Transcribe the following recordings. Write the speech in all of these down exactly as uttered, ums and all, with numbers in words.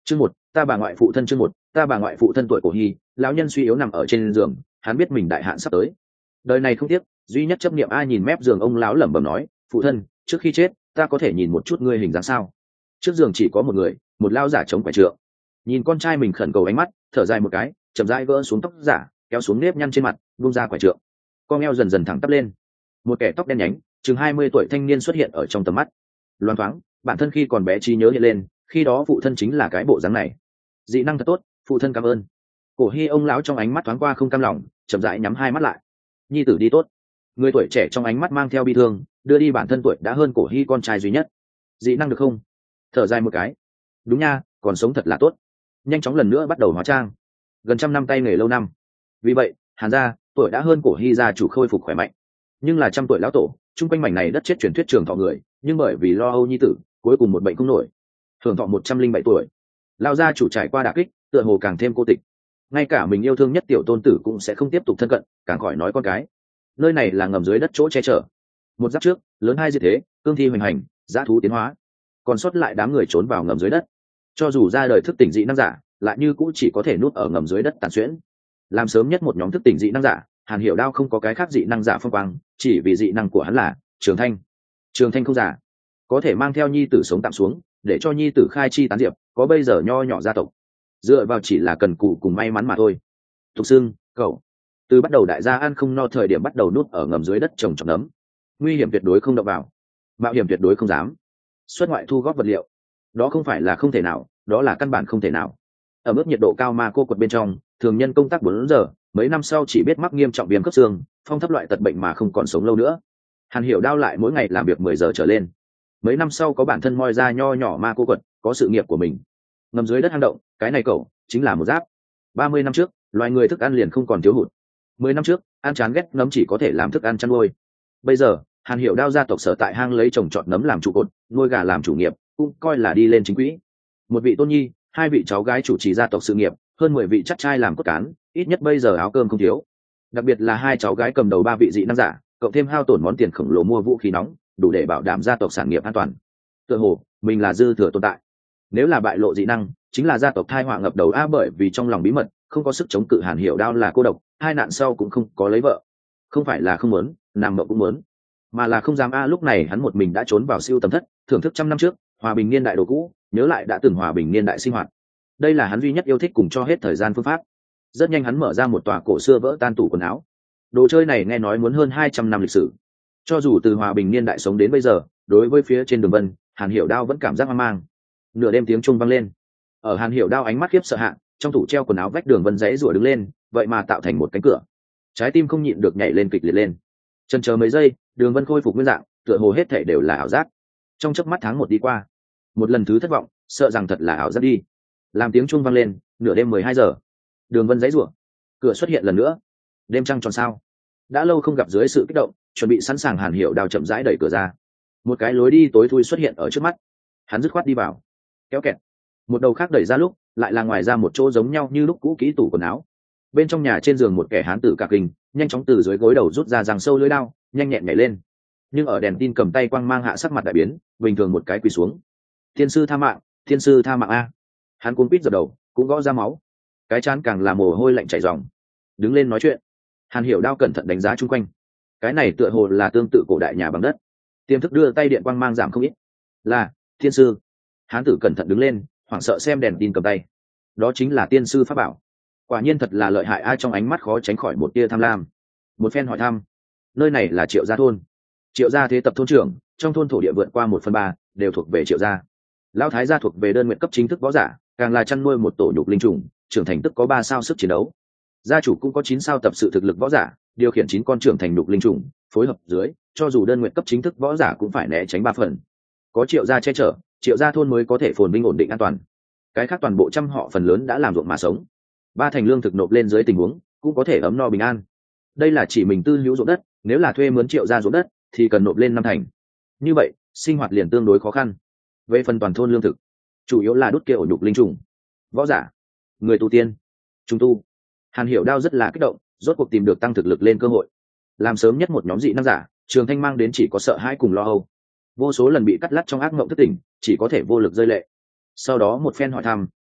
Chương một, ta bà ngoại phụ thân. Chương một, ta bà ngoại phụ thân. Tuổi Cổ Hy, lão nhân suy yếu nằm ở trên giường, hắn biết mình đại hạn sắp tới. Đời này không tiếc, duy nhất chấp niệm ai nhìn mép giường ông lão lẩm bẩm nói, phụ thân, trước khi chết, ta có thể nhìn một chút ngươi hình dáng sao? Trước giường chỉ có một người, một lão giả chống quải trượng. Nhìn con trai mình khẩn cầu ánh mắt, thở dài một cái, chậm rãi gỡ xuống tóc giả, kéo xuống nếp nhăn trên mặt, buông ra quải trượng. Con eo dần dần thẳng tắp lên. Một kẻ tóc đen nhánh, chừng hai mươi tuổi thanh niên xuất hiện ở trong tầm mắt. Loan thoáng, bản thân khi còn bé trí nhớ hiện lên, khi đó phụ thân chính là cái bộ dáng này. Dị năng thật tốt, phụ thân cảm ơn. Cổ Hy ông lão trong ánh mắt thoáng qua không cam lòng, chậm rãi nhắm hai mắt lại. Nhi tử đi tốt. Người tuổi trẻ trong ánh mắt mang theo bi thương, đưa đi bản thân tuổi đã hơn Cổ Hy con trai duy nhất. Dị năng được không? Thở dài một cái. Đúng nha, còn sống thật là tốt. Nhanh chóng lần nữa bắt đầu hóa trang. Gần trăm năm tay nghề lâu năm. Vì vậy, Hàn gia, tuổi đã hơn Cổ Hy gia chủ khôi phục khỏe mạnh. Nhưng là trăm tuổi lão tổ, chung quanh mảnh này đất chết truyền thuyết trường thọ người, nhưng bởi vì lo âu nhi tử, cuối cùng một bệnh không nổi. Hưởng thọ một trăm linh bảy tuổi. Lão gia chủ trải qua đả kích, tựa hồ càng thêm cô tịch. Ngay cả mình yêu thương nhất tiểu tôn tử cũng sẽ không tiếp tục thân cận, càng khỏi nói con cái. Nơi này là ngầm dưới đất chỗ che chở. Một giáp trước, lớn hai diệt thế, cương thi hoành hành, dã thú tiến hóa. Còn sót lại đám người trốn vào ngầm dưới đất. Cho dù ra đời thức tỉnh dị năng giả, lại như cũng chỉ có thể nuốt ở ngầm dưới đất tàn xuyễn. Làm sớm nhất một nhóm thức tỉnh dị năng giả, Hàn Hiểu Đao không có cái khác dị năng giả phong quang, chỉ vì dị năng của hắn là Trường Thanh. Trường Thanh không giả, có thể mang theo nhi tử sống tạm xuống, để cho nhi tử khai chi tán diệp, có bây giờ nho nhỏ gia tộc. Dựa vào chỉ là cần cù cùng may mắn mà thôi. Tục xưng, cậu từ bắt đầu đại gia ăn không no thời điểm bắt đầu nuốt ở ngầm dưới đất trồng trọt nấm. Nguy hiểm tuyệt đối không động vào, mạo hiểm tuyệt đối không dám. Xuất ngoại thu góp vật liệu, đó không phải là không thể nào, đó là căn bản không thể nào. Ở mức nhiệt độ cao mà cô quật bên trong, thường nhân công tác bốn giờ, mấy năm sau chỉ biết mắc nghiêm trọng viêm khớp xương, phong thấp loại tật bệnh mà không còn sống lâu nữa. Hàn Hiểu Đao lại mỗi ngày làm việc mười giờ trở lên. Mấy năm sau có bản thân moi ra nho nhỏ ma cô quật, có sự nghiệp của mình. Ngầm dưới đất hang động, cái này cậu chính là một giáp. Ba mươi năm trước, loài người thức ăn liền không còn thiếu hụt. Mười năm trước, ăn chán ghét nấm chỉ có thể làm thức ăn chăn nuôi. Bây giờ, Hàn Hiểu Đao gia tộc sở tại hang lấy trồng trọt nấm làm trụ cột, nuôi gà làm chủ nghiệp, cũng coi là đi lên chính quỹ. Một vị tôn nhi, hai vị cháu gái chủ trì gia tộc sự nghiệp, hơn mười vị chắc trai làm cốt cán, ít nhất bây giờ áo cơm không thiếu. Đặc biệt là hai cháu gái cầm đầu ba vị dị năng giả, cộng thêm hao tổn món tiền khổng lồ mua vũ khí nóng, đủ để bảo đảm gia tộc sản nghiệp an toàn. Tựa hồ mình là dư thừa tồn tại. Nếu là bại lộ dị năng, chính là gia tộc thai họa ngập đầu a, bởi vì trong lòng bí mật, không có sức chống cự. Hàn Hiểu Đao là cô độc, hai nạn sau cũng không có lấy vợ. Không phải là không muốn, nằm mộng cũng muốn, mà là không dám a. Lúc này hắn một mình đã trốn vào siêu tầm thất, thưởng thức trăm năm trước hòa bình niên đại đồ cũ, nhớ lại đã từng hòa bình niên đại sinh hoạt. Đây là hắn duy nhất yêu thích cùng cho hết thời gian phương pháp. Rất nhanh hắn mở ra một tòa cổ xưa vỡ tan tủ quần áo. Đồ chơi này nghe nói muốn hơn hai trăm năm lịch sử. Cho dù từ hòa bình niên đại sống đến bây giờ, đối với phía trên đường vân, Hàn Hiểu Đao vẫn cảm giác hoang mang. Nửa đêm tiếng chuông vang lên. Ở Hàn Hiểu Đao ánh mắt khiếp sợ hạ, trong tủ treo quần áo vách đường vân rẽ rủa đứng lên, vậy mà tạo thành một cánh cửa. Trái tim không nhịn được nhảy lên kịch liệt lên. Chần chờ mấy giây, đường vân khôi phục nguyên dạng, tựa hồ hết thảy đều là ảo giác. Trong chớp mắt tháng một đi qua, một lần thứ thất vọng, sợ rằng thật là ảo giác đi. Làm tiếng chuông vang lên, nửa đêm mười hai giờ. Đường vân rẽ rủa, cửa xuất hiện lần nữa. Đêm trăng tròn sao? Đã lâu không gặp, dưới sự kích động, chuẩn bị sẵn sàng Hàn Hiểu Đao chậm rãi đẩy cửa ra. Một cái lối đi tối thui xuất hiện ở trước mắt. Hắn dứt khoát đi vào. Kéo kẹt. Một đầu khác đẩy ra lúc, lại là ngoài ra một chỗ giống nhau như lúc cũ kỹ tủ quần áo. Bên trong nhà trên giường một kẻ hán tử cả kinh, nhanh chóng từ dưới gối đầu rút ra răng sâu lưỡi đao, nhanh nhẹn nhảy lên. Nhưng ở đèn tin cầm tay quang mang hạ, sắc mặt đại biến, bình thường một cái quỳ xuống. Thiên sư tha mạng, thiên sư tha mạng a. Hắn cuống quýt giật đầu, cũng gõ ra máu. Cái chán càng là mồ hôi lạnh chảy ròng. Đứng lên nói chuyện. Hàn Hiểu Đao cẩn thận đánh giá chung quanh. Cái này tựa hồ là tương tự cổ đại nhà bằng đất. Tiềm thức đưa tay điện quang mang giảm không ít. Là thiên sư. Hán tử cẩn thận đứng lên, hoảng sợ xem đèn tin cầm tay. Đó chính là tiên sư pháp bảo. Quả nhiên thật là lợi hại a. Trong ánh mắt khó tránh khỏi một tia tham lam. Một phen hỏi thăm. Nơi này là Triệu gia thôn. Triệu gia thế tập thôn trưởng, trong thôn thổ địa vượt qua một phần ba đều thuộc về Triệu gia. Lão thái gia thuộc về đơn nguyện cấp chính thức võ giả, càng là chăn nuôi một tổ nhục linh trùng, trưởng thành tức có ba sao sức chiến đấu. Gia chủ cũng có chín sao tập sự thực lực võ giả, điều khiển chín con trưởng thành nhục linh trùng, phối hợp dưới, cho dù đơn nguyện cấp chính thức võ giả cũng phải né tránh ba phần. Có Triệu gia che chở, Triệu gia thôn mới có thể phồn vinh ổn định an toàn. Cái khác toàn bộ trăm họ phần lớn đã làm ruộng mà sống. Ba thành lương thực nộp lên dưới tình huống, cũng có thể ấm no bình an. Đây là chỉ mình tư hữu ruộng đất, nếu là thuê mướn Triệu gia ruộng đất thì cần nộp lên năm thành. Như vậy, sinh hoạt liền tương đối khó khăn. Về phần toàn thôn lương thực, chủ yếu là đốt kia ổ nhục linh trùng, võ giả, người tu tiên, trung tu. Hàn Hiểu Đao rất là kích động, rốt cuộc tìm được tăng thực lực lên cơ hội. Làm sớm nhất một nhóm dị năng giả, Trường Thanh mang đến chỉ có sợ hãi cùng lo âu. Vô số lần bị cắt lắt trong ác mộng thất tỉnh, chỉ có thể vô lực rơi lệ. Sau đó một phen hỏi thăm,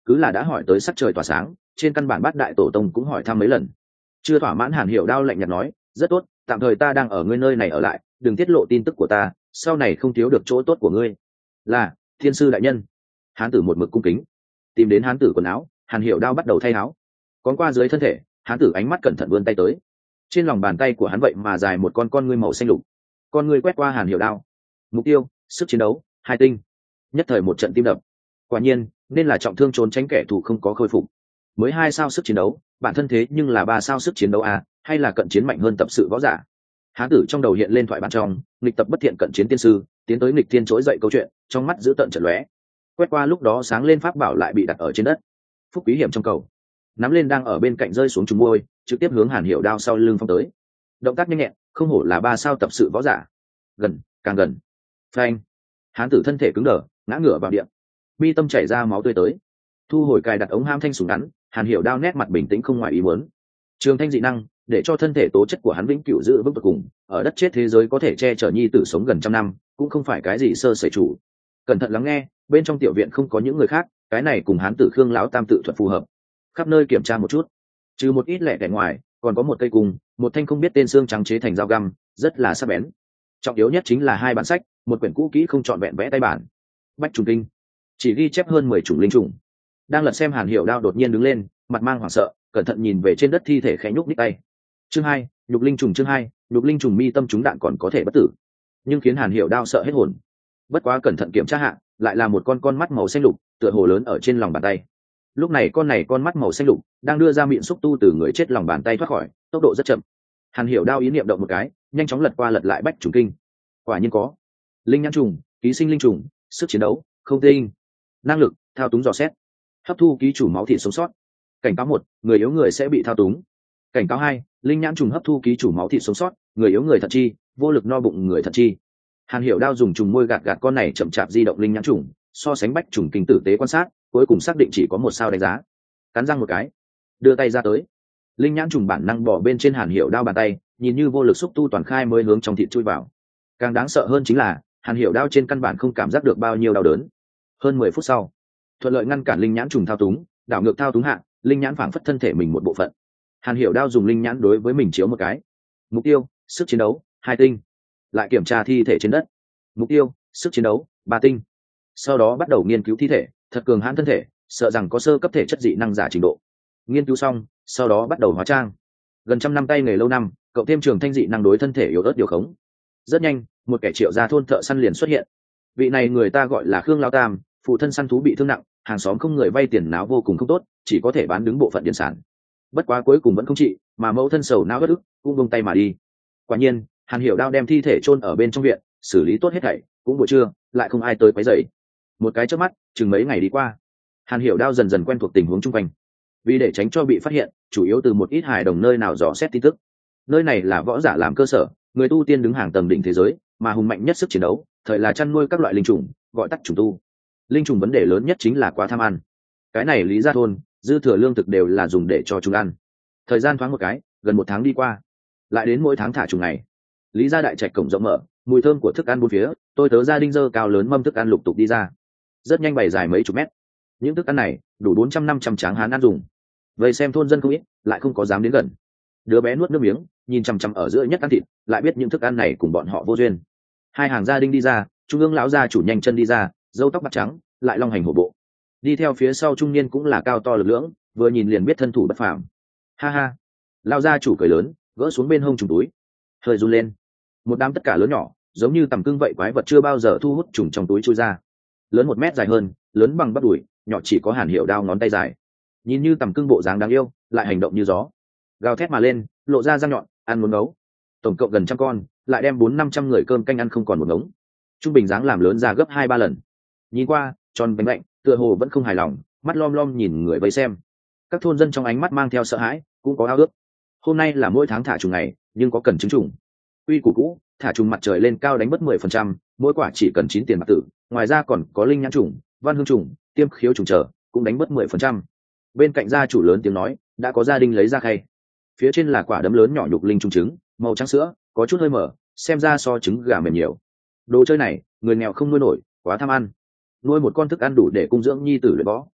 cứ là đã hỏi tới sắc trời tỏa sáng, trên căn bản bát đại tổ tông cũng hỏi thăm mấy lần. Chưa thỏa mãn, Hàn Hiểu Đao lạnh nhạt nói, rất tốt, tạm thời ta đang ở ngươi nơi này ở lại, đừng tiết lộ tin tức của ta, sau này không thiếu được chỗ tốt của ngươi. Là, thiên sư đại nhân. Hán tử một mực cung kính. Tìm đến hán tử quần áo, Hàn Hiểu Đao bắt đầu thay áo. Còn qua dưới thân thể, hán tử ánh mắt cẩn thận vươn tay tới. Trên lòng bàn tay của hắn vậy mà dài một con con ngươi màu xanh lục. Con ngươi quét qua Hàn Hiểu Đao. Mục tiêu, sức chiến đấu, hai tinh. Nhất thời một trận tim đập. Quả nhiên, nên là trọng thương trốn tránh kẻ thù không có khôi phục. Mới hai sao sức chiến đấu, bản thân thế nhưng là ba sao sức chiến đấu à, hay là cận chiến mạnh hơn tập sự võ giả. Hán tử trong đầu hiện lên thoại bản trong, nghịch tập bất thiện cận chiến tiên sư, tiến tới nghịch thiên trỗi dậy câu chuyện, trong mắt giữ tận trận lóe. Quét qua lúc đó sáng lên pháp bảo lại bị đặt ở trên đất. Phúc quý hiểm trong cầu, nắm lên đang ở bên cạnh rơi xuống trùng môi, trực tiếp hướng Hàn Hiểu Đao sau lưng phong tới. Động tác nhanh nhẹn, không hổ là ba sao tập sự võ giả. Gần, càng gần. Phanh. Hán tử thân thể cứng đờ, ngã ngửa vào địa. Mi tâm chảy ra máu tươi tới. Thu hồi cài đặt ống ham thanh súng ngắn, Hàn Hiểu Đao nét mặt bình tĩnh không ngoài ý muốn. Trường thanh dị năng, để cho thân thể tố chất của hắn vĩnh cửu giữ vững tột cùng, ở đất chết thế giới có thể che chở nhi tử sống gần trăm năm, cũng không phải cái gì sơ sẩy chủ. Cẩn thận lắng nghe, bên trong tiểu viện không có những người khác, cái này cùng hán tử Khương lão tam tự thuật phù hợp. Khắp nơi kiểm tra một chút, trừ một ít lẻ tẻ ngoài, còn có một cây cung, một thanh không biết tên xương trắng chế thành dao găm, rất là sắc bén. Trọng yếu nhất chính là hai bản sách, một quyển cũ kỹ không trọn vẹn vẽ tay bản. Bách trùng kinh, chỉ ghi chép hơn mười chủng linh trùng. Đang lật xem, Hàn Hiểu Đao đột nhiên đứng lên, mặt mang hoảng sợ, cẩn thận nhìn về trên đất thi thể khẽ nhúc nhích tay. Chương hai, nhục linh trùng. Chương hai, nhục linh trùng. Mi tâm trúng đạn còn có thể bất tử, nhưng khiến Hàn Hiểu Đao sợ hết hồn. Bất quá cẩn thận kiểm tra hạ, lại là một con con mắt màu xanh lục, tựa hồ lớn ở trên lòng bàn tay. Lúc này con này con mắt màu xanh lục đang đưa ra miệng xúc tu từ người chết lòng bàn tay thoát khỏi, tốc độ rất chậm. Hàn Hiểu Đao ý niệm động một cái, nhanh chóng lật qua lật lại bách trùng kinh. Quả nhiên có linh nhãn trùng, ký sinh linh trùng, sức chiến đấu không tinh, năng lực thao túng dò xét, hấp thu ký chủ máu thịt sống sót. Cảnh cáo một, người yếu người sẽ bị thao túng. Cảnh cáo hai, linh nhãn trùng hấp thu ký chủ máu thịt sống sót, người yếu người thận chi, vô lực no bụng người thận chi. Hàn Hiểu Đao dùng trùng môi gạt gạt con này chậm chạp di động linh nhãn trùng, so sánh bách trùng kinh tử tế quan sát, cuối cùng xác định chỉ có một sao đánh giá. Cắn răng một cái, đưa tay ra tới. Linh nhãn trùng bản năng bỏ bên trên Hàn Hiểu Đao bàn tay, nhìn như vô lực xúc tu toàn khai mới hướng trong thịt chui vào. Càng đáng sợ hơn chính là Hàn Hiểu Đao trên căn bản không cảm giác được bao nhiêu đau đớn. Hơn mười phút sau, thuận lợi ngăn cản linh nhãn trùng thao túng, đảo ngược thao túng hạ, linh nhãn phảng phất thân thể mình một bộ phận. Hàn Hiểu Đao dùng linh nhãn đối với mình chiếu một cái. Mục tiêu, sức chiến đấu hai tinh. Lại kiểm tra thi thể trên đất. Mục tiêu, sức chiến đấu ba tinh. Sau đó bắt đầu nghiên cứu thi thể, thật cường hãn thân thể, sợ rằng có sơ cấp thể chất dị năng giả trình độ. Nghiên cứu xong, sau đó bắt đầu hóa trang. Gần trăm năm tay nghề lâu năm, cộng thêm trường thanh dị năng đối thân thể yếu ớt điều khống. Rất nhanh, một kẻ triệu gia thôn thợ săn liền xuất hiện. Vị này người ta gọi là Khương Lão Tam, phụ thân săn thú bị thương nặng, hàng xóm không người vay tiền náo vô cùng không tốt, chỉ có thể bán đứng bộ phận điển sản. Bất quá cuối cùng vẫn không trị, mà mẫu thân sầu não bất ức, cũng buông tay mà đi. Quả nhiên, Hàn Hiểu Đao đem thi thể chôn ở bên trong viện, xử lý tốt hết thảy, cũng buổi trưa, lại không ai tới quấy rầy. Một cái chớp mắt, chừng mấy ngày đi qua, Hàn Hiểu Đao dần dần quen thuộc tình huống chung quanh. Vì để tránh cho bị phát hiện, chủ yếu từ một ít hài đồng nơi nào dò xét tin tức. Nơi này là võ giả làm cơ sở, người tu tiên đứng hàng tầng đỉnh thế giới, mà hùng mạnh nhất sức chiến đấu, thời là chăn nuôi các loại linh trùng, gọi tắt trùng tu. Linh trùng vấn đề lớn nhất chính là quá tham ăn. Cái này Lý Gia thôn, dư thừa lương thực đều là dùng để cho chúng ăn. Thời gian thoáng một cái, gần một tháng đi qua, lại đến mỗi tháng thả trùng ngày. Lý Gia đại trạch cổng rộng mở, mùi thơm của thức ăn bốn phía, tôi tớ gia đinh dơ cao lớn mâm thức ăn lục tục đi ra. Rất nhanh bày dài mấy chục mét. Những thức ăn này đủ bốn trăm năm trăm tráng hán ăn dùng. Vậy xem thôn dân không ít, lại không có dám đến gần. Đứa bé nuốt nước miếng, nhìn chằm chằm ở giữa nhất ăn thịt, lại biết những thức ăn này cùng bọn họ vô duyên. Hai hàng gia đinh đi ra, trung ương lão gia chủ nhanh chân đi ra, râu tóc bạc trắng, lại long hành hổ bộ. Đi theo phía sau trung niên cũng là cao to lực lưỡng, vừa nhìn liền biết thân thủ bất phàm. Ha ha, lão gia chủ cười lớn, gỡ xuống bên hông trùng túi, hơi run lên. Một đám tất cả lớn nhỏ, giống như tầm cưng vậy quái vật chưa bao giờ thu hút trùng trong túi chui ra. Lớn một mét dài hơn, lớn bằng bắp đùi, nhỏ chỉ có Hàn Hiểu Đao ngón tay dài. Nhìn như tầm cưng bộ dáng đáng yêu, lại hành động như gió. Gào thét mà lên, lộ ra răng nhọn, ăn muốn ngấu. Tổng cộng gần trăm con, lại đem bốn năm trăm người cơm canh ăn không còn một ngống. Trung bình dáng làm lớn ra gấp hai ba lần. Nhìn qua, tròn bánh lạnh, tựa hồ vẫn không hài lòng, mắt lom lom nhìn người vây xem. Các thôn dân trong ánh mắt mang theo sợ hãi, cũng có ao ước. Hôm nay là mỗi tháng thả trùng ngày, nhưng có cần trứng trùng. Quy củ cũ, thả trùng mặt trời lên cao đánh mất mười phần trăm, mỗi quả chỉ cần chín tiền bạc tử, ngoài ra còn có linh nhãn trùng, văn hương trùng, tiêm khiếu trùng trở, cũng đánh mất mười phần trăm. Bên cạnh gia chủ lớn tiếng nói, đã có gia đình lấy ra khay. Phía trên là quả đấm lớn nhỏ nhục linh trùng trứng, màu trắng sữa, có chút hơi mở, xem ra so trứng gà mềm nhiều. Đồ chơi này, người nghèo không nuôi nổi, quá tham ăn. Nuôi một con thức ăn đủ để cung dưỡng nhi tử luyện võ.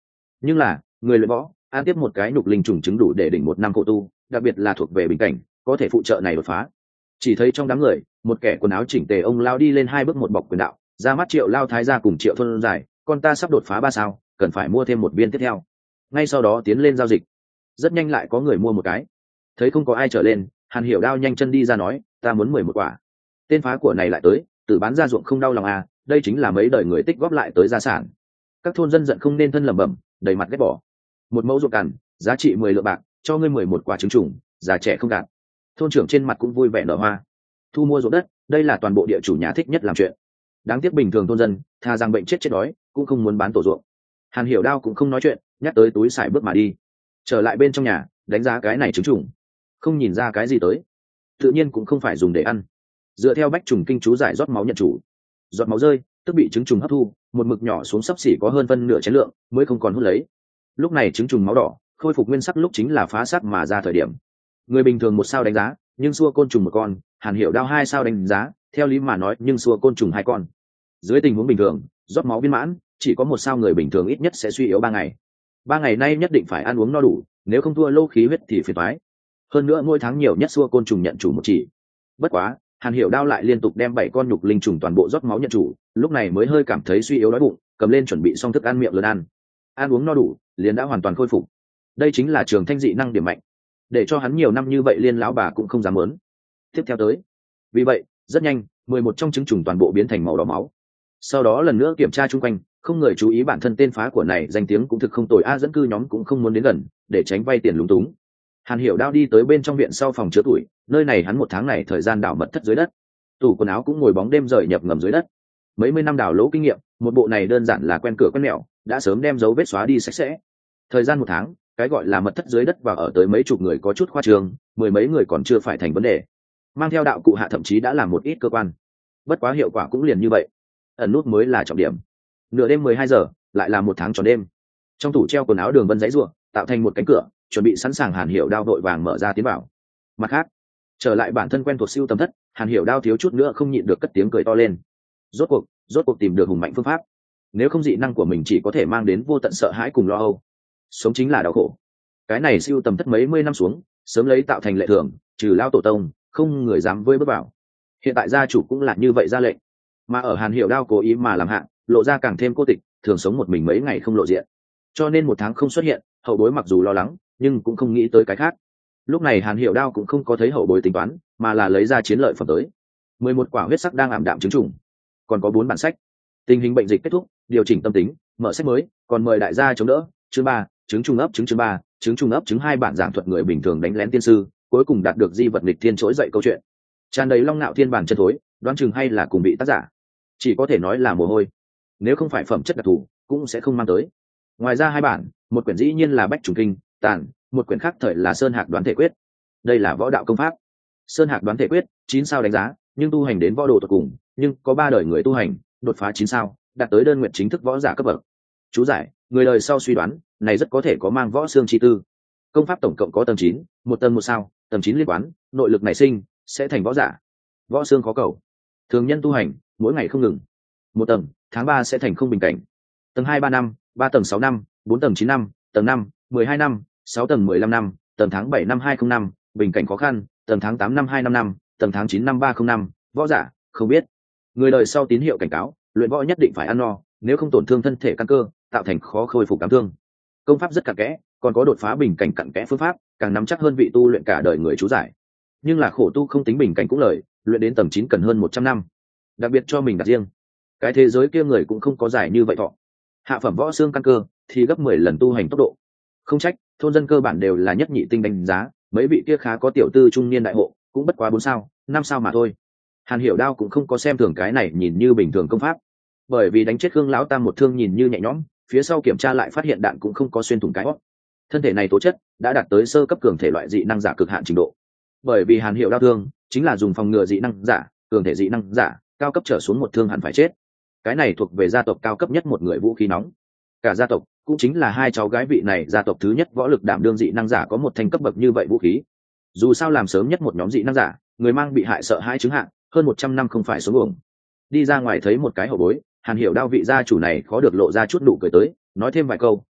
Nhưng là người luyện võ ăn tiếp một cái nhục linh trùng chứng đủ để đỉnh một năm khổ tu, đặc biệt là thuộc về bình cảnh có thể phụ trợ này đột phá. Chỉ thấy trong đám người một kẻ quần áo chỉnh tề ông lao đi lên hai bước một bọc quyền đạo, ra mắt Triệu Lao Thái gia cùng Triệu Thôn Giải, con ta sắp đột phá ba sao, cần phải mua thêm một viên tiếp theo. Ngay sau đó tiến lên giao dịch, rất nhanh lại có người mua một cái. Thấy không có ai trở lên, Hàn Hiểu Đao nhanh chân đi ra nói, ta muốn mười một quả. Tên phá của này lại tới, tự bán ra ruộng không đau lòng à, đây chính là mấy đời người tích góp lại tới gia sản. Các thôn dân giận không nên thân lẩm bẩm, đầy mặt ghét bỏ. Một mẫu ruộng cằn, giá trị mười lượng bạc, cho ngươi mười một quả trứng trùng, già trẻ không gạt. Thôn trưởng trên mặt cũng vui vẻ nở hoa. Thu mua ruộng đất, đây là toàn bộ địa chủ nhà thích nhất làm chuyện. Đáng tiếc bình thường thôn dân, thà rằng bệnh chết chết đói, cũng không muốn bán tổ ruộng. Hàn Hiểu Đao cũng không nói chuyện, nhắc tới túi xài bước mà đi. Trở lại bên trong nhà, đánh giá cái này trứng trùng, không nhìn ra cái gì tới, tự nhiên cũng không phải dùng để ăn. Dựa theo bách trùng kinh chú giải rót máu nhận chủ, giọt máu rơi tức bị trứng trùng hấp thu, một mực nhỏ xuống sấp xỉ có hơn phân nửa chén lượng mới không còn hút lấy. Lúc này trứng trùng máu đỏ khôi phục nguyên sắc lúc chính là phá xác mà ra thời điểm. Người bình thường một sao đánh giá, nhưng xua côn trùng một con, Hàn Hiểu Đao hai sao đánh giá, theo lý mà nói nhưng xua côn trùng hai con. Dưới tình huống bình thường rót máu viên mãn, chỉ có một sao người bình thường ít nhất sẽ suy yếu ba ngày. Ba ngày nay nhất định phải ăn uống no đủ, nếu không thua lô khí huyết thì phiền toái. Hơn nữa mỗi tháng nhiều nhất xua côn trùng nhận chủ một chỉ. Bất quá Hàn Hiểu Đao lại liên tục đem bảy con nhục linh trùng toàn bộ rót máu nhận chủ, lúc này mới hơi cảm thấy suy yếu đói bụng, cầm lên chuẩn bị xong thức ăn miệng lớn ăn. Ăn uống no đủ, liền đã hoàn toàn khôi phục. Đây chính là trường thanh dị năng điểm mạnh, để cho hắn nhiều năm như vậy liên lão bà cũng không dám muốn. Tiếp theo tới, vì vậy rất nhanh, mười một trong trứng trùng toàn bộ biến thành màu đỏ máu. Sau đó lần nữa kiểm tra chung quanh, không người chú ý bản thân tên phá của này danh tiếng cũng thực không tồi a, dẫn cư nhóm cũng không muốn đến gần, để tránh vay tiền lúng túng. Hàn Hiểu Đao đi tới bên trong viện sau phòng chứa tuổi, nơi này hắn một tháng này thời gian đào mật thất dưới đất, tủ quần áo cũng ngồi bóng đêm rời nhập ngầm dưới đất. Mấy mươi năm đào lỗ kinh nghiệm, một bộ này đơn giản là quen cửa quen mẹo, đã sớm đem dấu vết xóa đi sạch sẽ. Thời gian một tháng, cái gọi là mật thất dưới đất và ở tới mấy chục người có chút khoa trương, mười mấy người còn chưa phải thành vấn đề. Mang theo đạo cụ hạ thậm chí đã làm một ít cơ quan. Bất quá hiệu quả cũng liền như vậy. Ẩn nút mới là trọng điểm. Nửa đêm mười hai giờ, lại là một tháng tròn đêm. Trong tủ treo quần áo Đường Vân giãy giụa, tạo thành một cánh cửa, chuẩn bị sẵn sàng. Hàn Hiểu Đao vội vàng mở ra tiến vào. Mặt khác, trở lại bản thân quen thuộc siêu tầm thất, Hàn Hiểu Đao thiếu chút nữa không nhịn được cất tiếng cười to lên. Rốt cuộc, rốt cuộc tìm được hùng mạnh phương pháp. Nếu không dị năng của mình chỉ có thể mang đến vô tận sợ hãi cùng lo âu. Sống chính là đau khổ. Cái này siêu tầm thất mấy mươi năm xuống, sớm lấy tạo thành lệ thường, trừ lao tổ tông, không người dám vơi bước vào. Hiện tại gia chủ cũng là như vậy ra lệnh, mà ở Hàn Hiểu Đao cố ý mà làm hạng, lộ ra càng thêm cô tịch, thường sống một mình mấy ngày không lộ diện, cho nên một tháng không xuất hiện. Hậu bối mặc dù lo lắng, nhưng cũng không nghĩ tới cái khác. Lúc này Hàn Hiểu Đao cũng không có thấy hậu bối tính toán, mà là lấy ra chiến lợi phẩm tới. Mười một quả huyết sắc đang ảm đạm chứng trùng, còn có bốn bản sách. Tình hình bệnh dịch kết thúc, điều chỉnh tâm tính, mở sách mới, còn mời đại gia chống đỡ. Chương ba, chứng trùng ấp chứng chương ba, chứng trùng ấp chứng hai bản giảng thuật người bình thường đánh lén tiên sư, cuối cùng đạt được di vật nghịch thiên trỗi dậy câu chuyện. Tràn đầy long nạo thiên bản chân thối, đoán chừng hay là cùng bị tác giả, chỉ có thể nói là mồ hôi. Nếu không phải phẩm chất đặc thù, cũng sẽ không mang tới. Ngoài ra hai bản, một quyển dĩ nhiên là Bách Trùng Kinh Tàn, một quyển khác thời là Sơn Hạc Đoán Thể Quyết. Đây là võ đạo công pháp. Sơn Hạc Đoán Thể Quyết chín sao đánh giá, nhưng tu hành đến võ đồ tuyệt cùng, nhưng có ba đời người tu hành, đột phá chín sao, đạt tới đơn nguyện chính thức võ giả cấp bậc. Chú giải, người đời sau suy đoán, này rất có thể có mang võ xương chi tư. Công pháp tổng cộng có tầng chín, một tầng một sao, tầng chín liên quán, nội lực nảy sinh, sẽ thành võ giả. Võ xương khó cầu. Thường nhân tu hành, mỗi ngày không ngừng. Một tầng, tháng ba sẽ thành không bình cảnh. Tầng hai ba năm, ba tầng sáu năm, bốn tầng chín năm, tầng năm, mười hai năm, sáu tầng mười lăm năm, tầng tháng bảy năm hai không năm, bình cảnh khó khăn, tầng tháng tám năm hai năm năm, tầng tháng chín năm ba không năm, võ giả, không biết. Người đời sau tín hiệu cảnh cáo, luyện võ nhất định phải ăn no, nếu không tổn thương thân thể căn cơ, tạo thành khó khôi phục cảm thương. Công pháp rất cặn kẽ, còn có đột phá bình cảnh cặn kẽ phương pháp, càng nắm chắc hơn vị tu luyện cả đời người chú giải. Nhưng là khổ tu không tính bình cảnh cũng lời, luyện đến tầng chín cần hơn một trăm năm. Đặc biệt cho mình đặt riêng. Cái thế giới kia người cũng không có giải như vậy thọ. Hạ phẩm võ xương căn cơ thì gấp mười lần tu hành tốc độ. Không trách, thôn dân cơ bản đều là nhất nhị tinh đánh giá, mấy vị kia khá có tiểu tư trung niên đại hộ, cũng bất quá bốn sao, năm sao mà thôi. Hàn Hiểu Đao cũng không có xem thường cái này nhìn như bình thường công pháp, bởi vì đánh chết Khương lão tam một thương nhìn như nhẹ nhõm, phía sau kiểm tra lại phát hiện đạn cũng không có xuyên thủng cái hót. Thân thể này tố chất đã đạt tới sơ cấp cường thể loại dị năng giả cực hạn trình độ. Bởi vì Hàn Hiểu Đao thương chính là dùng phòng ngừa dị năng giả, cường thể dị năng giả, cao cấp trở xuống một thương hẳn phải chết. Cái này thuộc về gia tộc cao cấp nhất một người vũ khí nóng. Cả gia tộc cũng chính là hai cháu gái vị này gia tộc thứ nhất võ lực đảm đương dị năng giả có một thành cấp bậc như vậy vũ khí. Dù sao làm sớm nhất một nhóm dị năng giả, người mang bị hại sợ hãi chứng hạn, hơn một trăm năm không phải số uổng. Đi ra ngoài thấy một cái hậu bối, Hàn Hiểu Đao vị gia chủ này khó được lộ ra chút nụ cười tới, nói thêm vài câu,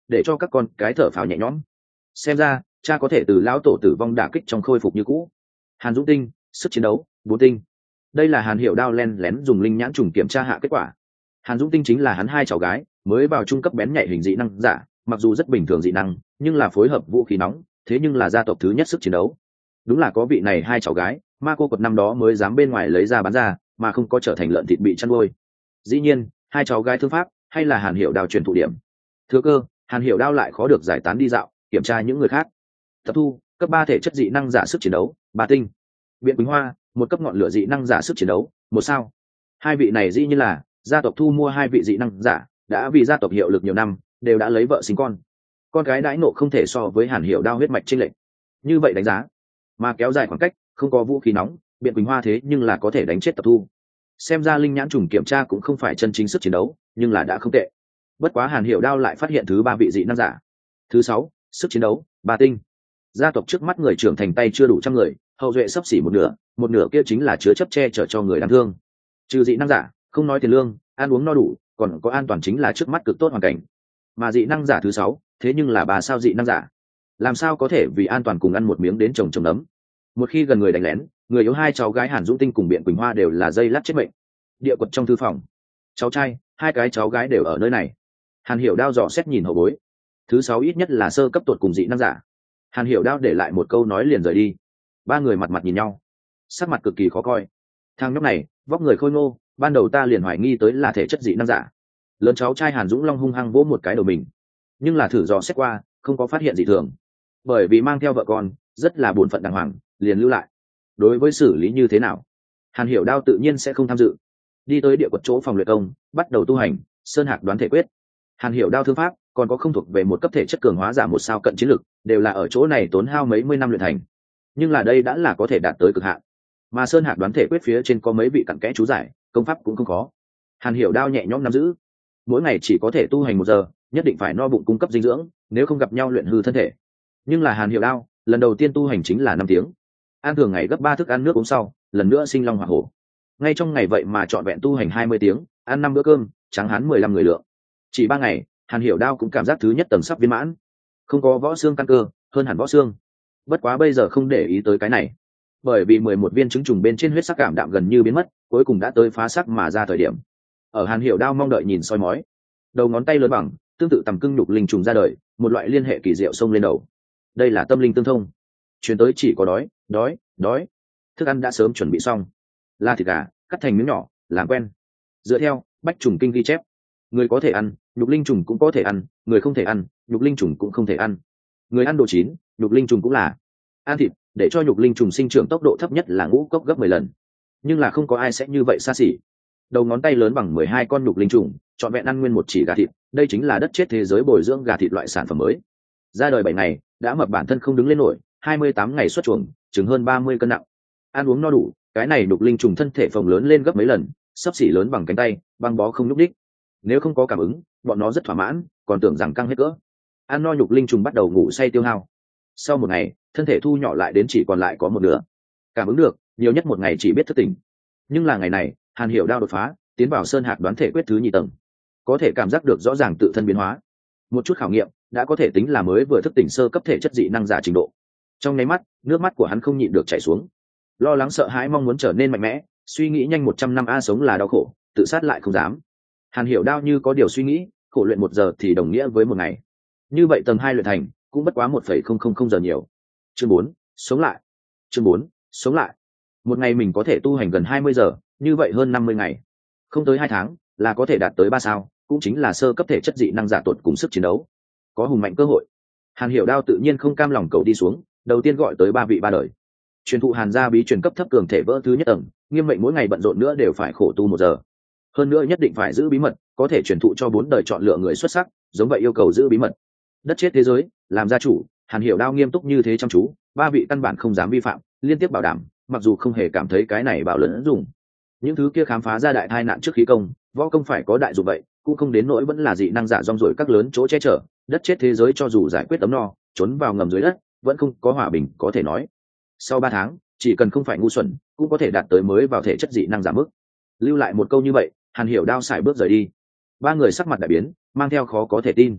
để cho các con cái thở phào nhẹ nhõm. Xem ra cha có thể từ lão tổ tử vong đả kích trong khôi phục như cũ. Hàn Dũng tinh, sức chiến đấu bốn tinh. Đây là Hàn Hiểu Đao len lén dùng linh nhãn trùng kiểm tra hạ kết quả. Hàn Dũng tinh chính là hắn hai cháu gái mới vào trung cấp bén nhạy hình dị năng giả, mặc dù rất bình thường dị năng nhưng là phối hợp vũ khí nóng, thế nhưng là gia tộc thứ nhất sức chiến đấu. Đúng là có vị này hai cháu gái, ma cô quật năm đó mới dám bên ngoài lấy ra bán ra, mà không có trở thành lợn thịt bị chăn nuôi. Dĩ nhiên hai cháu gái thương pháp hay là Hàn Hiểu Đao truyền thụ điểm. Thừa cơ Hàn Hiểu Đao lại khó được giải tán đi dạo kiểm tra những người khác. Tập thu cấp ba thể chất dị năng giả sức chiến đấu ba tinh. Biện Quỳnh Hoa một cấp ngọn lửa dị năng giả sức chiến đấu một sao. Hai vị này dĩ nhiên là gia tộc thu mua hai vị dị năng giả, đã vì gia tộc hiệu lực nhiều năm, đều đã lấy vợ sinh con, con gái đãi nộ không thể so với Hàn Hiểu Đao huyết mạch chênh lệch. Như vậy đánh giá mà kéo dài khoảng cách, không có vũ khí nóng, Biện Quỳnh Hoa thế nhưng là có thể đánh chết tập thu. Xem ra linh nhãn trùng kiểm tra cũng không phải chân chính sức chiến đấu, nhưng là đã không tệ. Bất quá Hàn Hiểu Đao lại phát hiện thứ ba vị dị năng giả. Thứ sáu sức chiến đấu ba tinh. Gia tộc trước mắt người trưởng thành tay chưa đủ trăm người, hậu duệ sắp xỉ một nửa, một nửa kia chính là chứa chấp che chở cho người đáng thương. Trừ dị năng giả không nói tiền lương, ăn uống no đủ, còn có an toàn chính là trước mắt cực tốt hoàn cảnh. Mà dị năng giả thứ sáu thế nhưng là bà sao dị năng giả, làm sao có thể vì an toàn cùng ăn một miếng đến chồng chồng nấm. Một khi gần người đánh lén, người yếu hai cháu gái Hàn Dũng tinh cùng Biện Quỳnh Hoa đều là dây lát chết mệnh. Địa quật trong thư phòng, cháu trai hai cái cháu gái đều ở nơi này. Hàn Hiểu Đao dò xét nhìn hậu bối. Thứ sáu ít nhất là sơ cấp tuột cùng dị năng giả. Hàn Hiểu Đao để lại một câu nói liền rời đi. Ba người mặt mặt nhìn nhau, sắc mặt cực kỳ khó coi. Thằng nhóc này vóc người khôi ngô, ban đầu ta liền hoài nghi tới là thể chất dị năng giả. Lớn cháu trai Hàn Dũng Long hung hăng vỗ một cái đầu mình, nhưng là thử dò xét qua không có phát hiện gì thường, bởi vì mang theo vợ con rất là bổn phận đàng hoàng, liền lưu lại. Đối với xử lý như thế nào, Hàn Hiểu Đao tự nhiên sẽ không tham dự. Đi tới địa quật chỗ phòng luyện công, bắt đầu tu hành sơn hạc đoán thể quyết. Hàn Hiểu Đao thương pháp còn có không thuộc về một cấp thể chất cường hóa giả một sao cận chiến lực, đều là ở chỗ này tốn hao mấy mươi năm luyện thành, nhưng là đây đã là có thể đạt tới cực hạn. Mà sơn hạc đoán thể quyết phía trên có mấy vị cặn kẽ chú giải, công pháp cũng không khó. Hàn Hiểu Đao nhẹ nhõm nắm giữ, mỗi ngày chỉ có thể tu hành một giờ, nhất định phải no bụng cung cấp dinh dưỡng, nếu không gặp nhau luyện hư thân thể. Nhưng là Hàn Hiểu Đao lần đầu tiên tu hành chính là năm tiếng, ăn thường ngày gấp ba thức ăn nước uống sau, lần nữa sinh long hỏa hổ. Ngay trong ngày vậy mà trọn vẹn tu hành hai mươi tiếng, ăn năm bữa cơm, trắng hán mười lăm người lượng. Chỉ ba ngày, Hàn Hiểu Đao cũng cảm giác thứ nhất tầng sắp viên mãn, không có võ xương căn cơ, hơn hẳn võ xương. Bất quá bây giờ không để ý tới cái này, bởi vì mười một viên trứng trùng bên trên huyết sắc cảm đạm gần như biến mất, cuối cùng đã tới phá sắc mà ra thời điểm. Ở Hàn Hiểu Đao mong đợi nhìn soi mói, đầu ngón tay lớn bằng, tương tự tầm cưng nhục linh trùng ra đời, một loại liên hệ kỳ diệu xông lên đầu. Đây là tâm linh tương thông, truyền tới chỉ có đói, đói, đói. Thức ăn đã sớm chuẩn bị xong, là thịt gà, cắt thành miếng nhỏ, làm quen. Dựa theo bách trùng kinh ghi chép, người có thể ăn, nhục linh trùng cũng có thể ăn, người không thể ăn, nhục linh trùng cũng không thể ăn. Người ăn đồ chín, nhục linh trùng cũng là ăn thịt, để cho nhục linh trùng sinh trưởng tốc độ thấp nhất là ngũ cốc gấp mười lần. Nhưng là không có ai sẽ như vậy xa xỉ. Đầu ngón tay lớn bằng mười hai con nhục linh trùng, trọn vẹn ăn nguyên một chỉ gà thịt, đây chính là đất chết thế giới bồi dưỡng gà thịt loại sản phẩm mới. Ra đời bảy ngày, đã mập bản thân không đứng lên nổi, hai mươi tám ngày xuất chuồng, chừng hơn ba mươi cân nặng. Ăn uống no đủ, cái này nhục linh trùng thân thể phồng lớn lên gấp mấy lần, xấp xỉ lớn bằng cánh tay, băng bó không nhúc đích. Nếu không có cảm ứng, bọn nó rất thỏa mãn, còn tưởng rằng căng hết cỡ. Ăn no nhục linh trùng bắt đầu ngủ say tiêu hao. Sau một ngày, thân thể thu nhỏ lại đến chỉ còn lại có một nửa. Cảm ứng được, nhiều nhất một ngày chỉ biết thức tỉnh. Nhưng là ngày này, Hàn Hiểu Đao đột phá, tiến vào sơn hạc đoán thể quyết thứ nhị tầng, có thể cảm giác được rõ ràng tự thân biến hóa. Một chút khảo nghiệm đã có thể tính là mới vừa thức tỉnh sơ cấp thể chất dị năng giả trình độ. Trong nháy mắt, nước mắt của hắn không nhịn được chảy xuống. Lo lắng sợ hãi mong muốn trở nên mạnh mẽ, suy nghĩ nhanh một trăm năm a sống là đau khổ, tự sát lại không dám. Hàn Hiểu Đao như có điều suy nghĩ, khổ luyện một giờ thì đồng nghĩa với một ngày. Như vậy tầng hai luyện thành cũng bất quá một phẩy không không không giờ nhiều. Chương bốn, sống lại. Chương bốn, sống lại. Một ngày mình có thể tu hành gần hai mươi giờ, như vậy hơn năm mươi ngày, không tới hai tháng là có thể đạt tới ba sao, cũng chính là sơ cấp thể chất dị năng giả tột cùng sức chiến đấu, có hùng mạnh cơ hội. Hàn Hiểu Đao tự nhiên không cam lòng cầu đi xuống, đầu tiên gọi tới ba vị ba đời, truyền thụ Hàn gia bí truyền cấp thấp cường thể vỡ thứ nhất tầng, nghiêm mệnh mỗi ngày bận rộn nữa đều phải khổ tu một giờ, hơn nữa nhất định phải giữ bí mật, có thể truyền thụ cho bốn đời chọn lựa người xuất sắc, giống vậy yêu cầu giữ bí mật. Đất chết thế giới, làm gia chủ, Hàn Hiểu Đao nghiêm túc như thế chăm chú, ba vị căn bản không dám vi phạm, liên tiếp bảo đảm, mặc dù không hề cảm thấy cái này bảo lớn dùng. Những thứ kia khám phá ra đại tai nạn trước khí công, võ công phải có đại dụng vậy, cũng không đến nỗi vẫn là dị năng giả rong ruổi các lớn chỗ che chở. Đất chết thế giới cho dù giải quyết ấm no, trốn vào ngầm dưới đất, vẫn không có hòa bình có thể nói. Sau ba tháng, chỉ cần không phải ngu xuẩn, cũng có thể đạt tới mới vào thể chất dị năng giả mức. Lưu lại một câu như vậy, Hàn Hiểu Đao sải bước rời đi. Ba người sắc mặt đại biến, mang theo khó có thể tin.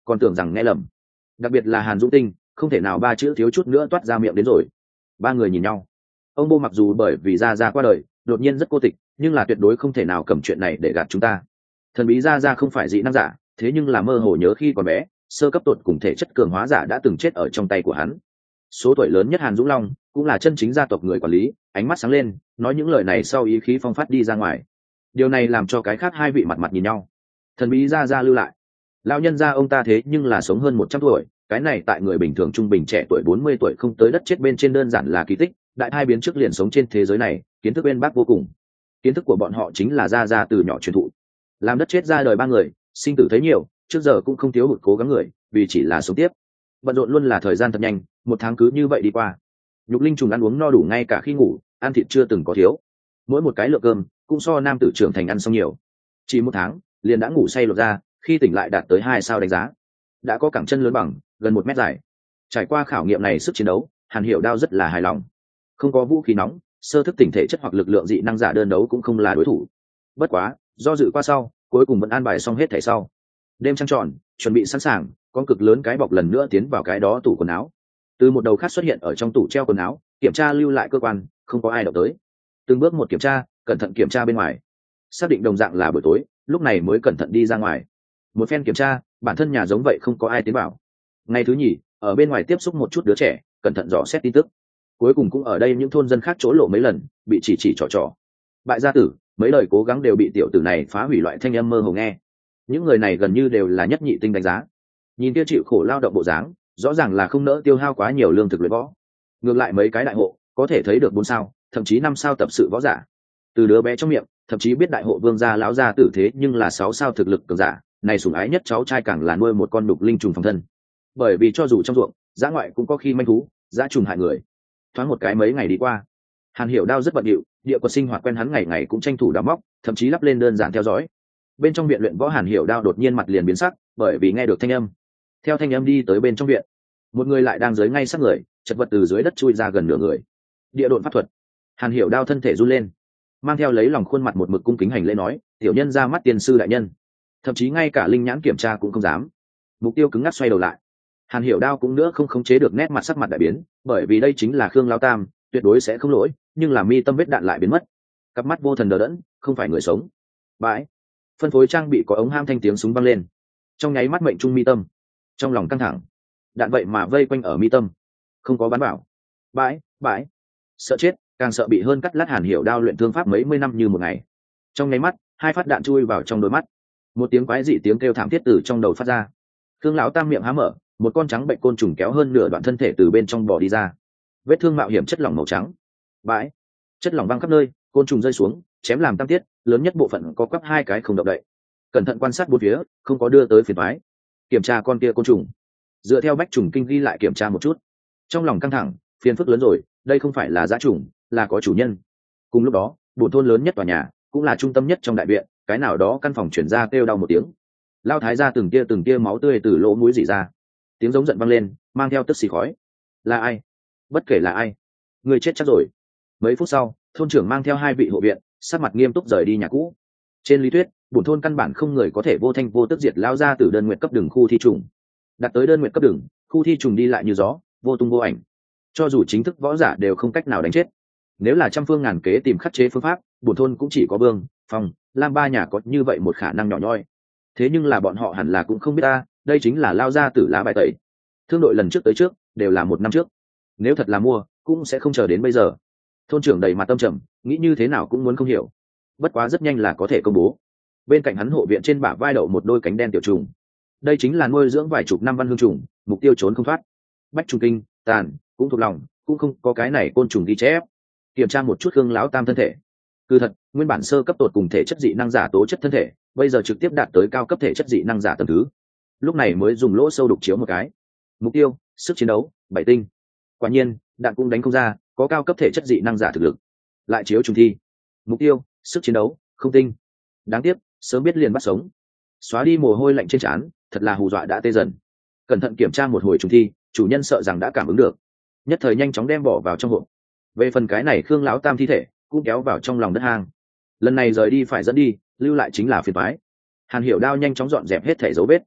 còn tưởng rằng nghe lầm. Đặc biệt là Hàn Dũng Tinh, không thể nào ba chữ thiếu chút nữa toát ra miệng đến rồi. Ba người nhìn nhau. Ông Bô mặc dù bởi vì Gia Gia qua đời đột nhiên rất cô tịch, nhưng là tuyệt đối không thể nào cầm chuyện này để gạt chúng ta. Thần bí Gia Gia không phải dị năng giả, thế nhưng là mơ hồ nhớ khi còn bé, sơ cấp tột cùng thể chất cường hóa giả đã từng chết ở trong tay của hắn. Số tuổi lớn nhất Hàn Dũng Long cũng là chân chính gia tộc người quản lý, ánh mắt sáng lên, nói những lời này sau ý khí phong phát đi ra ngoài. Điều này làm cho cái khác hai vị mặt mặt nhìn nhau. Thần bí Gia Gia lưu lại, lão nhân gia ông ta thế nhưng là sống hơn một trăm tuổi, cái này tại người bình thường trung bình trẻ tuổi bốn mươi tuổi không tới đất chết bên trên đơn giản là kỳ tích. Đại hai biến trước liền sống trên thế giới này, kiến thức bên bác vô cùng. Kiến thức của bọn họ chính là Gia Gia từ nhỏ truyền thụ. Làm đất chết ra đời ba người, sinh tử thấy nhiều, trước giờ cũng không thiếu hụt cố gắng người, vì chỉ là sống tiếp. Bận rộn luôn là thời gian thật nhanh, một tháng cứ như vậy đi qua. Nhục linh trùng ăn uống no đủ ngay cả khi ngủ, ăn thịt chưa từng có thiếu. Mỗi một cái lượng cơm cũng so nam tử trưởng thành ăn xong nhiều. Chỉ một tháng, liền đã ngủ say lột ra, khi tỉnh lại đạt tới hai sao đánh giá. Đã có cẳng chân lớn bằng, gần một mét dài. Trải qua khảo nghiệm này sức chiến đấu, Hàn Hiểu Đao rất là hài lòng. Không có vũ khí nóng, sơ thức tỉnh thể chất hoặc lực lượng dị năng giả đơn đấu cũng không là đối thủ. Bất quá, do dự qua sau, cuối cùng vẫn an bài xong hết thảy sau. Đêm trăng tròn, chuẩn bị sẵn sàng, con cực lớn cái bọc lần nữa tiến vào cái đó tủ quần áo. Từ một đầu khác xuất hiện ở trong tủ treo quần áo, kiểm tra lưu lại cơ quan, không có ai động tới. Từng bước một kiểm tra, cẩn thận kiểm tra bên ngoài. Xác định đồng dạng là buổi tối, lúc này mới cẩn thận đi ra ngoài. Một phen kiểm tra, bản thân nhà giống vậy không có ai tiến vào. Ngày thứ nhì, ở bên ngoài tiếp xúc một chút đứa trẻ, cẩn thận dò xét tin tức. Cuối cùng cũng ở đây những thôn dân khác chỗ lộ mấy lần, bị chỉ chỉ trò trò. Bại gia tử, mấy lời cố gắng đều bị tiểu tử này phá hủy, loại thanh âm mơ hồ nghe. Những người này gần như đều là nhất nhị tinh đánh giá. Nhìn kia chịu khổ lao động bộ dáng, rõ ràng là không nỡ tiêu hao quá nhiều lương thực luyện võ. Ngược lại mấy cái đại hộ, có thể thấy được bốn sao, thậm chí năm sao tập sự võ giả. Từ đứa bé trong miệng, thậm chí biết đại hộ vương gia lão gia tử thế nhưng là sáu sao thực lực cường giả, này sủng ái nhất cháu trai càng là nuôi một con đục linh trùng phòng thân. Bởi vì cho dù trong ruộng, dã ngoại cũng có khi manh thú, dã trùng hại người. Thoáng một cái mấy ngày đi qua, Hàn Hiểu Đao rất bận rộn, địa quật sinh hoạt quen hắn ngày ngày cũng tranh thủ đào móc, thậm chí lắp lên đơn giản theo dõi. Bên trong viện luyện võ, Hàn Hiểu Đao đột nhiên mặt liền biến sắc, bởi vì nghe được thanh âm. Theo thanh âm đi tới bên trong viện, một người lại đang dưới ngay sát người, chật vật từ dưới đất chui ra gần nửa người. Địa độn pháp thuật. Hàn Hiểu Đao thân thể run lên, mang theo lấy lòng khuôn mặt một mực cung kính hành lễ nói, tiểu nhân ra mắt tiên sư đại nhân. Thậm chí ngay cả linh nhãn kiểm tra cũng không dám. Mục tiêu cứng ngắc xoay đầu lại. Hàn Hiểu Đao cũng nữa không khống chế được nét mặt sắc mặt đại biến, bởi vì đây chính là Khương Lão Tam, tuyệt đối sẽ không lỗi, nhưng là mi tâm vết đạn lại biến mất. Cặp mắt vô thần đờ đẫn, không phải người sống. Bãi. Phân phối trang bị có ống ham thanh tiếng súng vang lên. Trong nháy mắt mệnh trung mi tâm. Trong lòng căng thẳng. Đạn vậy mà vây quanh ở mi tâm, không có bắn vào. Bãi, bãi. Sợ chết, càng sợ bị hơn cắt lát. Hàn Hiểu Đao luyện thương pháp mấy mươi năm như một ngày. Trong nháy mắt, hai phát đạn chui vào trong đôi mắt. Một tiếng quái dị tiếng kêu thảm thiết từ trong đầu phát ra. Khương Lão Tam miệng há mở, một con trắng bệnh côn trùng kéo hơn nửa đoạn thân thể từ bên trong bò đi ra. Vết thương mạo hiểm chất lỏng màu trắng. Bãi. Chất lỏng văng khắp nơi, côn trùng rơi xuống, chém làm tam tiết, lớn nhất bộ phận có quắp hai cái không động đậy. Cẩn thận quan sát bốn phía, không có đưa tới phiền toái. Kiểm tra con kia côn trùng. Dựa theo bách trùng kinh ghi lại kiểm tra một chút. Trong lòng căng thẳng, phiền phức lớn rồi, đây không phải là dã trùng, là có chủ nhân. Cùng lúc đó, bổn thôn lớn nhất tòa nhà, cũng là trung tâm nhất trong đại viện, cái nào đó căn phòng chuyển ra kêu đau một tiếng. Lao thái ra từng tia từng tia máu tươi từ lỗ mũi rỉ ra. Tiếng giống giận vang lên, mang theo tức xì khói. Là ai? Bất kể là ai, người chết chắc rồi. Mấy phút sau, thôn trưởng mang theo hai vị hộ viện, sắc mặt nghiêm túc rời đi nhà cũ. Trên lý thuyết, bổn thôn căn bản không người có thể vô thanh vô tức diệt lao ra từ đơn nguyện cấp đường khu thi trùng. Đặt tới đơn nguyện cấp đường, khu thi trùng đi lại như gió, vô tung vô ảnh. Cho dù chính thức võ giả đều không cách nào đánh chết. Nếu là trăm phương ngàn kế tìm khắc chế phương pháp, bổn thôn cũng chỉ có Vương, Phong, Lam ba nhà có như vậy một khả năng nhỏ nhoi. Thế nhưng là bọn họ hẳn là cũng không biết ta, đây chính là lao ra tử lá bài tẩy. Thương đội lần trước tới trước, đều là một năm trước. Nếu thật là mua, cũng sẽ không chờ đến bây giờ. Thôn trưởng đầy mặt tâm trầm, nghĩ như thế nào cũng muốn không hiểu. Bất quá rất nhanh là có thể công bố. Bên cạnh hắn hộ viện trên bả vai đậu một đôi cánh đen tiểu trùng. Đây chính là nuôi dưỡng vài chục năm văn hương trùng, mục tiêu trốn không thoát. Bách trùng kinh, tàn, cũng thuộc lòng, cũng không có cái này côn trùng ghi chép. Kiểm tra một chút Khương Lão Tam thân thể. Cứ thật, nguyên bản sơ cấp tột cùng thể chất dị năng giả tố chất thân thể, bây giờ trực tiếp đạt tới cao cấp thể chất dị năng giả tầng thứ. Lúc này mới dùng lỗ sâu đục chiếu một cái. Mục tiêu, sức chiến đấu, bảy tinh. Quả nhiên, đạn cũng đánh không ra, có cao cấp thể chất dị năng giả thực lực. Lại chiếu trùng thi. Mục tiêu, sức chiến đấu, không tinh. Đáng tiếc, sớm biết liền bắt sống. Xóa đi mồ hôi lạnh trên trán, thật là hù dọa đã tê dần. Cẩn thận kiểm tra một hồi trùng thi, chủ nhân sợ rằng đã cảm ứng được, nhất thời nhanh chóng đem bỏ vào trong hộp. Về phần cái này Khương Lão Tam thi thể cũng kéo vào trong lòng đất hang. Lần này rời đi phải dẫn đi, lưu lại chính là phiền toái. Hàn Hiểu Đao nhanh chóng dọn dẹp hết thảy dấu vết.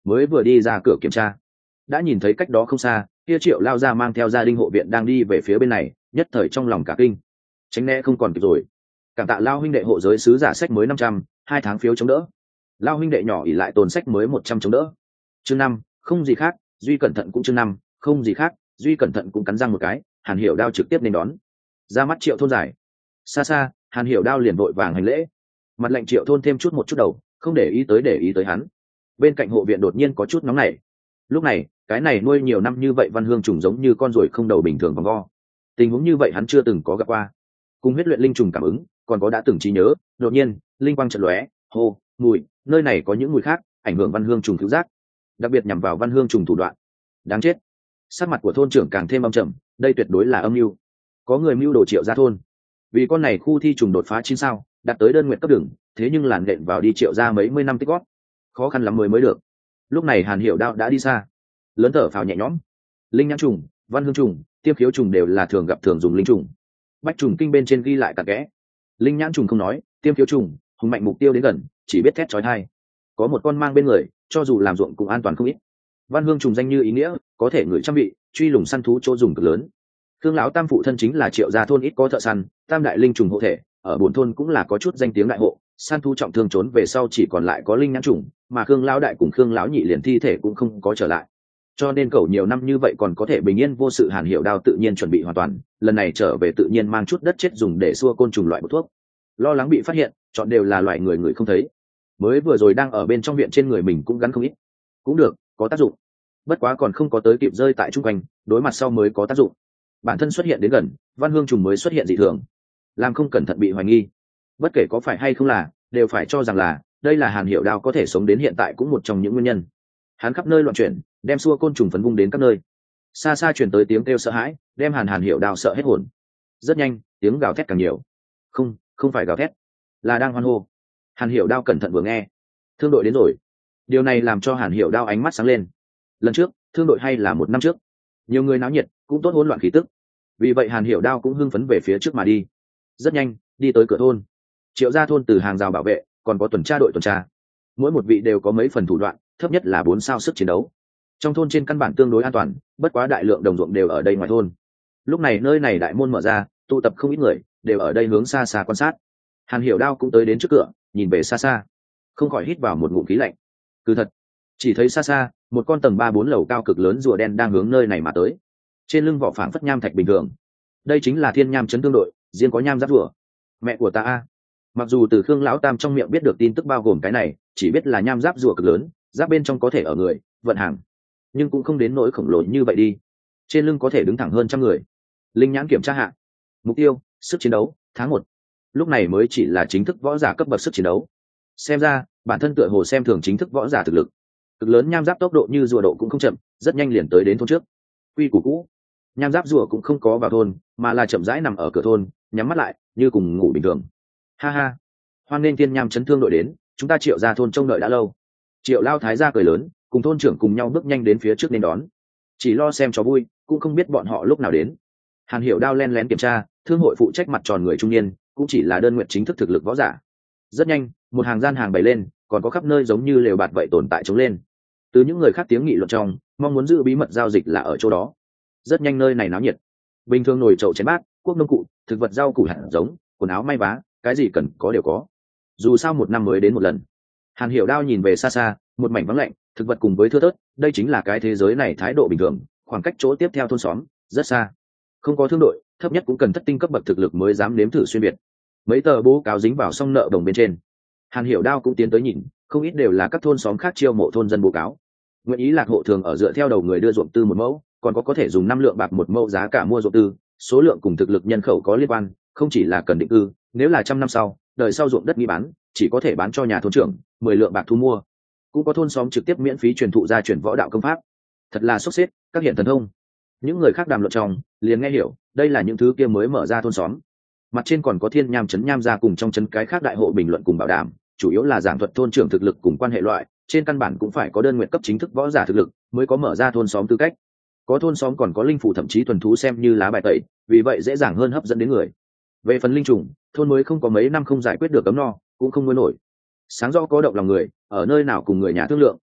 mới vừa đi ra cửa kiểm tra, đã nhìn thấy cách đó không xa kia Triệu lao ra mang theo gia đình hộ viện đang đi về phía bên này, nhất thời trong lòng cả kinh, tránh né không còn kịp rồi. Cảm tạ Lao huynh đệ hộ giới sứ giả sách mới năm trăm, hai tháng phiếu chống đỡ. Lao huynh đệ nhỏ ỉ lại tồn sách mới một trăm chống đỡ. Chương năm, không gì khác, duy cẩn thận cũng chương năm, không gì khác, duy cẩn thận cũng cắn răng một cái, Hàn Hiểu Đao trực tiếp nên đón. Ra mắt Triệu thôn giải. Xa xa, Hàn Hiểu Đao liền vội vàng hành lễ. Mặt lệnh Triệu thôn thêm chút một chút đầu, không để ý tới để ý tới hắn. Bên cạnh hộ viện đột nhiên có chút nóng nảy. Lúc này, cái này nuôi nhiều năm như vậy Văn Hương trùng giống như con ruồi không đầu bình thường vòng vo. Tình huống như vậy hắn chưa từng có gặp qua. Cùng huyết luyện linh trùng cảm ứng, còn có đã từng trí nhớ, đột nhiên, linh quang chợt lóe, hô, mùi, nơi này có những mùi khác, ảnh hưởng Văn Hương trùng cứu giác, đặc biệt nhằm vào Văn Hương trùng thủ đoạn. Đáng chết. Sắc mặt của thôn trưởng càng thêm âm trầm, đây tuyệt đối là âm mưu. Có người mưu đồ Triệu gia thôn. Vì con này khu thi trùng đột phá chín sao, đạt tới đơn nguyện cấp đường, thế nhưng làn đện vào đi Triệu gia mấy mươi năm tích gót, khó khăn lắm mới mới được. Lúc này Hàn Hiểu Đao đã đi xa, lớn thở phào nhẹ nhõm. Linh nhãn trùng, Văn Hương trùng, tiêm khiếu trùng đều là thường gặp thường dùng linh trùng. Bách trùng kinh bên trên ghi lại cặn kẽ. Linh nhãn trùng không nói, tiêm khiếu trùng, hùng mạnh mục tiêu đến gần, chỉ biết thét chói tai. Có một con mang bên người, cho dù làm ruộng cũng an toàn không ít. Văn Hương trùng danh như ý nghĩa, có thể ngửi trăm vị, truy lùng săn thú chỗ dùng cực lớn. Khương lão tam phụ thân chính là Triệu gia thôn ít có thợ săn, tam đại linh trùng hộ thể, ở buồn thôn cũng là có chút danh tiếng đại hộ, săn thú trọng thương trốn về sau chỉ còn lại có linh nhãn trùng, mà Khương lão đại cùng Khương lão nhị liền thi thể cũng không có trở lại. Cho nên cậu nhiều năm như vậy còn có thể bình yên vô sự. Hàn Hiểu Đao tự nhiên chuẩn bị hoàn toàn, lần này trở về tự nhiên mang chút đất chết dùng để xua côn trùng loại bột thuốc. Lo lắng bị phát hiện, chọn đều là loại người người không thấy. Mới vừa rồi đang ở bên trong viện trên người mình cũng gắn không ít. Cũng được, có tác dụng. Bất quá còn không có tới kịp rơi tại trung quanh, đối mặt sau mới có tác dụng. Bản thân xuất hiện đến gần, Văn Hương trùng mới xuất hiện dị thường, làm không cẩn thận bị hoài nghi. Bất kể có phải hay không là, đều phải cho rằng là đây là Hàn Hiểu Đao có thể sống đến hiện tại cũng một trong những nguyên nhân. Hắn khắp nơi loạn chuyển, đem xua côn trùng phấn vung đến các nơi. Xa xa chuyển tới tiếng kêu sợ hãi, đem Hàn Hàn Hiểu Đao sợ hết hồn. Rất nhanh, tiếng gào thét càng nhiều. Không, không phải gào thét, là đang hoan hô. Hàn Hiểu Đao cẩn thận vừa nghe, thương đội đến rồi. Điều này làm cho Hàn Hiểu Đao ánh mắt sáng lên. Lần trước, thương đội hay là một năm trước, nhiều người náo nhiệt, cũng tốt hỗn loạn khí tức. Vì vậy Hàn Hiểu Đao cũng hưng phấn về phía trước mà đi. Rất nhanh, đi tới cửa thôn. Triệu gia thôn từ hàng rào bảo vệ, còn có tuần tra đội tuần tra. Mỗi một vị đều có mấy phần thủ đoạn, thấp nhất là bốn sao sức chiến đấu. Trong thôn trên căn bản tương đối an toàn, bất quá đại lượng đồng ruộng đều ở đây ngoài thôn. Lúc này nơi này đại môn mở ra, tụ tập không ít người, đều ở đây hướng xa xa quan sát. Hàn Hiểu Đao cũng tới đến trước cửa, nhìn về xa xa, không khỏi hít vào một ngụm khí lạnh. Cứ thật, chỉ thấy xa xa, một con tầng ba bốn lầu cao cực lớn rùa đen đang hướng nơi này mà tới. Trên lưng vỏ phảng phất nham thạch bình thường. Đây chính là Thiên Nham trấn thương đội, riêng có nham giáp rùa. Mẹ của ta a. Mặc dù từ Khương lão tam trong miệng biết được tin tức bao gồm cái này, chỉ biết là nham giáp rùa cực lớn, giáp bên trong có thể ở người, vận hàng, nhưng cũng không đến nỗi khổng lồ như vậy đi. Trên lưng có thể đứng thẳng hơn trăm người. Linh nhãn kiểm tra hạ, mục tiêu, sức chiến đấu, tháng một. Lúc này mới chỉ là chính thức võ giả cấp bậc sức chiến đấu. Xem ra, bản thân tựa hồ xem thường chính thức võ giả thực lực. Cực lớn nham giáp tốc độ như rùa độ cũng không chậm, rất nhanh liền tới đến thôn trước. Quy củ cũ, nham giáp rùa cũng không có vào thôn, mà là chậm rãi nằm ở cửa thôn, nhắm mắt lại, như cùng ngủ bình thường. Ha ha, hoan nghênh Thiên Nham trấn thương đội đến, chúng ta Triệu gia thôn trông đợi đã lâu. Triệu lao thái gia cười lớn, cùng thôn trưởng cùng nhau bước nhanh đến phía trước nên đón. Chỉ lo xem cho vui, cũng không biết bọn họ lúc nào đến. Hàn Hiểu Đao len lén kiểm tra, thương hội phụ trách mặt tròn người trung niên, cũng chỉ là đơn nguyện chính thức thực lực võ giả. Rất nhanh, một hàng gian hàng bày lên, còn có khắp nơi giống như lều bạt vậy tồn tại chống lên. Từ những người khác tiếng nghị luận trong, mong muốn giữ bí mật giao dịch là ở chỗ đó. Rất nhanh nơi này náo nhiệt. Bình thường nồi chậu chén bát, quốc nông cụ, thực vật rau củ hạt giống, quần áo may vá, cái gì cần có đều có. Dù sao một năm mới đến một lần. Hàn Hiểu Đao nhìn về xa xa, một mảnh vắng lạnh, thực vật cùng với thưa thớt, đây chính là cái thế giới này thái độ bình thường, khoảng cách chỗ tiếp theo thôn xóm rất xa. Không có thương đội, thấp nhất cũng cần thất tinh cấp bậc thực lực mới dám nếm thử xuyên biệt. Mấy tờ bố cáo dính vào song nợ đồng bên trên. Hàn Hiểu Đao cũng tiến tới nhìn, không ít đều là các thôn xóm khác chiêu mộ thôn dân bố cáo. Nguyện ý lạc hộ thường ở dựa theo đầu người đưa ruộng tư một mẫu, còn có có thể dùng năm lượng bạc một mẫu giá cả mua ruộng tư, số lượng cùng thực lực nhân khẩu có liên quan, không chỉ là cần định cư, nếu là trăm năm sau, đời sau ruộng đất nghi bán, chỉ có thể bán cho nhà thôn trưởng, mười lượng bạc thu mua. Cũng có thôn xóm trực tiếp miễn phí truyền thụ gia truyền võ đạo công pháp. Thật là sốc xếp, các hiện thần thông. Những người khác đàm luận trong, liền nghe hiểu, đây là những thứ kia mới mở ra thôn xóm. Mặt trên còn có Thiên Nham trấn nham gia cùng trong trấn cái khác đại hộ bình luận cùng bảo đảm, chủ yếu là giảng thuật thôn trưởng thực lực cùng quan hệ loại, trên căn bản cũng phải có đơn nguyện cấp chính thức võ giả thực lực mới có mở ra thôn xóm tư cách. Có thôn xóm còn có linh phủ thậm chí thuần thú xem như lá bài tẩy, vì vậy dễ dàng hơn hấp dẫn đến người. Về phần linh trùng, thôn mới không có mấy năm không giải quyết được cấm no, cũng không nuôi nổi. Sáng rõ có động lòng người, ở nơi nào cùng người nhà thương lượng,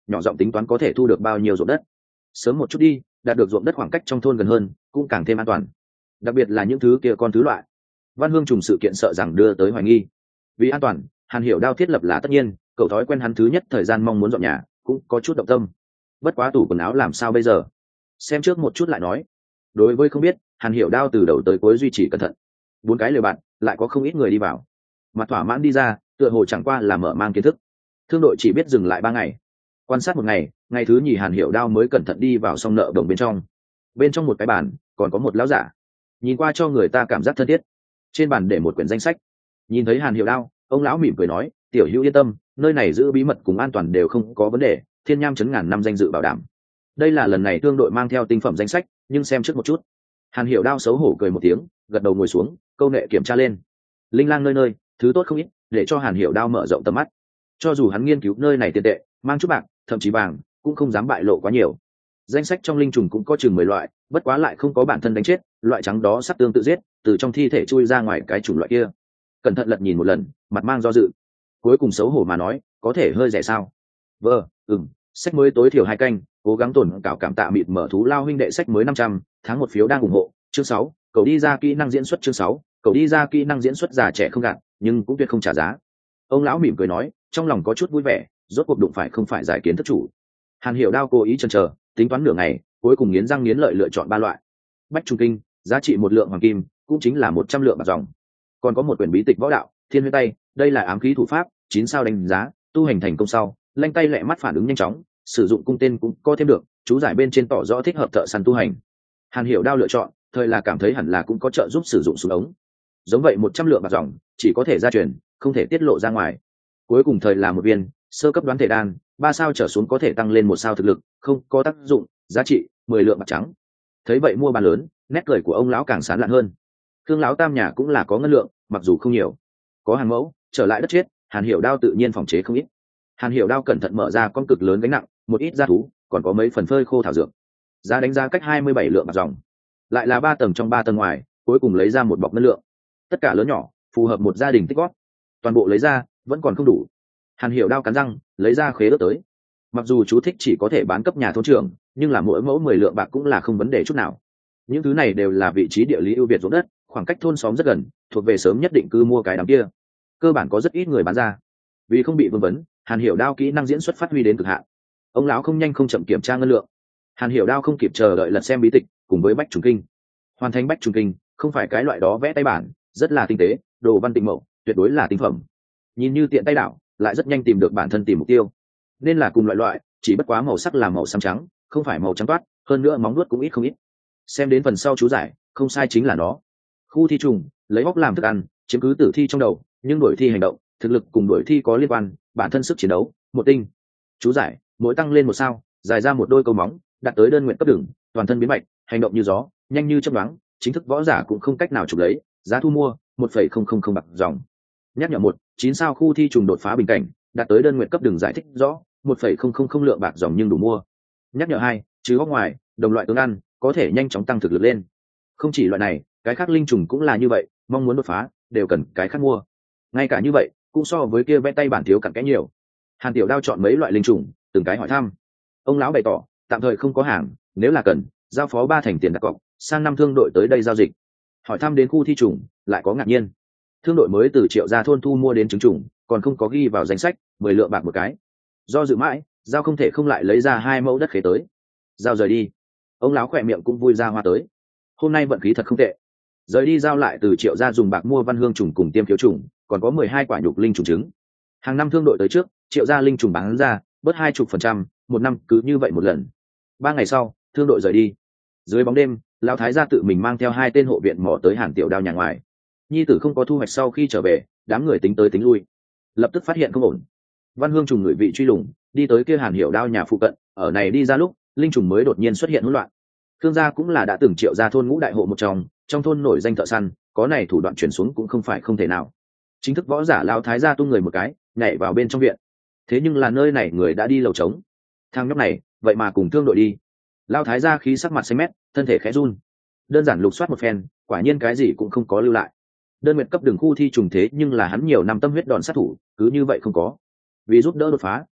nhỏ giọng tính toán có thể thu được bao nhiêu ruộng đất. Sớm một chút đi, đạt được ruộng đất khoảng cách trong thôn gần hơn cũng càng thêm an toàn, đặc biệt là những thứ kia con thứ loại. Văn Hương trùng sự kiện sợ rằng đưa tới hoài nghi. Vì an toàn, Hàn Hiểu Đao thiết lập là tất nhiên, cậu thói quen hắn thứ nhất thời gian mong muốn dọn nhà cũng có chút động tâm. Bất quá tủ quần áo làm sao bây giờ, xem trước một chút lại nói. Đối với không biết, Hàn Hiểu Đao từ đầu tới cuối duy trì cẩn thận. Bốn cái lều bạn lại có không ít người đi vào, mặt thỏa mãn đi ra, tựa hồ chẳng qua là mở mang kiến thức. Thương đội chỉ biết dừng lại ba ngày, quan sát một ngày, ngày thứ nhì Hàn Hiểu Đao mới cẩn thận đi vào song nợ đồng bên trong. Bên trong một cái bàn còn có một lão giả, nhìn qua cho người ta cảm giác thân thiết. Trên bàn để một quyển danh sách. Nhìn thấy Hàn Hiểu Đao, ông lão mỉm cười nói, tiểu hữu yên tâm, nơi này giữ bí mật cùng an toàn đều không có vấn đề, thiên nham chấn ngàn năm danh dự bảo đảm. Đây là lần này thương đội mang theo tinh phẩm danh sách, nhưng xem trước một chút. Hàn Hiểu Đao xấu hổ cười một tiếng, gật đầu ngồi xuống, câu nệ kiểm tra lên. Linh lang nơi nơi, thứ tốt không ít, để cho Hàn Hiểu Đao mở rộng tầm mắt. Cho dù hắn nghiên cứu nơi này tiền tệ, mang chút bạc, thậm chí vàng, cũng không dám bại lộ quá nhiều. Danh sách trong linh trùng cũng có chừng mười loại, bất quá lại không có bản thân đánh chết, loại trắng đó sắp tương tự giết, từ trong thi thể chui ra ngoài cái chủng loại kia. Cẩn thận lật nhìn một lần, mặt mang do dự. Cuối cùng xấu hổ mà nói, có thể hơi rẻ sao? Vâng, ừm, sách mới tối thiểu hai canh, cố gắng tổn cảo cảm tạ mịt mở thú lao huynh đệ sách mới năm trăm, tháng một phiếu đang ủng hộ. Chương sáu, cầu đi ra kỹ năng diễn xuất. Chương sáu, cầu đi ra kỹ năng diễn xuất già trẻ không gạt, nhưng cũng tuyệt không trả giá. Ông lão mỉm cười nói, trong lòng có chút vui vẻ, rốt cuộc đụng phải không phải giải kiến thức chủ. Hàn Hiểu Đao cố ý chần chờ, tính toán nửa ngày, cuối cùng nghiến răng nghiến lợi lựa chọn ba loại. Bách Trung Kinh, giá trị một lượng hoàng kim, cũng chính là một trăm lượng bạc dòng. Còn có một quyển bí tịch võ đạo, Thiên Huyết Tay, đây là ám khí thủ pháp, chín sao đánh giá, tu hành thành công sau, lanh tay lẹ mắt phản ứng nhanh chóng, sử dụng cung tên cũng có thêm được, chú giải bên trên tỏ rõ thích hợp thợ săn tu hành. Hàn Hiểu Đao lựa chọn, thời là cảm thấy hẳn là cũng có trợ giúp sử dụng súng ống. Giống vậy một trăm lượng bạc dòng, chỉ có thể gia truyền, không thể tiết lộ ra ngoài. Cuối cùng thời là một viên sơ cấp đoán thể đan, ba sao trở xuống có thể tăng lên một sao thực lực, không có tác dụng, giá trị mười lượng bạc trắng. Thấy vậy mua bán lớn, nét cười của ông lão càng sán lạn hơn. Khương lão tam nhà cũng là có ngân lượng, mặc dù không nhiều, có hàng mẫu, trở lại đất chết, Hàn Hiểu Đao tự nhiên phòng chế không ít. Hàn Hiểu Đao cẩn thận mở ra con cực lớn gánh nặng, một ít gia thú, còn có mấy phần phơi khô thảo dược. Giá đánh giá cách hai mươi bảy lượng bạc dòng, lại là ba tầng trong ba tầng ngoài, cuối cùng lấy ra một bọc ngân lượng. Tất cả lớn nhỏ, phù hợp một gia đình tích góp. Toàn bộ lấy ra, vẫn còn không đủ. Hàn Hiểu Đao cắn răng, lấy ra khế ước tới. Mặc dù chú thích chỉ có thể bán cấp nhà thôn trưởng, nhưng là mỗi mẫu mười lượng bạc cũng là không vấn đề chút nào. Những thứ này đều là vị trí địa lý ưu việt ruộng đất, khoảng cách thôn xóm rất gần, thuộc về sớm nhất định cư mua cái đám kia. Cơ bản có rất ít người bán ra. Vì không bị vương vấn, Hàn Hiểu Đao kỹ năng diễn xuất phát huy đến cực hạn. Ông lão không nhanh không chậm kiểm tra ngân lượng. Hàn Hiểu Đao không kịp chờ đợi lật xem bí tịch, cùng với Bách Trùng Kinh. Hoàn thành Bách Trùng Kinh, không phải cái loại đó vẽ tay bản, rất là tinh tế, đồ văn tinh mẫu, tuyệt đối là tinh phẩm. Nhìn như tiện tay đảo, lại rất nhanh tìm được bản thân tìm mục tiêu. Nên là cùng loại loại, chỉ bất quá màu sắc là màu xám trắng, không phải màu trắng toát, hơn nữa móng nuốt cũng ít không ít. Xem đến phần sau chú giải, không sai chính là nó. Khu thi trùng, lấy óc làm thức ăn, chiếm cứ tử thi trong đầu, nhưng đuổi thi hành động, thực lực cùng đuổi thi có liên quan, bản thân sức chiến đấu, một tinh. Chú giải, mỗi tăng lên một sao, dài ra một đôi câu móng, đạt tới đơn nguyện cấp đường, toàn thân biến mạnh, hành động như gió, nhanh như chớp nhoáng, chính thức võ giả cũng không cách nào chụp lấy, giá thu mua một phẩy không không không bạc dòng. Nhắc nhở một, chín sao khu thi trùng đột phá bình cảnh, đạt tới đơn nguyện cấp đường giải thích rõ, một phẩy không không không lượng bạc dòng nhưng đủ mua. Nhắc nhở hai, chứ góc ngoài, đồng loại tướng ăn, có thể nhanh chóng tăng thực lực lên. Không chỉ loại này, cái khác linh trùng cũng là như vậy, mong muốn đột phá, đều cần cái khác mua. Ngay cả như vậy, cũng so với kia vẽ tay bản thiếu cặn kẽ nhiều. Hàn Tiểu Đao chọn mấy loại linh trùng, từng cái hỏi thăm. Ông lão bày tỏ, tạm thời không có hàng, nếu là cần, giao phó ba thành tiền đặt cọc, sang năm thương đội tới đây giao dịch. Hỏi thăm đến khu thi trùng, lại có ngạc nhiên. Thương đội mới từ Triệu Gia thôn thu mua đến trứng trùng, còn không có ghi vào danh sách, mười lượng bạc một cái. Do dự mãi, giao không thể không lại lấy ra hai mẫu đất khế tới. Giao rời đi. Ông lão khỏe miệng cũng vui ra hoa tới. Hôm nay vận khí thật không tệ. Rời đi giao lại từ Triệu Gia dùng bạc mua văn hương trùng cùng tiêm khiếu trùng, còn có mười hai quả nhục linh trùng trứng. Hàng năm thương đội tới trước, Triệu Gia linh trùng bán ra, bớt hai chục phần trăm, một năm cứ như vậy một lần. Ba ngày sau, thương đội rời đi. Dưới bóng đêm, lão thái gia tự mình mang theo hai tên hộ viện mò tới Hàn Tiểu Đao nhà ngoài. Nhi tử không có thu hoạch sau khi trở về, đám người tính tới tính lui, lập tức phát hiện không ổn. Văn hương trùng người vị truy lùng, đi tới kia Hàn Hiểu Đao nhà phụ cận, ở này đi ra lúc, linh trùng mới đột nhiên xuất hiện hỗn loạn. Thương gia cũng là đã từng Triệu Gia thôn ngũ đại hộ một trong, trong thôn nổi danh thợ săn, có này thủ đoạn chuyển xuống cũng không phải không thể nào. Chính thức võ giả lão thái gia tung người một cái, nhảy vào bên trong viện. Thế nhưng là nơi này người đã đi lầu trống. Thằng nhóc này, vậy mà cùng thương đội đi. Lão thái gia khí sắc mặt xanh mét, thân thể khẽ run. Đơn giản lục soát một phen, quả nhiên cái gì cũng không có lưu lại. Đơn nguyện cấp đường khu thi trùng thế nhưng là hắn nhiều năm tâm huyết đòn sát thủ, cứ như vậy không có. Vì giúp đỡ đột phá,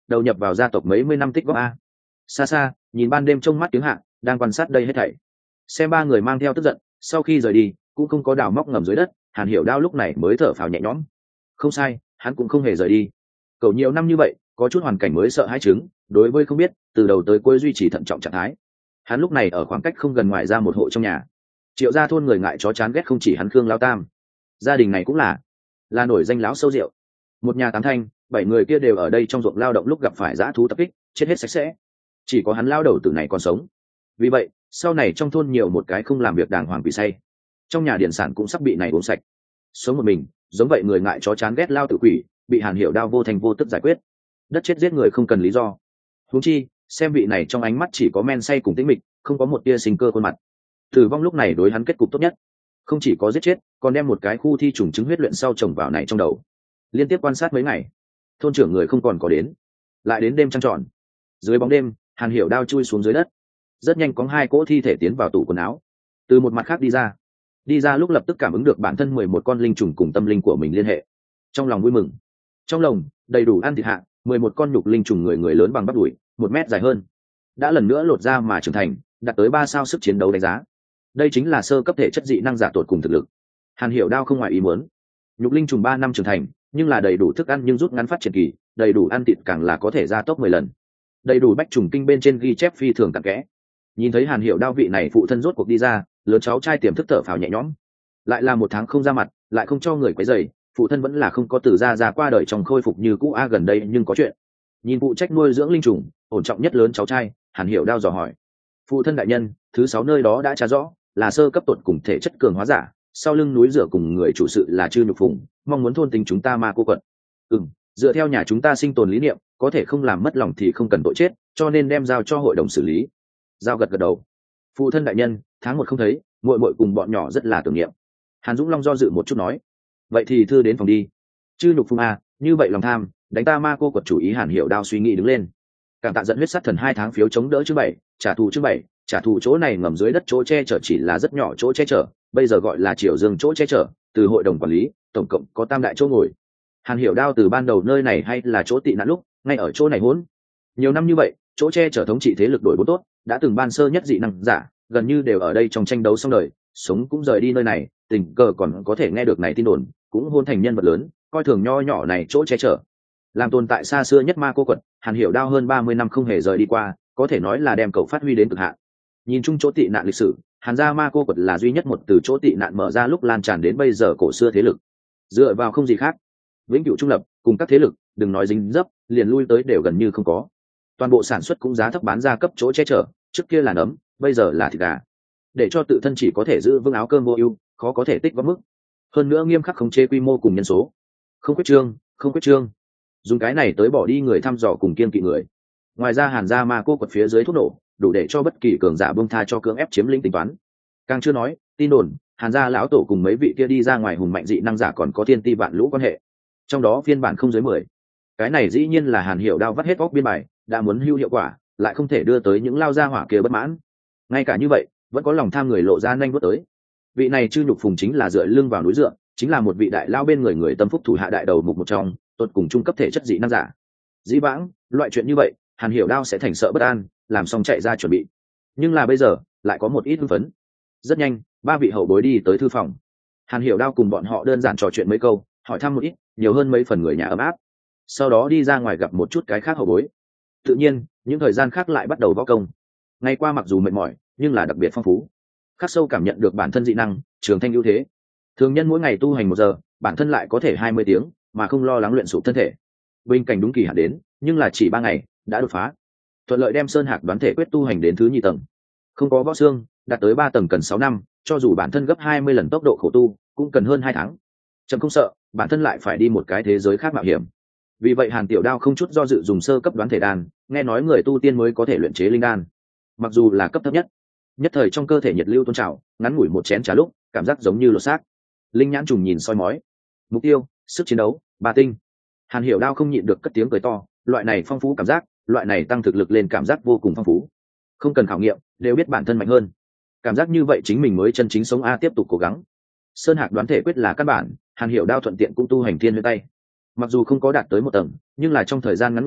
đầu nhập vào gia tộc mấy mươi năm tích góp a. Xa xa nhìn ban đêm trông mắt tiếng hạ đang quan sát đây hết thảy, xem ba người mang theo tức giận sau khi rời đi cũng không có đào móc ngầm dưới đất, Hàn Hiểu Đao lúc này mới thở phào nhẹ nhõm. Không sai, hắn cũng không hề rời đi. Cậu nhiều năm như vậy có chút hoàn cảnh mới sợ hãi chứng, đối với không biết từ đầu tới cuối duy trì thận trọng trạng thái. Hắn lúc này ở khoảng cách không gần ngoài ra một hộ trong nhà. Triệu gia thôn người ngại chó chán ghét không chỉ hắn Khương Lao Tam, gia đình này cũng là là nổi danh láo sâu rượu. Một nhà tám thanh, bảy người kia đều ở đây trong ruộng lao động lúc gặp phải dã thú tập kích, chết hết sạch sẽ. Chỉ có hắn lao đầu tử này còn sống. Vì vậy, sau này trong thôn nhiều một cái không làm việc đàng hoàng bị say. Trong nhà điển sản cũng sắp bị này uống sạch. Sống một mình, giống vậy người ngại chó chán ghét lao tự quỷ, bị Hàn Hiểu Đao vô thành vô tức giải quyết. Đất chết giết người không cần lý do. Huống chi, xem vị này trong ánh mắt chỉ có men say cùng tĩnh mịch, không có một tia sinh cơ khuôn mặt. Tử vong lúc này đối hắn kết cục tốt nhất, không chỉ có giết chết, còn đem một cái khu thi trùng chứng huyết luyện sau trồng vào này trong đầu. Liên tiếp quan sát mấy ngày, thôn trưởng người không còn có đến. Lại đến đêm trăng tròn, dưới bóng đêm, Hàn Hiểu Đao chui xuống dưới đất, rất nhanh có hai cỗ thi thể tiến vào tủ quần áo. Từ một mặt khác đi ra, đi ra lúc lập tức cảm ứng được bản thân mười một con linh trùng cùng tâm linh của mình liên hệ, trong lòng vui mừng. Trong lồng đầy đủ ăn thịt hạ, mười một con nhục linh trùng người người lớn bằng bắp đùi, một mét dài hơn, đã lần nữa lột ra mà trưởng thành, đạt tới ba sao sức chiến đấu đánh giá. Đây chính là sơ cấp thể chất dị năng giả tột cùng thực lực. Hàn Hiểu Đao không ngoài ý muốn, nhục linh trùng ba năm trưởng thành, nhưng là đầy đủ thức ăn nhưng rút ngắn phát triển kỳ, đầy đủ ăn thịt càng là có thể gia tốc mười lần. Đầy đủ bách trùng kinh bên trên ghi chép phi thường cặn kẽ. Nhìn thấy Hàn Hiểu Đao vị này phụ thân rốt cuộc đi ra, lớn cháu trai tiềm thức thở phào nhẹ nhõm. Lại là một tháng không ra mặt, lại không cho người quấy rầy, phụ thân vẫn là không có từ ra ra qua đời trong khôi phục như cũ a gần đây nhưng có chuyện. Nhìn phụ trách nuôi dưỡng linh trùng, ổn trọng nhất lớn cháu trai, Hàn Hiểu Đao dò hỏi. Phụ thân đại nhân, thứ sáu nơi đó đã tra rõ, là sơ cấp tột cùng thể chất cường hóa giả, sau lưng núi rửa cùng người chủ sự là Trư Nhục Phùng, mong muốn thôn tính chúng ta ma cô quận. Ừm, dựa theo nhà chúng ta sinh tồn lý niệm, có thể không làm mất lòng thì không cần tội chết, cho nên đem giao cho hội đồng xử lý. Giao gật gật đầu. Phụ thân đại nhân, tháng một không thấy, muội muội cùng bọn nhỏ rất là tưởng niệm. Hàn Dũng Long do dự một chút nói, vậy thì thư đến phòng đi. Chư Nhục Phùng a, như vậy lòng tham, đánh ta ma cô quật chủ ý. Hàn Hiểu Đao suy nghĩ đứng lên. Cảm tạ dẫn huyết sát thần hai tháng phiếu chống đỡ chương bảy, trả thù chương bảy, trả thù chỗ này ngầm dưới đất chỗ che chở chỉ là rất nhỏ chỗ che chở, bây giờ gọi là Triều Dương chỗ che chở, từ hội đồng quản lý, tổng cộng có tam đại chỗ ngồi. Hàn Hiểu Đao từ ban đầu nơi này hay là chỗ tị nạn lúc, ngay ở chỗ này hỗn. Nhiều năm như vậy, chỗ che chở thống trị thế lực đổi bốn tốt, đã từng ban sơ nhất dị năng giả, gần như đều ở đây trong tranh đấu xong đời, sống cũng rời đi nơi này, tình cờ còn có thể nghe được này tin đồn, cũng hôn thành nhân vật lớn, coi thường nho nhỏ này chỗ che chở. Làm tồn tại xa xưa nhất ma cô quật, Hàn Hiểu Đao hơn ba mươi năm không hề rời đi qua, có thể nói là đem cậu phát huy đến cực hạn. Nhìn chung chỗ tị nạn lịch sử, Hàn gia ma cô quật là duy nhất một từ chỗ tị nạn mở ra lúc lan tràn đến bây giờ cổ xưa thế lực. Dựa vào không gì khác, vĩnh cửu trung lập, cùng các thế lực, đừng nói dính dấp, liền lui tới đều gần như không có. Toàn bộ sản xuất cũng giá thấp bán ra cấp chỗ che chở, trước kia là nấm, bây giờ là thịt gà. Để cho tự thân chỉ có thể giữ vững áo cơm vô ưu, khó có thể tích góp mức. Hơn nữa nghiêm khắc khống chế quy mô cùng nhân số. Không quyết trương, không quyết trương. Dùng cái này tới bỏ đi người thăm dò cùng kiên kỵ người. Ngoài ra Hàn gia ma cô quật phía dưới thuốc nổ, đủ để cho bất kỳ cường giả bông tha cho cưỡng ép chiếm lĩnh tính toán. Càng chưa nói, tin đồn, Hàn gia lão tổ cùng mấy vị kia đi ra ngoài hùng mạnh dị năng giả còn có thiên ti vạn lũ quan hệ. Trong đó phiên bản không dưới mười. Cái này dĩ nhiên là Hàn Hiểu Đao vắt hết óc biên bài, đã muốn hưu hiệu quả, lại không thể đưa tới những lao gia hỏa kia bất mãn. Ngay cả như vậy, vẫn có lòng tham người lộ ra nhanh bước tới. Vị này Chư Nhục Phùng chính là dựa lưng vào núi dựa, chính là một vị đại lao bên người người tâm phúc thủ hạ đại đầu mục một trong, tuột cùng trung cấp thể chất dị năng giả. Dĩ vãng, loại chuyện như vậy, Hàn Hiểu Đao sẽ thành sợ bất an, làm xong chạy ra chuẩn bị. Nhưng là bây giờ, lại có một ít hưng phấn. Rất nhanh, ba vị hậu bối đi tới thư phòng. Hàn Hiểu Đao cùng bọn họ đơn giản trò chuyện mấy câu, hỏi thăm một ít, nhiều hơn mấy phần người nhà ấm áp. Sau đó đi ra ngoài gặp một chút cái khác hậu bối. Tự nhiên, những thời gian khác lại bắt đầu võ công. Ngày qua mặc dù mệt mỏi, nhưng là đặc biệt phong phú. Khắc sâu cảm nhận được bản thân dị năng, trường thanh ưu thế. Thường nhân mỗi ngày tu hành một giờ, bản thân lại có thể hai mươi tiếng, mà không lo lắng luyện sụp thân thể. Bình cảnh đúng kỳ hạn đến, nhưng là chỉ ba ngày đã đột phá, thuận lợi đem sơn hạc đoán thể quyết tu hành đến thứ nhị tầng. Không có võ xương, đạt tới ba tầng cần sáu năm, cho dù bản thân gấp hai mươi lần tốc độ khổ tu, cũng cần hơn hai tháng. Trầm không sợ, bản thân lại phải đi một cái thế giới khác mạo hiểm. Vì vậy Hàn Tiểu Đao không chút do dự dùng sơ cấp đoán thể đan, nghe nói người tu tiên mới có thể luyện chế linh đan. Mặc dù là cấp thấp nhất, nhất thời trong cơ thể nhiệt lưu tôn trào, ngắn ngủi một chén trà lúc, cảm giác giống như lột xác. Linh nhãn trùng nhìn soi mói. Mục tiêu, sức chiến đấu, ba tinh. Hàn Hiểu Đao không nhịn được cất tiếng cười to, loại này phong phú cảm giác, loại này tăng thực lực lên cảm giác vô cùng phong phú. Không cần khảo nghiệm, đều biết bản thân mạnh hơn. Cảm giác như vậy chính mình mới chân chính sống a tiếp tục cố gắng. Sơn hạc đoán thể quyết là căn bản, Hàn Hiểu Đao thuận tiện cũng tu hành thiên huyễn tay. Mặc dù không có đạt tới một tầng, nhưng là trong thời gian ngắn ngủi,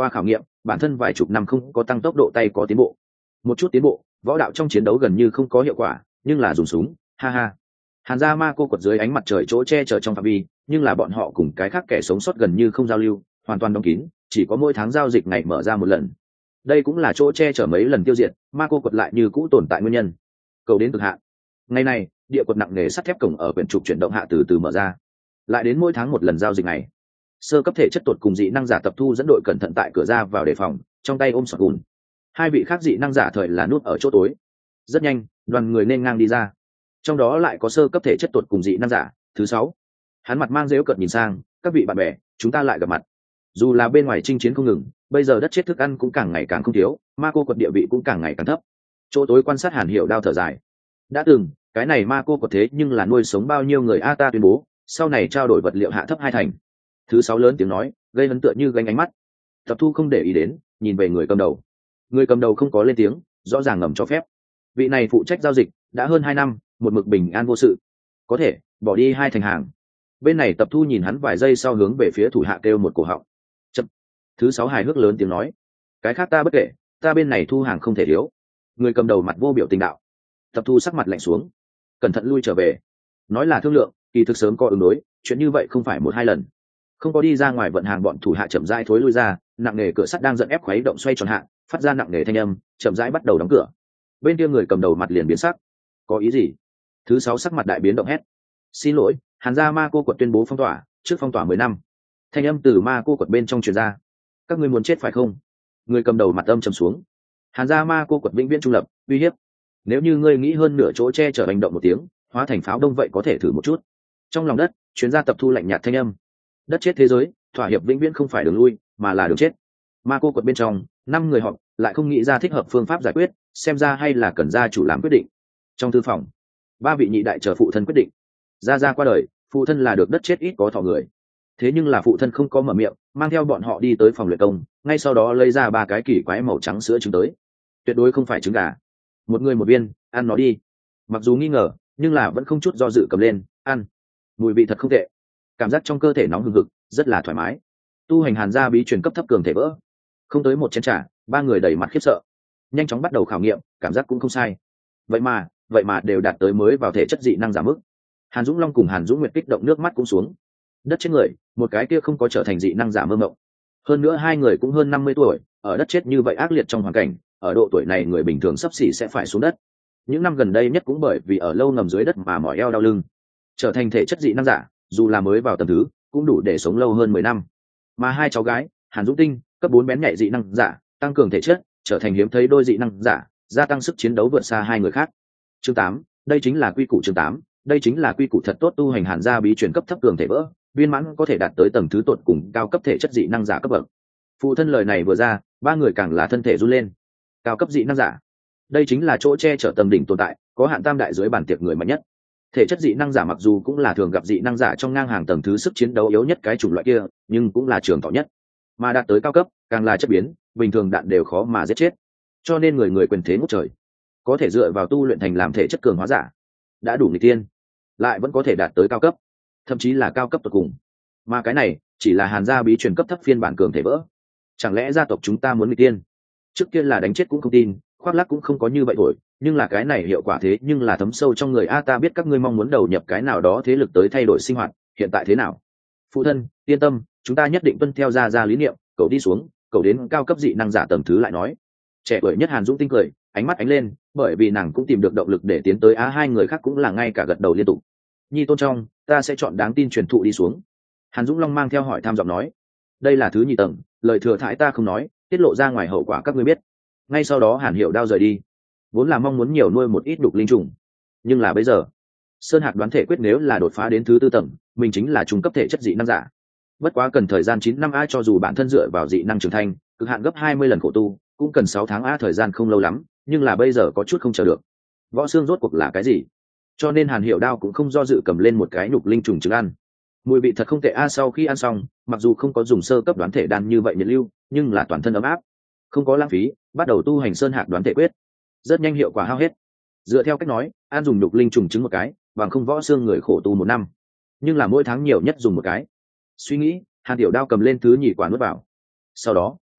qua khảo nghiệm bản thân vài chục năm không có tăng tốc độ tay có tiến bộ, một chút tiến bộ. Võ đạo trong chiến đấu gần như không có hiệu quả, nhưng là dùng súng, ha ha. Hàn gia ma cô quật dưới ánh mặt trời chỗ che chở trong phạm vi, nhưng là bọn họ cùng cái khác kẻ sống sót gần như không giao lưu, hoàn toàn đóng kín, chỉ có mỗi tháng giao dịch ngày mở ra một lần. Đây cũng là chỗ che chở mấy lần tiêu diệt ma cô quật lại như cũ tồn tại nguyên nhân. Cầu đến cực hạn. Ngày này, địa quật nặng nề sắt thép cổng ở quyển trục chuyển động hạ từ từ mở ra. Lại đến mỗi tháng một lần giao dịch này. Sơ cấp thể chất tuột cùng dị năng giả tập thu dẫn đội cẩn thận tại cửa ra vào đề phòng, trong tay ôm sọt gùn. Hai vị khác dị năng giả thời là nút ở chỗ tối. Rất nhanh, đoàn người nên ngang đi ra. Trong đó lại có sơ cấp thể chất tuột cùng dị năng giả thứ sáu. Hắn mặt mang dễu cợt nhìn sang, các vị bạn bè, chúng ta lại gặp mặt. Dù là bên ngoài chinh chiến không ngừng, bây giờ đất chết thức ăn cũng càng ngày càng không thiếu, ma cô quật địa vị cũng càng ngày càng thấp. Chỗ tối quan sát Hàn Hiểu đao thở dài. Đã từng, cái này ma cô quật thế nhưng là nuôi sống bao nhiêu người a, ta tuyên bố, sau này trao đổi vật liệu hạ thấp hai thành. Thứ sáu lớn tiếng nói, gây ấn tượng như gánh ánh mắt. Tập thu không để ý đến, nhìn về người cầm đầu. Người cầm đầu không có lên tiếng, rõ ràng ngầm cho phép. Vị này phụ trách giao dịch đã hơn hai năm, một mực bình an vô sự, có thể bỏ đi hai thành hàng. Bên này tập thu nhìn hắn vài giây sau hướng về phía thủ hạ kêu một cổ họng. Chậm. Thứ sáu hài hước lớn tiếng nói, cái khác ta bất kể, ta bên này thu hàng không thể thiếu. Người cầm đầu mặt vô biểu tình đạo. Tập thu sắc mặt lạnh xuống, cẩn thận lui trở về. Nói là thương lượng, kỳ thực sớm có ứng đối, chuyện như vậy không phải một hai lần. Không có đi ra ngoài vận hàng, bọn thủ hạ chậm rãi thối lui ra, nặng nề cửa sắt đang giận ép khuấy động xoay tròn hạ, phát ra nặng nề thanh âm, chậm rãi bắt đầu đóng cửa. Bên kia người cầm đầu mặt liền biến sắc. Có ý gì? Thứ sáu sắc mặt đại biến động hét. Xin lỗi, Hàn gia ma cô quật tuyên bố phong tỏa, trước phong tỏa mười năm. Thanh âm từ ma cô quật bên trong truyền ra. Các ngươi muốn chết phải không? Người cầm đầu mặt âm trầm xuống. Hàn gia ma cô quật vĩnh viễn trung lập, uy hiếp. Nếu như ngươi nghĩ hơn nửa chỗ che chở hành động một tiếng, hóa thành pháo đông vậy có thể thử một chút. Trong lòng đất, chuyên gia tập thu lạnh nhạt thanh âm. Đất chết thế giới, thỏa hiệp vĩnh viễn không phải đường lui, mà là đường chết. Ma cô quật bên trong, năm người họp, lại không nghĩ ra thích hợp phương pháp giải quyết, xem ra hay là cần gia chủ làm quyết định. Trong thư phòng, ba vị nhị đại chờ phụ thân quyết định. Gia gia qua đời, phụ thân là được đất chết ít có thọ người. Thế nhưng là phụ thân không có mở miệng, mang theo bọn họ đi tới phòng luyện công, ngay sau đó lấy ra ba cái kỳ quái màu trắng sữa trứng tới. Tuyệt đối không phải trứng gà. Một người một viên, ăn nó đi. Mặc dù nghi ngờ, nhưng là vẫn không chút do dự cầm lên, ăn. Mùi vị thật không tệ. Cảm giác trong cơ thể nóng hừng hực, rất là thoải mái. Tu hành Hàn gia bí truyền cấp thấp cường thể vỡ. Không tới một chén trà, ba người đầy mặt khiếp sợ. Nhanh chóng bắt đầu khảo nghiệm, cảm giác cũng không sai. Vậy mà, vậy mà đều đạt tới mới vào thể chất dị năng giảm mức. Hàn Dũng Long cùng Hàn Dũng Nguyệt kích động nước mắt cũng xuống. Đất chết người, một cái kia không có trở thành dị năng giả mơ mộng. Hơn nữa hai người cũng hơn năm mươi tuổi, ở đất chết như vậy ác liệt trong hoàn cảnh, ở độ tuổi này người bình thường sắp xỉ sẽ phải xuống đất. Những năm gần đây nhất cũng bởi vì ở lâu ngầm dưới đất mà mỏi eo đau lưng. Trở thành thể chất dị năng giả, dù là mới vào tầm thứ, cũng đủ để sống lâu hơn mười năm. Mà hai cháu gái, Hàn Dũng Tinh, cấp bốn bén nhạy dị năng giả, tăng cường thể chất, trở thành hiếm thấy đôi dị năng giả, gia tăng sức chiến đấu vượt xa hai người khác. Chương tám, đây chính là quy củ chương tám, đây chính là quy củ thật tốt tu hành Hàn gia bí truyền cấp thấp cường thể vỡ, viên mãn có thể đạt tới tầng thứ tột cùng cao cấp thể chất dị năng giả cấp bậc. Phụ thân lời này vừa ra, ba người càng là thân thể run lên. Cao cấp dị năng giả, đây chính là chỗ che chở tầm đỉnh tồn tại, có hạn tam đại dưới bàn tiệc người mạnh nhất. Thể chất dị năng giả mặc dù cũng là thường gặp dị năng giả trong ngang hàng tầng thứ sức chiến đấu yếu nhất cái chủng loại kia, nhưng cũng là trường thọ nhất. Mà đạt tới cao cấp, càng là chất biến, bình thường đạn đều khó mà giết chết. Cho nên người người quyền thế ngút trời, có thể dựa vào tu luyện thành làm thể chất cường hóa giả, đã đủ nghịch tiên, lại vẫn có thể đạt tới cao cấp, thậm chí là cao cấp tột cùng. Mà cái này chỉ là Hàn gia bí truyền cấp thấp phiên bản cường thể vỡ. Chẳng lẽ gia tộc chúng ta muốn nghịch tiên? Trước kia là đánh chết cũng không tin, khoác lác cũng không có như vậy thôi, nhưng là cái này hiệu quả thế nhưng là thấm sâu trong người a. Ta biết các ngươi mong muốn đầu nhập cái nào đó thế lực tới thay đổi sinh hoạt, hiện tại thế nào? Phụ thân yên tâm, chúng ta nhất định tuân theo gia gia lý niệm. Cậu đi xuống, cậu đến cao cấp dị năng giả tầng thứ lại nói. Trẻ tuổi nhất Hàn Dũng Tinh cười, ánh mắt ánh lên, bởi vì nàng cũng tìm được động lực để tiến tới á. Hai người khác cũng là ngay cả gật đầu liên tục. Nhi tôn trong, ta sẽ chọn đáng tin truyền thụ đi xuống. Hàn Dũng Long mang theo hỏi tham giọng nói, đây là thứ nhị tầng, lời thừa thãi ta không nói, tiết lộ ra ngoài hậu quả các ngươi biết. Ngay sau đó Hàn Hiểu đao rời đi, vốn là mong muốn nhiều nuôi một ít đục linh trùng, nhưng là bây giờ Sơn Hạc đoán thể quyết nếu là đột phá đến thứ tư tầng, mình chính là trung cấp thể chất dị năng giả. Bất quá cần thời gian chín năm a, cho dù bản thân dựa vào dị năng trưởng thành, cực hạn gấp hai mươi lần khổ tu, cũng cần sáu tháng a, thời gian không lâu lắm, nhưng là bây giờ có chút không chờ được. Võ xương rốt cuộc là cái gì? Cho nên Hàn Hiểu đao cũng không do dự cầm lên một cái nhục linh trùng trứng ăn. Mùi vị thật không tệ a. Sau khi ăn xong, mặc dù không có dùng sơ cấp đoán thể đan như vậy nhiệt lưu, nhưng là toàn thân ấm áp, không có lãng phí, bắt đầu tu hành Sơn Hạc đoán thể quyết. Rất nhanh hiệu quả hao hết. Dựa theo cách nói, ăn dùng nhục linh trùng trứng một cái, bằng không võ xương người khổ tu một năm, nhưng là mỗi tháng nhiều nhất dùng một cái. Suy nghĩ, Hàn Tiểu đao cầm lên thứ nhì quả nuốt vào. Sau đó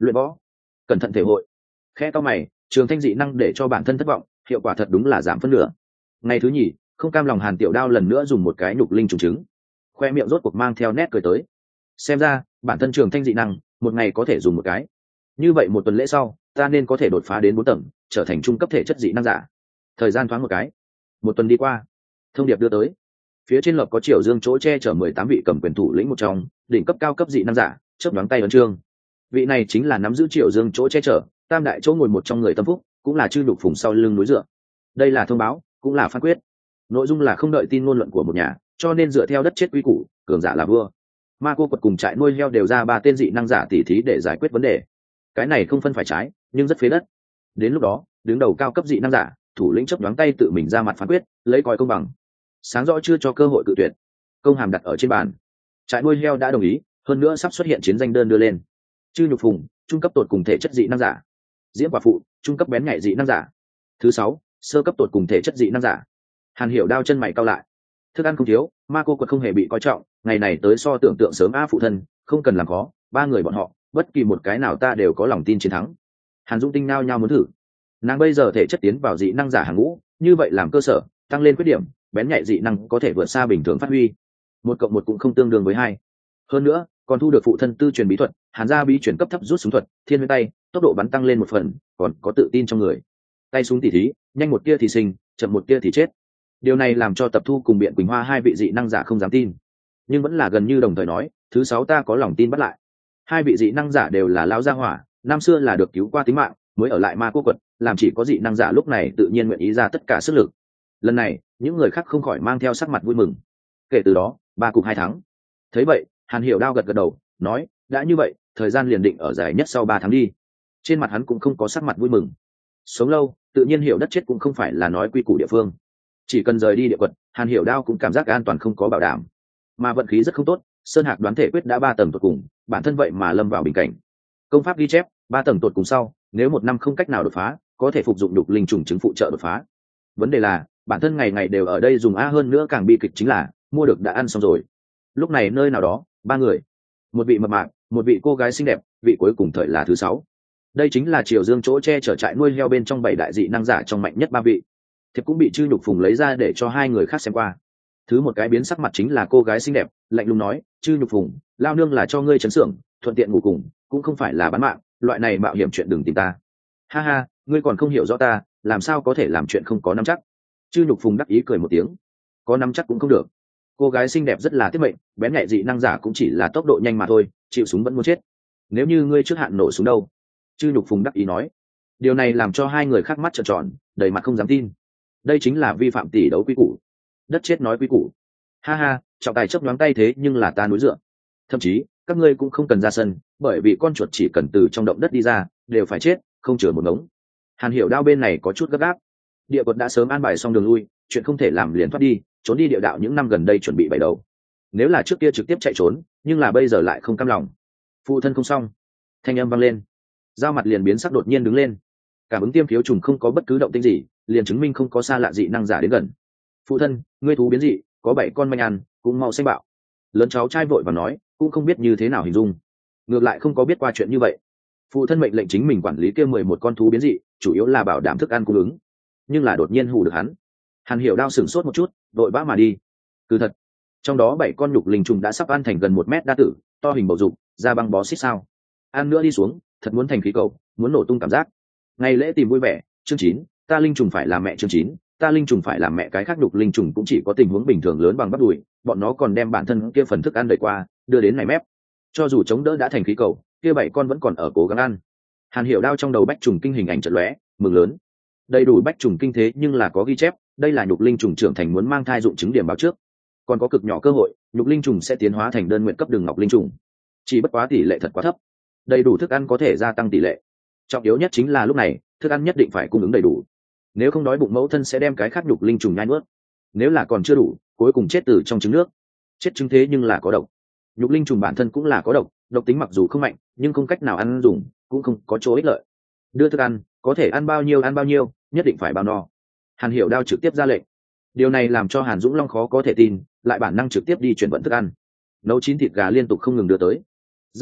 luyện võ, cẩn thận thể hội. Khe to mày, Trường Thanh dị năng để cho bản thân thất vọng, hiệu quả thật đúng là giảm phân nửa. Ngày thứ nhì, không cam lòng Hàn Tiểu Đao lần nữa dùng một cái nhục linh trùng trứng, khoe miệng rốt cuộc mang theo nét cười tới. Xem ra bản thân Trường Thanh dị năng một ngày có thể dùng một cái, như vậy một tuần lễ sau ta nên có thể đột phá đến bốn tầng, trở thành trung cấp thể chất dị năng giả. Thời gian thoáng một cái, một tuần đi qua, thông điệp đưa tới. Phía trên lập có Triều Dương chỗ che chở mười tám vị cầm quyền thủ lĩnh một trong, đỉnh cấp cao cấp dị năng giả, chớp nhoáng tay ấn chương. Vị này chính là nắm giữ Triều Dương chỗ che chở, tam đại chỗ ngồi một trong người tâm phúc, cũng là chư nhục phùng sau lưng núi dựa. Đây là thông báo, cũng là phán quyết. Nội dung là không đợi tin ngôn luận của một nhà, cho nên dựa theo đất chết quy củ, cường giả là vua. Ma cô quật cùng trại nuôi heo đều ra ba tên dị năng giả tỉ thí để giải quyết vấn đề. Cái này không phân phải trái, nhưng rất phế đất. Đến lúc đó, đứng đầu cao cấp dị năng giả, thủ lĩnh chấp đoán tay tự mình ra mặt phán quyết, lấy coi công bằng. Sáng rõ chưa cho cơ hội cự tuyệt. Công hàm đặt ở trên bàn. Trại nuôi heo đã đồng ý, hơn nữa sắp xuất hiện chiến danh đơn đưa lên. Chư nhục phùng, trung cấp tột cùng thể chất dị năng giả. Diễm quả phụ, trung cấp bén nhạy dị năng giả. Thứ sáu, sơ cấp tột cùng thể chất dị năng giả. Hàn Hiểu đao chân mày cau lại. Thức ăn không thiếu, ma cô quật không hề bị coi trọng, ngày này tới so tưởng tượng sớm a phụ thân, không cần làm khó, ba người bọn họ, bất kỳ một cái nào ta đều có lòng tin chiến thắng. Hàn Dũng Tinh nao nhao muốn thử. Nàng bây giờ thể chất tiến vào dị năng giả hàng ngũ, như vậy làm cơ sở, tăng lên khuyết điểm, bén nhạy dị năng có thể vượt xa bình thường phát huy. Một cộng một cũng không tương đương với hai. Hơn nữa, còn thu được phụ thân tư truyền bí thuật, Hàn gia bí truyền cấp thấp rút súng thuật, thiên huyết tay, tốc độ bắn tăng lên một phần, còn có tự tin trong người. Tay súng tỉ thí, nhanh một tia thì sinh, chậm một tia thì chết. Điều này làm cho Tập Thu cùng Biện Quỳnh Hoa hai vị dị năng giả không dám tin, nhưng vẫn là gần như đồng thời nói, thứ sáu ta có lòng tin bắt lại. Hai vị dị năng giả đều là lão gia hỏa, năm xưa là được cứu qua tính mạng, mới ở lại ma cô quật, làm chỉ có dị năng giả lúc này tự nhiên nguyện ý ra tất cả sức lực. Lần này, những người khác không khỏi mang theo sắc mặt vui mừng. Kể từ đó, ba cục hai thắng. Thấy vậy, Hàn Hiểu đao gật gật đầu, nói, đã như vậy, thời gian liền định ở dài nhất sau ba tháng đi. Trên mặt hắn cũng không có sắc mặt vui mừng. Sống lâu, tự nhiên hiểu đất chết cũng không phải là nói quy củ địa phương. Chỉ cần rời đi địa quật, Hàn Hiểu đao cũng cảm giác an toàn không có bảo đảm, mà vận khí rất không tốt. Sơn Hạc đoán thể quyết đã ba tầng tột cùng, bản thân vậy mà lâm vào bình cảnh. Công pháp ghi chép, ba tầng tột cùng sau, nếu một năm không cách nào đột phá, có thể phục dụng đục linh trùng chứng phụ trợ đột phá. Vấn đề là, bản thân ngày ngày đều ở đây dùng a hơn nữa càng bi kịch chính là, mua được đã ăn xong rồi. Lúc này nơi nào đó, ba người, một vị mập mạp, một vị cô gái xinh đẹp, vị cuối cùng thời là thứ sáu. Đây chính là Triều Dương chỗ che chở trại nuôi heo bên trong bảy đại dị năng giả trong mạnh nhất ba vị. Thiệp cũng bị chư nhục phùng lấy ra để cho hai người khác xem qua. Thứ một cái biến sắc mặt chính là cô gái xinh đẹp, lạnh lùng nói, chư nhục phùng, lao nương là cho ngươi chấn xưởng, thuận tiện ngủ cùng, cũng không phải là bán mạng, loại này mạo hiểm chuyện đừng tìm ta. Ha ha, ngươi còn không hiểu rõ ta, làm sao có thể làm chuyện không có nắm chắc. Chư nhục phùng đắc ý cười một tiếng, có nắm chắc cũng không được. Cô gái xinh đẹp rất là tiết mệnh, bén nhạy dị năng giả cũng chỉ là tốc độ nhanh mà thôi, chịu súng vẫn muốn chết. Nếu như ngươi trước hạn nổ súng đâu? Chư nhục phùng đắc ý nói. Điều này làm cho hai người khác mắt trợn tròn, đầy mặt không dám tin. Đây chính là vi phạm tỷ đấu quy củ. Đất chết nói quy củ. Ha ha, trọng tài chấp nhoáng tay thế nhưng là ta núi dựa. Thậm chí, các ngươi cũng không cần ra sân, bởi vì con chuột chỉ cần từ trong động đất đi ra, đều phải chết, không chừa một ngống. Hàn Hiểu đao bên này có chút gấp gáp. Địa quật đã sớm an bài xong đường lui, chuyện không thể làm liền thoát đi, trốn đi địa đạo những năm gần đây chuẩn bị bày đầu. Nếu là trước kia trực tiếp chạy trốn, nhưng là bây giờ lại không cam lòng. Phụ thân không xong. Thanh âm vang lên. Giao mặt liền biến sắc đột nhiên đứng lên. Cảm ứng tiêm phiếu trùng không có bất cứ động tĩnh gì, liền chứng minh không có xa lạ dị năng giả đến gần. Phụ thân, ngươi thú biến dị, có bảy con manh ăn, cũng mau xanh bạo. Lớn cháu trai vội và nói, cũng không biết như thế nào hình dung. Ngược lại không có biết qua chuyện như vậy. Phụ thân mệnh lệnh chính mình quản lý kia mười một con thú biến dị, chủ yếu là bảo đảm thức ăn cung ứng. Nhưng là đột nhiên hù được hắn. Hàn Hiểu đao sửng sốt một chút, vội vã mà đi. Cứ thật, trong đó bảy con nhục linh trùng đã sắp ăn thành gần một mét đa tử, to hình bầu dục, da băng bó xít sao. Ăn nữa đi xuống, thật muốn thành khí cầu, muốn nổ tung cảm giác. Ngày lễ tìm vui vẻ, chương chín, ta linh trùng phải làm mẹ chương chín, ta linh trùng phải làm mẹ cái khác nhục linh trùng cũng chỉ có tình huống bình thường lớn bằng bắp đùi, bọn nó còn đem bản thân kia phần thức ăn đẩy qua, đưa đến này mép. Cho dù chống đỡ đã thành khí cầu, kia bảy con vẫn còn ở cố gắng ăn. Hàn Hiểu đao trong đầu bách trùng kinh hình ảnh chợt lóe, mừng lớn. Đầy đủ bách trùng kinh thế nhưng là có ghi chép, đây là nhục linh trùng trưởng thành muốn mang thai dụng chứng điểm báo trước. Còn có cực nhỏ cơ hội, nhục linh trùng sẽ tiến hóa thành đơn nguyện cấp đường ngọc linh trùng. Chỉ bất quá tỷ lệ thật quá thấp. Đầy đủ thức ăn có thể gia tăng tỷ lệ. Trọng yếu nhất chính là lúc này, thức ăn nhất định phải cung ứng đầy đủ. Nếu không đói bụng mẫu thân sẽ đem cái khác nhục linh trùng nhai nuốt. Nếu là còn chưa đủ, cuối cùng chết từ trong trứng nước. Chết trứng thế nhưng là có độc. Nhục linh trùng bản thân cũng là có độc, độc tính mặc dù không mạnh, nhưng không cách nào ăn dùng, cũng không có chỗ ích lợi. Đưa thức ăn, có thể ăn bao nhiêu ăn bao nhiêu, nhất định phải bao no. Hàn Hiểu đao trực tiếp ra lệnh. Điều này làm cho Hàn Dũng Long khó có thể tin, lại bản năng trực tiếp đi chuyển vận thức ăn. Nấu chín thịt gà liên tục không ngừng đưa tới. Rất nhanh,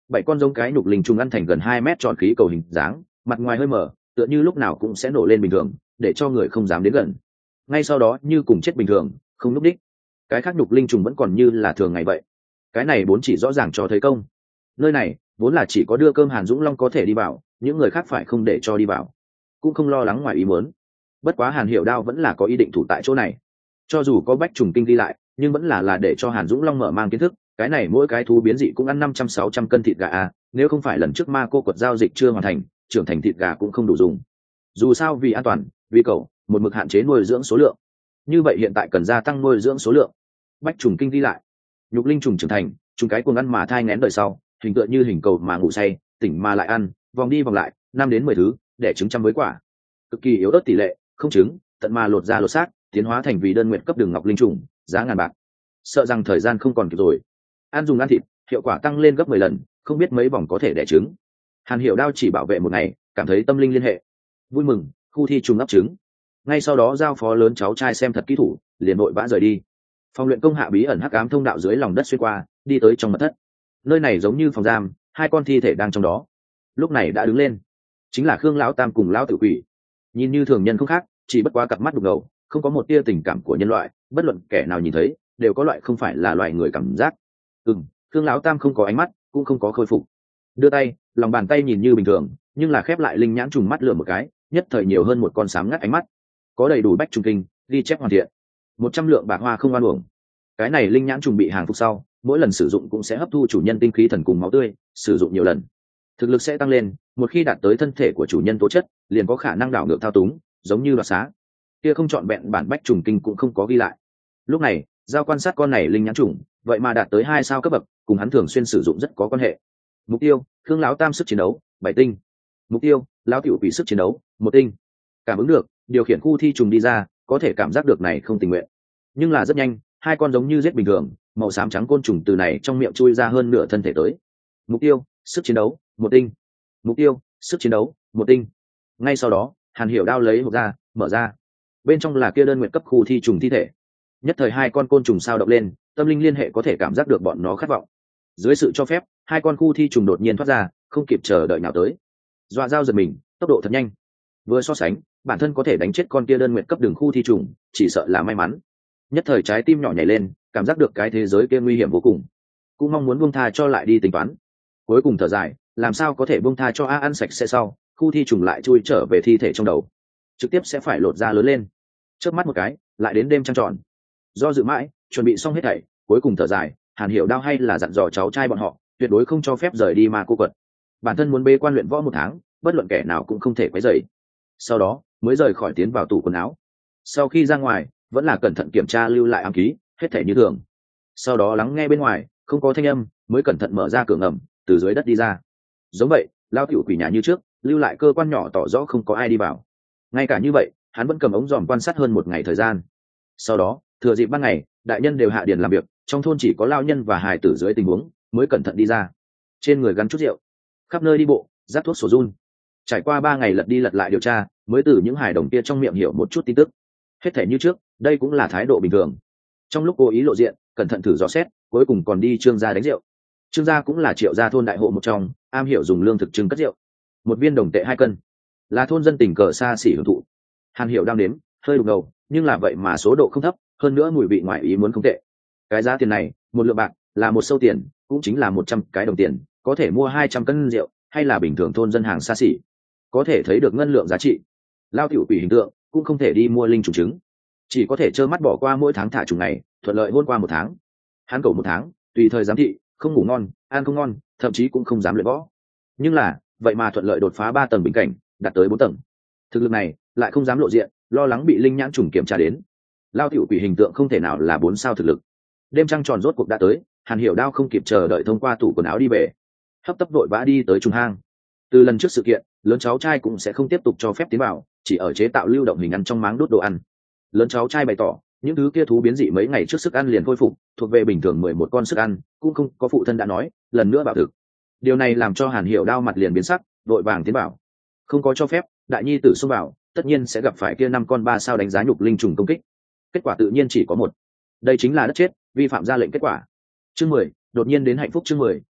bảy con giống cái nhục linh trùng ăn thành gần hai mét tròn khí cầu hình dáng, mặt ngoài hơi mở, tựa như lúc nào cũng sẽ nổ lên bình thường, để cho người không dám đến gần. Ngay sau đó như cùng chết bình thường, không núp đích. Cái khác nhục linh trùng vẫn còn như là thường ngày vậy. Cái này bốn chỉ rõ ràng cho thấy công. Nơi này vốn là chỉ có đưa cơm Hàn Dũng Long có thể đi vào, những người khác phải không để cho đi vào, cũng không lo lắng ngoài ý muốn. Bất quá Hàn Hiểu Đao vẫn là có ý định thủ tại chỗ này, cho dù có bách trùng kinh đi lại, nhưng vẫn là là để cho Hàn Dũng Long mở mang kiến thức. Cái này mỗi cái thú biến dị cũng ăn năm trăm sáu trăm cân thịt gà à, nếu không phải lần trước ma cô quật giao dịch chưa hoàn thành, trưởng thành thịt gà cũng không đủ dùng. Dù sao vì an toàn, vì cậu một mực hạn chế nuôi dưỡng số lượng, như vậy hiện tại cần gia tăng nuôi dưỡng số lượng. Bách trùng kinh đi lại, nhục linh trùng trưởng thành, trùng cái cuồng ăn mà thai nghén đời sau, hình tựa như hình cầu mà ngủ say, tỉnh mà lại ăn, vòng đi vòng lại, năm đến mười thứ, đẻ trứng trăm với quả. Cực kỳ yếu ớt tỷ lệ, không trứng, tận mà lột ra lột xác, tiến hóa thành vì đơn nguyện cấp đường ngọc linh trùng, giá ngàn bạc. Sợ rằng thời gian không còn kịp rồi. Ăn dùng ăn thịt, hiệu quả tăng lên gấp mười lần, không biết mấy vòng có thể đẻ trứng. Hàn Hiểu Đao chỉ bảo vệ một ngày, cảm thấy tâm linh liên hệ, vui mừng, khu thi trùng ấp trứng. Ngay sau đó giao phó lớn cháu trai xem thật kỹ thủ, liền vội vã rời đi. Phòng luyện công hạ bí ẩn hắc ám thông đạo dưới lòng đất xuyên qua, đi tới trong mật thất. Nơi này giống như phòng giam, hai con thi thể đang trong đó. Lúc này đã đứng lên, chính là Khương lão tam cùng lão tử quỷ. Nhìn như thường nhân không khác, chỉ bất quá cặp mắt đục ngầu, không có một tia tình cảm của nhân loại, bất luận kẻ nào nhìn thấy đều có loại không phải là loại người cảm giác. Ừm, Khương lão tam không có ánh mắt, cũng không có khôi phục. Đưa tay, lòng bàn tay nhìn như bình thường, nhưng là khép lại linh nhãn trùng mắt lửa một cái, nhất thời nhiều hơn một con sám ngắt ánh mắt. Có đầy đủ bách trùng kinh, ghi chép hoàn thiện. Một trăm lượng bạc hoa không oan uổng. Cái này linh nhãn trùng bị hàng phục sau, mỗi lần sử dụng cũng sẽ hấp thu chủ nhân tinh khí thần cùng máu tươi, sử dụng nhiều lần, thực lực sẽ tăng lên. Một khi đạt tới thân thể của chủ nhân tố chất, liền có khả năng đảo ngược thao túng, giống như đoạt xá. Kia không chọn vẹn bản bách trùng kinh cũng không có ghi lại. Lúc này, giao quan sát con này linh nhãn trùng, vậy mà đạt tới hai sao cấp bậc, cùng hắn thường xuyên sử dụng rất có quan hệ. Mục tiêu: Khương lão tam sức chiến đấu bảy tinh. Mục tiêu: lão tiểu quỷ sức chiến đấu một tinh. Cảm ứng được, điều khiển khu thi trùng đi ra, có thể cảm giác được này không tình nguyện, nhưng là rất nhanh, hai con giống như giết bình thường, màu xám trắng côn trùng từ này trong miệng chui ra hơn nửa thân thể tới. Mục tiêu: sức chiến đấu một tinh. Mục tiêu: sức chiến đấu một tinh. Ngay sau đó, Hàn Hiểu Đao lấy hộp ra, mở ra, bên trong là kia đơn nguyện cấp khu thi trùng thi thể. Nhất thời hai con côn trùng sao động lên, tâm linh liên hệ có thể cảm giác được bọn nó khát vọng. Dưới sự cho phép, hai con khu thi trùng đột nhiên thoát ra, không kịp chờ đợi nào tới. Dọa dao giật mình, tốc độ thật nhanh. Vừa so sánh, bản thân có thể đánh chết con kia đơn nguyện cấp đường khu thi trùng, chỉ sợ là may mắn. Nhất thời trái tim nhỏ nhảy lên, cảm giác được cái thế giới kia nguy hiểm vô cùng, cũng mong muốn buông tha cho lại đi tính toán. Cuối cùng thở dài, làm sao có thể buông tha cho a ăn sạch sẽ sau, khu thi trùng lại chui trở về thi thể trong đầu, trực tiếp sẽ phải lột ra lớn lên. Chớp mắt một cái, lại đến đêm trăng tròn. Do dự mãi, chuẩn bị xong hết thảy, cuối cùng thở dài, Hàn Hiểu Đao hay là dặn dò cháu trai bọn họ, tuyệt đối không cho phép rời đi ma cô quật. Bản thân muốn bế quan luyện võ một tháng, bất luận kẻ nào cũng không thể quấy rầy. Sau đó, mới rời khỏi tiến vào tủ quần áo. Sau khi ra ngoài, vẫn là cẩn thận kiểm tra lưu lại ám ký, hết thảy như thường. Sau đó lắng nghe bên ngoài, không có thanh âm, mới cẩn thận mở ra cửa ngầm, từ dưới đất đi ra. Giống vậy, lao tiểu quỷ nhà như trước, lưu lại cơ quan nhỏ tỏ rõ không có ai đi vào. Ngay cả như vậy, hắn vẫn cầm ống dòm quan sát hơn một ngày thời gian. Sau đó, thừa dịp ban ngày, đại nhân đều hạ điền làm việc, trong thôn chỉ có lao nhân và hài tử dưới tình huống, mới cẩn thận đi ra. Trên người gắn chút rượu, khắp nơi đi bộ, rát thuốc sổ run. Trải qua ba ngày lật đi lật lại điều tra, mới từ những hài đồng kia trong miệng hiểu một chút tin tức. Hết thể như trước, đây cũng là thái độ bình thường. Trong lúc cố ý lộ diện, cẩn thận thử dò xét, cuối cùng còn đi Trương gia đánh rượu. Trương gia cũng là Triệu gia thôn đại hộ một trong, am hiểu dùng lương thực trưng cất rượu. Một viên đồng tệ hai cân, là thôn dân tình cờ xa xỉ hưởng thụ. Hàn Hiểu đang đếm, hơi đục ngầu, nhưng là vậy mà số độ không thấp, hơn nữa mùi vị ngoại ý muốn không tệ. Cái giá tiền này, một lượng bạc, là một sâu tiền, cũng chính là một trăm cái đồng tiền, có thể mua hai trăm cân rượu, hay là bình thường thôn dân hàng xa xỉ. Có thể thấy được ngân lượng giá trị. Lao tiểu quỷ hình tượng, cũng không thể đi mua linh trùng trứng, chỉ có thể trơ mắt bỏ qua mỗi tháng thả trùng này, thuận lợi hôn qua một tháng. Hắn cầu một tháng, tùy thời giám thị, không ngủ ngon, ăn không ngon, thậm chí cũng không dám luyện võ. Nhưng là, vậy mà thuận lợi đột phá ba tầng bình cảnh, đạt tới bốn tầng. Thực lực này, lại không dám lộ diện, lo lắng bị linh nhãn trùng kiểm tra đến. Lao tiểu quỷ hình tượng không thể nào là bốn sao thực lực. Đêm trăng tròn rốt cuộc đã tới, Hàn Hiểu Đao không kịp chờ đợi thông qua tủ quần áo đi về, hấp tấp vội vã đi tới trùng hang. Từ lần trước sự kiện, lớn cháu trai cũng sẽ không tiếp tục cho phép tiến vào, chỉ ở chế tạo lưu động hình ăn trong máng đốt đồ ăn. Lớn cháu trai bày tỏ, những thứ kia thú biến dị mấy ngày trước sức ăn liền khôi phục, thuộc về bình thường mười một con sức ăn, cũng không có phụ thân đã nói, lần nữa bảo thực. Điều này làm cho Hàn Hiểu Đao mặt liền biến sắc, vội vàng tiến vào. Không có cho phép, đại nhi tử xông vào, tất nhiên sẽ gặp phải kia năm con ba sao đánh giá nhục linh trùng công kích. Kết quả tự nhiên chỉ có một. Đây chính là đất chết, vi phạm ra lệnh kết quả. Chương mười, đột nhiên đến hạnh phúc chương mười,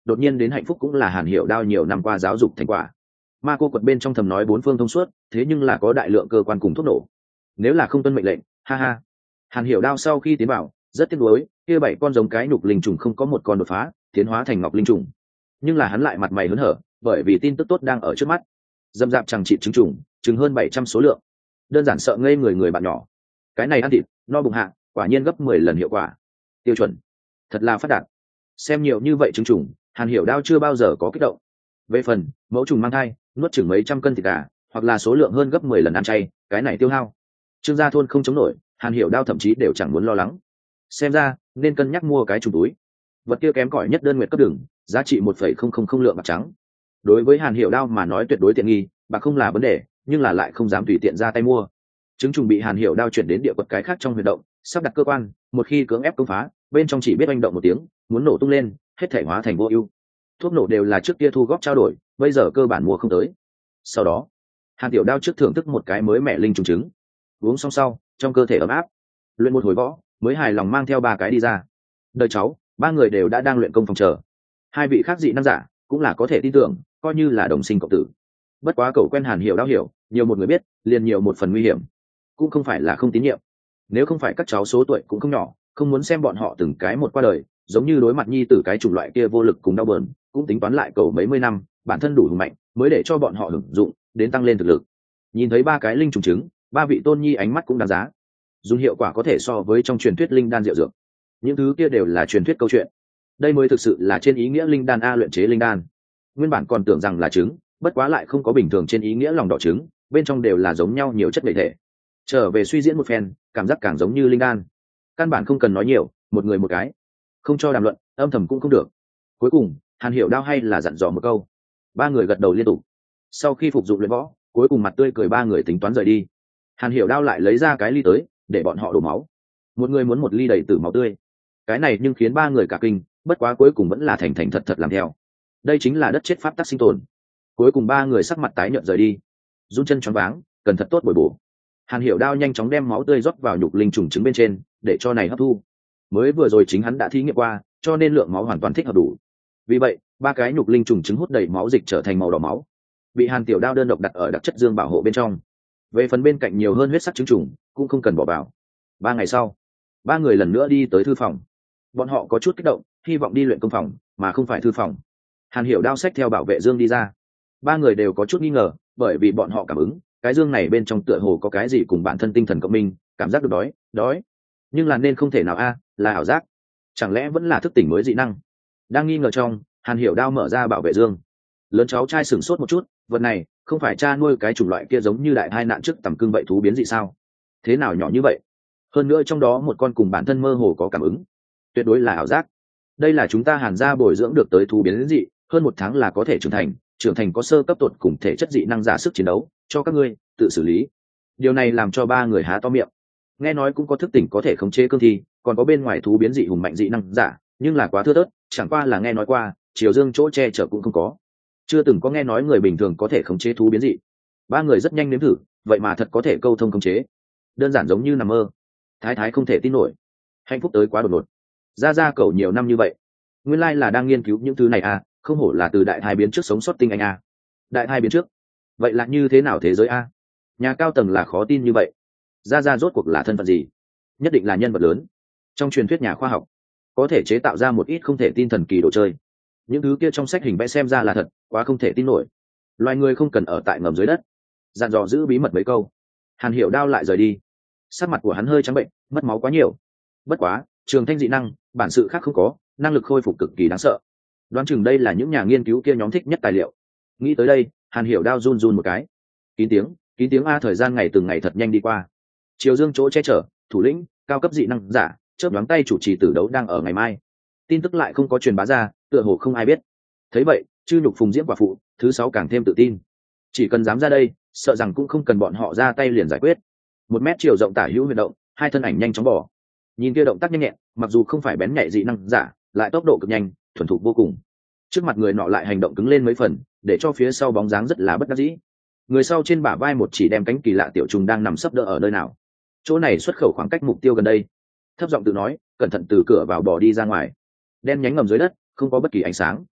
đột nhiên đến hạnh phúc cũng là Hàn Hiểu Đao nhiều năm qua giáo dục thành quả. Ma cô quật bên trong thầm nói bốn phương thông suốt, thế nhưng là có đại lượng cơ quan cùng thuốc nổ, nếu là không tuân mệnh lệnh, ha ha. Hàn Hiểu Đao sau khi tiến vào rất tiếc nuối, kia bảy con giống cái nhục linh trùng không có một con đột phá tiến hóa thành ngọc linh trùng, nhưng là hắn lại mặt mày hớn hở, bởi vì tin tức tốt đang ở trước mắt. Dâm dạp chẳng trị trứng trùng trứng hơn bảy trăm số lượng, đơn giản sợ ngây người người bạn nhỏ. Cái này ăn thịt no bụng hạ, quả nhiên gấp mười lần hiệu quả, tiêu chuẩn thật là phát đạt. Xem nhiều như vậy trứng trùng, Hàn Hiểu Đao chưa bao giờ có kích động. Về phần mẫu trùng mang thai nuốt chừng mấy trăm cân thịt gà, hoặc là số lượng hơn gấp mười lần ăn chay, cái này tiêu hao Trương gia thôn không chống nổi, Hàn Hiểu Đao thậm chí đều chẳng muốn lo lắng. Xem ra nên cân nhắc mua cái trùng túi, vật kia kém cỏi nhất đơn nguyệt cấp đường, giá trị một phẩy không không không lượng bạc trắng. Đối với Hàn Hiểu Đao mà nói tuyệt đối tiện nghi, bạc không là vấn đề, nhưng là lại không dám tùy tiện ra tay mua. Trứng trùng bị Hàn Hiểu Đao chuyển đến địa quật cái khác trong huyệt động, sắp đặt cơ quan, một khi cưỡng ép công phá, bên trong chỉ biết oanh động một tiếng, muốn nổ tung lên, hết thể hóa thành vô ưu. Thuốc nổ đều là trước kia thu góp trao đổi, bây giờ cơ bản mua không tới. Sau đó, Hàn Tiểu Đao trước thưởng thức một cái mới mẹ linh trùng trứng, uống xong sau, trong cơ thể ấm áp. Luyện một hồi võ, mới hài lòng mang theo ba cái đi ra. Đời cháu, ba người đều đã đang luyện công phòng chờ. Hai vị khác dị năng giả cũng là có thể tin tưởng, coi như là đồng sinh cộng tử. Bất quá cậu quen Hàn Hiểu Đao hiểu, nhiều một người biết, liền nhiều một phần nguy hiểm, cũng không phải là không tín nhiệm. Nếu không phải các cháu số tuổi cũng không nhỏ, không muốn xem bọn họ từng cái một qua đời, giống như đối mặt nhi tử cái chủng loại kia vô lực cùng đau bờn, cũng tính toán lại cầu mấy mươi năm, bản thân đủ hùng mạnh, mới để cho bọn họ hưởng dụng, đến tăng lên thực lực. Nhìn thấy ba cái linh trùng trứng, ba vị tôn nhi ánh mắt cũng đáng giá. Dùng hiệu quả có thể so với trong truyền thuyết linh đan diệu dược. Những thứ kia đều là truyền thuyết câu chuyện. Đây mới thực sự là trên ý nghĩa linh đan a luyện chế linh đan. Nguyên bản còn tưởng rằng là trứng, bất quá lại không có bình thường trên ý nghĩa lòng đỏ trứng, bên trong đều là giống nhau nhiều chất đầy thể. Trở về suy diễn một phen, cảm giác càng giống như linh đan. Căn bản không cần nói nhiều, một người một cái, không cho đàm luận, âm thầm cũng không được. Cuối cùng, Hàn Hiểu Đao hay là dặn dò một câu. Ba người gật đầu liên tục. Sau khi phục dụng luyện võ, cuối cùng mặt tươi cười ba người tính toán rời đi. Hàn Hiểu Đao lại lấy ra cái ly tới, để bọn họ đổ máu. Một người muốn một ly đầy tử máu tươi. Cái này nhưng khiến ba người cả kinh, bất quá cuối cùng vẫn là thành thành thật thật làm theo. Đây chính là đất chết pháp tắc sinh tồn. Cuối cùng ba người sắc mặt tái nhợt rời đi. Run chân choáng váng, cần thật tốt bồi bổ. Hàn Hiểu Đao nhanh chóng đem máu tươi rót vào nhục linh trùng trứng bên trên, để cho này hấp thu. Mới vừa rồi chính hắn đã thí nghiệm qua, cho nên lượng máu hoàn toàn thích hợp đủ. Vì vậy, ba cái nhục linh trùng trứng hút đầy máu dịch trở thành màu đỏ máu, bị Hàn Tiểu Đao đơn độc đặt ở đặc chất dương bảo hộ bên trong. Về phần bên cạnh nhiều hơn huyết sắc trứng trùng, cũng không cần bỏ vào. Ba ngày sau, ba người lần nữa đi tới thư phòng. Bọn họ có chút kích động, hy vọng đi luyện công phòng, mà không phải thư phòng. Hàn Hiểu Đao xách theo bảo vệ dương đi ra. Ba người đều có chút nghi ngờ, bởi vì bọn họ cảm ứng, cái dương này bên trong tựa hồ có cái gì cùng bản thân tinh thần cộng minh, cảm giác được đói, đói. Nhưng là nên không thể nào a, là ảo giác. Chẳng lẽ vẫn là thức tỉnh mới dị năng? Đang nghi ngờ trong, Hàn Hiểu Đao mở ra bảo vệ dương. Lớn cháu trai sửng sốt một chút, vật này không phải cha nuôi cái chủng loại kia giống như đại hai nạn trước tầm cương vậy thú biến dị sao? Thế nào nhỏ như vậy? Hơn nữa trong đó một con cùng bản thân mơ hồ có cảm ứng, tuyệt đối là ảo giác. Đây là chúng ta Hàn gia bồi dưỡng được tới thú biến dị, hơn một tháng là có thể trưởng thành, trưởng thành có sơ cấp tột cùng thể chất dị năng giả sức chiến đấu, cho các ngươi tự xử lý. Điều này làm cho ba người há to miệng. Nghe nói cũng có thức tỉnh có thể khống chế cương thi, còn có bên ngoài thú biến dị hùng mạnh dị năng giả, nhưng là quá thưa thớt, chẳng qua là nghe nói qua, Triều Dương chỗ che chở cũng không có, chưa từng có nghe nói người bình thường có thể khống chế thú biến dị. Ba người rất nhanh nếm thử, vậy mà thật có thể câu thông khống chế, đơn giản giống như nằm mơ. Thái thái không thể tin nổi, hạnh phúc tới quá đột ngột. Ra ra cầu nhiều năm như vậy, nguyên lai là đang nghiên cứu những thứ này à, không hổ là từ đại thai biến trước sống sót tinh anh à. Đại thai biến trước, vậy là như thế nào thế giới à? Nhà cao tầng là khó tin như vậy. Ra ra rốt cuộc là thân phận gì? Nhất định là nhân vật lớn trong truyền thuyết nhà khoa học, có thể chế tạo ra một ít không thể tin thần kỳ đồ chơi. Những thứ kia trong sách hình vẽ xem ra là thật, quá không thể tin nổi. Loài người không cần ở tại ngầm dưới đất. Dặn dò giữ bí mật mấy câu, Hàn Hiểu Đao lại rời đi. Sắc mặt của hắn hơi trắng bệnh, mất máu quá nhiều. Bất quá, trường thanh dị năng, bản sự khác không có, năng lực khôi phục cực kỳ đáng sợ. Đoán chừng đây là những nhà nghiên cứu kia nhóm thích nhất tài liệu. Nghĩ tới đây, Hàn Hiểu Đao run run một cái. Kín tiếng, kín tiếng a, thời gian ngày từng ngày thật nhanh đi qua. Triều Dương chỗ che chở, thủ lĩnh, cao cấp dị năng giả, chớp nhoáng tay chủ trì tử đấu đang ở ngày mai. Tin tức lại không có truyền bá ra, tựa hồ không ai biết. Thấy vậy, chư nhục phùng diễm quả phụ, thứ sáu càng thêm tự tin. Chỉ cần dám ra đây, sợ rằng cũng không cần bọn họ ra tay liền giải quyết. Một mét chiều rộng tả hữu huy động, hai thân ảnh nhanh chóng bỏ. Nhìn kia động tác nhanh nhẹn, mặc dù không phải bén nhạy dị năng giả, lại tốc độ cực nhanh, thuần thục vô cùng. Trước mặt người nọ lại hành động cứng lên mấy phần, để cho phía sau bóng dáng rất là bất đắc dĩ. Người sau trên bả vai một chỉ đem cánh kỳ lạ tiểu trùng đang nằm sấp đỡ ở nơi nào. Chỗ này xuất khẩu khoảng cách mục tiêu gần đây. Thấp giọng tự nói, cẩn thận từ cửa vào bỏ đi ra ngoài. Đen nhánh ngầm dưới đất, không có bất kỳ ánh sáng.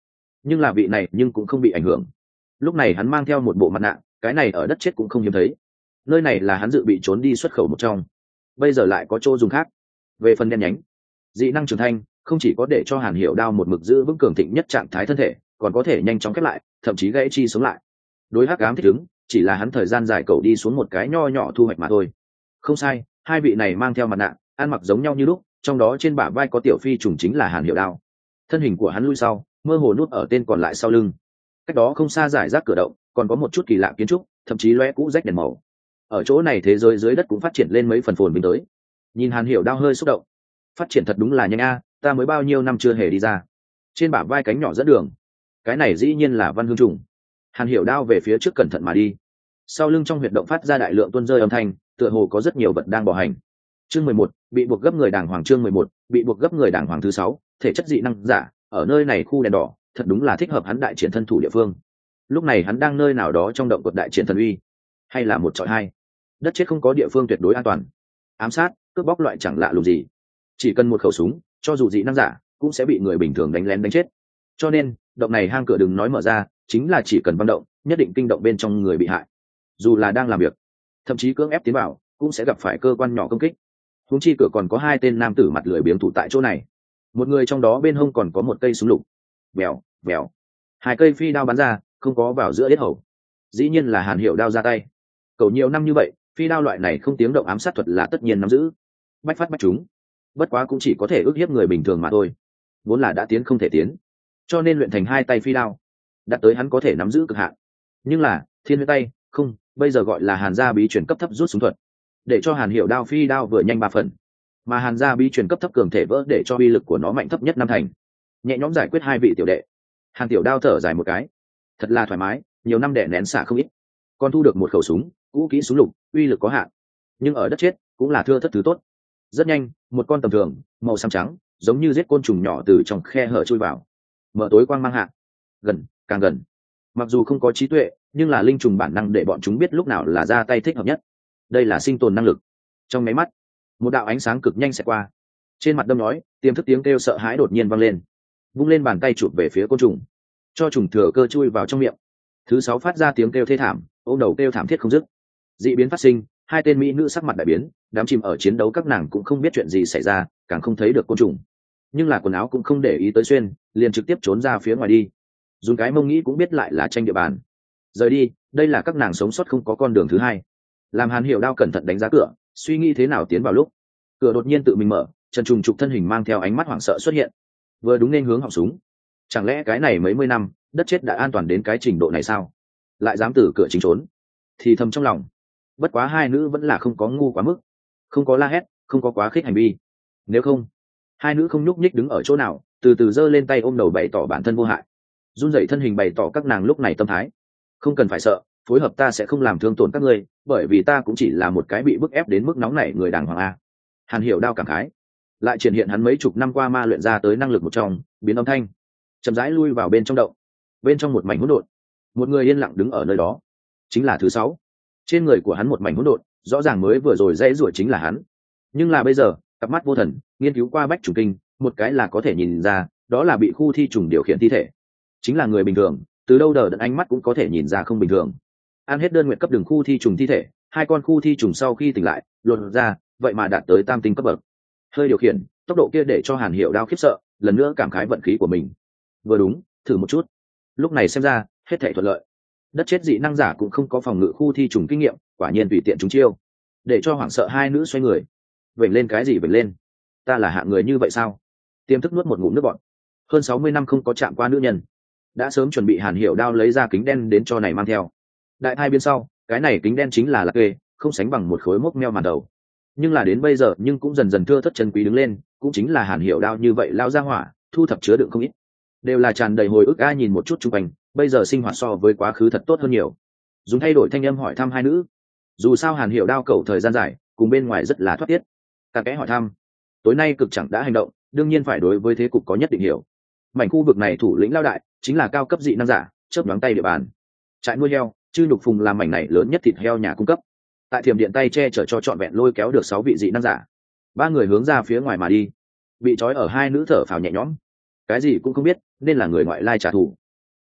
nhưng là vị này nhưng cũng không bị ảnh hưởng. Lúc này hắn mang theo một bộ mặt nạ, cái này ở đất chết cũng không hiếm thấy. Nơi này là hắn dự bị trốn đi xuất khẩu một trong, bây giờ lại có chỗ dùng khác. Về phần đen nhánh dị năng trưởng thành, không chỉ có để cho Hàn Hiểu Đao một mực giữ vững cường thịnh nhất trạng thái thân thể, còn có thể nhanh chóng khép lại, thậm chí gãy chi sống lại. Đối hắc ám thích ứng, chỉ là hắn thời gian dài cầu đi xuống một cái nho nhỏ thu hoạch mà thôi. Không sai, hai vị này mang theo mặt nạ, ăn mặc giống nhau như lúc, trong đó trên bả vai có tiểu phi trùng chính là Hàn Hiểu Đao. Thân hình của hắn lui sau, mơ hồ nút ở tên còn lại sau lưng. Cách đó không xa giải rác cửa động, còn có một chút kỳ lạ kiến trúc, thậm chí lóe cũ rách đèn màu. Ở chỗ này thế giới dưới đất cũng phát triển lên mấy phần phồn vinh tới. Nhìn Hàn Hiểu Đao hơi xúc động, phát triển thật đúng là nhanh a, ta mới bao nhiêu năm chưa hề đi ra. Trên bả vai cánh nhỏ dẫn đường, cái này dĩ nhiên là văn hương trùng. Hàn Hiểu Đao về phía trước cẩn thận mà đi, sau lưng trong huyệt động phát ra đại lượng tuôn rơi âm thanh, tựa hồ có rất nhiều vật đang bỏ hành. Chương mười một, bị buộc gấp người đàng hoàng. Chương mười một, bị buộc gấp người đàng hoàng thứ sáu, thể chất dị năng giả, ở nơi này khu đèn đỏ, thật đúng là thích hợp hắn đại triển thân thủ địa phương. Lúc này hắn đang nơi nào đó trong động cột đại triển thần uy, hay là một trọi hai. Đất chết không có địa phương tuyệt đối an toàn, ám sát, cướp bóc loại chẳng lạ lùng gì, chỉ cần một khẩu súng, cho dù dị năng giả cũng sẽ bị người bình thường đánh lén đánh chết. Cho nên động này hang cửa đừng nói mở ra, chính là chỉ cần văng động, nhất định kinh động bên trong người bị hại. Dù là đang làm việc, thậm chí cưỡng ép tiến vào, cũng sẽ gặp phải cơ quan nhỏ công kích. Huống chi cửa còn có hai tên nam tử mặt lười biếng thủ tại chỗ này, một người trong đó bên hông còn có một cây súng lục. Vèo vèo, hai cây phi đao bắn ra, không có vào giữa yết hầu. Dĩ nhiên là Hàn Hiểu Đao ra tay. Cầu nhiều năm như vậy, phi đao loại này không tiếng động ám sát thuật là tất nhiên nắm giữ, bách phát bách chúng. Bất quá cũng chỉ có thể ức hiếp người bình thường mà thôi, vốn là đã tiến không thể tiến, cho nên luyện thành hai tay phi đao, đạt tới hắn có thể nắm giữ cực hạn. Nhưng là thiên huyết tay không, bây giờ gọi là Hàn gia bí truyền cấp thấp rút súng thuật, để cho Hàn Hiểu Đao phi đao vừa nhanh ba phần, mà Hàn gia bí truyền cấp thấp cường thể vỡ để cho uy lực của nó mạnh thấp nhất năm thành, nhẹ nhõm giải quyết hai vị tiểu đệ. Hàn Tiểu Đao thở dài một cái, thật là thoải mái, nhiều năm đẻ nén xả không ít, còn thu được một khẩu súng cũ kỹ súng lục, uy lực có hạn, nhưng ở đất chết cũng là thưa thất thứ tốt. Rất nhanh, một con tầm thường màu xám trắng giống như giết côn trùng nhỏ từ trong khe hở chui vào, mở tối quang mang hạ, gần càng gần. Mặc dù không có trí tuệ, nhưng là linh trùng bản năng để bọn chúng biết lúc nào là ra tay thích hợp nhất. Đây là sinh tồn năng lực. Trong máy mắt, một đạo ánh sáng cực nhanh sẽ qua, trên mặt đâm nói, tiềm thức tiếng kêu sợ hãi đột nhiên vang lên, vung lên bàn tay chụp về phía côn trùng, cho trùng thừa cơ chui vào trong miệng. Thứ sáu phát ra tiếng kêu thê thảm, ôm đầu kêu thảm thiết không dứt. Dị biến phát sinh, hai tên mỹ nữ sắc mặt đại biến, đám chìm ở chiến đấu các nàng cũng không biết chuyện gì xảy ra, càng không thấy được côn trùng, nhưng là quần áo cũng không để ý tới xuyên, liền trực tiếp trốn ra phía ngoài đi. Dùng cái mông nghĩ cũng biết lại là tranh địa bàn, rời đi. Đây là các nàng sống sót không có con đường thứ hai. Làm Hàn Hiểu Đao cẩn thận đánh giá cửa, suy nghĩ thế nào tiến vào lúc cửa đột nhiên tự mình mở, Trần Trùng Trục thân hình mang theo ánh mắt hoảng sợ xuất hiện, vừa đúng nên hướng họng súng. Chẳng lẽ cái này mấy mươi năm đất chết đã an toàn đến cái trình độ này sao, lại dám từ cửa chính trốn? Thì thầm trong lòng. Bất quá hai nữ vẫn là không có ngu quá mức, không có la hét, không có quá khích hành vi. Nếu không, hai nữ không nhúc nhích đứng ở chỗ nào, từ từ giơ lên tay ôm đầu bày tỏ bản thân vô hại, run rẩy thân hình bày tỏ các nàng lúc này tâm thái. Không cần phải sợ, phối hợp ta sẽ không làm thương tổn các ngươi, bởi vì ta cũng chỉ là một cái bị bức ép đến mức nóng này người đàng hoàng a. Hàn Hiểu Đao cảm khái, lại triển hiện hắn mấy chục năm qua ma luyện ra tới năng lực một trong, biến âm thanh, chậm rãi lui vào bên trong động. Bên trong một mảnh hỗn độn, một người yên lặng đứng ở nơi đó, chính là thứ sáu. Trên người của hắn một mảnh hỗn độn, rõ ràng mới vừa rồi dãy rủa chính là hắn, nhưng là bây giờ cặp mắt vô thần nghiên cứu qua bách trùng kinh, một cái là có thể nhìn ra, đó là bị khu thi trùng điều khiển thi thể, chính là người bình thường từ đâu đờ đẫn ánh mắt cũng có thể nhìn ra không bình thường. Ăn hết đơn nguyện cấp đường khu thi trùng thi thể, hai con khu thi trùng sau khi tỉnh lại luồn ra, vậy mà đạt tới tam tinh cấp bậc. Hơi điều khiển tốc độ kia để cho Hàn Hiểu Đao khiếp sợ, lần nữa cảm khái vận khí của mình. Vừa đúng, thử một chút. Lúc này xem ra hết thảy thuận lợi. Đất chết dị năng giả cũng không có phòng ngự khu thi trùng kinh nghiệm, quả nhiên tùy tiện chúng chiêu, để cho hoảng sợ hai nữ xoay người. Vểnh lên cái gì vểnh lên, ta là hạng người như vậy sao? Tiềm thức nuốt một ngụm nước bọt. Hơn sáu mươi năm không có chạm qua nữ nhân, đã sớm chuẩn bị Hàn Hiểu Đao lấy ra kính đen đến cho này mang theo. Đại thai biên sau, cái này kính đen chính là lạc kê, không sánh bằng một khối mốc meo màn đầu. Nhưng là đến bây giờ nhưng cũng dần dần thưa thất chân quý đứng lên, cũng chính là Hàn Hiểu Đao như vậy lao ra hỏa, thu thập chứa đựng không ít, đều là tràn đầy hồi ức. Ai nhìn một chút chung quanh, bây giờ sinh hoạt so với quá khứ thật tốt hơn nhiều. Dùng thay đổi thanh âm hỏi thăm hai nữ, dù sao Hàn Hiểu Đao cầu thời gian dài, cùng bên ngoài rất là thoát tiết. Cả kẽ hỏi thăm, tối nay cực chẳng đã hành động, đương nhiên phải đối với thế cục có nhất định hiểu. Mảnh khu vực này thủ lĩnh lao đại chính là cao cấp dị năng giả, chớp nhoáng tay địa bàn. Trại nuôi heo chư nhục phùng làm mảnh này lớn nhất thịt heo nhà cung cấp, tại thiểm điện tay che chở cho trọn vẹn lôi kéo được sáu vị dị năng giả. Ba người hướng ra phía ngoài mà đi, bị trói ở hai nữ thở phào nhẹ nhõm, cái gì cũng không biết, nên là người ngoại lai trả thù.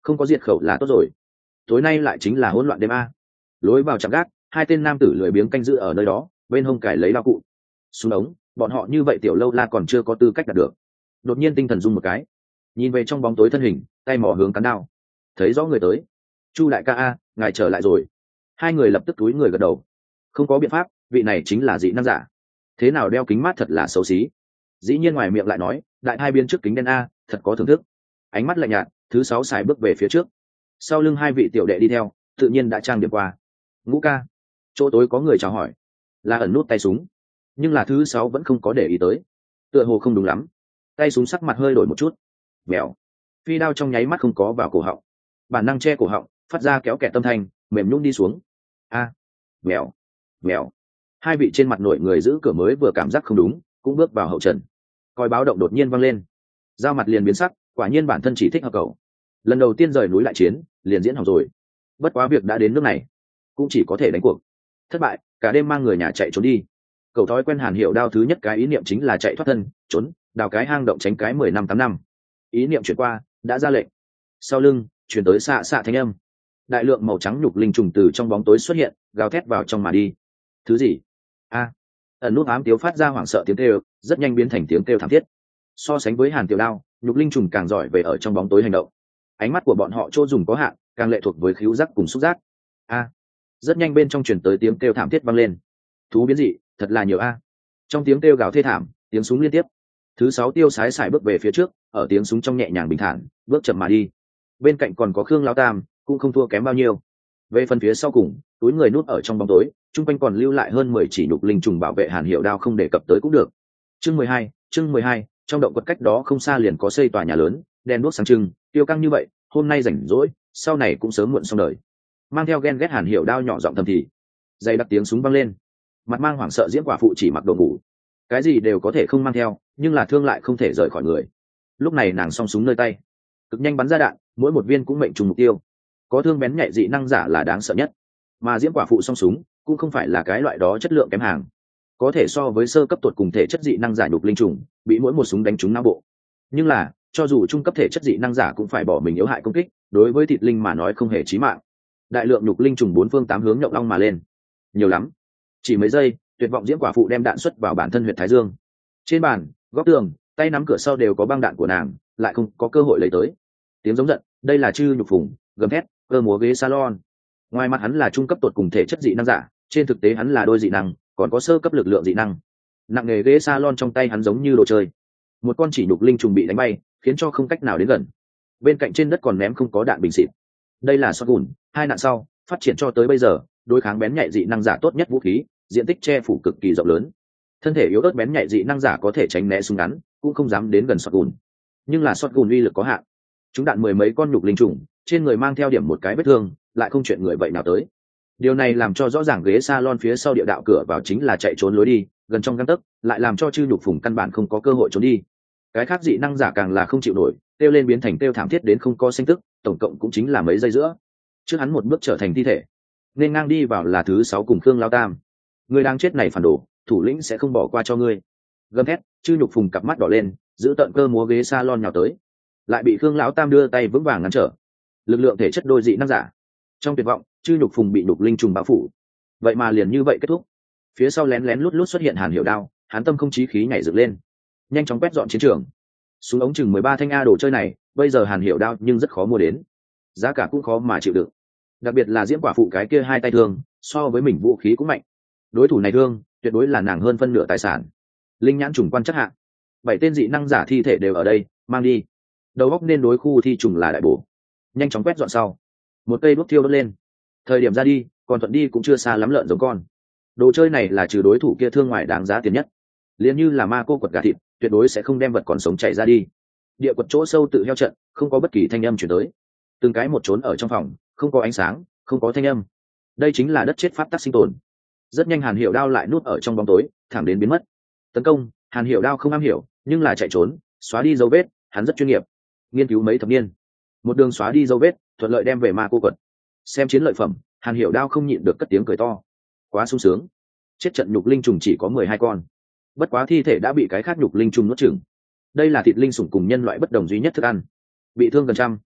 không có diệt khẩu là tốt rồi. Tối nay lại chính là hỗn loạn đêm a. Lối vào trạm gác, hai tên nam tử lười biếng canh giữ ở nơi đó, bên hông cài lấy đao cụ. Xuống ống, bọn họ như vậy tiểu lâu la còn chưa có tư cách đạt được. Đột nhiên tinh thần rung một cái, nhìn về trong bóng tối thân hình, tay mò hướng cán đao. Thấy rõ người tới. Chu đại ca a, ngài trở lại rồi. Hai người lập tức túi người gật đầu. Không có biện pháp, vị này chính là dị năng giả. Thế nào đeo kính mát thật là xấu xí. Dĩ nhiên ngoài miệng lại nói, đại hai biến trước kính đen a, thật có thưởng thức. Ánh mắt lạnh nhạt, thứ sáu xài bước về phía trước. Sau lưng hai vị tiểu đệ đi theo, tự nhiên đã trang điểm qua. Ngũ ca, chỗ tối có người chào hỏi, là ẩn nút tay súng, nhưng là thứ sáu vẫn không có để ý tới, tựa hồ không đúng lắm. Tay súng sắc mặt hơi đổi một chút, mèo, phi đao trong nháy mắt không có vào cổ họng, bản năng che cổ họng, phát ra kéo kẹt tâm thanh, mềm nhũn đi xuống. A, mèo, mèo. Hai vị trên mặt nội người giữ cửa mới vừa cảm giác không đúng, cũng bước vào hậu trần. Còi báo động đột nhiên vang lên, dao mặt liền biến sắc, quả nhiên bản thân chỉ thích hợp cậu. Lần đầu tiên rời núi lại chiến, liền diễn hỏng rồi. Bất quá việc đã đến nước này, cũng chỉ có thể đánh cuộc. Thất bại, cả đêm mang người nhà chạy trốn đi. Cậu thói quen Hàn Hiểu Đao thứ nhất cái ý niệm chính là chạy thoát thân, trốn, đào cái hang động tránh cái mười năm tám năm. Ý niệm chuyển qua, đã ra lệnh. Sau lưng, chuyển tới xạ xạ thanh âm. Đại lượng màu trắng nhục linh trùng từ trong bóng tối xuất hiện, gào thét vào trong mà đi. Thứ gì? A. Ẩn nút ám tiếu phát ra hoảng sợ tiếng kêu, rất nhanh biến thành tiếng kêu thảm thiết. So sánh với Hàn Tiểu Đao, nhục linh trùng càng giỏi về ở trong bóng tối hành động. Ánh mắt của bọn họ chỗ dùng có hạn, càng lệ thuộc với khứu giác cùng xúc giác. A. Rất nhanh bên trong truyền tới tiếng kêu thảm thiết vang lên. Thú biến dị, thật là nhiều a. Trong tiếng kêu gào thê thảm, tiếng súng liên tiếp. Thứ sáu tiêu sái sải bước về phía trước, ở tiếng súng trong nhẹ nhàng bình thản, bước chậm mà đi. Bên cạnh còn có Khương Lão Tam, cũng không thua kém bao nhiêu. Về phần phía sau cùng, túi người núp ở trong bóng tối, trung quanh còn lưu lại hơn mười chỉ nhục linh trùng bảo vệ Hàn Hiểu Đao không đề cập tới cũng được. Chương mười hai, chương mười hai, trong động quật cách đó không xa liền có xây tòa nhà lớn, đèn đuốc sáng trưng, tiêu căng như vậy, hôm nay rảnh rỗi, sau này cũng sớm muộn xong đời. Mang theo ghen ghét Hàn Hiểu Đao nhỏ giọng thầm thì, dây đặc tiếng súng vang lên, mặt mang hoảng sợ diễn quả phụ chỉ mặc đồ ngủ, cái gì đều có thể không mang theo, nhưng là thương lại không thể rời khỏi người. Lúc này nàng song súng nơi tay, cực nhanh bắn ra đạn, mỗi một viên cũng mệnh trùng mục tiêu. Có thương bén nhạy dị năng giả là đáng sợ nhất, mà diễm quả phụ song súng cũng không phải là cái loại đó chất lượng kém hàng, có thể so với sơ cấp tuột cùng thể chất dị năng giả nhục linh trùng, bị mỗi một súng đánh trúng não bộ. Nhưng là cho dù trung cấp thể chất dị năng giả cũng phải bỏ mình yếu hại công kích, đối với thịt linh mà nói không hề chí mạng. Đại lượng nhục linh trùng bốn phương tám hướng nhậu long mà lên, nhiều lắm. Chỉ mấy giây, tuyệt vọng diễm quả phụ đem đạn xuất vào bản thân huyệt thái dương. Trên bàn, góc tường, tay nắm cửa sau đều có băng đạn của nàng, lại không có cơ hội lấy tới. Tiếng giống giận, đây là chư nhục phùng, gầm thét, cơ múa ghế salon. Ngoài mặt hắn là trung cấp tuột cùng thể chất dị năng giả, trên thực tế hắn là đôi dị năng, còn có sơ cấp lực lượng dị năng. Nặng nghề ghế salon trong tay hắn giống như đồ chơi. Một con chỉ nhục linh trùng bị đánh bay, khiến cho không cách nào đến gần. Bên cạnh trên đất còn ném không có đạn bình xịt. Đây là shotgun, hai nạn sau, phát triển cho tới bây giờ, đối kháng bén nhạy dị năng giả tốt nhất vũ khí, diện tích che phủ cực kỳ rộng lớn. Thân thể yếu ớt bén nhạy dị năng giả có thể tránh né súng ngắn, cũng không dám đến gần shotgun. Nhưng là shotgun uy lực có hạn. Chúng đạn mười mấy con nhục linh trùng, trên người mang theo điểm một cái vết thương, lại không chuyện người vậy nào tới. Điều này làm cho rõ ràng ghế salon phía sau địa đạo cửa vào chính là chạy trốn lối đi, gần trong gang tấc, lại làm cho chư nhục phùng căn bản không có cơ hội trốn đi. Cái khác dị năng giả càng là không chịu nổi, kêu lên biến thành kêu thảm thiết đến không có sinh tức, tổng cộng cũng chính là mấy giây giữa. Trước hắn một bước trở thành thi thể, nên ngang đi vào là thứ sáu cùng Khương Lao Tam. Người đang chết này phản đồ, thủ lĩnh sẽ không bỏ qua cho ngươi. Gầm thét, chư nhục phùng cặp mắt đỏ lên, giữ tận cơ múa ghế salon nhào tới, lại bị Khương lão Tam đưa tay vững vàng ngăn trở. Lực lượng thể chất đôi dị năng giả, trong tuyệt vọng, chư nhục phùng bị nhục linh trùng bao phủ. Vậy mà liền như vậy kết thúc. Phía sau lén lén lút lút xuất hiện Hàn Hiểu Đao, hắn tâm không chí khí nhảy dựng lên, nhanh chóng quét dọn chiến trường. Súng ống chừng mười ba thanh a đồ chơi này, bây giờ Hàn Hiểu Đao nhưng rất khó mua đến, giá cả cũng khó mà chịu đựng. Đặc biệt là diễm quả phụ cái kia hai tay thương, so với mình vũ khí cũng mạnh. Đối thủ này thương, tuyệt đối là nàng hơn phân nửa tài sản. Linh nhãn trùng quan chắc hạng, bảy tên dị năng giả thi thể đều ở đây, mang đi. Đầu góc nên đối khu thi trùng là đại bổ. Nhanh chóng quét dọn sau, một cây đuốc thiêu đốt lên. Thời điểm ra đi, còn thuận đi cũng chưa xa lắm lợn giống con. Đồ chơi này là trừ đối thủ kia thương ngoài đáng giá tiền nhất. Liền như là ma cô quật gà thịt, tuyệt đối sẽ không đem vật còn sống chạy ra đi. Địa quật chỗ sâu tự heo trận, không có bất kỳ thanh âm chuyển tới. Từng cái một trốn ở trong phòng, không có ánh sáng, không có thanh âm. Đây chính là đất chết pháp tắc sinh tồn. Rất nhanh Hàn Hiểu Đao lại núp ở trong bóng tối, thẳng đến biến mất. Tấn công, Hàn Hiểu Đao không am hiểu, nhưng là chạy trốn, xóa đi dấu vết, hắn rất chuyên nghiệp. Nghiên cứu mấy thập niên, một đường xóa đi dấu vết, thuận lợi đem về ma cô quật. Xem chiến lợi phẩm, Hàn Hiểu Đao không nhịn được cất tiếng cười to. Quá sung sướng. Chết trận nhục linh trùng chỉ có mười hai con, bất quá thi thể đã bị cái khác nhục linh trùng nuốt chửng. Đây là thịt linh sủng cùng nhân loại bất đồng duy nhất thức ăn. Bị thương gần trăm,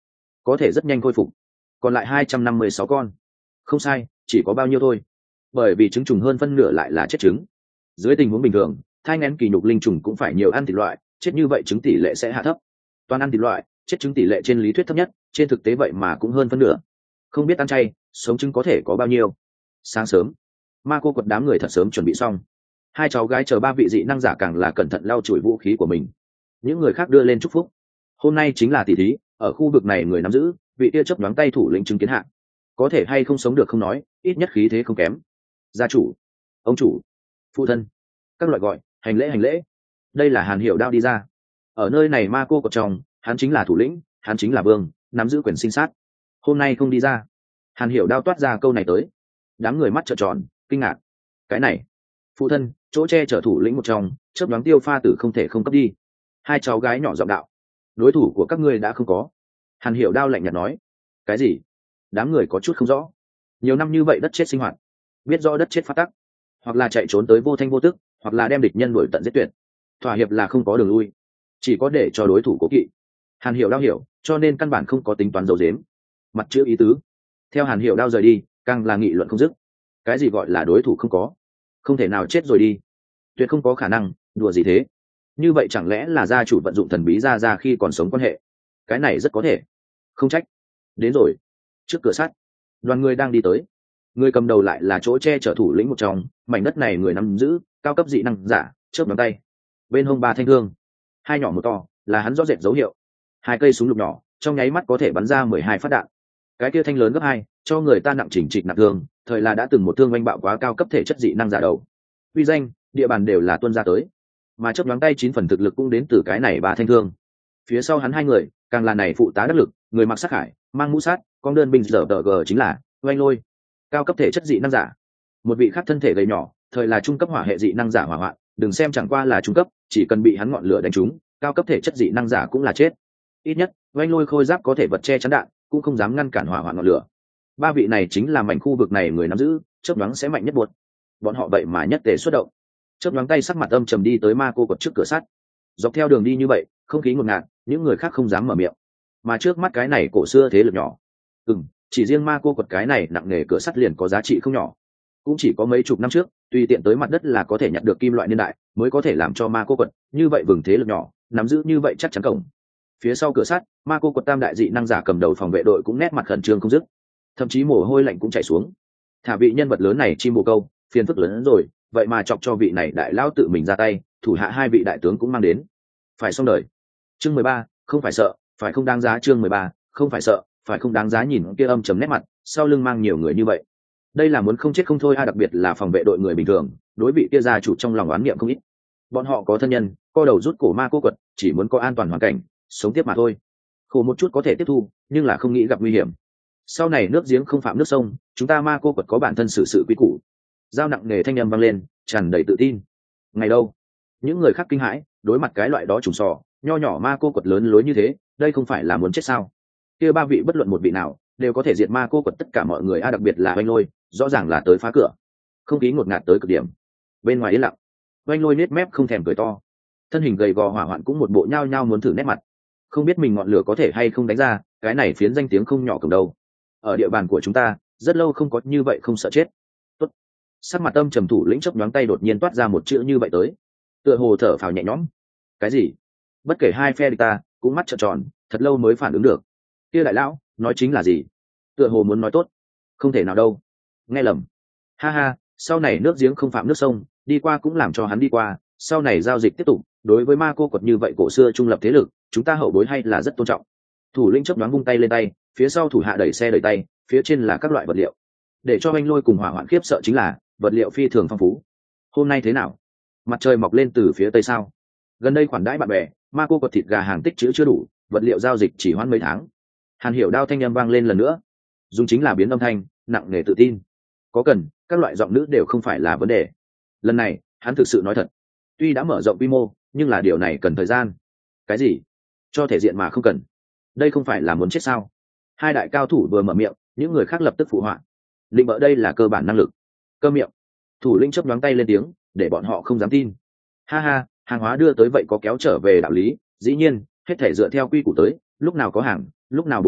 có thể rất nhanh khôi phục. Còn lại hai trăm năm mươi sáu con. Không sai, chỉ có bao nhiêu thôi. Bởi vì trứng trùng hơn phân nửa lại là chết trứng. Dưới tình huống bình thường, thai nghén kỳ nhục linh trùng cũng phải nhiều ăn thịt loại, chết như vậy trứng tỷ lệ sẽ hạ thấp. Toàn ăn thịt loại, chết trứng tỷ lệ trên lý thuyết thấp nhất, trên thực tế vậy mà cũng hơn phân nửa. Không biết ăn chay, sống trứng có thể có bao nhiêu. Sáng sớm, ma cô quật đám người thật sớm chuẩn bị xong. Hai cháu gái chờ ba vị dị năng giả càng là cẩn thận lau chùi vũ khí của mình. Những người khác đưa lên chúc phúc. Hôm nay chính là tỷ thí, ở khu vực này người nắm giữ, vị tia chớp nhoáng tay thủ lĩnh chứng kiến hạ. Có thể hay không sống được không nói, ít nhất khí thế không kém. Gia chủ, ông chủ, phụ thân, các loại gọi, hành lễ hành lễ. Đây là Hàn Hiểu Đao đi ra. Ở nơi này ma cô cột trong, hắn chính là thủ lĩnh, hắn chính là vương, nắm giữ quyền sinh sát. Hôm nay không đi ra. Hàn Hiểu Đao toát ra câu này tới. Đám người mắt trợn tròn, kinh ngạc. Cái này, phụ thân, chỗ che chở thủ lĩnh một trong, chớp nhoáng tiêu pha tử không thể không cấp đi. Hai cháu gái nhỏ giọng đạo. Đối thủ của các ngươi đã không có. Hàn Hiểu Đao lạnh nhạt nói. Cái gì? Đám người có chút không rõ. Nhiều năm như vậy đất chết sinh hoạt, biết rõ đất chết phát tắc, hoặc là chạy trốn tới vô thanh vô tức, hoặc là đem địch nhân đuổi tận giết tuyệt. Thỏa hiệp là không có đường lui, chỉ có để cho đối thủ cố kỵ. Hàn Hiểu Đao hiểu, cho nên căn bản không có tính toán dấu dếm. Mặt chữ ý tứ. Theo Hàn Hiểu Đao rời đi, càng là nghị luận không dứt. Cái gì gọi là đối thủ không có? Không thể nào chết rồi đi. Tuyệt không có khả năng, đùa gì thế? Như vậy chẳng lẽ là gia chủ vận dụng thần bí ra ra khi còn sống quan hệ? Cái này rất có thể. Không trách. Đến rồi. Trước cửa sắt, đoàn người đang đi tới. Người cầm đầu lại là chỗ che chở thủ lĩnh một trong, mảnh đất này người nắm giữ, cao cấp dị năng giả, chớp ngón tay. Bên hông ba thanh thương, hai nhỏ một to, là hắn rõ rệt dấu hiệu. Hai cây súng lục nhỏ, trong nháy mắt có thể bắn ra mười hai phát đạn. Cái kia thanh lớn gấp hai, cho người ta nặng chỉnh trịch nặng thương, thời là đã từng một thương oanh bạo quá cao cấp thể chất dị năng giả đầu. Uy danh, địa bàn đều là tuân ra tới. Mà chớp ngón tay chín phần thực lực cũng đến từ cái này ba thanh thương. Phía sau hắn hai người, càng là này phụ tá đắc lực, người mặc sắc hải, mang mũ sát, con đơn binh dở tờ gờ chính là oanh lôi, cao cấp thể chất dị năng giả. Một vị khác thân thể gầy nhỏ, thời là trung cấp hỏa hệ dị năng giả hỏa hoạn, đừng xem chẳng qua là trung cấp, chỉ cần bị hắn ngọn lửa đánh trúng, cao cấp thể chất dị năng giả cũng là chết. Ít nhất oanh lôi khôi giáp có thể vật che chắn đạn, cũng không dám ngăn cản hỏa hoạn ngọn lửa. Ba vị này chính là mảnh khu vực này người nắm giữ, chớp nhoáng sẽ mạnh nhất buột. Bọn họ vậy mà nhất tề xuất động. Chớp nhoáng tay sắc mặt âm trầm đi tới ma cô quật trước cửa sắt. Dọc theo đường đi như vậy, không khí ngột ngạt, những người khác không dám mở miệng. Mà trước mắt cái này cổ xưa thế lực nhỏ. Ừm, chỉ riêng ma cô quật cái này nặng nề cửa sắt liền có giá trị không nhỏ. Cũng chỉ có mấy chục năm trước, tùy tiện tới mặt đất là có thể nhặt được kim loại niên đại, mới có thể làm cho ma cô quật như vậy vừng thế lực nhỏ, nắm giữ như vậy chắc chắn cổng. Phía sau cửa sắt, ma cô quật tam đại dị năng giả cầm đầu phòng vệ đội cũng nét mặt khẩn trương không dứt, thậm chí mồ hôi lạnh cũng chảy xuống. Thả vị nhân vật lớn này chim bồ câu, phiền phức lớn hơn rồi, vậy mà chọc cho vị này đại lao tự mình ra tay, thủ hạ hai vị đại tướng cũng mang đến. Phải xong đời. Chương mười ba, không phải sợ, phải không đáng giá. Chương mười ba, không phải sợ, phải không đáng giá. Nhìn kia âm trầm nét mặt, sau lưng mang nhiều người như vậy, đây là muốn không chết không thôi a. Đặc biệt là phòng vệ đội người bình thường, đối vị kia gia chủ trong lòng oán niệm không ít. Bọn họ có thân nhân, co đầu rút cổ ma cô quật, chỉ muốn có an toàn hoàn cảnh, sống tiếp mà thôi. Khổ một chút có thể tiếp thu, nhưng là không nghĩ gặp nguy hiểm. Sau này nước giếng không phạm nước sông, chúng ta ma cô quật có bản thân xử sự quý củ. Dao nặng nề thanh âm vang lên, tràn đầy tự tin. Ngày đâu? Những người khác kinh hãi, đối mặt cái loại đó trùng sò, nho nhỏ ma cô quật lớn lối như thế, đây không phải là muốn chết sao? Kia ba vị bất luận một vị nào, đều có thể diệt ma cô quật tất cả mọi người a. Đặc biệt là oanh lôi, rõ ràng là tới phá cửa. Không khí ngột ngạt tới cực điểm. Bên ngoài yên lặng, oanh lôi nết mép không thèm cười to. Thân hình gầy gò hỏa hoạn cũng một bộ nhao nhao muốn thử nét mặt. Không biết mình ngọn lửa có thể hay không đánh ra, cái này phiến danh tiếng không nhỏ cầm đâu. Ở địa bàn của chúng ta, rất lâu không có như vậy không sợ chết. Tốt. Sắc mặt âm trầm thủ lĩnh chớp nhoáng tay đột nhiên toát ra một chữ như vậy tới. Tựa hồ thở phào nhẹ nhõm. Cái gì? Bất kể hai phe địch ta, cũng mắt trợn tròn, thật lâu mới phản ứng được. Kia đại lão, nói chính là gì? Tựa hồ muốn nói tốt. Không thể nào đâu. Nghe lầm. Ha ha, sau này nước giếng không phạm nước sông, đi qua cũng làm cho hắn đi qua, sau này giao dịch tiếp tục, đối với ma cô quật như vậy cổ xưa trung lập thế lực, chúng ta hậu bối hay là rất tôn trọng. Thủ lĩnh chớp nhoáng vung tay lên tay, phía sau thủ hạ đẩy xe đẩy tay, phía trên là các loại vật liệu. Để cho anh lôi cùng hỏa hoạn khiếp sợ chính là vật liệu phi thường phong phú. Hôm nay thế nào? Mặt trời mọc lên từ phía tây sao? Gần đây khoản đãi bạn bè, ma cô quật thịt gà hàng tích trữ chưa đủ, vật liệu giao dịch chỉ hoãn mấy tháng. Hàn Hiểu Đao thanh âm vang lên lần nữa, dùng chính là biến âm thanh, nặng nề tự tin. Có cần, các loại giọng nữ đều không phải là vấn đề. Lần này, hắn thực sự nói thật. Tuy đã mở rộng quy mô, nhưng là điều này cần thời gian. Cái gì? Cho thể diện mà không cần. Đây không phải là muốn chết sao? Hai đại cao thủ vừa mở miệng, những người khác lập tức phụ họa. Định bỡ đây là cơ bản năng lực. Cơ miệng. Thủ lĩnh chớp nhoáng tay lên tiếng, để bọn họ không dám tin. Ha ha, hàng hóa đưa tới vậy có kéo trở về đạo lý, dĩ nhiên, hết thể dựa theo quy củ tới, lúc nào có hàng, lúc nào bổ túc,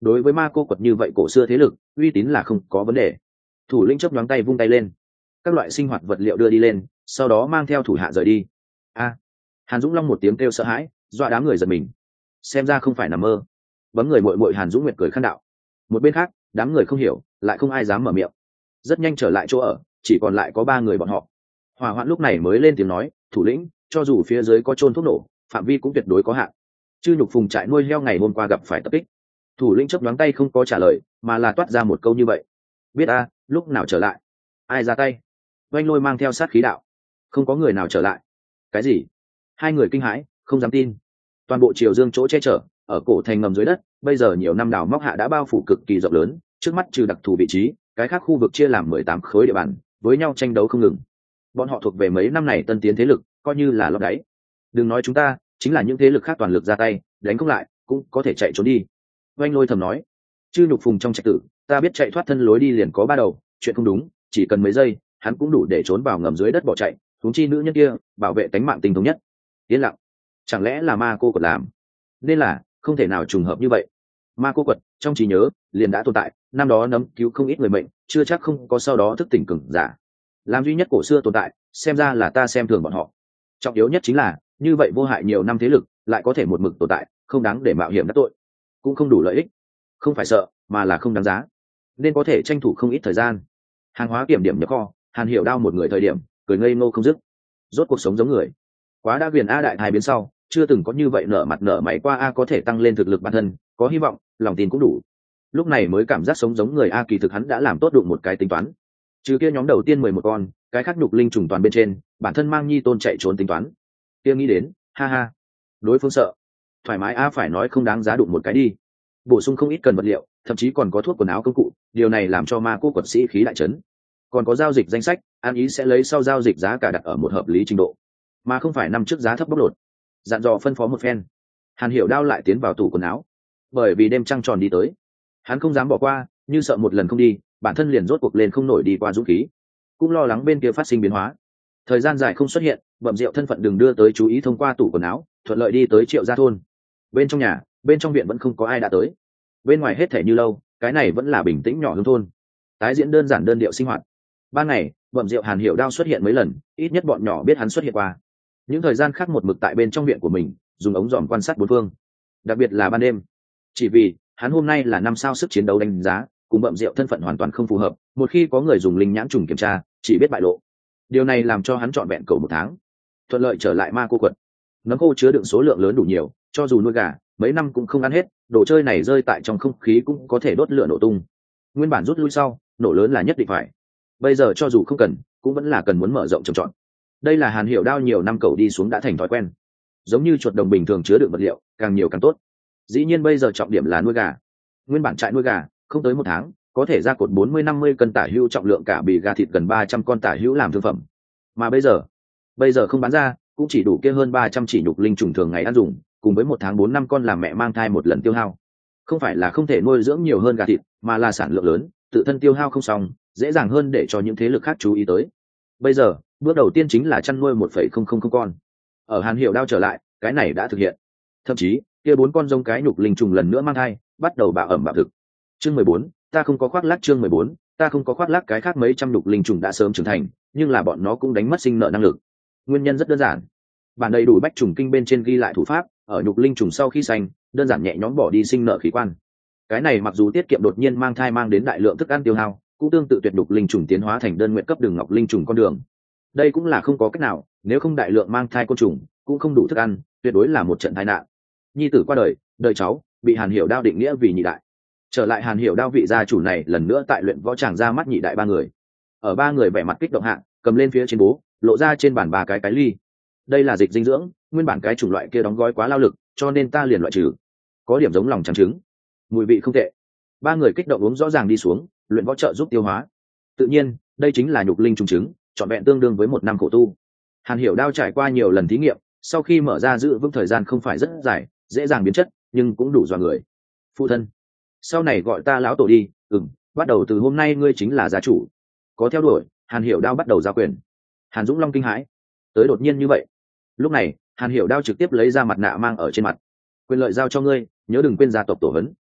đối với ma cô quật như vậy cổ xưa thế lực uy tín là không có vấn đề. Thủ lĩnh chớp nhoáng tay vung tay lên, các loại sinh hoạt vật liệu đưa đi lên, sau đó mang theo thủ hạ rời đi. A! Hàn Dũng Long một tiếng kêu sợ hãi, dọa đám người giật mình. Xem ra không phải nằm mơ. Bấm người muội muội Hàn Dũng Nguyệt cười khăn đạo. Một bên khác, đám người không hiểu, lại không ai dám mở miệng. Rất nhanh trở lại chỗ ở, chỉ còn lại có ba người bọn họ. Hỏa Hoạn lúc này mới lên tiếng nói, thủ lĩnh, cho dù phía dưới có trôn thuốc nổ, phạm vi cũng tuyệt đối có hạn. Chư Nhục Phùng trại nuôi heo ngày hôm qua gặp phải tập kích. Thủ lĩnh chớp nhoáng tay không có trả lời, mà là toát ra một câu như vậy. Biết a, lúc nào trở lại? Ai ra tay? Oanh Lôi mang theo sát khí đạo. Không có người nào trở lại. Cái gì? Hai người kinh hãi, không dám tin. Toàn bộ Triều Dương chỗ che chở, ở cổ thành ngầm dưới đất, bây giờ nhiều năm đào móc hạ đã bao phủ cực kỳ rộng lớn, trước mắt trừ đặc thù vị trí, cái khác khu vực chia làm mười tám khối địa bàn, với nhau tranh đấu không ngừng. Bọn họ thuộc về mấy năm này tân tiến thế lực, coi như là lót đáy. Đừng nói chúng ta, chính là những thế lực khác toàn lực ra tay, đánh không lại, cũng có thể chạy trốn đi. Oanh Lôi thầm nói. Chư Nhục Phùng trong trạch tử, ta biết chạy thoát thân lối đi liền có ba đầu, chuyện không đúng, chỉ cần mấy giây, hắn cũng đủ để trốn vào ngầm dưới đất bỏ chạy, huống chi nữ nhân kia, bảo vệ tánh mạng tinh thống nhất. Yên lặng. Chẳng lẽ là ma cô quật làm? Nên là, không thể nào trùng hợp như vậy. Ma cô quật, trong trí nhớ, liền đã tồn tại, năm đó nấm cứu không ít người mệnh, chưa chắc không có sau đó thức tỉnh cường giả. Làm duy nhất cổ xưa tồn tại, xem ra là ta xem thường bọn họ. Trọng yếu nhất chính là, như vậy vô hại nhiều năm thế lực, lại có thể một mực tồn tại, không đáng để mạo hiểm đắc tội, cũng không đủ lợi ích. Không phải sợ, mà là không đáng giá, nên có thể tranh thủ không ít thời gian. Hàng hóa kiểm điểm nhập kho, Hàn Hiểu Đao một người thời điểm, cười ngây ngô không dứt. Rốt cuộc sống giống người. Quá đã viền a đại thái biến sau, chưa từng có như vậy nở mặt nở mày qua a có thể tăng lên thực lực bản thân, có hy vọng, lòng tin cũng đủ. Lúc này mới cảm giác sống giống người a kỳ thực hắn đã làm tốt đụng một cái tính toán. Trừ kia nhóm đầu tiên mười một con, cái khác nhục linh trùng toàn bên trên, bản thân mang nhi tôn chạy trốn tính toán. Kia nghĩ đến, ha ha. Đối phương sợ. Thoải mái a phải nói không đáng giá đụng một cái đi. Bổ sung không ít cần vật liệu, thậm chí còn có thuốc quần áo công cụ, điều này làm cho ma cô quật sĩ khí đại chấn. Còn có giao dịch danh sách, an ý sẽ lấy sau giao dịch giá cả đặt ở một hợp lý trình độ, mà không phải nằm trước giá thấp bóc lột. Dặn dò phân phó một phen, Hàn Hiểu Đao lại tiến vào tủ quần áo, bởi vì đêm trăng tròn đi tới, hắn không dám bỏ qua, như sợ một lần không đi, bản thân liền rốt cuộc lên không nổi đi qua dũng khí, cũng lo lắng bên kia phát sinh biến hóa. Thời gian dài không xuất hiện, bẩm rượu thân phận đừng đưa tới chú ý thông qua tủ quần áo, thuận lợi đi tới Triệu gia thôn. Bên trong nhà, bên trong viện vẫn không có ai đã tới, bên ngoài hết thể như lâu, cái này vẫn là bình tĩnh nhỏ hướng thôn, tái diễn đơn giản đơn điệu sinh hoạt. Ban ngày, bẩm rượu Hàn Hiểu Đao xuất hiện mấy lần, ít nhất bọn nhỏ biết hắn xuất hiện qua. Những thời gian khác một mực tại bên trong viện của mình, dùng ống dòm quan sát bốn phương, đặc biệt là ban đêm. Chỉ vì hắn hôm nay là năm sao sức chiến đấu đánh giá, cùng bẩm rượu thân phận hoàn toàn không phù hợp, một khi có người dùng linh nhãn trùng kiểm tra, chỉ biết bại lộ. Điều này làm cho hắn trọn vẹn cầu một tháng, thuận lợi trở lại ma cô quật. Nấm khô chứa đựng số lượng lớn đủ nhiều, cho dù nuôi gà mấy năm cũng không ăn hết, đồ chơi này rơi tại trong không khí cũng có thể đốt lửa nổ tung. Nguyên bản rút lui sau, nổ lớn là nhất định phải, bây giờ cho dù không cần, cũng vẫn là cần muốn mở rộng trồng trọt. Đây là Hàn Hiểu Đao nhiều năm cầu đi xuống đã thành thói quen, giống như chuột đồng bình thường chứa đựng vật liệu, càng nhiều càng tốt. Dĩ nhiên bây giờ trọng điểm là nuôi gà. Nguyên bản trại nuôi gà không tới một tháng có thể ra cột bốn mươi năm mươi cân tả hữu trọng lượng, cả bì gà thịt gần ba trăm con tả hữu làm thương phẩm. Mà bây giờ, bây giờ không bán ra, cũng chỉ đủ kia hơn ba trăm chỉ nhục linh trùng thường ngày ăn dùng, cùng với một tháng bốn năm con làm mẹ mang thai một lần tiêu hao. Không phải là không thể nuôi dưỡng nhiều hơn gà thịt, mà là sản lượng lớn, tự thân tiêu hao không xong, dễ dàng hơn để cho những thế lực khác chú ý tới. Bây giờ, bước đầu tiên chính là chăn nuôi một phẩy không không không con. Ở Hàn Hiểu Đao trở lại, cái này đã thực hiện. Thậm chí, kia bốn con giống cái nhục linh trùng lần nữa mang thai, bắt đầu bạo ẩm bạo thực. Chương mười bốn, ta không có khoác lác chương mười bốn, ta không có khoác lác cái khác mấy trăm nhục linh trùng đã sớm trưởng thành, nhưng là bọn nó cũng đánh mất sinh nợ năng lực. Nguyên nhân rất đơn giản. Bản đầy đủ bách trùng kinh bên trên ghi lại thủ pháp, ở nhục linh trùng sau khi sanh, đơn giản nhẹ nhõm bỏ đi sinh nợ khí quan. Cái này mặc dù tiết kiệm đột nhiên mang thai mang đến đại lượng thức ăn tiêu hao, cũng tương tự tuyệt nhục linh trùng tiến hóa thành đơn nguyện cấp đường ngọc linh trùng con đường. Đây cũng là không có cách nào, nếu không đại lượng mang thai côn trùng, cũng không đủ thức ăn, tuyệt đối là một trận tai nạn. Nhi tử qua đời, đời cháu bị Hàn Hiểu Đao định nghĩa vì nhị đại. Trở lại Hàn Hiểu Đao vị gia chủ này lần nữa tại luyện võ tràng ra mắt nhị đại ba người. Ở ba người vẻ mặt kích động hạ, cầm lên phía trên bố, lộ ra trên bàn ba cái cái ly. Đây là dịch dinh dưỡng, nguyên bản cái chủng loại kia đóng gói quá lao lực, cho nên ta liền loại trừ. Có điểm giống lòng trắng trứng, mùi vị không tệ. Ba người kích động uống rõ ràng đi xuống, luyện võ trợ giúp tiêu hóa. Tự nhiên, đây chính là nhục linh trùng trứng, trọn vẹn tương đương với một năm khổ tu. Hàn Hiểu Đao trải qua nhiều lần thí nghiệm, sau khi mở ra giữ vững thời gian không phải rất dài, dễ dàng biến chất, nhưng cũng đủ dọa người. Phụ thân, sau này gọi ta lão tổ đi. Ừm, bắt đầu từ hôm nay ngươi chính là gia chủ. Có theo đuổi, Hàn Hiểu Đao bắt đầu giao quyền. Hàn Dũng Long kinh hãi, tới đột nhiên như vậy. Lúc này, Hàn Hiểu Đao trực tiếp lấy ra mặt nạ mang ở trên mặt. Quyền lợi giao cho ngươi, nhớ đừng quên gia tộc tổ hấn.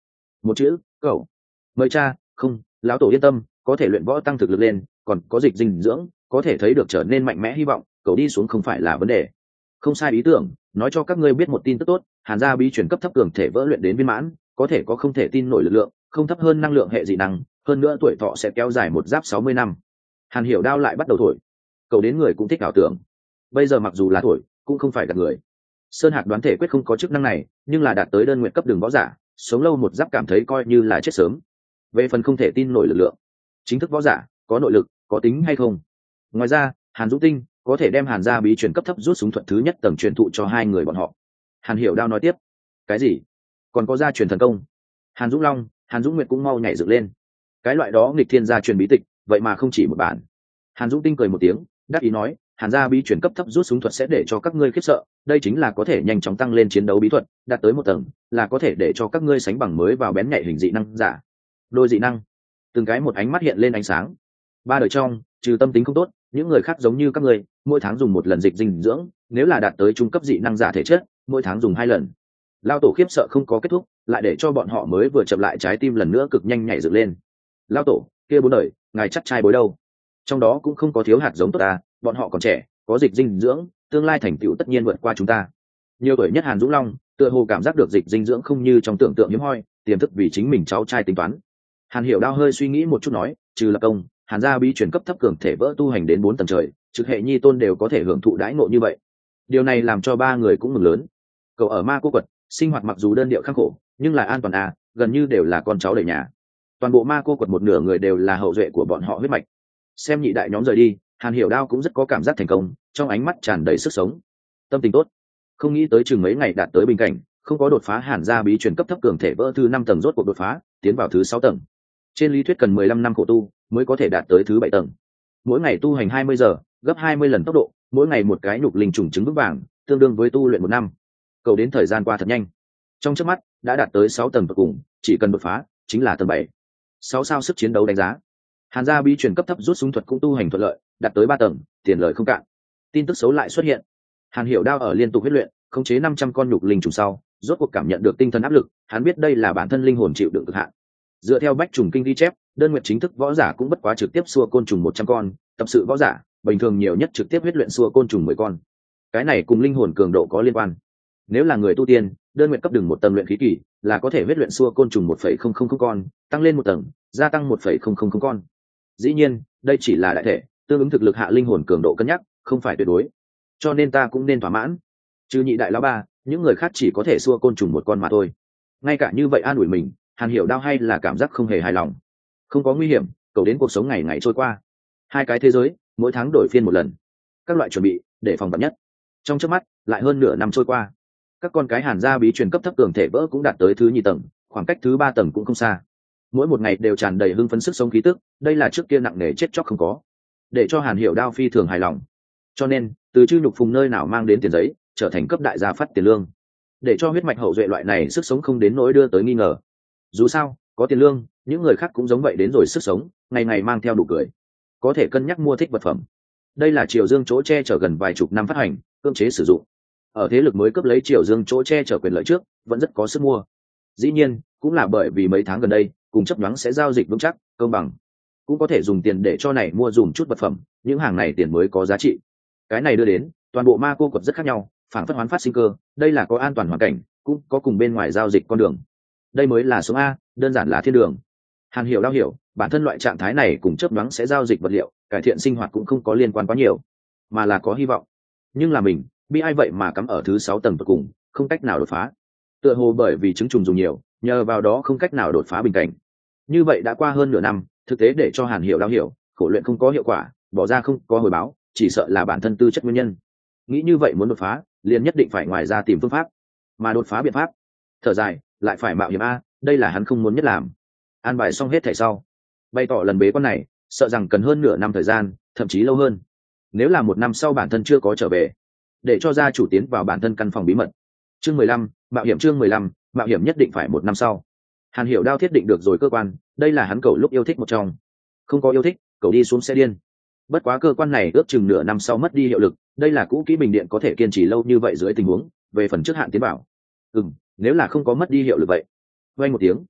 một chữ cậu. Mời cha. Không, lão tổ yên tâm, có thể luyện võ tăng thực lực lên, còn có dịch dinh dưỡng, có thể thấy được trở nên mạnh mẽ, hy vọng cậu đi xuống không phải là vấn đề. Không sai ý tưởng, nói cho các ngươi biết một tin tức tốt, Hàn gia bí chuyển cấp thấp cường thể vỡ luyện đến viên mãn, có thể có không thể tin nổi lực lượng, không thấp hơn năng lượng hệ dị năng, hơn nữa tuổi thọ sẽ kéo dài một giáp sáu mươi năm. Hàn Hiểu Đao lại bắt đầu thổi. Cậu đến người cũng thích ảo tưởng. Bây giờ mặc dù là thổi, cũng không phải gạt người. Sơn Hạc đoán thể quyết không có chức năng này, nhưng là đạt tới đơn nguyện cấp đường võ giả, sống lâu một giáp cảm thấy coi như là chết sớm. Về phần không thể tin nổi lực lượng, chính thức võ giả có nội lực, có tính hay không. Ngoài ra, Hàn Dũng Tinh có thể đem Hàn gia bí truyền cấp thấp rút súng thuật thứ nhất tầng truyền thụ cho hai người bọn họ. Hàn Hiểu Đao nói tiếp. Cái gì? Còn có gia truyền thần công? Hàn Dũng Long, Hàn Dũng Nguyệt cũng mau nhảy dựng lên. Cái loại đó nghịch thiên gia truyền bí tịch, vậy mà không chỉ một bản. Hàn Dũng Tinh cười một tiếng, đáp ý nói, Hàn gia bí truyền cấp thấp rút súng thuật sẽ để cho các ngươi khiếp sợ, đây chính là có thể nhanh chóng tăng lên chiến đấu bí thuật, đạt tới một tầng, là có thể để cho các ngươi sánh bằng mới vào bén nhạy hình dị năng giả. Đôi dị năng, từng cái một ánh mắt hiện lên ánh sáng. Ba đời trong, trừ tâm tính không tốt, những người khác giống như các ngươi, mỗi tháng dùng một lần dịch dinh dưỡng, nếu là đạt tới trung cấp dị năng giả thể chất, mỗi tháng dùng hai lần. Lao tổ khiếp sợ không có kết thúc, lại để cho bọn họ mới vừa chậm lại trái tim lần nữa cực nhanh nhảy dựng lên. Lao tổ, kia bốn đời, ngài chắc trai bối đâu? Trong đó cũng không có thiếu hạt giống tốt ta, bọn họ còn trẻ, có dịch dinh dưỡng, tương lai thành tựu tất nhiên vượt qua chúng ta. Nhiều tuổi nhất Hàn Dũng Long, tựa hồ cảm giác được dịch dinh dưỡng không như trong tưởng tượng hiếm hoi, tiềm thức vì chính mình cháu trai tính toán. Hàn Hiểu Đao hơi suy nghĩ một chút nói, trừ lập công, Hàn gia bí truyền cấp thấp cường thể vỡ tu hành đến bốn tầng trời, trực hệ nhi tôn đều có thể hưởng thụ đãi ngộ như vậy. Điều này làm cho ba người cũng mừng lớn. Cậu ở Ma Cô Quật, sinh hoạt mặc dù đơn điệu khắc khổ, nhưng là an toàn à, gần như đều là con cháu đầy nhà. Toàn bộ Ma Cô Quật một nửa người đều là hậu duệ của bọn họ huyết mạch. Xem nhị đại nhóm rời đi, Hàn Hiểu Đao cũng rất có cảm giác thành công, trong ánh mắt tràn đầy sức sống. Tâm tình tốt, không nghĩ tới chừng mấy ngày đạt tới bình cảnh, không có đột phá Hàn gia bí truyền cấp thấp cường thể vỡ thứ năm tầng rốt cuộc đột phá, tiến vào thứ sáu tầng. Trên lý thuyết cần mười lăm năm khổ tu mới có thể đạt tới thứ bảy tầng. Mỗi ngày tu hành hai mươi giờ, gấp hai mươi lần tốc độ, mỗi ngày một cái nhục linh trùng trứng vững vàng, tương đương với tu luyện một năm. Cầu đến thời gian qua thật nhanh. Trong chớp mắt đã đạt tới sáu tầng cuối cùng, chỉ cần đột phá chính là tầng bảy. Sáu sao sức chiến đấu đánh giá. Hàn gia bí truyền cấp thấp rút súng thuật cũng tu hành thuận lợi, đạt tới ba tầng, tiền lời không cạn. Tin tức xấu lại xuất hiện. Hàn Hiểu Đao ở liên tục huấn luyện, khống chế năm trăm con nhục linh trùng sau, rốt cuộc cảm nhận được tinh thần áp lực, hắn biết đây là bản thân linh hồn chịu đựng cực hạn. Dựa theo bách trùng kinh ghi chép, đơn nguyện chính thức võ giả cũng bất quá trực tiếp xua côn trùng một trăm con, tập sự võ giả bình thường nhiều nhất trực tiếp huấn luyện xua côn trùng mười con. Cái này cùng linh hồn cường độ có liên quan. Nếu là người tu tiên, đơn nguyện cấp đường một tầng luyện khí kỳ, là có thể huấn luyện xua côn trùng một phẩy không không không con, tăng lên một tầng, gia tăng một phẩy không không không con. Dĩ nhiên, đây chỉ là đại thể, tương ứng thực lực hạ linh hồn cường độ cân nhắc, không phải tuyệt đối. Cho nên ta cũng nên thỏa mãn. Trừ nhị đại lão ba, những người khác chỉ có thể xua côn trùng một con mà thôi. Ngay cả như vậy an ủi mình, Hàn Hiểu Đao hay là cảm giác không hề hài lòng. Không có nguy hiểm, cầu đến cuộc sống ngày ngày trôi qua. Hai cái thế giới, mỗi tháng đổi phiên một lần. Các loại chuẩn bị để phòng vạn nhất. Trong chớp mắt, lại hơn nửa năm trôi qua. Các con cái Hàn gia bí truyền cấp thấp cường thể vỡ cũng đạt tới thứ nhì tầng, khoảng cách thứ ba tầng cũng không xa. Mỗi một ngày đều tràn đầy hưng phấn sức sống khí tức, đây là trước kia nặng nề chết chóc không có, để cho Hàn Hiểu Đao phi thường hài lòng. Cho nên, từ chư nhục phùng nơi nào mang đến tiền giấy, trở thành cấp đại gia phát tiền lương, để cho huyết mạch hậu duệ loại này sức sống không đến nỗi đưa tới nghi ngờ. Dù sao, có tiền lương, những người khác cũng giống vậy đến rồi sức sống, ngày ngày mang theo đủ cười, có thể cân nhắc mua thích vật phẩm. Đây là Triều Dương chỗ che chở gần vài chục năm phát hành, cưỡng chế sử dụng. Ở thế lực mới cướp lấy Triều Dương chỗ che chở quyền lợi trước, vẫn rất có sức mua. Dĩ nhiên, cũng là bởi vì mấy tháng gần đây, cùng chấp nhoáng sẽ giao dịch vững chắc, công bằng, cũng có thể dùng tiền để cho này mua dùng chút vật phẩm, những hàng này tiền mới có giá trị. Cái này đưa đến toàn bộ Ma Cô Quật rất khác nhau, phản phất hoán phát sinh cơ, đây là có an toàn hoàn cảnh, cũng có cùng bên ngoài giao dịch con đường. Đây mới là sống a, đơn giản là thiên đường. Hàn Hiểu Đao hiểu, bản thân loại trạng thái này cùng chớp nhoáng sẽ giao dịch vật liệu, cải thiện sinh hoạt cũng không có liên quan quá nhiều, mà là có hy vọng. Nhưng là mình, bị ai vậy mà cắm ở thứ sáu tầng cuối cùng, không cách nào đột phá. Tựa hồ bởi vì trứng trùng dùng nhiều, nhờ vào đó không cách nào đột phá bình cảnh. Như vậy đã qua hơn nửa năm, thực tế để cho Hàn Hiểu Đao hiểu, khổ luyện không có hiệu quả, bỏ ra không có hồi báo, chỉ sợ là bản thân tư chất nguyên nhân. Nghĩ như vậy muốn đột phá, liền nhất định phải ngoài ra tìm phương pháp, mà đột phá biện pháp, thở dài, lại phải mạo hiểm a, đây là hắn không muốn nhất làm. An bài xong hết thảy sau, bày tỏ lần bế quan này, sợ rằng cần hơn nửa năm thời gian, thậm chí lâu hơn. Nếu là một năm sau bản thân chưa có trở về, để cho gia chủ tiến vào bản thân căn phòng bí mật. Chương mười lăm, mạo hiểm chương mười lăm, mạo hiểm nhất định phải một năm sau. Hàn Hiểu Đao thiết định được rồi cơ quan, đây là hắn cầu lúc yêu thích một trong. Không có yêu thích, cầu đi xuống sẽ điên. Bất quá cơ quan này ước chừng nửa năm sau mất đi hiệu lực, đây là cũ kỹ bình điện có thể kiên trì lâu như vậy dưới tình huống, về phần trước hạn tiến bảo. Ừm, nếu là không có mất đi hiệu lực vậy. Vang một tiếng,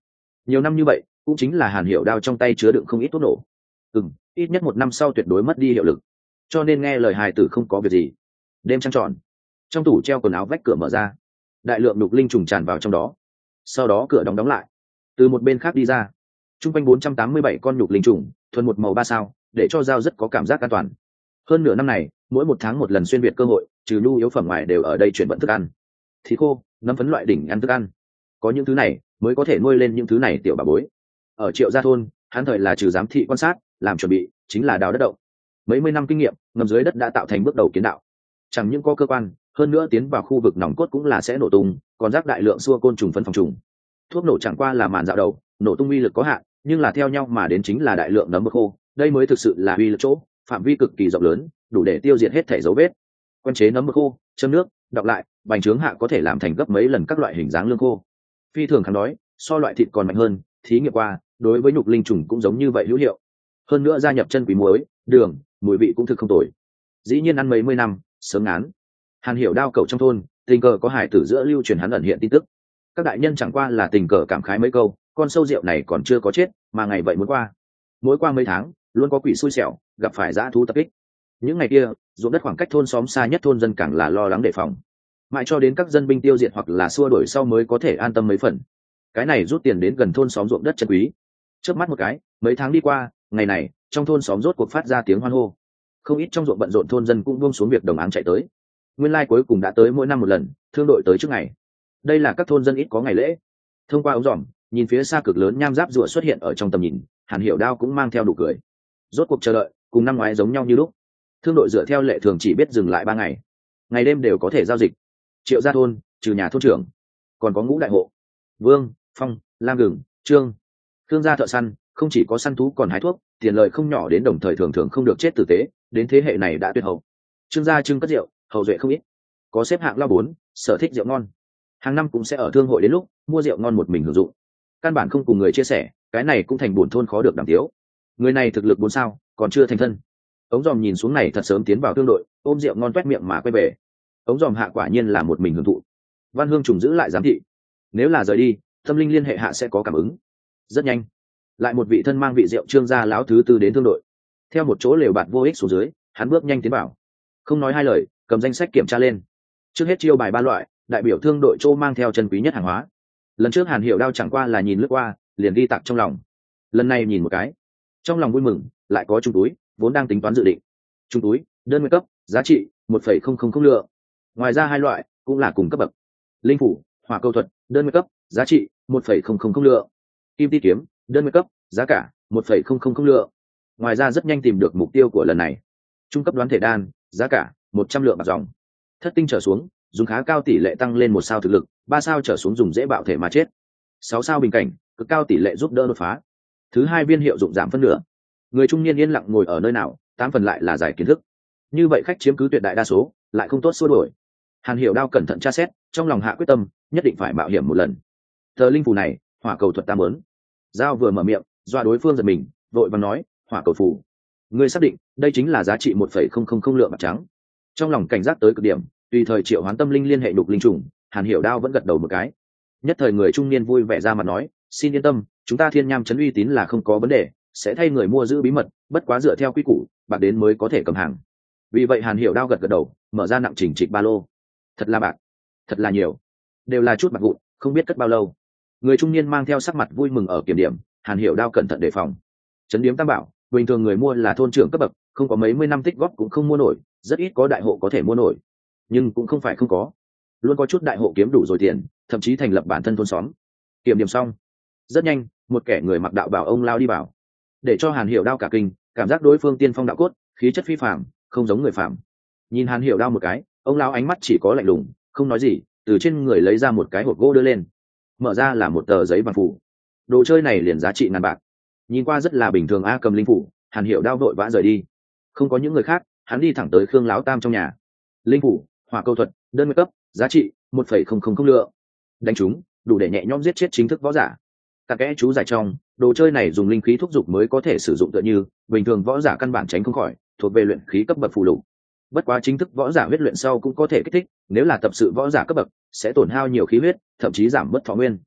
nhiều năm như vậy cũng chính là Hàn Hiểu Đao trong tay chứa đựng không ít thuốc nổ. Ừm, ít nhất một năm sau tuyệt đối mất đi hiệu lực, cho nên nghe lời hài tử không có việc gì. Đêm trăng tròn, trong tủ treo quần áo vách cửa mở ra, đại lượng đục linh trùng tràn vào trong đó, sau đó cửa đóng đóng lại. Từ một bên khác đi ra, trung quanh bốn trăm tám mươi bảy con nhục linh trùng, thuần một màu ba sao, để cho dao rất có cảm giác an toàn. Hơn nửa năm này, mỗi một tháng một lần xuyên việt cơ hội, trừ nhu yếu phẩm ngoài đều ở đây chuyển vận thức ăn, thịt khô, nấm phấn loại đỉnh ăn thức ăn. Có những thứ này mới có thể nuôi lên những thứ này tiểu bà bối. Ở Triệu Gia thôn, hắn thời là trừ giám thị quan sát, làm chuẩn bị, chính là đào đất động. Mấy mươi năm kinh nghiệm, ngầm dưới đất đã tạo thành bước đầu kiến đạo. Chẳng những có cơ quan, hơn nữa tiến vào khu vực nòng cốt cũng là sẽ nổ tung, còn rác đại lượng xua côn trùng phân phòng trùng. Thuốc nổ chẳng qua là màn dạo đầu, nổ tung uy lực có hạn, nhưng là theo nhau mà đến chính là đại lượng nấm mực khô, đây mới thực sự là uy lực chỗ, phạm vi cực kỳ rộng lớn, đủ để tiêu diệt hết thể dấu vết. Quen chế nấm mực khô, châm nước, đọc lại, bành trướng hạ có thể làm thành gấp mấy lần các loại hình dáng lương khô. Phi thường kháng đói, so loại thịt còn mạnh hơn, thí nghiệm qua, đối với nhục linh trùng cũng giống như vậy hữu hiệu. Hơn nữa gia nhập chân quý muối, đường, mùi vị cũng thực không tồi. Dĩ nhiên ăn mấy mươi năm, sớm ngán. Hàn Hiểu Đao cậu trong thôn, tình cờ có hải tử giữa lưu truyền hắn ẩn hiện tin tức. Các đại nhân chẳng qua là tình cờ cảm khái mấy câu, con sâu rượu này còn chưa có chết, mà ngày vậy muốn qua. Mỗi qua mấy tháng, luôn có quỷ xui xẻo, gặp phải dã thú tập kích. Những ngày kia, ruộng đất khoảng cách thôn xóm xa nhất thôn dân càng là lo lắng đề phòng. Mãi cho đến các dân binh tiêu diệt hoặc là xua đuổi sau mới có thể an tâm mấy phần. Cái này rút tiền đến gần thôn xóm ruộng đất chân quý. Chớp mắt một cái, mấy tháng đi qua, ngày này, trong thôn xóm rốt cuộc phát ra tiếng hoan hô. Không ít trong ruộng bận rộn thôn dân cũng buông xuống việc đồng áng chạy tới. Nguyên lai cuối cùng đã tới mỗi năm một lần, thương đội tới trước ngày. Đây là các thôn dân ít có ngày lễ. Thông qua ống dòm, nhìn phía xa cực lớn nham giáp rùa xuất hiện ở trong tầm nhìn, Hàn Hiểu Đao cũng mang theo nụ cười. Rốt cuộc chờ đợi, cùng năm ngoái giống nhau như lúc. Thương đội dựa theo lệ thường chỉ biết dừng lại ba ngày, ngày đêm đều có thể giao dịch. Triệu Gia thôn, trừ nhà thôn trưởng, còn có ngũ đại hộ: Vương, Phong, Lam Gừng, Trương. Thương gia thợ săn, không chỉ có săn thú còn hái thuốc, tiền lợi không nhỏ, đến đồng thời thường thường không được chết tử tế, đến thế hệ này đã tuyệt hậu. Trương gia trưng cất rượu, hậu duệ không ít, có xếp hạng lao bốn, sở thích rượu ngon. Hàng năm cũng sẽ ở thương hội đến lúc mua rượu ngon một mình hưởng dụng, căn bản không cùng người chia sẻ, cái này cũng thành buồn thôn khó được đàm tiếu. Người này thực lực bốn sao, còn chưa thành thân. Ống dòm nhìn xuống này thật sớm tiến vào thương đội, ôm rượu ngon toét miệng mà quay về. Ống dòm hạ quả nhiên là một mình hưởng thụ. Văn Hương trùng giữ lại giám thị, nếu là rời đi, tâm linh liên hệ hạ sẽ có cảm ứng. Rất nhanh, lại một vị thân mang vị rượu Trương gia lão thứ tư đến thương đội. Theo một chỗ lều bạt vô ích xuống dưới, hắn bước nhanh tiến vào, không nói hai lời, cầm danh sách kiểm tra lên. Trước hết chiêu bài ba loại, đại biểu thương đội châu mang theo chân quý nhất hàng hóa. Lần trước Hàn Hiểu Đao chẳng qua là nhìn lướt qua, liền ghi tạc trong lòng. Lần này nhìn một cái, trong lòng vui mừng, lại có trung túi, vốn đang tính toán dự định. Trung túi, đơn nguyên cấp, giá trị một phẩy không không không lượng. Ngoài ra hai loại cũng là cùng cấp bậc. Linh phủ, hỏa câu thuật, đơn nguyên cấp, giá trị một phẩy không không không lượng. Kim ti kiếm, đơn nguyên cấp, giá cả một phẩy không không không lượng. Ngoài ra rất nhanh tìm được mục tiêu của lần này. Trung cấp đoán thể đan, giá cả một trăm lượng bạc dòng. Thất tinh trở xuống, dùng khá cao tỷ lệ tăng lên một sao thực lực, ba sao trở xuống dùng dễ bạo thể mà chết. Sáu sao bình cảnh, cực cao tỷ lệ giúp đỡ đột phá. Thứ hai viên hiệu dụng giảm phân nửa. Người trung niên yên lặng ngồi ở nơi nào, tám phần lại là giải kiến thức. Như vậy khách chiếm cứ tuyệt đại đa số, lại không tốt xua đuổi. Hàn Hiểu Đao cẩn thận tra xét, trong lòng hạ quyết tâm, nhất định phải mạo hiểm một lần. Tờ linh phù này, hỏa cầu thuật tam ớn. Giao vừa mở miệng, dọa đối phương giật mình, vội vàng nói, hỏa cầu phù. Ngươi xác định, đây chính là giá trị một phẩy không không không lượng bạc trắng. Trong lòng cảnh giác tới cực điểm, tùy thời triệu hoán tâm linh liên hệ đục linh trùng, Hàn Hiểu Đao vẫn gật đầu một cái. Nhất thời người trung niên vui vẻ ra mặt nói, xin yên tâm, chúng ta Thiên Nham trấn uy tín là không có vấn đề, sẽ thay người mua giữ bí mật, bất quá dựa theo quy củ, bạc đến mới có thể cầm hàng. Vì vậy Hàn Hiểu Đao gật gật đầu, mở ra nặng chỉnh trịch ba lô. Thật là bạc, thật là nhiều, đều là chút bạc vụn, không biết cất bao lâu. Người trung niên mang theo sắc mặt vui mừng ở kiểm điểm, Hàn Hiểu Đao cẩn thận đề phòng. Trấn điếm tam bảo, bình thường người mua là thôn trưởng cấp bậc, không có mấy mươi năm tích góp cũng không mua nổi, rất ít có đại hộ có thể mua nổi, nhưng cũng không phải không có, luôn có chút đại hộ kiếm đủ rồi tiền, thậm chí thành lập bản thân thôn xóm. Kiểm điểm xong, rất nhanh, một kẻ người mặc đạo bào ông lao đi vào, để cho Hàn Hiểu Đao cả kinh, cảm giác đối phương tiên phong đạo cốt, khí chất phi phàm, không giống người phàm. Nhìn Hàn Hiểu Đao một cái, ông lao ánh mắt chỉ có lạnh lùng, không nói gì, từ trên người lấy ra một cái hộp gỗ đưa lên, mở ra là một tờ giấy vàng phủ. Đồ chơi này liền giá trị ngàn bạc, nhìn qua rất là bình thường. A cầm linh phủ, Hàn Hiểu Đao vội vã rời đi, không có những người khác, hắn đi thẳng tới Khương Lão Tam trong nhà. Linh phủ, hỏa câu thuật, đơn nguyên cấp, giá trị một phẩy không không không lượng. Đánh chúng, đủ để nhẹ nhõm giết chết chính thức võ giả. Cả kẽ chú giải trong, đồ chơi này dùng linh khí thúc giục mới có thể sử dụng, tựa như bình thường võ giả căn bản tránh không khỏi, thuộc về luyện khí cấp bậc phù lục. Bất quá chính thức võ giả huyết luyện sau cũng có thể kích thích, nếu là tập sự võ giả cấp bậc, sẽ tổn hao nhiều khí huyết, thậm chí giảm mất thọ nguyên.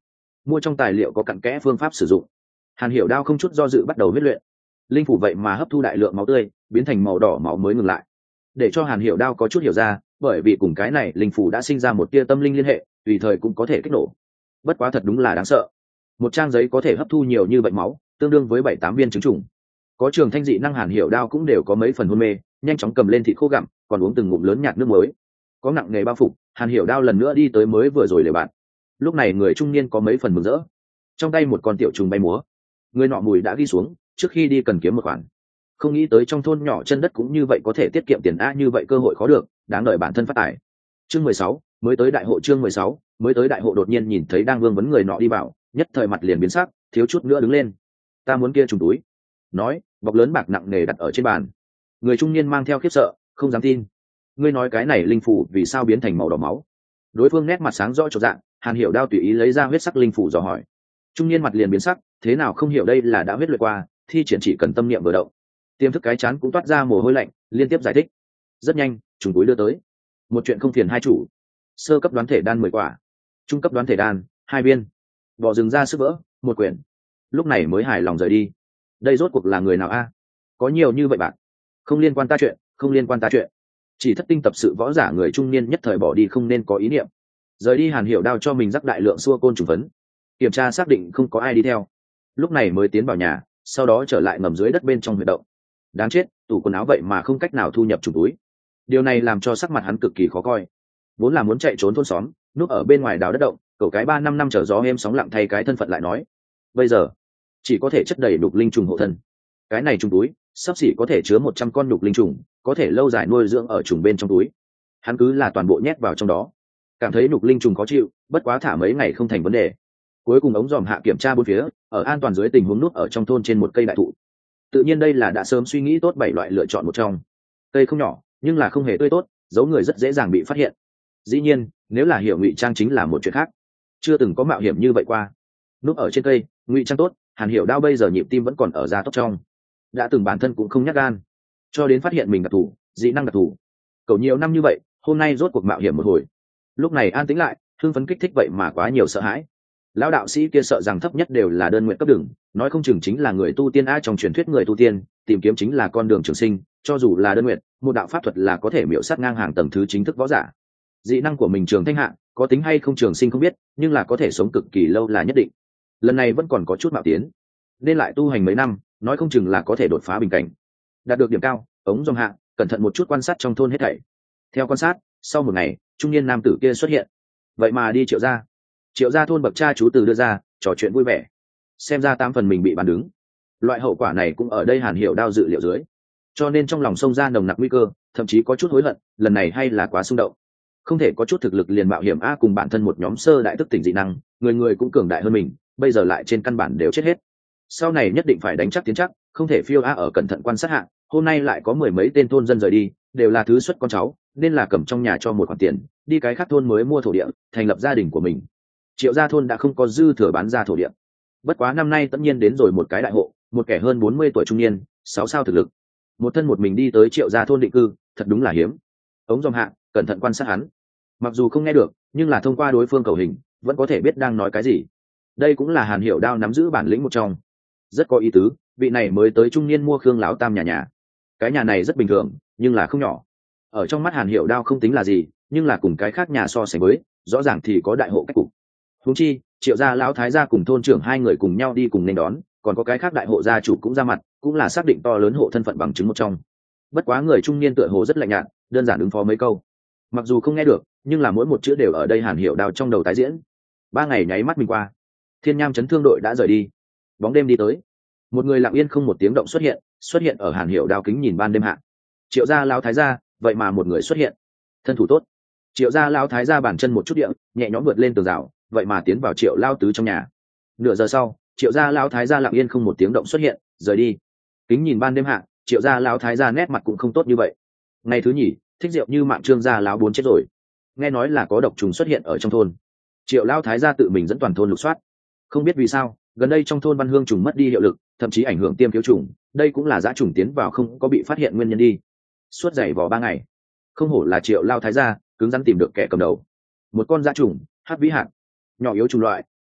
mua trong tài liệu có cặn kẽ phương pháp sử dụng. Hàn Hiểu Đao không chút do dự bắt đầu huyết luyện. Linh phủ vậy mà hấp thu đại lượng máu tươi, biến thành màu đỏ máu mới ngừng lại. Để cho Hàn Hiểu Đao có chút hiểu ra, bởi vì cùng cái này linh phủ đã sinh ra một tia tâm linh liên hệ, tùy thời cũng có thể kích nổ. Bất quá thật đúng là đáng sợ. Một trang giấy có thể hấp thu nhiều như vậy máu, tương đương với bảy tám viên trứng trùng. Có trường thanh dị năng Hàn Hiểu Đao cũng đều có mấy phần hôn mê, nhanh chóng cầm lên thịt khô gặm, còn uống từng ngụm lớn nhạt nước mới. Có nặng nghề bao phục, Hàn Hiểu Đao lần nữa đi tới mới vừa rồi để bạn. Lúc này người trung niên có mấy phần mừng rỡ, trong tay một con tiểu trùng bay múa. Người nọ mùi đã ghi xuống, trước khi đi cần kiếm một khoản. Không nghĩ tới trong thôn nhỏ chân đất cũng như vậy có thể tiết kiệm tiền a, như vậy cơ hội khó được, đáng đợi bản thân phát tài. Chương mười sáu, mới tới đại hộ. Chương mười sáu, mới tới đại hộ. Đột nhiên nhìn thấy đang vương vấn người nọ đi vào, nhất thời mặt liền biến sắc, thiếu chút nữa đứng lên. Ta muốn kia trùng túi. Nói, bọc lớn bạc nặng nề đặt ở trên bàn. Người trung niên mang theo khiếp sợ, không dám tin. Ngươi nói cái này linh phủ vì sao biến thành màu đỏ máu? Đối phương nét mặt sáng rõ chột dạng, Hàn Hiểu Đao tùy ý lấy ra huyết sắc linh phủ dò hỏi. Trung niên mặt liền biến sắc, thế nào không hiểu đây là đã huyết luyện qua, thi triển chỉ cần tâm niệm vừa động. Tiềm thức cái chán cũng toát ra mồ hôi lạnh, liên tiếp giải thích. Rất nhanh, trùng túi đưa tới. Một chuyện không phiền hai chủ. Sơ cấp đoán thể đan mười quả, trung cấp đoán thể đan hai viên, bỏ rừng ra sức vỡ một quyển. Lúc này mới hài lòng rời đi. Đây rốt cuộc là người nào a? Có nhiều như vậy bạn. Không liên quan ta chuyện, không liên quan ta chuyện. Chỉ thất tinh tập sự võ giả người trung niên nhất thời bỏ đi không nên có ý niệm. Rời đi Hàn Hiểu Đao cho mình rắc đại lượng xua côn trùng phấn, kiểm tra xác định không có ai đi theo, lúc này mới tiến vào nhà, sau đó trở lại ngầm dưới đất bên trong huyệt động. Đáng chết, tủ quần áo vậy mà không cách nào thu nhập trùng túi. Điều này làm cho sắc mặt hắn cực kỳ khó coi. Vốn là muốn chạy trốn thôn xóm, núp ở bên ngoài đào đất động, cậu cái ba năm năm trở gió êm sóng lặng thay cái thân phận lại nói, bây giờ chỉ có thể chất đầy đục linh trùng hộ thân. Cái này trùng túi sắp xỉ có thể chứa một trăm con đục linh trùng, có thể lâu dài nuôi dưỡng ở trùng bên trong túi. Hắn cứ là toàn bộ nhét vào trong đó, cảm thấy đục linh trùng khó chịu, bất quá thả mấy ngày không thành vấn đề. Cuối cùng ống dòm hạ kiểm tra bốn phía, ở an toàn dưới tình huống nút ở trong thôn trên một cây đại thụ. Tự nhiên đây là đã sớm suy nghĩ tốt bảy loại lựa chọn một trong. Cây không nhỏ, nhưng là không hề tươi tốt, giấu người rất dễ dàng bị phát hiện. Dĩ nhiên, nếu là hiểu ngụy trang chính là một chuyện khác. Chưa từng có mạo hiểm như vậy qua. Núp ở trên cây, ngụy trang tốt, Hàn Hiểu Đao bây giờ nhịp tim vẫn còn ở da tóc trong. Đã từng bản thân cũng không nhát gan, cho đến phát hiện mình đặc thù, dị năng đặc thù. Cầu nhiều năm như vậy, hôm nay rốt cuộc mạo hiểm một hồi. Lúc này an tĩnh lại, hưng phấn kích thích vậy mà quá nhiều sợ hãi. Lão đạo sĩ kia sợ rằng thấp nhất đều là đơn nguyện cấp đường, nói không chừng chính là người tu tiên a, trong truyền thuyết người tu tiên tìm kiếm chính là con đường trường sinh, cho dù là đơn nguyện, một đạo pháp thuật là có thể miểu sát ngang hàng tầng thứ chính thức võ giả. Dị năng của mình trường thanh hạ, có tính hay không trường sinh không biết, nhưng là có thể sống cực kỳ lâu là nhất định. Lần này vẫn còn có chút mạo tiến, nên lại tu hành mấy năm, nói không chừng là có thể đột phá bình cảnh, đạt được điểm cao. Ống dòng hạ, cẩn thận một chút quan sát trong thôn hết thảy. Theo quan sát, sau một ngày, trung niên nam tử kia xuất hiện, vậy mà đi Triệu gia. Triệu gia thôn bậc cha chú từ đưa ra, trò chuyện vui vẻ. Xem ra tám phần mình bị bàn đứng. Loại hậu quả này cũng ở đây Hàn Hiểu Đao dự liệu dưới, cho nên trong lòng xông ra nồng nặc nguy cơ, thậm chí có chút hối hận, lần này hay là quá xung động. Không thể có chút thực lực liền mạo hiểm a, cùng bản thân một nhóm sơ đại thức tỉnh dị năng, người người cũng cường đại hơn mình, bây giờ lại trên căn bản đều chết hết. Sau này nhất định phải đánh chắc tiến chắc, không thể phiêu a. Ở cẩn thận quan sát hạ, hôm nay lại có mười mấy tên thôn dân rời đi, đều là thứ xuất con cháu, nên là cầm trong nhà cho một khoản tiền, đi cái khác thôn mới mua thổ địa, thành lập gia đình của mình. Triệu gia thôn đã không có dư thừa bán ra thổ địa. Bất quá năm nay tất nhiên đến rồi một cái đại hộ, một kẻ hơn bốn mươi tuổi trung niên, sáu sao thực lực, một thân một mình đi tới Triệu gia thôn định cư, thật đúng là hiếm. Ống dòng hạ, cẩn thận quan sát hắn. Mặc dù không nghe được, nhưng là thông qua đối phương cầu hình, vẫn có thể biết đang nói cái gì. Đây cũng là Hàn Hiểu Đao nắm giữ bản lĩnh một trong. Rất có ý tứ, vị này mới tới trung niên mua Khương lão tam nhà nhà. Cái nhà này rất bình thường, nhưng là không nhỏ. Ở trong mắt Hàn Hiểu Đao không tính là gì, nhưng là cùng cái khác nhà so sánh với, rõ ràng thì có đại hộ cách cục. Huống chi, Triệu gia lão thái gia cùng thôn trưởng hai người cùng nhau đi cùng nên đón, còn có cái khác đại hộ gia chủ cũng ra mặt, cũng là xác định to lớn hộ thân phận bằng chứng một trong. Bất quá người trung niên tựa hồ rất lạnh nhạt, đơn giản ứng phó mấy câu. Mặc dù không nghe được, nhưng là mỗi một chữ đều ở đây Hàn Hiểu Đao trong đầu tái diễn. Ba ngày nháy mắt mình qua, Thiên Nham chấn thương đội đã rời đi. Bóng đêm đi tới, một người lặng yên không một tiếng động xuất hiện, xuất hiện ở Hàn Hiểu Đao kính nhìn ban đêm hạ. Triệu gia lão thái gia, vậy mà một người xuất hiện, thân thủ tốt. Triệu gia lão thái gia bản chân một chút địa, nhẹ nhõm vượt lên tường rào, vậy mà tiến vào Triệu lao tứ trong nhà. Nửa giờ sau, Triệu gia lão thái gia lặng yên không một tiếng động xuất hiện, rời đi. Kính nhìn ban đêm hạ, Triệu gia lão thái gia nét mặt cũng không tốt như vậy. Ngày thứ nhì, thích rượu như mạng Trương gia lão bốn chết rồi. Nghe nói là có độc trùng xuất hiện ở trong thôn. Triệu lão thái gia tự mình dẫn toàn thôn lục soát. Không biết vì sao, gần đây trong thôn văn hương trùng mất đi hiệu lực, thậm chí ảnh hưởng tiêm thiếu trùng, đây cũng là dã trùng tiến vào không có bị phát hiện nguyên nhân đi. Suốt dày vò ba ngày, không hổ là Triệu lao thái gia, cứng rắn tìm được kẻ cầm đầu. Một con dã trùng, hắc vĩ hạt, nhỏ yếu trùng loại,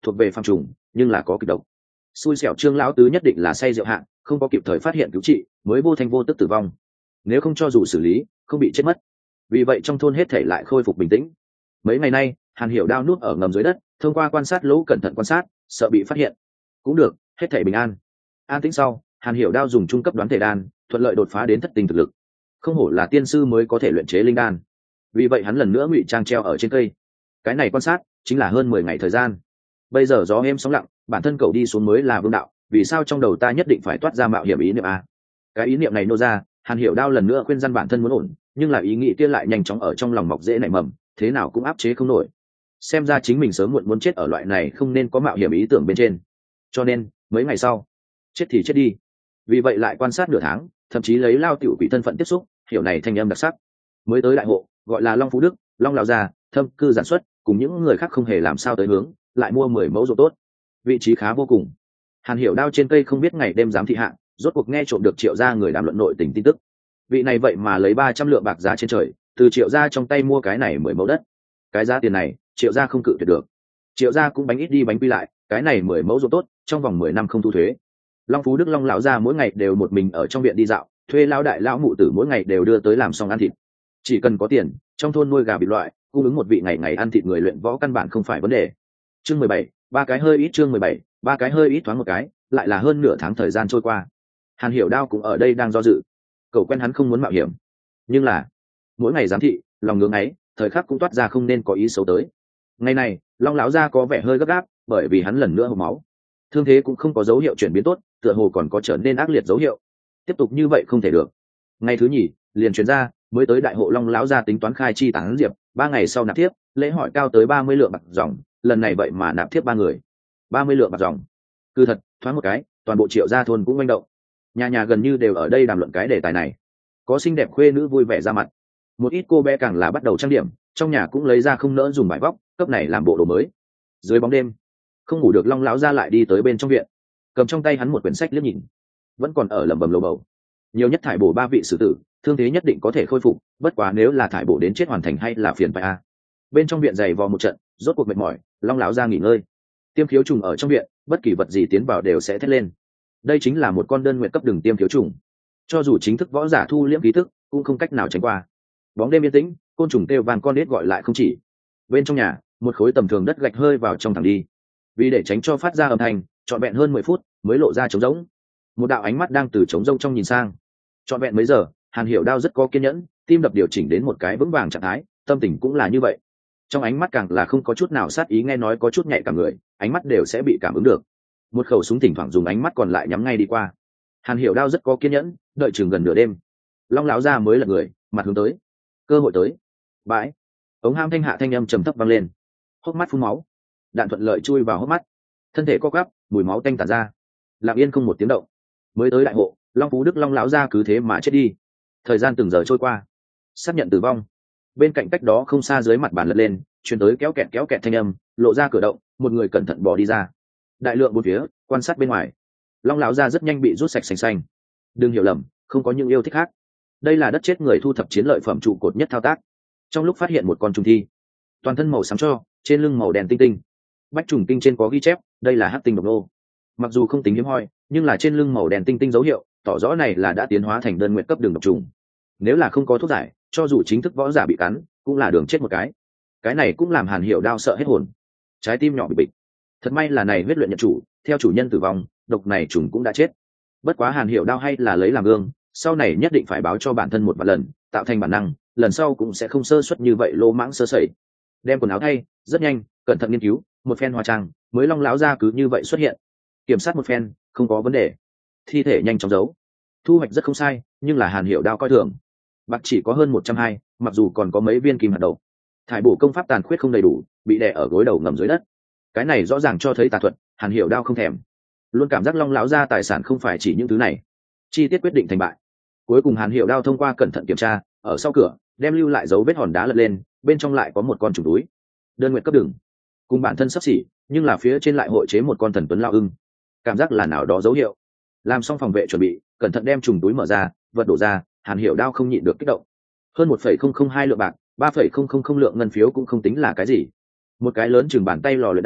thuộc về phàm trùng nhưng là có kịch độc. Xui xẻo Trương lão tứ nhất định là say rượu hạng, không có kịp thời phát hiện cứu trị, mới vô thanh vô tức tử vong. Nếu không cho dù xử lý, không bị chết mất. Vì vậy trong thôn hết thảy lại khôi phục bình tĩnh. Mấy ngày nay, Hàn Hiểu Đao núp ở ngầm dưới đất, thông qua quan sát lỗ cẩn thận quan sát, sợ bị phát hiện. Cũng được, hết thảy bình an. An tĩnh sau, Hàn Hiểu Đao dùng trung cấp đoán thể đan, thuận lợi đột phá đến thất tinh thực lực. Không hổ là tiên sư mới có thể luyện chế linh đan. Vì vậy hắn lần nữa ngụy trang treo ở trên cây. Cái này quan sát chính là hơn mười ngày thời gian. Bây giờ gió êm sóng lặng, bản thân cậu đi xuống mới là vương đạo, vì sao trong đầu ta nhất định phải toát ra mạo hiểm ý niệm a? Cái ý niệm này nô ra, Hàn Hiểu Đao lần nữa khuyên răn bản thân muốn ổn, nhưng là ý nghĩ kia lại nhanh chóng ở trong lòng mọc dễ nảy mầm, thế nào cũng áp chế không nổi. Xem ra chính mình sớm muộn muốn chết ở loại này không nên có mạo hiểm ý tưởng bên trên. Cho nên, mấy ngày sau, chết thì chết đi. Vì vậy lại quan sát nửa tháng, thậm chí lấy lao tiểu quỷ thân phận tiếp xúc, hiểu này thanh âm đặc sắc. Mới tới đại hộ, gọi là Long Phú Đức, Long lão gia, thâm cư giản xuất, cùng những người khác không hề làm sao tới hướng, lại mua mười mẫu ruộng tốt. Vị trí khá vô cùng. Hàn Hiểu Đao trên cây không biết ngày đêm giám thị hạ, rốt cuộc nghe trộm được Triệu gia người đàm luận nội tình tin tức. Vị này vậy mà lấy ba trăm lượng bạc giá trên trời, từ Triệu gia trong tay mua cái này mười mẫu đất. Cái giá tiền này, Triệu gia không cự tuyệt được. Triệu gia cũng bánh ít đi bánh quy lại, cái này mười mẫu ruộng tốt, trong vòng mười năm không thu thuế. Long Phú Đức Long lão gia mỗi ngày đều một mình ở trong viện đi dạo, thuê lão đại lão mụ tử mỗi ngày đều đưa tới làm xong ăn thịt. Chỉ cần có tiền, trong thôn nuôi gà bị loại, cung ứng một vị ngày ngày ăn thịt người luyện võ căn bản không phải vấn đề. Chương mười bảy, ba cái hơi ít chương mười bảy, ba cái hơi ít thoáng một cái, lại là hơn nửa tháng thời gian trôi qua. Hàn Hiểu Đao cũng ở đây đang do dự. Cậu quen hắn không muốn mạo hiểm, nhưng là mỗi ngày giám thị, lòng ngưỡng ấy, thời khắc cũng toát ra không nên có ý xấu tới. Ngày này, Long lão gia có vẻ hơi gấp gáp, bởi vì hắn lần nữa hộc máu. Thương thế cũng không có dấu hiệu chuyển biến tốt, tựa hồ còn có trở nên ác liệt dấu hiệu. Tiếp tục như vậy không thể được. Ngày thứ nhì, liền truyền ra, mới tới đại hộ Long lão gia tính toán khai chi tán diệp, ba ngày sau nạp tiếp, lễ hỏi cao tới ba mươi lượng bạc dòng, lần này vậy mà nạp tiếp ba người. ba mươi lượng bạc dòng. Cứ thật, thoáng một cái, toàn bộ Triệu gia thôn cũng manh động. Nhà nhà gần như đều ở đây đàm luận cái đề tài này. Có xinh đẹp khuê nữ vui vẻ ra mặt, một ít cô bé càng là bắt đầu trang điểm, trong nhà cũng lấy ra không nỡ dùng vải vóc, cấp này làm bộ đồ mới. Dưới bóng đêm, không ngủ được Long lão gia lại đi tới bên trong viện, cầm trong tay hắn một quyển sách liếc nhìn, vẫn còn ở lẩm bẩm lầu bầu. Nhiều nhất thải bổ ba vị sử tử, thương thế nhất định có thể khôi phục, bất quá nếu là thải bổ đến chết hoàn thành hay là phiền phải a. Bên trong viện dày vò một trận, rốt cuộc mệt mỏi, Long lão gia nghỉ ngơi. Tiêm khiếu trùng ở trong viện, bất kỳ vật gì tiến vào đều sẽ thét lên. Đây chính là một con đơn nguyện cấp đường tiêm khiếu trùng, cho dù chính thức võ giả thu liễm khí thức cũng không cách nào tránh qua. Bóng đêm yên tĩnh, côn trùng kêu vàn con nết gọi lại không chỉ. Bên trong nhà, một khối tầm thường đất gạch hơi vào trong thẳng đi, vì để tránh cho phát ra âm thanh, trọn vẹn hơn mười phút mới lộ ra trống rỗng. Một đạo ánh mắt đang từ trống rỗng trong nhìn sang. Trọn vẹn mấy giờ, Hàn Hiểu Đao rất có kiên nhẫn, tim đập điều chỉnh đến một cái vững vàng trạng thái, tâm tình cũng là như vậy. Trong ánh mắt càng là không có chút nào sát ý, nghe nói có chút nhạy cả người, ánh mắt đều sẽ bị cảm ứng được. Một khẩu súng thỉnh thoảng dùng ánh mắt còn lại nhắm ngay đi qua. Hàn Hiểu Đao rất có kiên nhẫn, đợi chừng gần nửa đêm, Long lão gia mới là người, mặt hướng tới. Cơ hội tới. Bãi. Ống ham thanh hạ thanh âm trầm thấp vang lên. Hốc mắt phun máu, đạn thuận lợi chui vào hốc mắt, thân thể co quắp, mùi máu tanh tản ra. Lặng yên không một tiếng động. Mới tới đại hộ, Long Phú Đức Long lão gia cứ thế mà chết đi. Thời gian từng giờ trôi qua, xác nhận tử vong. Bên cạnh cách đó không xa dưới mặt bàn lật lên, truyền tới kéo kẹt kéo kẹt thanh âm, lộ ra cửa động, một người cẩn thận bò đi ra. Đại lượng bốn phía, quan sát bên ngoài. Long lão gia rất nhanh bị rút sạch sành xanh. Đừng hiểu lầm, không có những yêu thích khác. Đây là đất chết người thu thập chiến lợi phẩm trụ cột nhất thao tác. Trong lúc phát hiện một con trùng thi, toàn thân màu xám cho, trên lưng màu đen tinh tinh. Bách trùng tinh trên có ghi chép, đây là hắc tinh độc nô. Mặc dù không tính hiếm hoi, nhưng là trên lưng màu đen tinh tinh dấu hiệu, tỏ rõ này là đã tiến hóa thành đơn nguyện cấp đường độc trùng. Nếu là không có thuốc giải, cho dù chính thức võ giả bị cắn, cũng là đường chết một cái. Cái này cũng làm Hàn Hiểu Đao sợ hết hồn, trái tim nhỏ bị bịch. Thật may là này huyết luyện nhận chủ, theo chủ nhân tử vong, độc này trùng cũng đã chết. Bất quá Hàn Hiểu Đao hay là lấy làm gương, sau này nhất định phải báo cho bản thân một vài lần, tạo thành bản năng, lần sau cũng sẽ không sơ suất như vậy lô mãng sơ sẩy. Đem quần áo thay, rất nhanh, cẩn thận nghiên cứu, một phen hóa trang, mới Long lão gia cứ như vậy xuất hiện. Kiểm sát một phen, không có vấn đề. Thi thể nhanh chóng giấu. Thu hoạch rất không sai, nhưng là Hàn Hiểu Đao coi thường. Bạc chỉ có hơn một trăm hai, mặc dù còn có mấy viên kim hạt đậu. Thải bổ công pháp tàn khuyết không đầy đủ, bị đè ở gối đầu ngầm dưới đất. Cái này rõ ràng cho thấy tà thuật, Hàn Hiểu Đao không thèm. Luôn cảm giác Long lão gia tài sản không phải chỉ những thứ này. Chi tiết quyết định thành bại. Cuối cùng Hàn Hiểu Đao thông qua cẩn thận kiểm tra, ở sau cửa đem lưu lại dấu vết hòn đá lật lên, bên trong lại có một con trùng túi. Đơn nguyện cấp đường, cùng bản thân sắp xỉ, nhưng là phía trên lại hội chế một con thần tuấn lao ưng. Cảm giác là nào đó dấu hiệu. Làm xong phòng vệ chuẩn bị, cẩn thận đem trùng túi mở ra, vật đổ ra, Hàn Hiểu Đao không nhịn được kích động. Hơn một phẩy không không hai lượng bạc, ba phẩy không không không lượng ngân phiếu cũng không tính là cái gì. Một cái lớn chừng bàn tay lò luyện đan,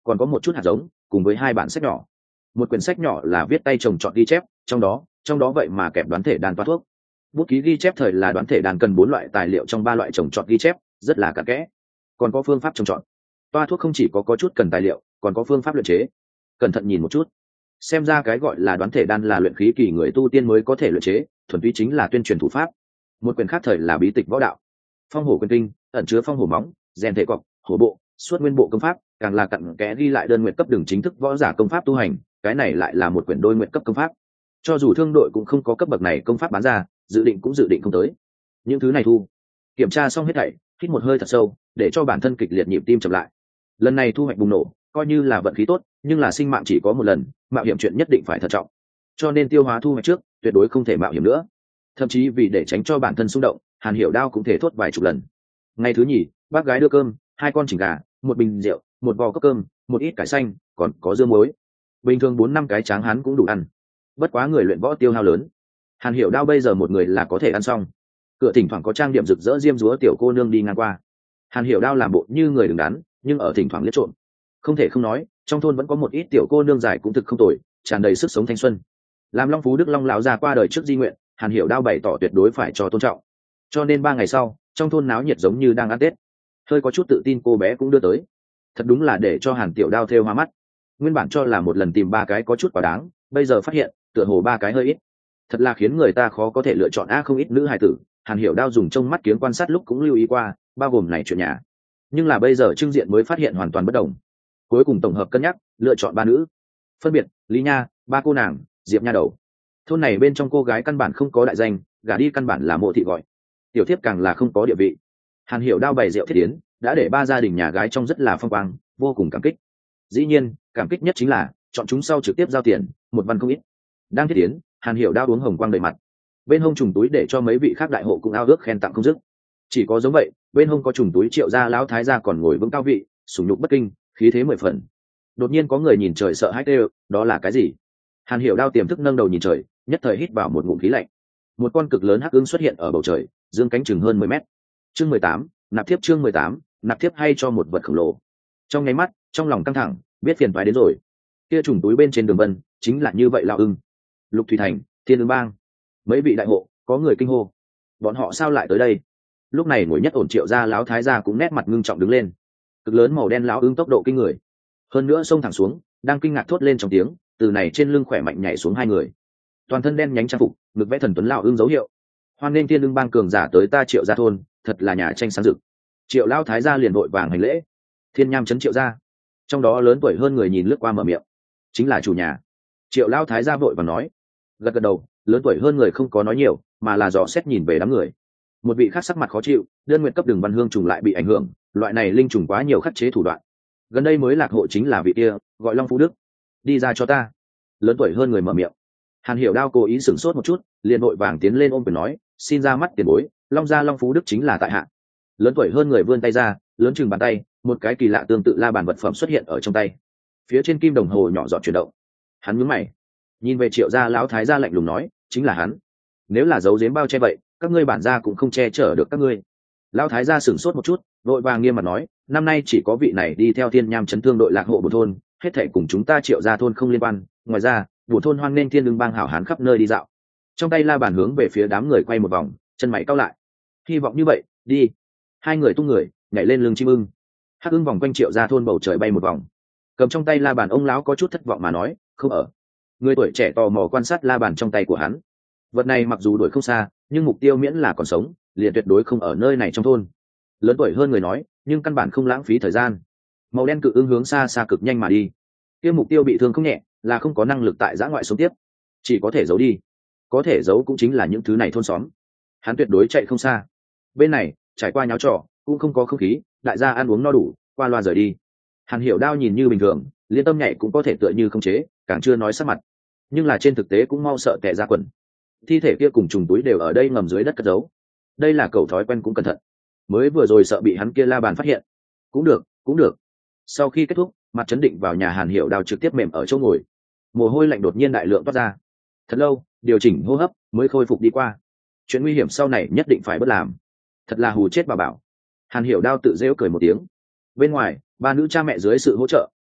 còn có một chút hạt giống cùng với hai bản sách nhỏ. Một quyển sách nhỏ là viết tay trồng trọt ghi chép, trong đó trong đó vậy mà kẹp đoán thể đàn toa thuốc. Bút ký ghi chép thời là đoán thể đàn cần bốn loại tài liệu trong ba loại trồng trọt ghi chép, rất là cặn kẽ. Còn có phương pháp trồng trọt. Toa thuốc không chỉ có có chút cần tài liệu, còn có phương pháp luyện chế. Cẩn thận nhìn một chút, xem ra cái gọi là đoán thể đan là luyện khí kỳ người tu tiên mới có thể luyện chế, thuần túy chính là tuyên truyền thủ pháp. Một quyển khác thời là bí tịch võ đạo, phong hổ quyền kinh, ẩn chứa phong hổ móng, rèn thể cọc, hổ bộ, xuất nguyên bộ công pháp, càng là cặn kẽ ghi lại đơn nguyện cấp đường chính thức võ giả công pháp tu hành. Cái này lại là một quyển đôi nguyện cấp công pháp. Cho dù thương đội cũng không có cấp bậc này công pháp bán ra, dự định cũng dự định không tới. Những thứ này thu kiểm tra xong hết thảy, hít một hơi thật sâu để cho bản thân kịch liệt nhịp tim chậm lại. Lần này thu hoạch bùng nổ coi như là vận khí tốt, nhưng là sinh mạng chỉ có một lần, mạo hiểm chuyện nhất định phải thận trọng, cho nên tiêu hóa thu hoạch trước tuyệt đối không thể mạo hiểm nữa. Thậm chí vì để tránh cho bản thân xung động, Hàn Hiểu Đao cũng thể thốt vài chục lần. Ngày thứ nhì, bác gái đưa cơm, hai con chỉnh gà, một bình rượu, một vò cốc cơm, một ít cải xanh, còn có dưa muối. Bình thường bốn năm cái tráng hán cũng đủ ăn. Bất quá người luyện võ tiêu hao lớn, Hàn Hiểu Đao bây giờ một người là có thể ăn xong. Cửa thỉnh thoảng có trang điểm rực rỡ diêm dúa tiểu cô nương đi ngang qua, Hàn Hiểu Đao làm bộ như người đứng đắn, nhưng ở thỉnh thoảng liếc trộm. Không thể không nói, trong thôn vẫn có một ít tiểu cô nương dài cũng thực không tồi, tràn đầy sức sống thanh xuân. Làm Long Phú Đức Long lão già qua đời trước di nguyện, Hàn Hiểu Đao bày tỏ tuyệt đối phải cho tôn trọng. Cho nên ba ngày sau, trong thôn náo nhiệt giống như đang ăn Tết. Hơi có chút tự tin cô bé cũng đưa tới. Thật đúng là để cho Hàn Tiểu Đao thêu hoa mắt. Nguyên bản cho là một lần tìm ba cái có chút quá đáng, bây giờ phát hiện, tựa hồ ba cái hơi ít. Thật là khiến người ta khó có thể lựa chọn a không ít nữ hài tử. Hàn Hiểu Đao dùng trông mắt kiếng quan sát lúc cũng lưu ý qua, bao gồm này chuyện nhà. Nhưng là bây giờ trưng diện mới phát hiện hoàn toàn bất đồng. Cuối cùng tổng hợp cân nhắc, lựa chọn ba nữ. Phân biệt, Lý Nha, ba cô nàng, Diệp Nha đầu. Thôn này bên trong cô gái căn bản không có đại danh, gả đi căn bản là mộ thị gọi. Tiểu thiếp càng là không có địa vị. Hàn Hiểu Đao bày rượu thiết yến, đã để ba gia đình nhà gái trong rất là phong quang, vô cùng cảm kích. Dĩ nhiên, cảm kích nhất chính là chọn chúng sau trực tiếp giao tiền, một văn không ít. Đang thiết yến, Hàn Hiểu Đao uống hồng quang đầy mặt. Bên hông trùng túi để cho mấy vị khác đại hộ cũng ao ước khen tặng không dứt. Chỉ có giống vậy, bên hông có trùng túi Triệu gia lão thái gia còn ngồi vững cao vị, sủng nhục bất kinh, khí thế mười phần. Đột nhiên có người nhìn trời sợ hãi kêu, đó là cái gì? Hàn Hiểu Đao tiềm thức nâng đầu nhìn trời, nhất thời hít vào một ngụm khí lạnh. Một con cực lớn hắc ưng xuất hiện ở bầu trời, dương cánh chừng hơn mười mét. Chương mười tám, nạp thiếp chương mười tám, nạp thiếp hay cho một vật khổng lồ. Trong nháy mắt, trong lòng căng thẳng, biết phiền toái đến rồi. Kia trùng túi bên trên đường vân, chính là như vậy lão ưng. Lục Thủy Thành, Thiên Ưng Bang, mấy vị đại hộ, có người kinh hô. Bọn họ sao lại tới đây? Lúc này ngồi nhất ổn Triệu gia lão thái gia cũng nét mặt ngưng trọng đứng lên. Cực lớn màu đen lão ưng tốc độ kinh người, hơn nữa xông thẳng xuống, đang kinh ngạc thốt lên trong tiếng, từ này trên lưng khỏe mạnh nhảy xuống hai người, toàn thân đen nhánh trang phục, ngực vẽ thần tuấn lão ưng dấu hiệu. Hoan nghênh Thiên Ưng Bang cường giả tới ta Triệu gia thôn, thật là nhà tranh sáng rực. Triệu lão thái gia liền vội vàng hành lễ. Thiên Nham trấn Triệu gia, trong đó lớn tuổi hơn người nhìn lướt qua mở miệng, chính là chủ nhà. Triệu lão thái gia vội vàng nói, gật gật đầu. Lớn tuổi hơn người không có nói nhiều, mà là dò xét nhìn về đám người. Một vị khác sắc mặt khó chịu, đơn nguyện cấp đường văn hương trùng lại bị ảnh hưởng, loại này linh trùng quá nhiều khắc chế thủ đoạn. Gần đây mới lạc hộ chính là vị kia, gọi Long Phú Đức. Đi ra cho ta. Lớn tuổi hơn người mở miệng. Hàn Hiểu Đao cố ý sửng sốt một chút, liền vội vàng tiến lên ôm quyền nói, xin ra mắt tiền bối, Long gia Long Phú Đức chính là tại hạ. Lớn tuổi hơn người vươn tay ra, lớn chừng bàn tay, một cái kỳ lạ tương tự la bàn vật phẩm xuất hiện ở trong tay. Phía trên kim đồng hồ nhỏ giọt chuyển động. Hắn nhướng mày, nhìn về Triệu gia lão thái gia lạnh lùng nói, chính là hắn. Nếu là giấu giếm bao che vậy, các ngươi bản gia cũng không che chở được các ngươi. Lão thái gia sửng sốt một chút, vội vàng nghiêm mặt nói, năm nay chỉ có vị này đi theo Thiên Nham trấn thương đội lạc hộ bộ thôn, hết thảy cùng chúng ta Triệu gia thôn không liên quan. Ngoài ra, bộ thôn hoan nghênh Thiên Ưng Bang hảo hán khắp nơi đi dạo. Trong tay la bàn hướng về phía đám người quay một vòng, chân mày cau lại. Hy vọng như vậy, đi. Hai người tung người, nhảy lên lưng chim ưng. Hắc ưng vòng quanh Triệu gia thôn bầu trời bay một vòng, cầm trong tay la bàn. Ông lão có chút thất vọng mà nói, không ở. Người tuổi trẻ tò mò quan sát la bàn trong tay của hắn. Vật này mặc dù đuổi không xa, nhưng mục tiêu miễn là còn sống, liền tuyệt đối không ở nơi này trong thôn. Lớn tuổi hơn người nói, nhưng căn bản không lãng phí thời gian. Màu đen cự ưng hướng xa xa cực nhanh mà đi. Kia mục tiêu bị thương không nhẹ, là không có năng lực tại giã ngoại sống tiếp, chỉ có thể giấu đi. Có thể giấu cũng chính là những thứ này thôn xóm. Hắn tuyệt đối chạy không xa. Bên này trải qua nháo trò, cũng không có không khí, đại gia ăn uống no đủ, qua loa rời đi. Hàn Hiểu Đao nhìn như bình thường, liên tâm nhảy cũng có thể tựa như không chế, càng chưa nói sắc mặt. Nhưng là trên thực tế cũng mau sợ tè ra quần. Thi thể kia cùng trùng túi đều ở đây ngầm dưới đất cất giấu. Đây là cẩu thói quen cũng cẩn thận. Mới vừa rồi sợ bị hắn kia la bàn phát hiện. Cũng được, cũng được. Sau khi kết thúc, mặt chấn định vào nhà Hàn Hiểu Đao trực tiếp mềm ở chỗ ngồi. Mồ hôi lạnh đột nhiên đại lượng toát ra. Thật lâu, điều chỉnh hô hấp mới khôi phục đi qua. Chuyện nguy hiểm sau này nhất định phải bớt làm. Thật là hù chết bà bảo. Hàn Hiểu Đao tự rêu cười một tiếng. Bên ngoài, ba nữ cha mẹ dưới sự hỗ trợ,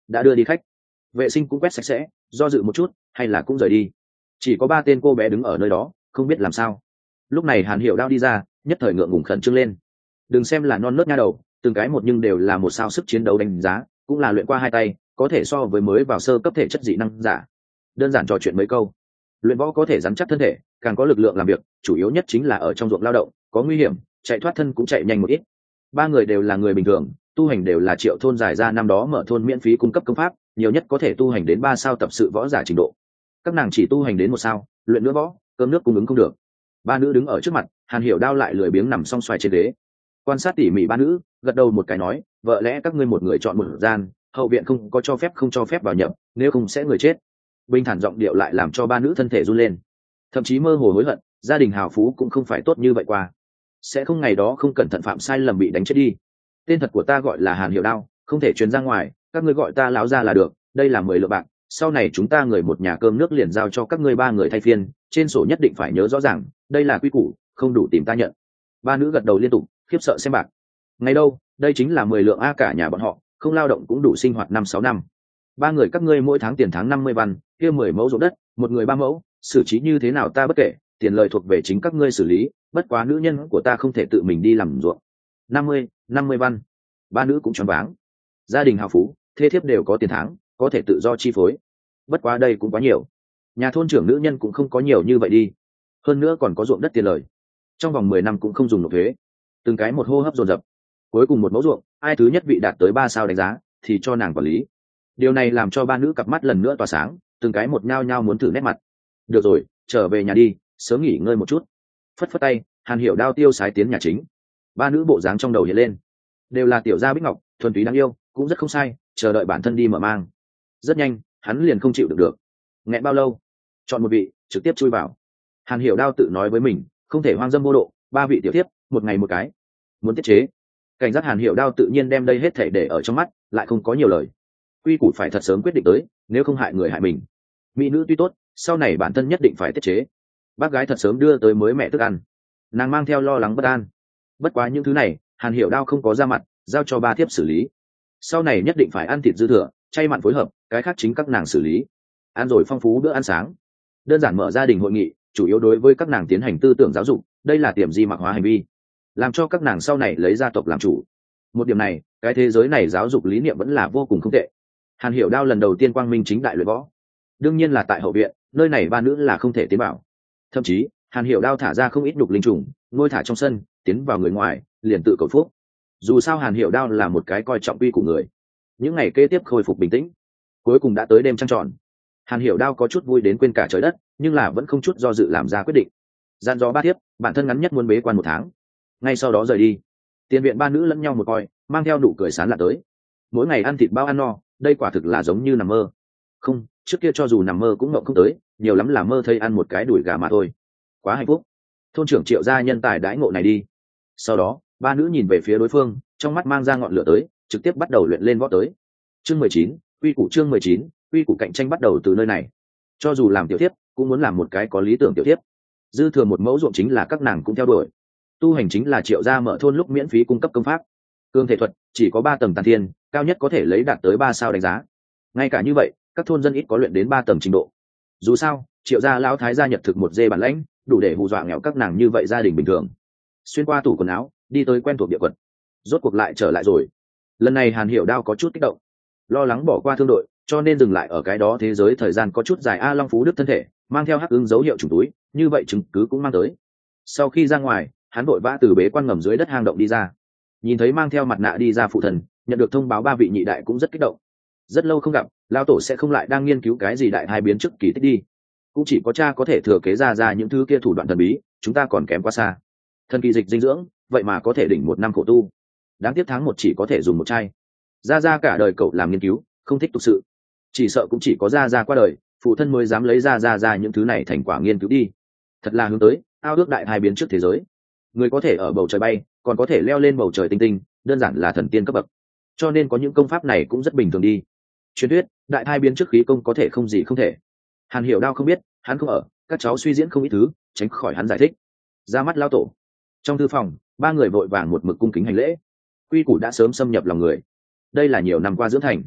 đã đưa đi khách. Vệ sinh cũng quét sạch sẽ, do dự một chút hay là cũng rời đi. Chỉ có ba tên cô bé đứng ở nơi đó không biết làm sao. Lúc này Hàn Hiểu Đao đi ra, nhất thời ngượng ngùng khẩn trương lên. Đừng xem là non nớt nha đầu, từng cái một nhưng đều là một sao sức chiến đấu đánh giá, cũng là luyện qua hai tay, có thể so với mới vào sơ cấp thể chất dị năng giả. Đơn giản trò chuyện mấy câu, luyện võ có thể rắn chắc thân thể, càng có lực lượng làm việc, chủ yếu nhất chính là ở trong ruộng lao động có nguy hiểm, chạy thoát thân cũng chạy nhanh một ít. Ba người đều là người bình thường, tu hành đều là Triệu thôn giải ra năm đó mở thôn miễn phí cung cấp công pháp, nhiều nhất có thể tu hành đến ba sao tập sự võ giả trình độ. Các nàng chỉ tu hành đến một sao, luyện nữa võ, cơm nước cung ứng không được. Ba nữ đứng ở trước mặt, Hàn Hiểu Đao lại lười biếng nằm song xoài trên ghế, quan sát tỉ mỉ ba nữ, gật đầu một cái nói, vợ lẽ các ngươi một người chọn một gian, hậu viện không có cho phép không cho phép vào nhập, nếu không sẽ người chết. Bình thản giọng điệu lại làm cho ba nữ thân thể run lên, thậm chí mơ hồ hối hận, gia đình hào phú cũng không phải tốt như vậy qua, sẽ không ngày đó không cẩn thận phạm sai lầm bị đánh chết đi. Tên thật của ta gọi là Hàn Hiểu Đao, không thể truyền ra ngoài, các ngươi gọi ta láo ra là được. Đây là mười lượng bạc, sau này chúng ta người một nhà cơm nước liền giao cho các ngươi ba người thay phiên, trên sổ nhất định phải nhớ rõ ràng, đây là quy củ, không đủ tìm ta nhận. Ba nữ gật đầu liên tục, khiếp sợ xem bạc. Ngày đâu, đây chính là mười lượng a, cả nhà bọn họ không lao động cũng đủ sinh hoạt năm sáu năm. Ba người các ngươi mỗi tháng tiền tháng năm mươi văn, kia mười mẫu ruộng đất, một người ba mẫu, xử trí như thế nào ta bất kể, tiền lời thuộc về chính các ngươi xử lý, bất quá nữ nhân của ta không thể tự mình đi làm ruộng. Năm mươi, năm mươi văn. Ba nữ cũng choáng váng. Gia đình hào phú, thê thiếp đều có tiền tháng, có thể tự do chi phối. Bất quá đây cũng quá nhiều. Nhà thôn trưởng nữ nhân cũng không có nhiều như vậy đi. Hơn nữa còn có ruộng đất tiền lời. Trong vòng mười năm cũng không dùng nộp thuế. Từng cái một hô hấp dồn dập. Cuối cùng một mẫu ruộng, ai thứ nhất vị đạt tới ba sao đánh giá, thì cho nàng quản lý. Điều này làm cho ba nữ cặp mắt lần nữa tỏa sáng, từng cái một nhao nhao muốn thử nét mặt. Được rồi, trở về nhà đi, sớm nghỉ ngơi một chút. Phất phất tay, Hàn Hiểu Đao tiêu sái tiến nhà chính. Ba nữ bộ dáng trong đầu hiện lên, đều là tiểu gia bích ngọc, thuần túy đáng yêu, cũng rất không sai, chờ đợi bản thân đi mở mang. Rất nhanh, hắn liền không chịu được được. Nghẹn bao lâu? Chọn một vị, trực tiếp chui vào. Hàn Hiểu Đao tự nói với mình, không thể hoang dâm vô độ, ba vị tiểu tiếp, một ngày một cái. Muốn tiết chế. Cảnh giác Hàn Hiểu Đao tự nhiên đem đây hết thảy để ở trong mắt, lại không có nhiều lời. Quy củ phải thật sớm quyết định tới, nếu không hại người hại mình. Mỹ nữ tuy tốt, sau này bản thân nhất định phải tiết chế. Bác gái thật sớm đưa tới mới mẹ thức ăn, nàng mang theo lo lắng bất an. Bất quá những thứ này, Hàn Hiểu Đao không có ra mặt, giao cho ba thiếp xử lý. Sau này nhất định phải ăn thịt dư thừa, chay mặn phối hợp, cái khác chính các nàng xử lý. Ăn rồi phong phú bữa ăn sáng, đơn giản mở gia đình hội nghị, chủ yếu đối với các nàng tiến hành tư tưởng giáo dục, đây là tiềm di mạc hóa hành vi, làm cho các nàng sau này lấy gia tộc làm chủ. Một điểm này, cái thế giới này giáo dục lý niệm vẫn là vô cùng không tệ. Hàn Hiểu Đao lần đầu tiên quang minh chính đại luyện võ, đương nhiên là tại hậu viện, nơi này ba nữ là không thể tiến vào. Thậm chí Hàn Hiểu Đao thả ra không ít nhục linh trùng, nuôi thả trong sân, tiến vào người ngoài liền tự cầu phúc. Dù sao Hàn Hiểu Đao là một cái coi trọng uy của người. Những ngày kế tiếp khôi phục bình tĩnh, cuối cùng đã tới đêm trăng tròn. Hàn Hiểu Đao có chút vui đến quên cả trời đất, nhưng là vẫn không chút do dự làm ra quyết định. Gian dò ba tiếp, bản thân ngắn nhất muốn bế quan một tháng, ngay sau đó rời đi. Tiền viện ba nữ lẫn nhau một coi, mang theo nụ cười sán lạ tới. Mỗi ngày ăn thịt bao ăn no, đây quả thực là giống như nằm mơ. Không, trước kia cho dù nằm mơ cũng ngộng không tới, nhiều lắm là mơ thấy ăn một cái đùi gà mà thôi. Quá hạnh phúc. Thôn trưởng Triệu gia nhân tài đãi ngộ này đi. Sau đó ba nữ nhìn về phía đối phương, trong mắt mang ra ngọn lửa tới, trực tiếp bắt đầu luyện lên võ tới. Chương mười chín, quy củ chương mười chín, quy củ cạnh tranh bắt đầu từ nơi này. Cho dù làm tiểu thiếp, cũng muốn làm một cái có lý tưởng tiểu thiếp. Dư thừa một mẫu ruộng chính là các nàng cũng theo đuổi. Tu hành chính là Triệu gia mở thôn lúc miễn phí cung cấp công pháp. Cương thể thuật chỉ có ba tầng tàn thiên, cao nhất có thể lấy đạt tới ba sao đánh giá. Ngay cả như vậy, các thôn dân ít có luyện đến ba tầng trình độ. Dù sao, Triệu gia lão thái gia nhật thực một dê bản lãnh, đủ để hù dọa nghèo các nàng như vậy gia đình bình thường. Xuyên qua tủ quần áo, đi tới quen thuộc địa quật, rốt cuộc lại trở lại rồi. Lần này Hàn Hiểu Đao có chút kích động, lo lắng bỏ qua thương đội, cho nên dừng lại ở cái đó thế giới thời gian có chút dài. A Long Phú Đức thân thể mang theo hắc ứng dấu hiệu trùng túi, như vậy chứng cứ cũng mang tới. Sau khi ra ngoài, hắn vội vã từ bế quan ngầm dưới đất hang động đi ra, nhìn thấy mang theo mặt nạ đi ra phụ thần, nhận được thông báo ba vị nhị đại cũng rất kích động. Rất lâu không gặp, lao tổ sẽ không lại đang nghiên cứu cái gì đại hai biến trước kỳ tích đi. Cũng chỉ có cha có thể thừa kế ra ra những thứ kia thủ đoạn thần bí, chúng ta còn kém quá xa. Thần kỳ dịch dinh dưỡng, vậy mà có thể đỉnh một năm khổ tu. Đáng tiếc tháng một chỉ có thể dùng một chai. Ra ra cả đời cậu làm nghiên cứu, không thích tục sự. Chỉ sợ cũng chỉ có ra ra qua đời, phụ thân mới dám lấy ra ra ra những thứ này thành quả nghiên cứu đi. Thật là hướng tới ao ước đại hai biến trước thế giới. Người có thể ở bầu trời bay, còn có thể leo lên bầu trời tinh tinh, đơn giản là thần tiên cấp bậc. Cho nên có những công pháp này cũng rất bình thường đi. Truyền thuyết đại hai biến trước khí công có thể không gì không thể. Hàn Hiểu Đao không biết, hắn không ở, các cháu suy diễn không ít thứ, tránh khỏi hắn giải thích. Ra mắt lao tổ. Trong thư phòng, ba người vội vàng một mực cung kính hành lễ. Quy củ đã sớm xâm nhập lòng người, đây là nhiều năm qua dưỡng thành.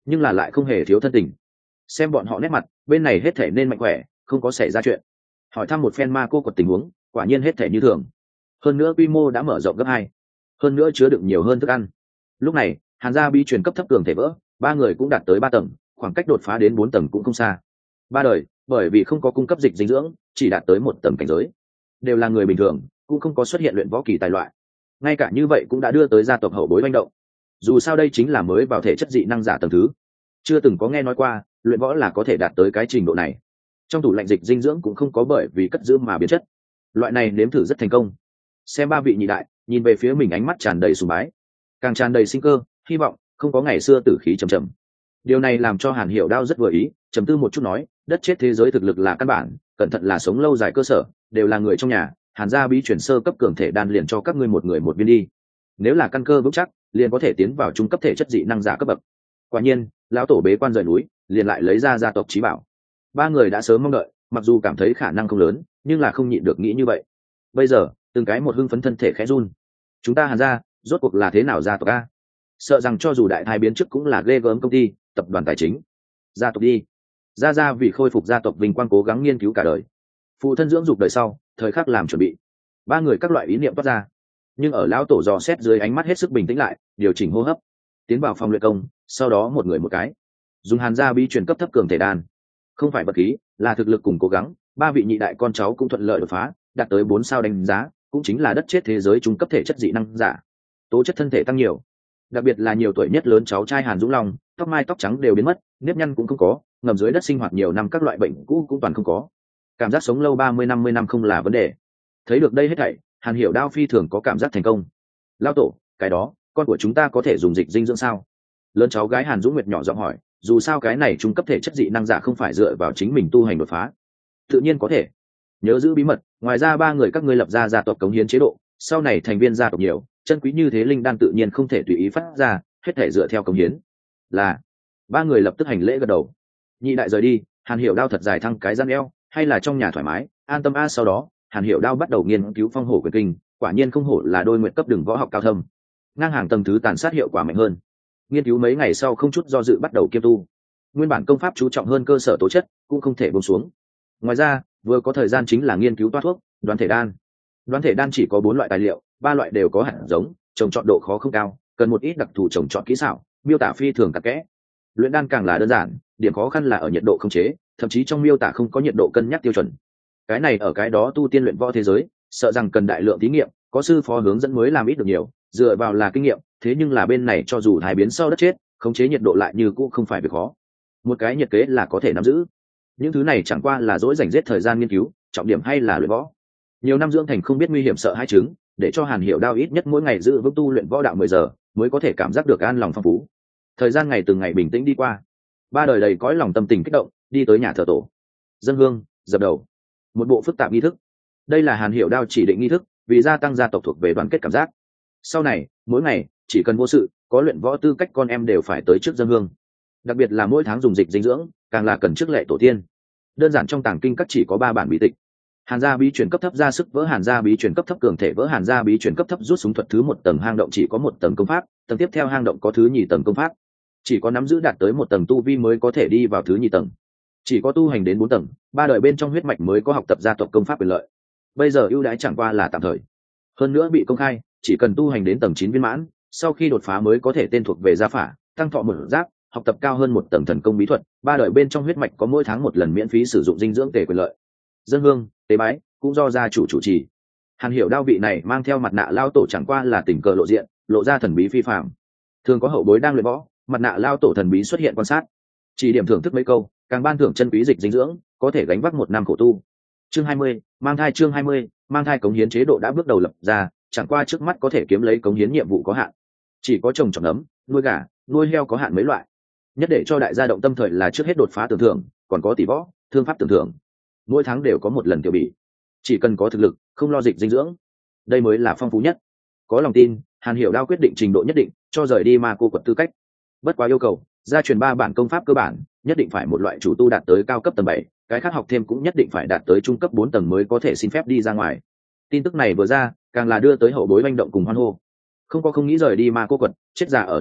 nhưng là lại không hề thiếu thân tình. Xem bọn họ nét mặt, bên này hết thể nên mạnh khỏe, không có xảy ra chuyện. Hỏi thăm một phen ma cô quật tình huống, quả nhiên hết thể như thường. Hơn nữa quy mô đã mở rộng gấp hai, hơn nữa chứa đựng nhiều hơn thức ăn. Lúc này Hàn gia bí truyền cấp thấp cường thể vỡ, ba người cũng đạt tới ba tầng, khoảng cách đột phá đến bốn tầng cũng không xa. Ba đời bởi vì không có cung cấp dịch dinh dưỡng, chỉ đạt tới một tầng cảnh giới, đều là người bình thường, cũng không có xuất hiện luyện võ kỳ tài loại. Ngay cả như vậy cũng đã đưa tới gia tộc hậu bối manh động. Dù sao đây chính là mới vào thể chất dị năng giả tầng thứ, chưa từng có nghe nói qua luyện võ là có thể đạt tới cái trình độ này. Trong tủ lạnh dịch dinh dưỡng cũng không có bởi vì cất giữ mà biến chất, loại này nếm thử rất thành công. Xem ba vị nhị đại nhìn về phía mình, ánh mắt tràn đầy sùng bái, càng tràn đầy sinh cơ, hy vọng, không có ngày xưa tử khí trầm trầm. Điều này làm cho Hàn Hiểu Đao rất vừa ý, trầm tư một chút nói, đất chết thế giới thực lực là căn bản, cẩn thận là sống lâu dài cơ sở, đều là người trong nhà. Hàn gia bí chuyển sơ cấp cường thể đan liền cho các ngươi một người một viên đi, nếu là căn cơ vững chắc liền có thể tiến vào trung cấp thể chất dị năng giả cấp bậc. Quả nhiên lão tổ bế quan rời núi, liền lại lấy ra gia tộc trí bảo. Ba người đã sớm mong đợi, mặc dù cảm thấy khả năng không lớn, nhưng là không nhịn được nghĩ như vậy. Bây giờ từng cái một hưng phấn, thân thể khẽ run. Chúng ta Hàn gia rốt cuộc là thế nào gia tộc a? Sợ rằng cho dù đại thai biến chức cũng là ghê gớm công ty, tập đoàn tài chính. Gia tộc đi. Gia gia vì khôi phục gia tộc vinh quang cố gắng nghiên cứu cả đời, phụ thân dưỡng dục đời sau, thời khắc làm chuẩn bị. Ba người các loại ý niệm toát ra, nhưng ở lão tổ dò xét dưới ánh mắt hết sức bình tĩnh lại, điều chỉnh hô hấp, tiến vào phòng luyện công. Sau đó một người một cái dùng Hàn gia bí truyền cấp thấp cường thể đan, không phải vật khí, là thực lực cùng cố gắng. Ba vị nhị đại con cháu cũng thuận lợi đột phá, đạt tới bốn sao đánh giá, cũng chính là đất chết thế giới trung cấp thể chất dị năng giả. Tố chất thân thể tăng nhiều, đặc biệt là nhiều tuổi nhất lớn cháu trai Hàn Dũng Long, tóc mai tóc trắng đều biến mất, nếp nhăn cũng không có, ngầm dưới đất sinh hoạt nhiều năm các loại bệnh cũ cũng toàn không có, cảm giác sống lâu ba mươi năm mươi năm không là vấn đề. Thấy được đây hết thảy, Hàn Hiểu Đao phi thường có cảm giác thành công. Lão tổ, cái đó con của chúng ta có thể dùng dịch dinh dưỡng sao? Lớn cháu gái Hàn Dũng Nguyệt nhỏ giọng hỏi, dù sao cái này trung cấp thể chất dị năng giả không phải dựa vào chính mình tu hành đột phá, tự nhiên có thể. Nhớ giữ bí mật, ngoài ra ba người các ngươi lập ra gia tộc cống hiến chế độ, sau này thành viên gia tộc nhiều, chân quý như thế linh đan tự nhiên không thể tùy ý phát ra, hết thể dựa theo cống hiến. Là. Ba người lập tức hành lễ gật đầu. Nhị đại rời đi, Hàn Hiểu Đao thật dài thăng cái răng eo, hay là trong nhà thoải mái an tâm a. Sau đó Hàn Hiểu Đao bắt đầu nghiên cứu phong hổ quyền kinh, quả nhiên không hổ là đôi nguyện cấp đường võ học cao thâm, ngang hàng tầng thứ tàn sát hiệu quả mạnh hơn. Nghiên cứu mấy ngày sau không chút do dự bắt đầu kiêm tu. Nguyên bản công pháp chú trọng hơn cơ sở tố chất, cũng không thể buông xuống. Ngoài ra vừa có thời gian chính là nghiên cứu toa thuốc, đoán thể đan. Đoán thể đan chỉ có bốn loại tài liệu, ba loại đều có hạt giống, trồng trọt độ khó không cao, cần một ít đặc thù trồng trọt kỹ xảo, miêu tả phi thường cặn kẽ. Luyện đan càng là đơn giản, điểm khó khăn là ở nhiệt độ không chế, thậm chí trong miêu tả không có nhiệt độ cân nhắc tiêu chuẩn. Cái này ở cái đó tu tiên luyện võ thế giới, sợ rằng cần đại lượng thí nghiệm, có sư phó hướng dẫn mới làm ít được nhiều, dựa vào là kinh nghiệm. Thế nhưng là bên này cho dù hai biến sau đất chết, khống chế nhiệt độ lại như cũ không phải việc khó. Một cái nhiệt kế là có thể nắm giữ. Những thứ này chẳng qua là dỗi dành giết thời gian nghiên cứu, trọng điểm hay là luyện võ. Nhiều năm dưỡng thành không biết nguy hiểm sợ hãi chứng, để cho Hàn Hiểu Đao ít nhất mỗi ngày giữ vững tu luyện võ đạo mười giờ, mới có thể cảm giác được an lòng phong phú. Thời gian ngày từng ngày bình tĩnh đi qua, ba đời đầy cõi lòng tâm tình kích động, đi tới nhà thờ tổ, dâng hương, dập đầu, một bộ phức tạp nghi thức. Đây là Hàn Hiểu Đao chỉ định nghi thức, vì gia tăng gia tộc thuộc về đoàn kết cảm giác. Sau này mỗi ngày chỉ cần vô sự, có luyện võ tư cách con em đều phải tới trước dâng hương. Đặc biệt là mỗi tháng dùng dịch dinh dưỡng, càng là cần trước lệ tổ tiên. Đơn giản trong tàng kinh các chỉ có ba bản bí tịch. Hàn gia bí truyền cấp thấp ra sức vỡ, Hàn gia bí truyền cấp thấp cường thể vỡ, Hàn gia bí truyền cấp thấp rút súng thuật. Thứ một tầng hang động chỉ có một tầng công pháp, tầng tiếp theo hang động có thứ nhì tầng công pháp. Chỉ có nắm giữ đạt tới một tầng tu vi mới có thể đi vào thứ nhì tầng. Chỉ có tu hành đến bốn tầng, ba đời bên trong huyết mạch mới có học tập gia tộc công pháp quyền lợi. Bây giờ ưu đãi chẳng qua là tạm thời, hơn nữa bị công khai, chỉ cần tu hành đến tầng chín viên mãn, sau khi đột phá mới có thể tên thuộc về gia phả, tăng thọ một giáp, học tập cao hơn một tầng thần công bí thuật. Ba đời bên trong huyết mạch có mỗi tháng một lần miễn phí sử dụng dinh dưỡng tề quyền lợi. Dân hương tế bái cũng do gia chủ chủ trì. Hàn Hiểu Đao vị này mang theo mặt nạ lao tổ chẳng qua là tình cờ lộ diện, lộ ra thần bí phi phàm. Thường có hậu bối đang luyện võ, mặt nạ lao tổ thần bí xuất hiện quan sát, chỉ điểm thưởng thức mấy câu, càng ban thưởng chân quý dịch dinh dưỡng, có thể gánh vác một năm khổ tu. Chương hai mươi, mang thai. Chương hai mươi, mang thai cống hiến chế độ đã bước đầu lập ra, chẳng qua trước mắt có thể kiếm lấy cống hiến nhiệm vụ có hạn, chỉ có trồng trọt nấm, nuôi gà, nuôi heo có hạn mấy loại. Nhất để cho đại gia động tâm thời là trước hết đột phá tưởng thưởng, còn có tỷ võ, thương pháp tưởng thưởng, mỗi tháng đều có một lần tiểu bỉ. Chỉ cần có thực lực, không lo dịch dinh dưỡng, đây mới là phong phú nhất. Có lòng tin, Hàn Hiểu Đao quyết định trình độ nhất định cho rời đi ma cô quật tư cách. Bất quá yêu cầu, gia truyền ba bản công pháp cơ bản, nhất định phải một loại chủ tu đạt tới cao cấp tầng bảy, cái khác học thêm cũng nhất định phải đạt tới trung cấp bốn tầng mới có thể xin phép đi ra ngoài. Tin tức này vừa ra, càng là đưa tới hậu bối manh động cùng hoan hô. Không có không nghĩ rời đi ma cô quật, chết già ở nơi này,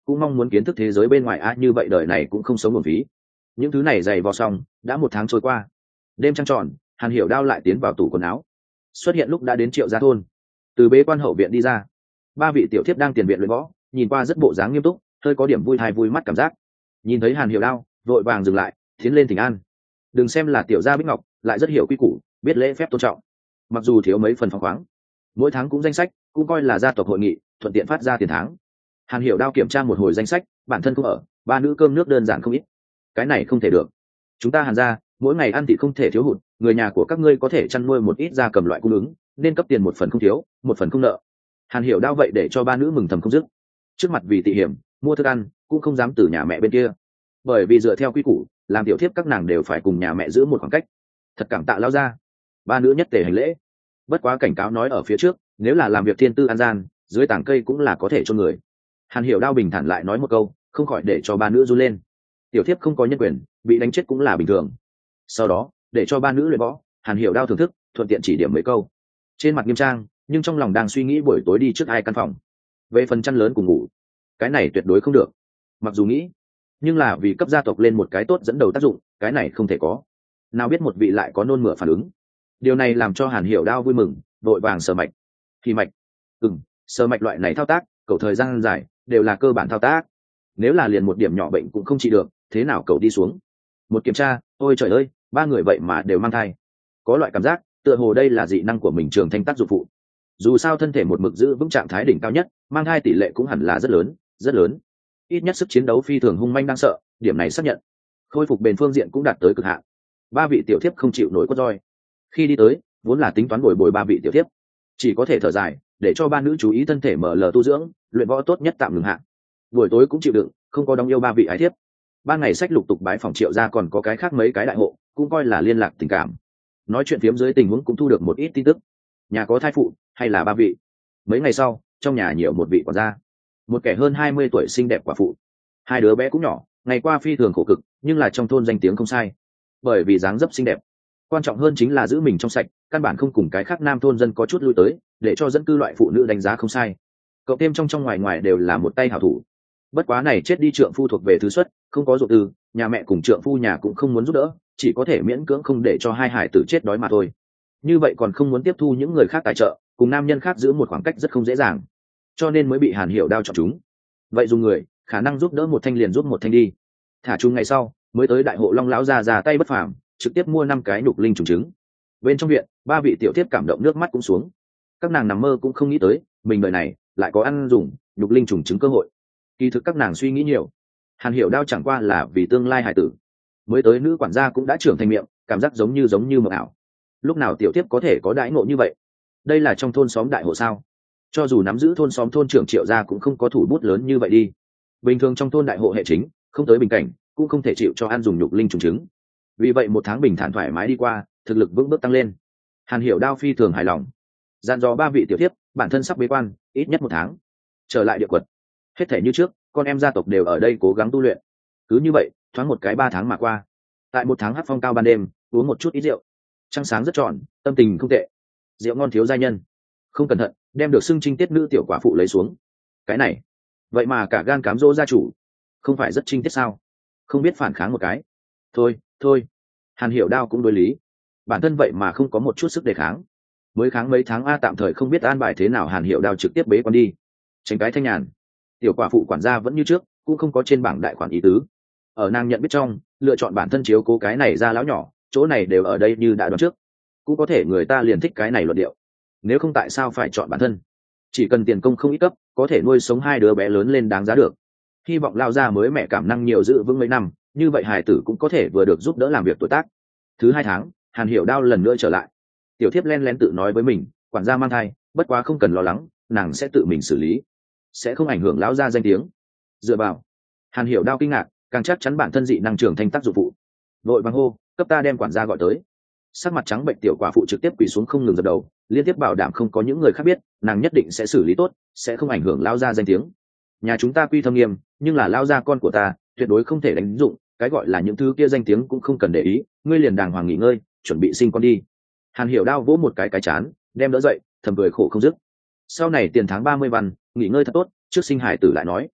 cũng mong muốn kiến thức thế giới bên ngoài a, như vậy đời này cũng không sống nguồn phí. Những thứ này dày vò xong đã một tháng trôi qua. Đêm trăng tròn, Hàn Hiểu Đao lại tiến vào tủ quần áo, xuất hiện lúc đã đến Triệu Gia thôn. Từ bế quan hậu viện đi ra, ba vị tiểu thiếp đang tiền viện luyện võ, nhìn qua rất bộ dáng nghiêm túc, hơi có điểm vui thai vui mắt cảm giác. Nhìn thấy Hàn Hiểu Đao, vội vàng dừng lại, tiến lên thỉnh an. Đừng xem là tiểu gia bích ngọc, lại rất hiểu quy củ, biết lễ phép tôn trọng. Mặc dù thiếu mấy phần phóng khoáng, mỗi tháng cũng danh sách, cũng coi là gia tộc hội nghị, thuận tiện phát ra tiền tháng. Hàn Hiểu Đao kiểm tra một hồi danh sách, bản thân không ở, ba nữ cơm nước đơn giản không ít. Cái này không thể được. Chúng ta Hàn gia, mỗi ngày ăn thì không thể thiếu hụt, người nhà của các ngươi có thể chăn nuôi một ít gia cầm loại cung ứng, nên cấp tiền một phần không thiếu, một phần không nợ. Hàn Hiểu Đao vậy để cho ba nữ mừng thầm không dứt. Trước mặt vì tị hiểm, mua thức ăn cũng không dám từ nhà mẹ bên kia, bởi vì dựa theo quy củ, làm tiểu thiếp các nàng đều phải cùng nhà mẹ giữ một khoảng cách. Thật cảm tạ lão gia. Ba nữ nhất tề hành lễ. Bất quá cảnh cáo nói ở phía trước, nếu là làm việc thiên tư an gian, dưới tảng cây cũng là có thể cho người. Hàn Hiểu Đao bình thản lại nói một câu, không khỏi để cho ba nữ run lên. Tiểu thiếp không có nhân quyền, bị đánh chết cũng là bình thường. Sau đó, để cho ba nữ luyện võ, Hàn Hiểu Đao thưởng thức, thuận tiện chỉ điểm mấy câu. Trên mặt nghiêm trang, nhưng trong lòng đang suy nghĩ buổi tối đi trước ai căn phòng. Về phần chăn lớn cùng ngủ, cái này tuyệt đối không được. Mặc dù nghĩ, nhưng là vì cấp gia tộc lên một cái tốt dẫn đầu tác dụng, cái này không thể có. Nào biết một vị lại có nôn mửa phản ứng. Điều này làm cho Hàn Hiểu Đao vui mừng, vội vàng sờ mạch. Thì mạch, ừm, sờ mạch loại này thao tác, cậu thời gian dài, đều là cơ bản thao tác. Nếu là liền một điểm nhỏ bệnh cũng không trị được, thế nào cậu đi xuống? Một kiểm tra, ôi trời ơi, ba người vậy mà đều mang thai. Có loại cảm giác, tựa hồ đây là dị năng của mình trường thanh tác dụng phụ. Dù sao thân thể một mực giữ vững trạng thái đỉnh cao nhất, mang thai tỷ lệ cũng hẳn là rất lớn, rất lớn. Ít nhất sức chiến đấu phi thường hung manh đang sợ, điểm này xác nhận. Khôi phục bền phương diện cũng đạt tới cực hạn. Ba vị tiểu thiếp không chịu nổi quất roi. Khi đi tới, vốn là tính toán bồi bồi ba vị tiểu thiếp, chỉ có thể thở dài, để cho ba nữ chú ý thân thể mở lờ tu dưỡng, luyện võ tốt nhất tạm ngừng hạn. Buổi tối cũng chịu đựng, không có đóng yêu ba vị ái thiếp. Ban ngày sách lục tục bái phòng Triệu gia, còn có cái khác mấy cái đại hộ, cũng coi là liên lạc tình cảm. Nói chuyện phiếm dưới tình huống cũng thu được một ít tin tức. Nhà có thai phụ hay là ba vị. Mấy ngày sau, trong nhà nhiều một vị quản gia, một kẻ hơn hai mươi tuổi xinh đẹp quả phụ. Hai đứa bé cũng nhỏ, ngày qua phi thường khổ cực, nhưng là trong thôn danh tiếng không sai, bởi vì dáng dấp xinh đẹp. Quan trọng hơn chính là giữ mình trong sạch, căn bản không cùng cái khác nam thôn dân có chút lui tới, để cho dẫn cư loại phụ nữ đánh giá không sai. Cậu thêm trong trong ngoài ngoài đều là một tay hảo thủ. Bất quá này chết đi trượng phu thuộc về thứ xuất, không có ruột từ, nhà mẹ cùng trượng phu nhà cũng không muốn giúp đỡ, chỉ có thể miễn cưỡng không để cho hai hải tử chết đói mà thôi. Như vậy còn không muốn tiếp thu những người khác tài trợ, cùng nam nhân khác giữ một khoảng cách rất không dễ dàng, cho nên mới bị Hàn Hiểu Đao chọn chúng. Vậy dùng người, khả năng giúp đỡ một thanh liền giúp một thanh đi. Thả chung ngày sau, mới tới đại hộ Long lão ra ra tay bất phàm, trực tiếp mua năm cái nhục linh trùng trứng. Bên trong viện, ba vị tiểu thiếp cảm động nước mắt cũng xuống. Các nàng nằm mơ cũng không nghĩ tới, mình đời này lại có ăn dùng nhục linh trùng trứng cơ hội. Kỳ thực các nàng suy nghĩ nhiều. Hàn Hiểu Đao chẳng qua là vì tương lai hải tử. Mới tới nữ quản gia cũng đã trưởng thành miệng, cảm giác giống như giống như mộng ảo. Lúc nào tiểu thiếp có thể có đãi ngộ như vậy? Đây là trong thôn xóm đại hộ sao? Cho dù nắm giữ thôn xóm thôn trưởng Triệu gia cũng không có thủ bút lớn như vậy đi. Bình thường trong thôn đại hộ hệ chính, không tới bình cảnh, cũng không thể chịu cho ăn dùng nhục linh trùng trứng. Vì vậy một tháng bình thản thoải mái đi qua, thực lực vững bước tăng lên. Hàn Hiểu Đao phi thường hài lòng, dặn dò ba vị tiểu thiếp, bản thân sắp bế quan, ít nhất một tháng, trở lại địa quật. Hết thể như trước, con em gia tộc đều ở đây cố gắng tu luyện. Cứ như vậy, thoáng một cái ba tháng mà qua. Tại một tháng hát phong cao ban đêm, uống một chút ít rượu, trăng sáng rất tròn, tâm tình không tệ. Rượu ngon thiếu gia nhân, không cẩn thận đem được xưng trinh tiết nữ tiểu quả phụ lấy xuống. Cái này, vậy mà cả gan cám dỗ gia chủ, không phải rất trinh tiết sao? Không biết phản kháng một cái. Thôi, thôi. Hàn Hiểu Đao cũng đối lý, bản thân vậy mà không có một chút sức đề kháng. Mới kháng mấy tháng a, tạm thời không biết an bài thế nào. Hàn Hiểu Đao trực tiếp bế quan đi, tránh cái thanh nhàn. Tiểu quả phụ quản gia vẫn như trước, cũng không có trên bảng đại khoản ý tứ. Ở nàng nhận biết trong, lựa chọn bản thân chiếu cố cái này ra lão nhỏ, chỗ này đều ở đây như đã đoán trước. Cũng có thể người ta liền thích cái này luận điệu, nếu không tại sao phải chọn bản thân? Chỉ cần tiền công không ít cấp, có thể nuôi sống hai đứa bé lớn lên đáng giá được. Hy vọng lao ra mới mẹ cảm năng nhiều giữ vững mấy năm, như vậy hài tử cũng có thể vừa được giúp đỡ làm việc tuổi tác. Thứ hai tháng, Hàn Hiểu Đao lần nữa trở lại. Tiểu thiếp len lén tự nói với mình, quản gia mang thai, bất quá không cần lo lắng, nàng sẽ tự mình xử lý, sẽ không ảnh hưởng lão gia danh tiếng. Dựa vào. Hàn Hiểu Đao kinh ngạc, càng chắc chắn bản thân dị năng trưởng thanh tác dụng phụ. Vội vàng hô, cấp ta đem quản gia gọi tới. Sắc mặt trắng bệnh tiểu quả phụ trực tiếp quỳ xuống không ngừng dập đầu, liên tiếp bảo đảm không có những người khác biết, nàng nhất định sẽ xử lý tốt, sẽ không ảnh hưởng lão gia danh tiếng. Nhà chúng ta quy thâm nghiêm, nhưng là lão gia con của ta, tuyệt đối không thể đánh dụng, cái gọi là những thứ kia danh tiếng cũng không cần để ý, ngươi liền đàng hoàng nghỉ ngơi, chuẩn bị sinh con đi. Hàn Hiểu Đao vỗ một cái cái chán, đem đỡ dậy, thầm cười khổ không dứt. Sau này tiền tháng ba mươi văn, nghỉ ngơi thật tốt, trước sinh hải tử lại nói.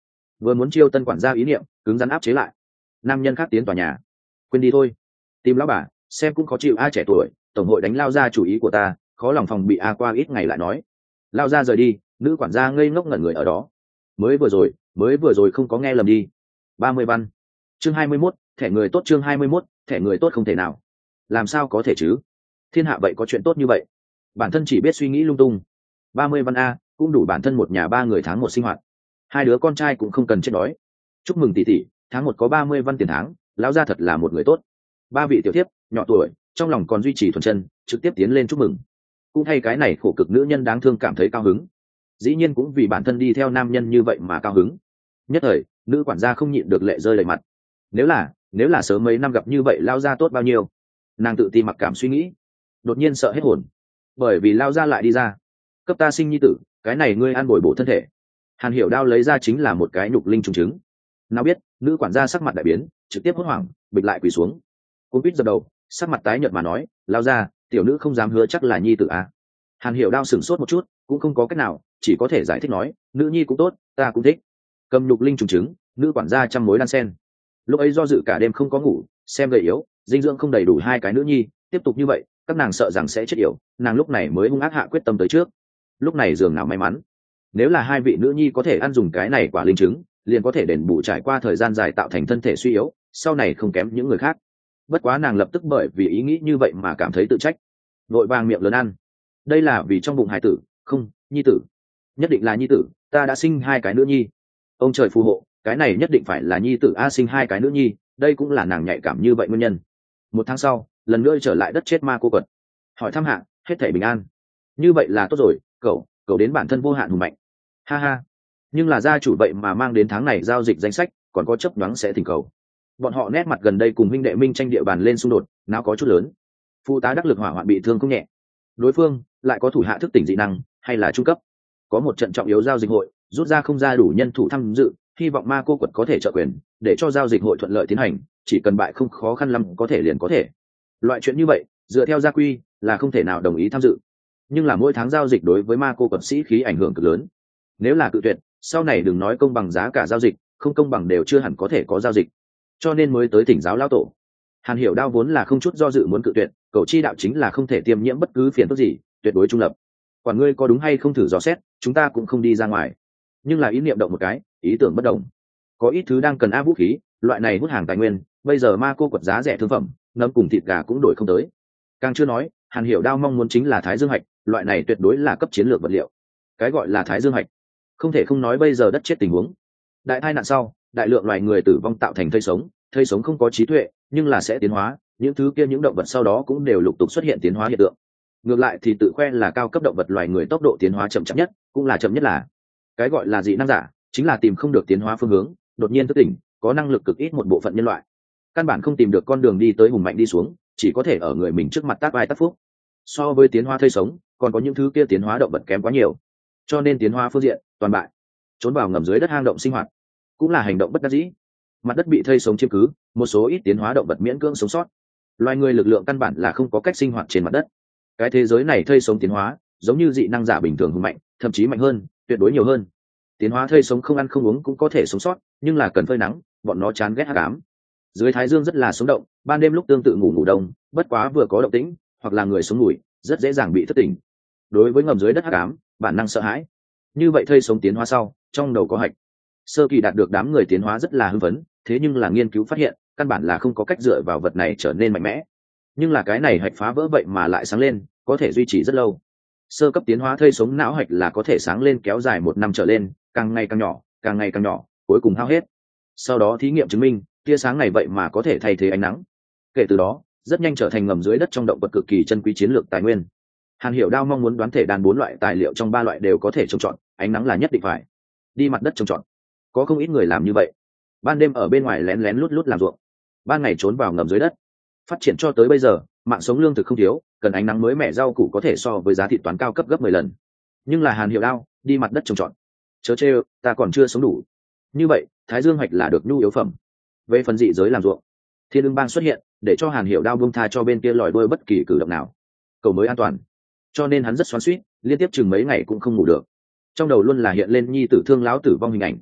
vừa muốn chiêu tân quản gia ý niệm cứng rắn áp chế lại. Nam nhân khác tiến tòa nhà. Quên đi thôi, tìm lão bà xem cũng khó chịu. A trẻ tuổi, tổng hội đánh lao ra chủ ý của ta, khó lòng phòng bị. A qua ít ngày lại nói. Lao ra rời đi, nữ quản gia ngây ngốc ngẩn người ở đó. Mới vừa rồi mới vừa rồi không có nghe lầm đi. Ba mươi văn. Chương hai mươi mốt, thẻ người tốt. Chương hai mươi mốt, thẻ người tốt. Không thể nào. Làm sao có thể chứ? Thiên hạ vậy có chuyện tốt như vậy? Bản thân chỉ biết suy nghĩ lung tung. Ba mươi văn a, cũng đủ bản thân một nhà ba người tháng một sinh hoạt. Hai đứa con trai cũng không cần chết đói. Chúc mừng tỷ tỷ, tháng một có ba mươi văn tiền tháng, lão gia thật là một người tốt. Ba vị tiểu thiếp nhỏ tuổi, trong lòng còn duy trì thuần chân, trực tiếp tiến lên chúc mừng. Cũng thay cái này khổ cực nữ nhân đáng thương cảm thấy cao hứng. Dĩ nhiên cũng vì bản thân đi theo nam nhân như vậy mà cao hứng. Nhất thời, nữ quản gia không nhịn được lệ rơi đầy mặt. Nếu là, nếu là sớm mấy năm gặp như vậy lão gia tốt bao nhiêu. Nàng tự ti mặc cảm suy nghĩ, đột nhiên sợ hết hồn, bởi vì lão gia lại đi ra. Cấp ta sinh nhi tử, cái này ngươi ăn bồi bổ thân thể. Hàn Hiểu Đao lấy ra chính là một cái nhục linh trùng trứng. Nào biết, nữ quản gia sắc mặt đại biến, trực tiếp hốt hoảng, bịch lại quỳ xuống. Cung Quýt giật đầu, sắc mặt tái nhợt mà nói, lao ra, tiểu nữ không dám hứa chắc là nhi tử à. Hàn Hiểu Đao sửng sốt một chút, cũng không có cách nào, chỉ có thể giải thích nói, nữ nhi cũng tốt, ta cũng thích. Cầm nhục linh trùng trứng, nữ quản gia trăm mối đan sen. Lúc ấy do dự cả đêm không có ngủ, xem gầy yếu, dinh dưỡng không đầy đủ hai cái nữ nhi, tiếp tục như vậy, các nàng sợ rằng sẽ chết yểu, nàng lúc này mới hung ác hạ quyết tâm tới trước. Lúc này dường nào may mắn, nếu là hai vị nữ nhi có thể ăn dùng cái này quả linh trứng, liền có thể đền bù trải qua thời gian dài tạo thành thân thể suy yếu, sau này không kém những người khác. Bất quá nàng lập tức bởi vì ý nghĩ như vậy mà cảm thấy tự trách, vội vàng miệng lớn ăn. Đây là vì trong bụng hài tử, không, nhi tử, nhất định là nhi tử, ta đã sinh hai cái nữ nhi. Ông trời phù hộ, cái này nhất định phải là nhi tử. A sinh hai cái nữ nhi, đây cũng là nàng nhạy cảm như vậy nguyên nhân. Một tháng sau, lần nữa trở lại đất chết ma cô quật, hỏi thăm hạ, hết thảy bình an. Như vậy là tốt rồi, cậu, cậu đến bản thân vô hạn hùng mạnh. Ha ha, nhưng là gia chủ vậy mà mang đến tháng này giao dịch danh sách, còn có chấp đoán sẽ thỉnh cầu. Bọn họ nét mặt gần đây cùng huynh đệ minh tranh địa bàn lên xung đột, nào có chút lớn. Phụ tá đắc lực hỏa hoạn bị thương không nhẹ, đối phương lại có thủ hạ thức tỉnh dị năng hay là trung cấp. Có một trận trọng yếu giao dịch hội, rút ra không ra đủ nhân thủ tham dự, hy vọng ma cô quật có thể trợ quyền để cho giao dịch hội thuận lợi tiến hành, chỉ cần bại không khó khăn lắm có thể liền có thể. Loại chuyện như vậy dựa theo gia quy là không thể nào đồng ý tham dự, nhưng là mỗi tháng giao dịch đối với ma cô quật sĩ khí ảnh hưởng cực lớn. Nếu là cự tuyệt, sau này đừng nói công bằng giá cả giao dịch, không công bằng đều chưa hẳn có thể có giao dịch, cho nên mới tới thỉnh giáo lão tổ. Hàn Hiểu Đao vốn là không chút do dự muốn cự tuyệt, cầu chi đạo chính là không thể tiêm nhiễm bất cứ phiền phức gì, tuyệt đối trung lập. Quản ngươi có đúng hay không thử dò xét, chúng ta cũng không đi ra ngoài. Nhưng là ý niệm động một cái, ý tưởng bất đồng. Có ít thứ đang cần a vũ khí, loại này hút hàng tài nguyên, bây giờ ma cô quật giá rẻ thương phẩm, nấm cùng thịt gà cũng đổi không tới. Càng chưa nói, Hàn Hiểu Đao mong muốn chính là Thái Dương hạch, loại này tuyệt đối là cấp chiến lược vật liệu. Cái gọi là Thái Dương hạch, không thể không nói bây giờ đất chết tình huống. Đại tai nạn sau, đại lượng loài người tử vong tạo thành thây sống, thây sống không có trí tuệ, nhưng là sẽ tiến hóa, những thứ kia những động vật sau đó cũng đều lục tục xuất hiện tiến hóa hiện tượng. Ngược lại thì tự khoe là cao cấp động vật loài người tốc độ tiến hóa chậm chậm nhất, cũng là chậm nhất là. Cái gọi là dị năng giả, chính là tìm không được tiến hóa phương hướng, đột nhiên thức tỉnh, có năng lực cực ít một bộ phận nhân loại. Căn bản không tìm được con đường đi tới hùng mạnh đi xuống, chỉ có thể ở người mình trước mặt tác vai tác phúc. So với tiến hóa thây sống, còn có những thứ kia tiến hóa động vật kém quá nhiều. Cho nên tiến hóa phương diện, toàn bại. Trốn vào ngầm dưới đất hang động sinh hoạt, cũng là hành động bất đắc dĩ. Mặt đất bị thây sống chiếm cứ, một số ít tiến hóa động vật miễn cưỡng sống sót. Loài người lực lượng căn bản là không có cách sinh hoạt trên mặt đất. Cái thế giới này thây sống tiến hóa, giống như dị năng giả bình thường hùng mạnh, thậm chí mạnh hơn, tuyệt đối nhiều hơn. Tiến hóa thây sống không ăn không uống cũng có thể sống sót, nhưng là cần phơi nắng, bọn nó chán ghét hắc ám. Dưới thái dương rất là sống động, ban đêm lúc tương tự ngủ ngủ đông, bất quá vừa có động tĩnh, hoặc là người sống ngủi, rất dễ dàng bị thất tỉnh. Đối với ngầm dưới đất hắc ám, bản năng sợ hãi. Như vậy thây sống tiến hóa sau, trong đầu có hạch. Sơ kỳ đạt được đám người tiến hóa rất là hưng phấn, thế nhưng là nghiên cứu phát hiện, căn bản là không có cách dựa vào vật này trở nên mạnh mẽ. Nhưng là cái này hạch phá vỡ vậy mà lại sáng lên, có thể duy trì rất lâu. Sơ cấp tiến hóa thây sống não hạch là có thể sáng lên kéo dài một năm trở lên, càng ngày càng nhỏ, càng ngày càng nhỏ, cuối cùng hao hết. Sau đó thí nghiệm chứng minh, tia sáng này vậy mà có thể thay thế ánh nắng. Kể từ đó, rất nhanh trở thành ngầm dưới đất trong động vật cực kỳ chân quý chiến lược tài nguyên. Hàn Hiểu Đao mong muốn đoán thể đàn bốn loại tài liệu trong ba loại đều có thể trồng trọt, ánh nắng là nhất định phải. Đi mặt đất trồng trọt, có không ít người làm như vậy. Ban đêm ở bên ngoài lén lén lút lút làm ruộng, ban ngày trốn vào ngầm dưới đất. Phát triển cho tới bây giờ, mạng sống lương thực không thiếu, cần ánh nắng mới mẻ rau củ có thể so với giá thịt toán cao cấp gấp mười lần. Nhưng là Hàn Hiểu Đao, đi mặt đất trồng trọt. Chớ chê, ta còn chưa sống đủ. Như vậy, Thái Dương hạch là được nhu yếu phẩm. Về phần dị giới làm ruộng, Thiên Ưng Bang xuất hiện, để cho Hàn Hiểu Đao buông tha cho bên kia lòi đuôi bất kỳ cử động nào. Cầu mới an toàn. Cho nên hắn rất xoắn xuýt, liên tiếp chừng mấy ngày cũng không ngủ được. Trong đầu luôn là hiện lên nhi tử thương lão tử vong hình ảnh.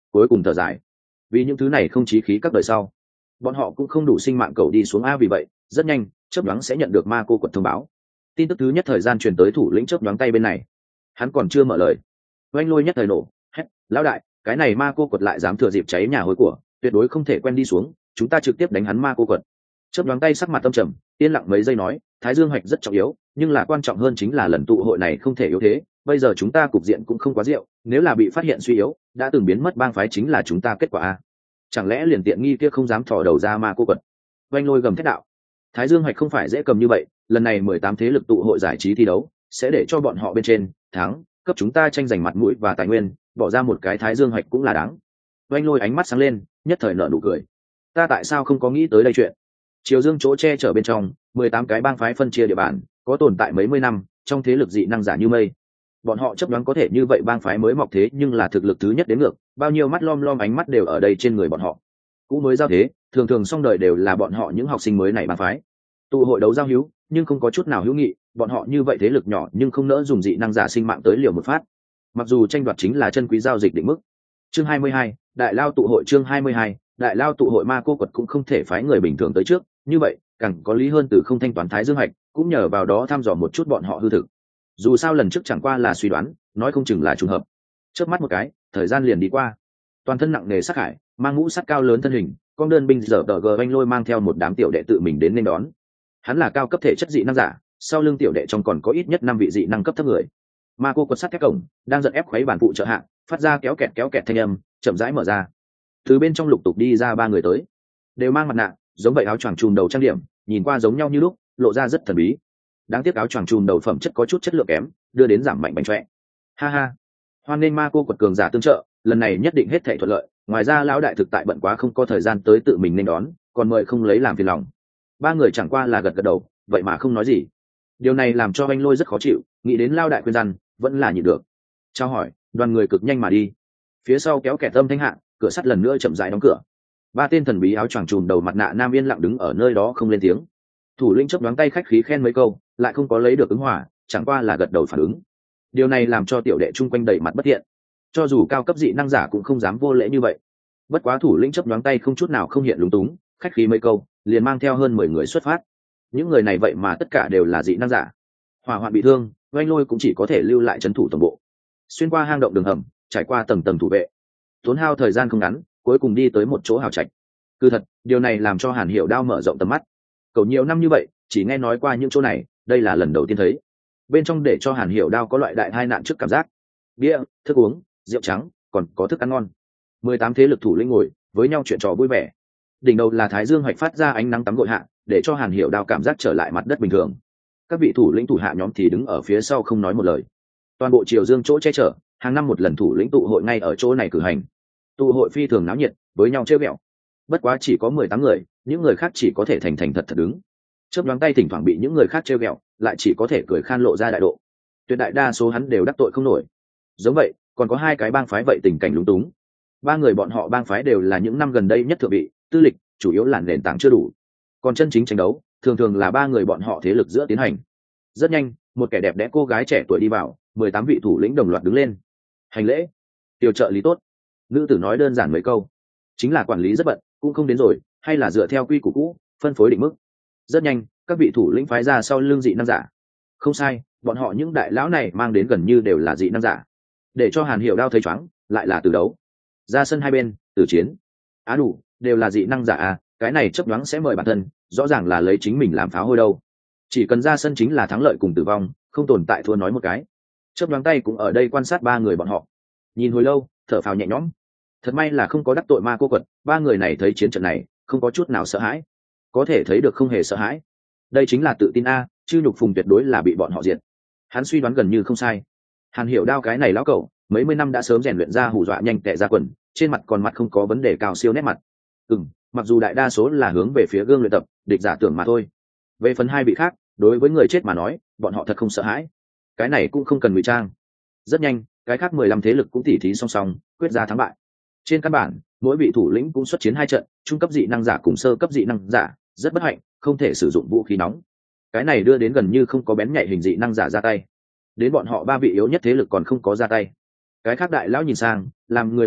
cuối cùng thở dài, vì những thứ này không chí khí các đời sau, bọn họ cũng không đủ sinh mạng cầu đi xuống a. Vì vậy rất nhanh chớp nhoáng sẽ nhận được ma cô quật thông báo. Tin tức thứ nhất thời gian truyền tới thủ lĩnh chớp nhoáng tay bên này, hắn còn chưa mở lời, oanh lôi nhất thời nổ hét: lão đại, cái này ma cô quật lại dám thừa dịp cháy nhà hối của, tuyệt đối không thể quen đi xuống, chúng ta trực tiếp đánh hắn ma cô quật. Chớp nhoáng tay sắc mặt tâm trầm, yên lặng mấy giây nói: thái dương hoạch rất trọng yếu, nhưng là quan trọng hơn chính là lần tụ hội này không thể yếu thế. Bây giờ chúng ta cục diện cũng không quá rượu, nếu là bị phát hiện suy yếu, đã từng biến mất bang phái chính là chúng ta kết quả a. Chẳng lẽ liền tiện nghi kia không dám thò đầu ra ma cô quật? Oanh lôi gầm thét đạo. Thái dương hoạch không phải dễ cầm như vậy, lần này mười tám thế lực tụ hội giải trí thi đấu sẽ để cho bọn họ bên trên thắng, cấp chúng ta tranh giành mặt mũi và tài nguyên, bỏ ra một cái thái dương hoạch cũng là đáng. Oanh lôi ánh mắt sáng lên, nhất thời nở nụ cười. Ta tại sao không có nghĩ tới đây chuyện? Triều Dương chỗ che chở bên trong, mười tám cái bang phái phân chia địa bàn, có tồn tại mấy mươi năm, trong thế lực dị năng giả như mây. Bọn họ chấp đoán có thể như vậy bang phái mới mọc thế, nhưng là thực lực thứ nhất đến ngược, bao nhiêu mắt lom lom ánh mắt đều ở đây trên người bọn họ. Cũ mới giao thế, thường thường xong đời đều là bọn họ những học sinh mới này bang phái. Tụ hội đấu giao hữu, nhưng không có chút nào hữu nghị, bọn họ như vậy thế lực nhỏ nhưng không nỡ dùng dị năng giả sinh mạng tới liều một phát. Mặc dù tranh đoạt chính là chân quý giao dịch định mức. Chương hai mươi hai, Đại Lao tụ hội. Chương hai mươi hai, Đại Lao tụ hội. Ma cô quật cũng không thể phái người bình thường tới trước, như vậy càng có lý hơn từ không thanh toán thái dương hạch, cũng nhờ vào đó thăm dò một chút bọn họ hư thực. Dù sao lần trước chẳng qua là suy đoán, nói không chừng là trùng hợp. Chớp mắt một cái, thời gian liền đi qua. Toàn thân nặng nề sắc hải, mang mũ sắt cao lớn thân hình, con đơn binh giờ tờ gờ anh lôi mang theo một đám tiểu đệ tự mình đến nên đón. Hắn là cao cấp thể chất dị năng giả, sau lưng tiểu đệ trong còn có ít nhất năm vị dị năng cấp thấp người. Ma cô quật sắt thép cổng đang giận ép khuấy bản phụ trợ hạng, phát ra kéo kẹt kéo kẹt thanh âm, chậm rãi mở ra. Từ bên trong lục tục đi ra ba người tới, đều mang mặt nạ, giống vậy áo choàng trùm đầu trang điểm, nhìn qua giống nhau như lúc, lộ ra rất thần bí. Đáng tiếc áo choàng trùm đầu phẩm chất có chút chất lượng kém, đưa đến giảm mạnh bánh choẹ. Ha ha, hoan nên ma cô quật cường giả tương trợ, lần này nhất định hết thảy thuận lợi. Ngoài ra lão đại thực tại bận quá không có thời gian tới tự mình nên đón, còn mời không lấy làm phiền lòng. Ba người chẳng qua là gật gật đầu, vậy mà không nói gì. Điều này làm cho anh lôi rất khó chịu, nghĩ đến lao đại khuyên răn, vẫn là nhịn được. Trao hỏi, đoàn người cực nhanh mà đi. Phía sau kéo kẻ tâm thanh hạ, cửa sắt lần nữa chậm rãi đóng cửa. Ba tên thần bí áo choàng trùm đầu mặt nạ nam yên lặng đứng ở nơi đó không lên tiếng. Thủ lĩnh chớp đoán tay khách khí khen mấy câu, lại không có lấy được ứng hỏa, chẳng qua là gật đầu phản ứng. Điều này làm cho tiểu đệ chung quanh đầy mặt bất thiện. Cho dù cao cấp dị năng giả cũng không dám vô lễ như vậy. Bất quá thủ lĩnh chớp đoán tay không chút nào không hiện lúng túng, khách khí mấy câu, liền mang theo hơn mười người xuất phát. Những người này vậy mà tất cả đều là dị năng giả. Hỏa hoạn bị thương, oanh lôi cũng chỉ có thể lưu lại trấn thủ tổng bộ. Xuyên qua hang động đường hầm, trải qua tầng tầng thủ vệ, tốn hao thời gian không ngắn, cuối cùng đi tới một chỗ hào trạch. Cứ thật, điều này làm cho Hàn Hiểu Đao mở rộng tầm mắt. Cậu nhiều năm như vậy, chỉ nghe nói qua những chỗ này, đây là lần đầu tiên thấy. Bên trong để cho Hàn Hiểu Đao có loại đại tai nạn trước cảm giác. Bia, thức uống, rượu trắng, còn có thức ăn ngon. Mười tám thế lực thủ lĩnh ngồi với nhau chuyện trò vui vẻ. Đỉnh đầu là thái dương hoạch phát ra ánh nắng tắm gội hạ, để cho Hàn Hiểu Đao cảm giác trở lại mặt đất bình thường. Các vị thủ lĩnh thủ hạ nhóm thì đứng ở phía sau không nói một lời. Toàn bộ Triều Dương chỗ che chở, hàng năm một lần thủ lĩnh tụ hội ngay ở chỗ này cử hành. Tụ hội phi thường náo nhiệt, với nhau trêu ghẹo. Bất quá chỉ có mười tám người, những người khác chỉ có thể thành thành thật thật đứng. Chớp nhoáng tay thỉnh thoảng bị những người khác trêu ghẹo, lại chỉ có thể cười khan lộ ra đại độ. Tuyệt đại đa số hắn đều đắc tội không nổi. Giống vậy, còn có hai cái bang phái vậy tình cảnh lúng túng. Ba người bọn họ bang phái đều là những năm gần đây nhất thượng vị, tư lịch, chủ yếu là nền tảng chưa đủ. Còn chân chính tranh đấu, thường thường là ba người bọn họ thế lực giữa tiến hành. Rất nhanh, một kẻ đẹp đẽ cô gái trẻ tuổi đi vào, mười tám vị thủ lĩnh đồng loạt đứng lên. Hành lễ. Tiểu trợ lý tốt. Nữ tử nói đơn giản mấy câu. Chính là quản lý rất bận, cũng không đến rồi, hay là dựa theo quy củ cũ, phân phối định mức. Rất nhanh, các vị thủ lĩnh phái ra sau lưng dị năng giả. Không sai, bọn họ những đại lão này mang đến gần như đều là dị năng giả. Để cho Hàn Hiểu Đao thấy choáng, lại là từ đấu. Ra sân hai bên, tử chiến. Á đủ, đều là dị năng giả à, cái này chấp nhoáng sẽ mời bản thân, rõ ràng là lấy chính mình làm pháo hôi đâu. Chỉ cần ra sân chính là thắng lợi cùng tử vong, không tồn tại thua nói một cái. Chấp nhoáng tay cũng ở đây quan sát ba người bọn họ. Nhìn hồi lâu, thở phào nhẹ nhõm. Thật may là không có đắc tội ma cô quật, ba người này thấy chiến trận này, không có chút nào sợ hãi. Có thể thấy được không hề sợ hãi. Đây chính là tự tin a, chư nhục phùng tuyệt đối là bị bọn họ diệt. Hắn suy đoán gần như không sai. Hàn Hiểu Đao cái này lão cẩu, mấy mươi năm đã sớm rèn luyện ra hù dọa nhanh tệ ra quần, trên mặt còn mặt không có vấn đề cao siêu nét mặt. Ừm, mặc dù đại đa số là hướng về phía gương luyện tập, địch giả tưởng mà thôi. Về phần hai vị khác, đối với người chết mà nói, bọn họ thật không sợ hãi. Cái này cũng không cần ngụy trang. Rất nhanh, cái khác mười lăm thế lực cũng tỉ thí song song, quyết ra thắng bại. Trên căn bản, mỗi vị thủ lĩnh cũng xuất chiến hai trận, trung cấp dị năng giả cùng sơ cấp dị năng giả, rất bất hạnh, không thể sử dụng vũ khí nóng. Cái này đưa đến gần như không có bén nhạy hình dị năng giả ra tay. Đến bọn họ ba vị yếu nhất thế lực còn không có ra tay. Cái khác đại lão nhìn sang, làm người mạnh nhất,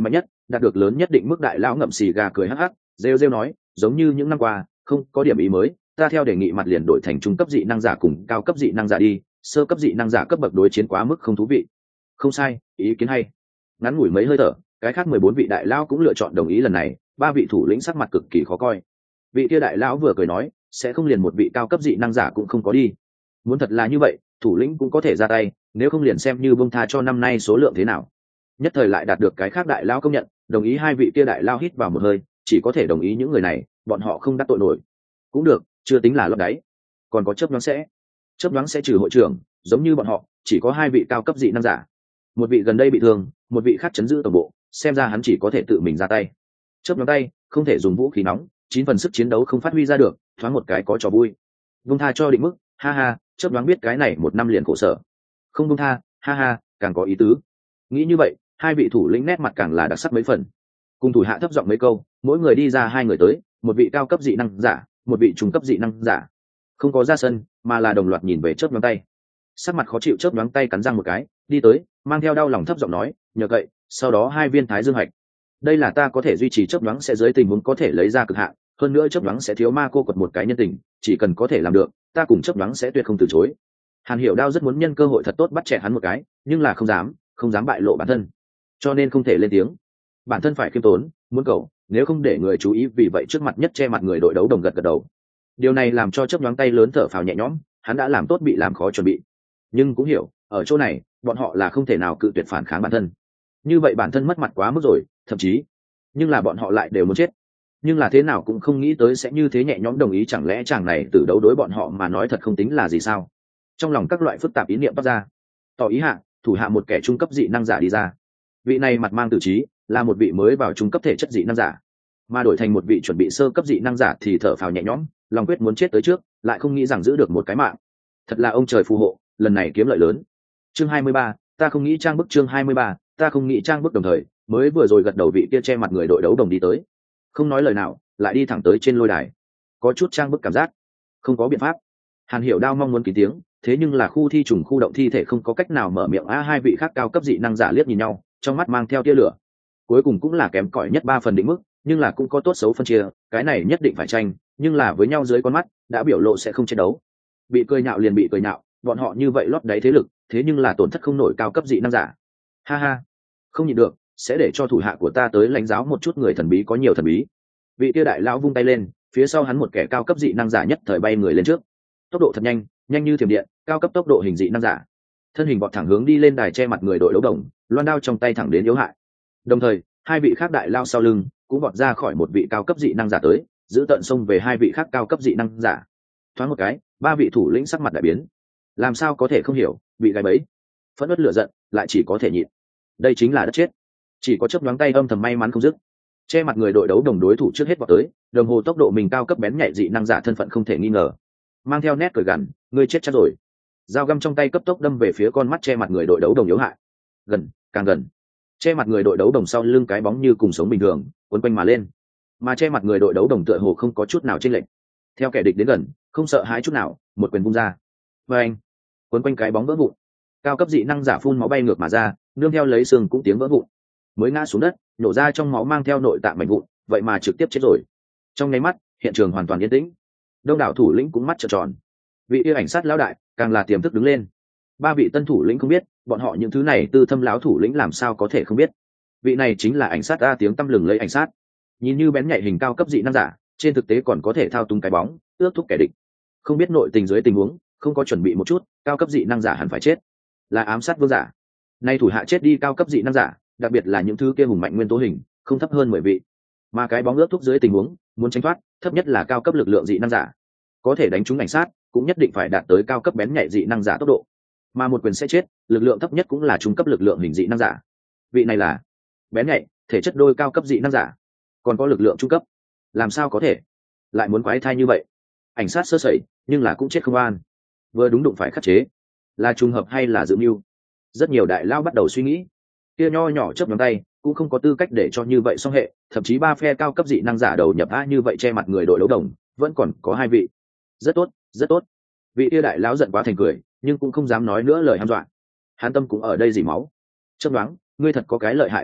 đạt được lớn nhất định mức đại lão ngậm xì gà cười hắc hắc, rêu rêu nói, giống như những năm qua không có điểm ý mới, ta theo đề nghị mặt liền đổi thành trung cấp dị năng giả cùng cao cấp dị năng giả đi, sơ cấp dị năng giả cấp bậc đối chiến quá mức không thú vị. Không sai, ý kiến hay. Ngắn ngủi mấy hơi thở, cái khác mười bốn vị đại lão cũng lựa chọn đồng ý lần này. Ba vị thủ lĩnh sắc mặt cực kỳ khó coi. Vị kia đại lão vừa cười nói, sẽ không liền một vị cao cấp dị năng giả cũng không có đi. Muốn thật là như vậy, thủ lĩnh cũng có thể ra tay, nếu không liền xem như bông tha cho năm nay số lượng thế nào. Nhất thời lại đạt được cái khác đại lão công nhận, đồng ý. Hai vị kia đại lão hít vào một hơi, chỉ có thể đồng ý những người này, bọn họ không đắc tội nổi. Cũng được, chưa tính là lót đáy. Còn có chớp nhoáng sẽ, chớp nhoáng sẽ trừ hội trưởng, giống như bọn họ, chỉ có hai vị cao cấp dị năng giả. Một vị gần đây bị thương, một vị khác chấn giữ tổng bộ, xem ra hắn chỉ có thể tự mình ra tay. Chớp nhoáng tay, không thể dùng vũ khí nóng, chín phần sức chiến đấu không phát huy ra được, thoáng một cái có trò vui. Vung tha cho định mức, ha ha, chớp nhoáng biết cái này một năm liền khổ sở. Không vung tha, ha ha, càng có ý tứ. Nghĩ như vậy, hai vị thủ lĩnh nét mặt càng là đặc sắc mấy phần. Cùng thủ hạ thấp giọng mấy câu, mỗi người đi ra hai người tới, một vị cao cấp dị năng giả, một vị trung cấp dị năng giả. Không có ra sân, mà là đồng loạt nhìn về chớp nhoáng tay. Sắc mặt khó chịu chớp nhoáng tay cắn răng một cái, đi tới, mang theo đau lòng thấp giọng nói, nhờ cậy, sau đó hai viên thái dương hạch. Đây là ta có thể duy trì chớp nhoáng sẽ dưới tình huống có thể lấy ra cực hạn, hơn nữa chớp nhoáng sẽ thiếu ma cô quật một cái nhân tình, chỉ cần có thể làm được, ta cùng chớp nhoáng sẽ tuyệt không từ chối. Hàn Hiểu Đao rất muốn nhân cơ hội thật tốt bắt trẻ hắn một cái, nhưng là không dám, không dám bại lộ bản thân, cho nên không thể lên tiếng. Bản thân phải khiêm tốn, muốn cầu, nếu không để người chú ý, vì vậy trước mặt nhất che mặt người đội đấu đồng gật gật đầu. Điều này làm cho chớp nhoáng tay lớn thở phào nhẹ nhõm, hắn đã làm tốt bị làm khó chuẩn bị, nhưng cũng hiểu, ở chỗ này, bọn họ là không thể nào cự tuyệt phản kháng bản thân. Như vậy bản thân mất mặt quá mức rồi, thậm chí, nhưng là bọn họ lại đều muốn chết. Nhưng là thế nào cũng không nghĩ tới sẽ như thế nhẹ nhõm đồng ý, chẳng lẽ chàng này từ đấu đối bọn họ mà nói thật không tính là gì sao? Trong lòng các loại phức tạp ý niệm toát ra. Tỏ ý hạ, thủ hạ một kẻ trung cấp dị năng giả đi ra. Vị này mặt mang tử trí, là một vị mới vào trung cấp thể chất dị năng giả, mà đổi thành một vị chuẩn bị sơ cấp dị năng giả thì thở phào nhẹ nhõm, lòng quyết muốn chết tới trước, lại không nghĩ rằng giữ được một cái mạng. Thật là ông trời phù hộ, lần này kiếm lợi lớn. Chương hai mươi ba, ta không nghĩ trang bức. Chương hai mươi ba, ta không nghĩ trang bức. Đồng thời, mới vừa rồi gật đầu vị kia che mặt người đội đấu đồng đi tới, không nói lời nào, lại đi thẳng tới trên lôi đài, có chút trang bức cảm giác. Không có biện pháp, Hàn Hiểu Đao mong muốn ký tiếng, thế nhưng là khu thi trùng khu động thi thể không có cách nào mở miệng. A hai vị khác cao cấp dị năng giả liếc nhìn nhau, trong mắt mang theo tia lửa. Cuối cùng cũng là kém cỏi nhất ba phần định mức, nhưng là cũng có tốt xấu phân chia, cái này nhất định phải tranh, nhưng là với nhau dưới con mắt, đã biểu lộ sẽ không chiến đấu. Bị cười nhạo liền bị cười nhạo, bọn họ như vậy lót đáy thế lực, thế nhưng là tổn thất không nổi cao cấp dị năng giả. Ha ha, không nhịn được, sẽ để cho thủ hạ của ta tới lãnh giáo một chút người thần bí có nhiều thần bí. Vị kia đại lão vung tay lên, phía sau hắn một kẻ cao cấp dị năng giả nhất thời bay người lên trước, tốc độ thật nhanh, nhanh như thiểm điện, cao cấp tốc độ hình dị năng giả, thân hình bọt thẳng hướng đi lên đài che mặt người đội đấu đồng, loan đao trong tay thẳng đến yếu hại. Đồng thời, hai vị khác đại lao sau lưng cũng bọt ra khỏi một vị cao cấp dị năng giả tới, giữ tận xông về hai vị khác cao cấp dị năng giả. Thoáng một cái, ba vị thủ lĩnh sắc mặt đại biến, làm sao có thể không hiểu, bị gáy bẫy, phẫn uất lửa giận, lại chỉ có thể nhịn. Đây chính là đất chết, chỉ có chớp nhoáng tay âm thầm may mắn không dứt. Che mặt người đội đấu đồng đối thủ trước hết vào tới, đồng hồ tốc độ mình cao cấp bén nhạy dị năng giả thân phận không thể nghi ngờ, mang theo nét cười gằn, ngươi chết chắc rồi. Dao găm trong tay cấp tốc đâm về phía con mắt che mặt người đội đấu đồng yếu hại. Gần, càng gần. Che mặt người đội đấu đồng sau lưng cái bóng như cùng sống bình thường, quấn quanh mà lên. Mà che mặt người đội đấu đồng tựa hồ không có chút nào chênh lệch. Theo kẻ địch đến gần, không sợ hãi chút nào, một quyền vung ra. Và anh, quấn quanh cái bóng vỡ vụn. Cao cấp dị năng giả phun máu bay ngược mà ra, nương theo lấy xương cũng tiếng vỡ vụn. Mới ngã xuống đất, nổ ra trong máu mang theo nội tạng mảnh vụn, vậy mà trực tiếp chết rồi. Trong nháy mắt, hiện trường hoàn toàn yên tĩnh. Đông đảo thủ lĩnh cũng mắt trợn tròn. Vị yêu ảnh sát lão đại càng là tiềm thức đứng lên. Ba vị tân thủ lĩnh không biết, bọn họ những thứ này tư thâm lão thủ lĩnh làm sao có thể không biết. Vị này chính là ảnh sát a, tiếng tăm lừng lấy ảnh sát. Nhìn như bén nhạy hình cao cấp dị năng giả, trên thực tế còn có thể thao túng cái bóng, ước thúc kẻ địch. Không biết nội tình dưới tình huống, không có chuẩn bị một chút, cao cấp dị năng giả hẳn phải chết. Là ám sát vương giả. Nay thủ hạ chết đi cao cấp dị năng giả, đặc biệt là những thứ kia hùng mạnh nguyên tố hình, không thấp hơn mười vị. Mà cái bóng ước thúc dưới tình huống, muốn tránh thoát, thấp nhất là cao cấp lực lượng dị năng giả. Có thể đánh trúng ảnh sát, cũng nhất định phải đạt tới cao cấp bén nhạy dị năng giả tốc độ. Mà một quyền sẽ chết, lực lượng thấp nhất cũng là trung cấp lực lượng hình dị năng giả. Vị này là bén nhạy, thể chất đôi cao cấp dị năng giả, còn có lực lượng trung cấp. Làm sao có thể lại muốn quái thai như vậy? Ảnh sát sơ sẩy, nhưng là cũng chết không an. Vừa đúng đụng phải khắc chế, là trùng hợp hay là dự mưu? Rất nhiều đại lao bắt đầu suy nghĩ. Kia nho nhỏ chớp ngón tay, cũng không có tư cách để cho như vậy song hệ, thậm chí ba phe cao cấp dị năng giả đầu nhập a như vậy che mặt người đội đấu đồng, vẫn còn có hai vị. Rất tốt, rất tốt. Vị kia đại lão giận quá thành cười, nhưng cũng không dám nói nữa lời hăm dọa. Hán tâm cũng ở đây dỉ máu. Chớp nhoáng, ngươi thật có cái lợi hại thủ hạ,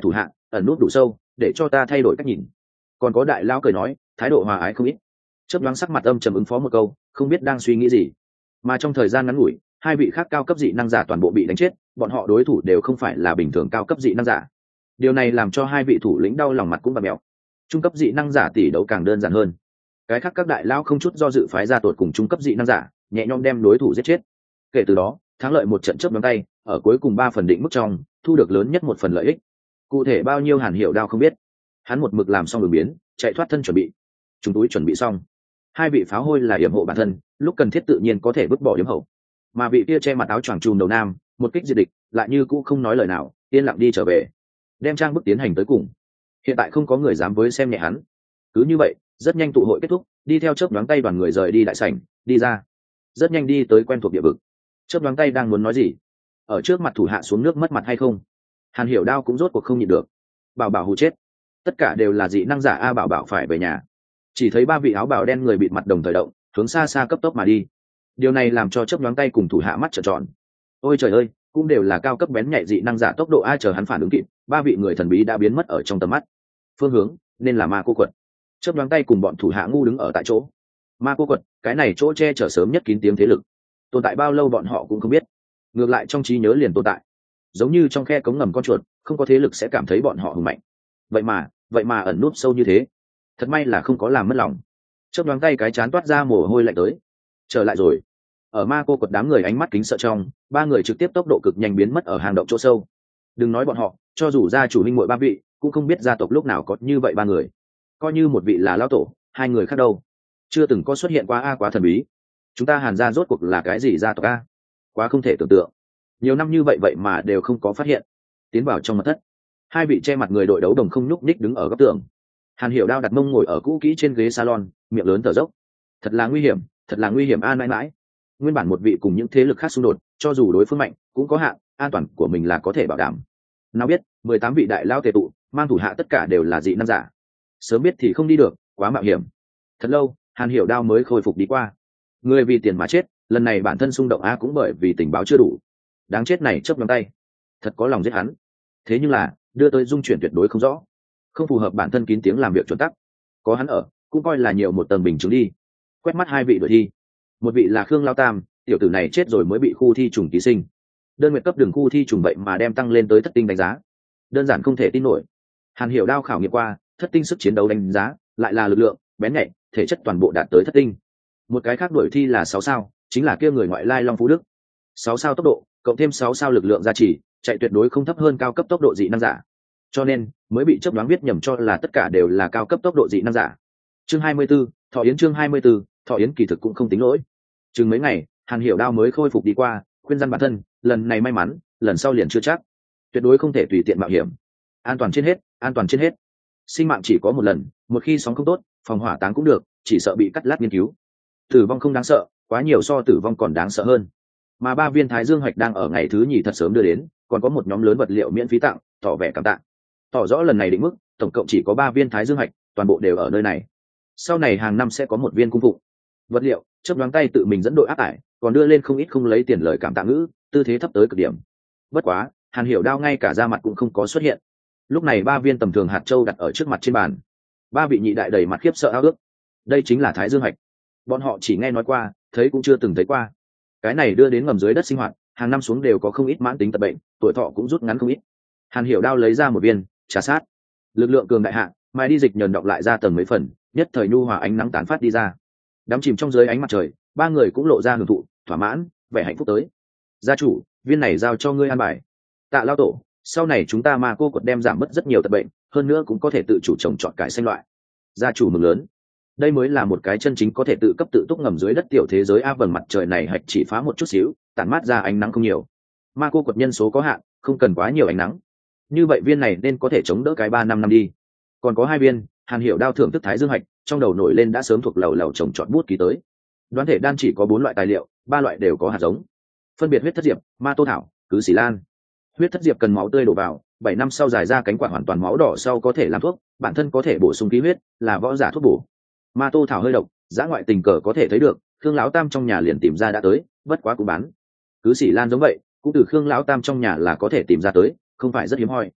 ẩn nút đủ sâu để cho ta thay đổi cách nhìn. Còn có đại lão cười nói thái độ hòa ái không ít. Chớp nhoáng sắc mặt âm trầm ứng phó một câu, không biết đang suy nghĩ gì. Mà trong thời gian ngắn ngủi, hai vị khác cao cấp dị năng giả toàn bộ bị đánh chết, bọn họ đối thủ đều không phải là bình thường cao cấp dị năng giả. Điều này làm cho hai vị thủ lĩnh đau lòng mặt cũng bầm mèo. Trung cấp dị năng giả tỷ đấu càng đơn giản hơn. Cái khác các đại lão không chút do dự phái ra tột cùng trung cấp dị năng giả, nhẹ nhõm đem đối thủ giết chết. Kể từ đó, thắng lợi một trận chớp nhoáng tay, ở cuối cùng ba phần định mức trong, thu được lớn nhất một phần lợi ích. Cụ thể bao nhiêu Hàn Hiểu Đao không biết. Hắn một mực làm xong đường biến, chạy thoát thân chuẩn bị. Chúng túi chuẩn bị xong. Hai vị pháo hôi là yểm hộ bản thân, lúc cần thiết tự nhiên có thể vứt bỏ yểm hậu. Mà vị kia che mặt áo choàng trùm đầu nam, một kích diệt địch, lại như cũ không nói lời nào, yên lặng đi trở về, đem trang bức tiến hành tới cùng. Hiện tại không có người dám với xem nhẹ hắn. Cứ như vậy, rất nhanh tụ hội kết thúc, đi theo chớp nhoáng tay đoàn người rời đi đại sảnh, đi ra. Rất nhanh đi tới quen thuộc địa vực. Chớp nhoáng tay đang muốn nói gì, ở trước mặt thủ hạ xuống nước mất mặt hay không. Hàn Hiểu Đao cũng rốt cuộc không nhịn được. Bảo bảo hù chết. Tất cả đều là dị năng giả a, bảo bảo phải về nhà. Chỉ thấy ba vị áo bào đen người bịt mặt đồng thời động, hướng xa xa cấp tốc mà đi. Điều này làm cho chớp nhoáng tay cùng thủ hạ mắt trợn tròn. Ôi trời ơi, cũng đều là cao cấp bén nhạy dị năng giả, tốc độ ai chờ hắn phản ứng kịp, ba vị người thần bí đã biến mất ở trong tầm mắt. Phương hướng nên là ma cô quật. Chớp nhoáng tay cùng bọn thủ hạ ngu đứng ở tại chỗ. Ma cô quật, cái này chỗ che chở sớm nhất kín tiếng thế lực, tồn tại bao lâu bọn họ cũng không biết, ngược lại trong trí nhớ liền tồn tại, giống như trong khe cống ngầm con chuột, không có thế lực sẽ cảm thấy bọn họ hùng mạnh. Vậy mà, vậy mà ẩn núp sâu như thế, thật may là không có làm mất lòng. Chớp nhoáng tay cái chán toát ra mồ hôi lạnh tới. Trở lại rồi. Ở ma cô quật đám người ánh mắt kính sợ trong, ba người trực tiếp tốc độ cực nhanh biến mất ở hang động chỗ sâu. Đừng nói bọn họ, cho dù gia chủ huynh muội ba vị, cũng không biết gia tộc lúc nào có như vậy ba người. Coi như một vị là lão tổ, hai người khác đâu, chưa từng có xuất hiện qua a, quá thần bí. Chúng ta Hàn gia rốt cuộc là cái gì gia tộc a? Quá không thể tưởng tượng. Nhiều năm như vậy vậy mà đều không có phát hiện. Tiến vào trong mật thất, hai vị che mặt người đội đấu đồng không nhúc nhích đứng ở góc tường. Hàn Hiểu Đao đặt mông ngồi ở cũ kỹ trên ghế salon, miệng lớn thở dốc. Thật là nguy hiểm, thật là nguy hiểm a, mãi mãi. Nguyên bản một vị cùng những thế lực khác xung đột, cho dù đối phương mạnh, cũng có hạn, an toàn của mình là có thể bảo đảm. Nào biết, mười tám vị đại lao tề tụ, mang thủ hạ tất cả đều là dị năng giả. Sớm biết thì không đi được, quá mạo hiểm. Thật lâu, Hàn Hiểu Đao mới khôi phục đi qua. Người vì tiền mà chết, lần này bản thân xung động a cũng bởi vì tình báo chưa đủ. Đáng chết này chớp nhoáng tay, thật có lòng giết hắn. Thế nhưng là, đưa tới dung chuyển tuyệt đối không rõ, không phù hợp bản thân kín tiếng làm việc chuẩn tắc. Có hắn ở, cũng coi là nhiều một tầng bình chứng đi. Quét mắt hai vị đội thi, một vị là Khương Lao Tam, tiểu tử này chết rồi mới bị khu thi trùng ký sinh, đơn nguyện cấp đường khu thi trùng vậy mà đem tăng lên tới thất tinh đánh giá, đơn giản không thể tin nổi. Hàn Hiểu Đao khảo nghiệm qua, thất tinh sức chiến đấu đánh giá lại là lực lượng, bén nhạy, thể chất toàn bộ đạt tới thất tinh. Một cái khác đội thi là sáu sao, chính là kia người ngoại lai Long Phú Đức. Sáu sao tốc độ, cộng thêm sáu sao lực lượng gia trì, chạy tuyệt đối không thấp hơn cao cấp tốc độ dị năng giả. Cho nên, mới bị chớp nhoáng biết nhầm cho là tất cả đều là cao cấp tốc độ dị năng giả. Chương hai mươi 24, Thọ Yến chương hai mươi 24, Thọ Yến kỳ thực cũng không tính lỗi. Chừng mấy ngày, Hàn Hiểu Đao mới khôi phục đi qua, khuyên răn bản thân, lần này may mắn, lần sau liền chưa chắc. Tuyệt đối không thể tùy tiện mạo hiểm. An toàn trên hết, an toàn trên hết. Sinh mạng chỉ có một lần, một khi sóng không tốt, phòng hỏa táng cũng được, chỉ sợ bị cắt lát nghiên cứu. Tử vong không đáng sợ, quá nhiều so tử vong còn đáng sợ hơn. Mà ba viên Thái Dương hạch đang ở ngày thứ nhì thật sớm đưa đến, còn có một nhóm lớn vật liệu miễn phí tặng, tỏ vẻ cảm tạ. Tỏ rõ lần này định mức, tổng cộng chỉ có ba viên Thái Dương hạch, toàn bộ đều ở nơi này. Sau này hàng năm sẽ có một viên cung phụng. Vật liệu, chớp nhoáng tay tự mình dẫn đội áp tải, còn đưa lên không ít không lấy tiền lời cảm tạ ngữ, tư thế thấp tới cực điểm. Bất quá, Hàn Hiểu Đao ngay cả da mặt cũng không có xuất hiện. Lúc này ba viên tầm thường hạt châu đặt ở trước mặt trên bàn. Ba vị nhị đại đầy mặt khiếp sợ ao ước. Đây chính là Thái Dương hạch. Bọn họ chỉ nghe nói qua, thấy cũng chưa từng thấy qua. Cái này đưa đến ngầm dưới đất sinh hoạt, hàng năm xuống đều có không ít mãn tính tật bệnh, tuổi thọ cũng rút ngắn không ít. Hàn Hiểu Đao lấy ra một viên, trà sát. Lực lượng cường đại hạ, mai đi dịch nhờn đọc lại ra tầng mấy phần, nhất thời nhu hòa ánh nắng tán phát đi ra. Đắm chìm trong dưới ánh mặt trời, ba người cũng lộ ra hưởng thụ, thỏa mãn, vẻ hạnh phúc tới. Gia chủ, viên này giao cho ngươi an bài. Tạ lao tổ, sau này chúng ta ma cô quật đem giảm bớt rất nhiều tật bệnh, hơn nữa cũng có thể tự chủ trồng trọt cải xanh loại. Gia chủ mừng lớn. Đây mới là một cái chân chính có thể tự cấp tự túc ngầm dưới đất tiểu thế giới a. Vầng mặt trời này hạch chỉ phá một chút xíu, tản mát ra ánh nắng không nhiều. Ma cô quật nhân số có hạn, không cần quá nhiều ánh nắng. Như vậy viên này nên có thể chống đỡ cái ba năm năm đi. Còn có hai viên, Hàn Hiểu Đao thưởng thức Thái Dương hạch, trong đầu nổi lên đã sớm thuộc lầu lầu trồng trọt bút ký tới. Đoán thể đan chỉ có bốn loại tài liệu, ba loại đều có hạt giống. Phân biệt huyết thất diệp, ma tô thảo, cứ xỉ lan. Huyết thất diệp cần máu tươi đổ vào, bảy năm sau dài ra cánh quả hoàn toàn máu đỏ sau có thể làm thuốc, bản thân có thể bổ sung khí huyết, là võ giả thuốc bổ. Ma tô thảo hơi độc, giã ngoại tình cờ có thể thấy được, Khương lão tam trong nhà liền tìm ra đã tới, bất quá cũng bán. Cứ xỉ lan giống vậy, cũng từ Khương lão tam trong nhà là có thể tìm ra tới, không phải rất hiếm hoi.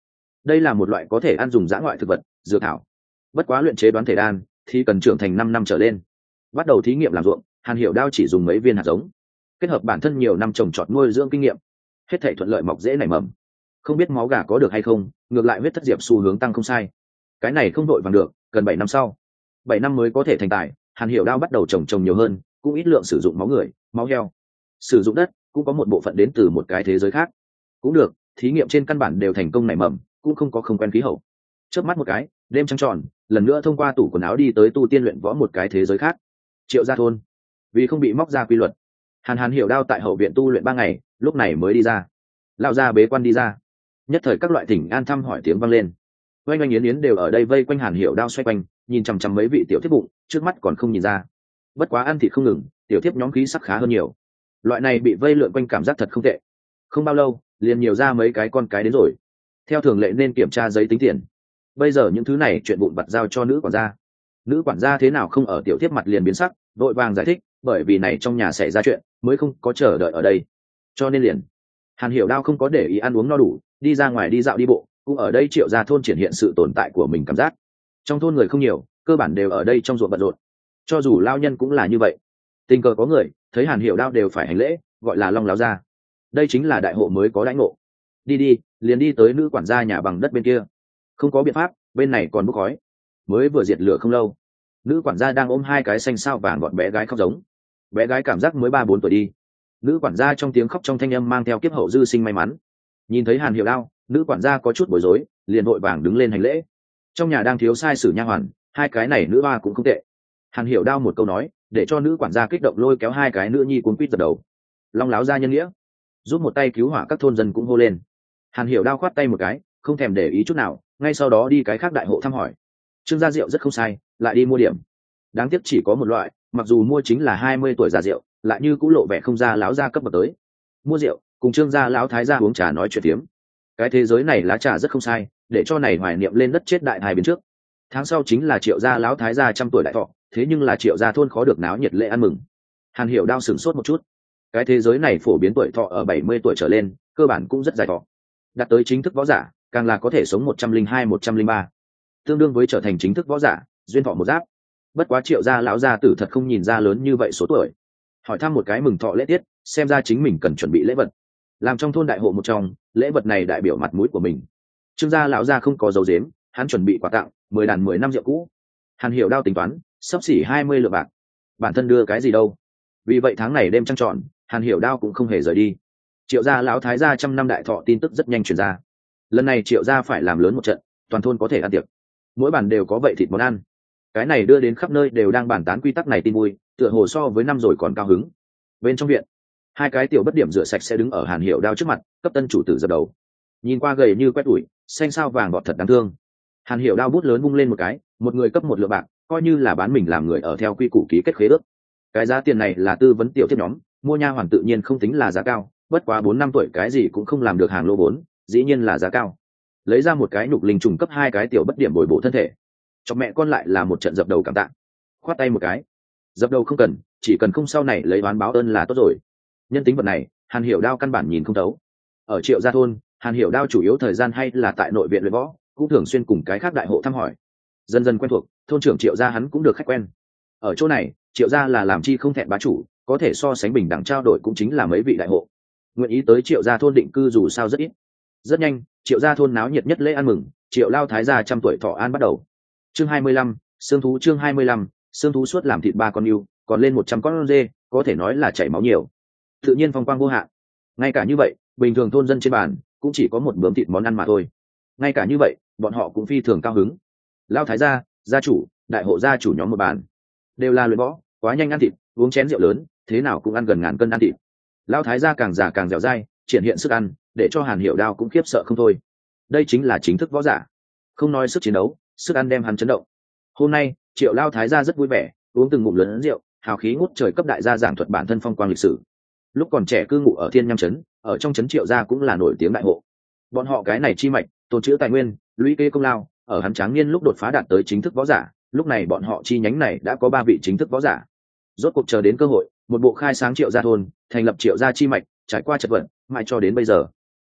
đây là một loại có thể ăn dùng dã ngoại thực vật dược thảo. Bất quá luyện chế đoán thể đan thì cần trưởng thành năm năm trở lên. Bắt đầu thí nghiệm làm ruộng, Hàn Hiểu Đao chỉ dùng mấy viên hạt giống, kết hợp bản thân nhiều năm trồng trọt nuôi dưỡng kinh nghiệm, hết thảy thuận lợi mọc dễ nảy mầm. Không biết máu gà có được hay không, ngược lại huyết thất diệp xu hướng tăng không sai. Cái này không vội vàng được, cần bảy năm sau, bảy năm mới có thể thành tài. Hàn Hiểu Đao bắt đầu trồng trồng nhiều hơn, cũng ít lượng sử dụng máu người, máu heo. Sử dụng đất cũng có một bộ phận đến từ một cái thế giới khác. Cũng được, thí nghiệm trên căn bản đều thành công nảy mầm, cũng không có không quen khí hậu. Chớp mắt một cái, đêm trăng tròn, lần nữa thông qua tủ quần áo đi tới tu tiên luyện võ một cái thế giới khác. Triệu gia thôn. Vì không bị móc ra quy luật, Hàn Hàn Hiểu Đao tại hậu viện tu luyện ba ngày, lúc này mới đi ra. Lão gia bế quan đi ra. Nhất thời các loại thỉnh an thăm hỏi tiếng vang lên. Oanh oanh yến yến đều ở đây vây quanh Hàn Hiểu Đao xoay quanh, nhìn chằm chằm mấy vị tiểu thiếp bụng, trước mắt còn không nhìn ra. Bất quá ăn thịt không ngừng, tiểu thiếp nhóm khí sắc khá hơn nhiều. Loại này bị vây lượn quanh cảm giác thật không tệ. Không bao lâu, liền nhiều ra mấy cái con cái đến rồi. Theo thường lệ nên kiểm tra giấy tính tiền. Bây giờ những thứ này chuyện vụn vặt giao cho nữ quản gia. Nữ quản gia thế nào không ở tiểu thiếp mặt liền biến sắc, vội vàng giải thích, bởi vì này trong nhà xảy ra chuyện, mới không có chờ đợi ở đây. Cho nên liền, Hàn Hiểu Đao không có để ý ăn uống no đủ, đi ra ngoài đi dạo đi bộ, cũng ở đây Triệu gia thôn triển hiện sự tồn tại của mình cảm giác. Trong thôn người không nhiều, cơ bản đều ở đây trong ruộng bận rộn. Cho dù lao nhân cũng là như vậy. Tình cờ có người thấy Hàn Hiểu Đao đều phải hành lễ, gọi là long láo gia. Đây chính là đại hộ mới có đãi ngộ. Đi đi, liền đi tới nữ quản gia nhà bằng đất bên kia. Không có biện pháp, bên này còn bốc khói, mới vừa diệt lửa không lâu. Nữ quản gia đang ôm hai cái xanh sao vàng bọn bé gái khóc giống. Bé gái cảm giác mới ba bốn tuổi đi. Nữ quản gia trong tiếng khóc trong thanh âm mang theo kiếp hậu dư sinh may mắn. Nhìn thấy Hàn Hiểu Đao, nữ quản gia có chút bối rối, liền vội vàng đứng lên hành lễ. Trong nhà đang thiếu sai sử nha hoàn, hai cái này nữ hoa cũng không tệ. Hàn Hiểu Đao một câu nói, để cho nữ quản gia kích động lôi kéo hai cái nữ nhi cuốn quýt giật đầu. Long láo gia nhân nghĩa, giúp một tay cứu hỏa các thôn dân cũng hô lên. Hàn Hiểu Đao khoát tay một cái, không thèm để ý chút nào, ngay sau đó đi cái khác đại hộ thăm hỏi. Trương gia rượu rất không sai, lại đi mua điểm. Đáng tiếc chỉ có một loại, mặc dù mua chính là hai mươi tuổi già rượu, lại như cũng lộ vẻ không ra láo gia cấp bậc tới. Mua rượu, cùng Trương gia lão thái gia uống trà nói chuyện tiếm. Cái thế giới này lá trà rất không sai, để cho này hoài niệm lên đất chết đại hai biến trước. Tháng sau chính là Triệu gia lão thái gia trăm tuổi đại thọ, thế nhưng là Triệu gia thôn khó được náo nhiệt lễ ăn mừng. Hàn Hiểu Đao sửng sốt một chút. Cái thế giới này phổ biến tuổi thọ ở bảy mươi tuổi trở lên, cơ bản cũng rất dài thọ. Đạt tới chính thức võ giả, càng là có thể sống một trăm linh hai, một trăm linh ba, tương đương với trở thành chính thức võ giả, duyên thọ một giáp. Bất quá Triệu gia lão gia tử thật không nhìn ra lớn như vậy số tuổi. Hỏi thăm một cái mừng thọ lễ tiết, xem ra chính mình cần chuẩn bị lễ vật. Làm trong thôn đại hộ một trong, lễ vật này đại biểu mặt mũi của mình. Trương gia lão gia không có dấu dếm, hắn chuẩn bị quà tặng mười đàn mười năm rượu cũ. Hàn Hiểu Đao tính toán, sắp xỉ hai mươi lượng bạc. Bản thân đưa cái gì đâu? Vì vậy tháng này đêm trăng tròn, Hàn Hiểu Đao cũng không hề rời đi. Triệu gia lão thái gia trăm năm đại thọ tin tức rất nhanh truyền ra. Lần này Triệu gia phải làm lớn một trận, toàn thôn có thể ăn tiệc. Mỗi bàn đều có vậy thịt món ăn. Cái này đưa đến khắp nơi đều đang bàn tán quy tắc này tin vui, tựa hồ so với năm rồi còn cao hứng. Bên trong viện, hai cái tiểu bất điểm rửa sạch sẽ đứng ở Hàn Hiểu Đao trước mặt, cấp tân chủ tử dập đầu. Nhìn qua gầy như quét ủi, xanh sao vàng bọt thật đáng thương. Hàn Hiểu Đao bút lớn vung lên một cái, một người cấp một lượng bạc, coi như là bán mình làm người ở theo quy củ ký kết khế ước. Cái giá tiền này là tư vấn tiểu thiết nhóm, mua nha hoàn tự nhiên không tính là giá cao, bất quá bốn năm tuổi cái gì cũng không làm được hàng lô vốn, dĩ nhiên là giá cao. Lấy ra một cái nhục linh trùng cấp hai cái tiểu bất điểm bồi bổ thân thể. Cho mẹ con lại là một trận dập đầu cảm tạ. Khoát tay một cái. Dập đầu không cần, chỉ cần không sau này lấy oán báo ơn là tốt rồi. Nhân tính vật này, Hàn Hiểu Đao căn bản nhìn không thấu. Ở Triệu gia thôn, Hàn Hiểu Đao chủ yếu thời gian hay là tại nội viện luyện võ, cũng thường xuyên cùng cái khác đại hộ thăm hỏi. Dần dần quen thuộc, thôn trưởng Triệu gia hắn cũng được khách quen. Ở chỗ này, Triệu gia là làm chi không thẹn bá chủ, có thể so sánh bình đẳng trao đổi cũng chính là mấy vị đại hộ. Nguyện ý tới Triệu gia thôn định cư dù sao rất ít. Rất nhanh, Triệu gia thôn náo nhiệt nhất lễ ăn mừng, Triệu lao thái gia trăm tuổi thọ an bắt đầu. Chương hai mươi lăm, xương thú chương hai mươi lăm, xương thú suốt làm thịt ba con yêu, còn lên một trăm con dê, có thể nói là chảy máu nhiều. Tự nhiên phong quang vô hạn. Ngay cả như vậy, bình thường thôn dân trên bàn cũng chỉ có một bướm thịt món ăn mà thôi. Ngay cả như vậy, bọn họ cũng phi thường cao hứng. Lao thái gia, gia chủ, đại hộ gia chủ nhóm một bàn, đều là luyện võ, quá nhanh ăn thịt, uống chén rượu lớn, thế nào cũng ăn gần ngàn cân ăn thịt. Lao thái gia càng già càng dẻo dai, triển hiện sức ăn, để cho Hàn Hiểu Đao cũng khiếp sợ không thôi. Đây chính là chính thức võ giả, không nói sức chiến đấu, sức ăn đem hắn chấn động. Hôm nay, Triệu lao thái gia rất vui vẻ, uống từng ngụm lớn rượu, hào khí ngút trời cấp đại gia giảng thuật bản thân phong quang lịch sử. Lúc còn trẻ cư ngụ ở Thiên Nham trấn, ở trong trấn Triệu gia cũng là nổi tiếng đại hộ. Bọn họ cái này chi mạch, tồn trữ tài nguyên, lũy kế công lao, ở hắn tráng niên lúc đột phá đạt tới chính thức võ giả, lúc này bọn họ chi nhánh này đã có ba vị chính thức võ giả. Rốt cuộc chờ đến cơ hội, một bộ khai sáng Triệu gia thôn, thành lập Triệu gia chi mạch, trải qua chật vật, mãi cho đến bây giờ.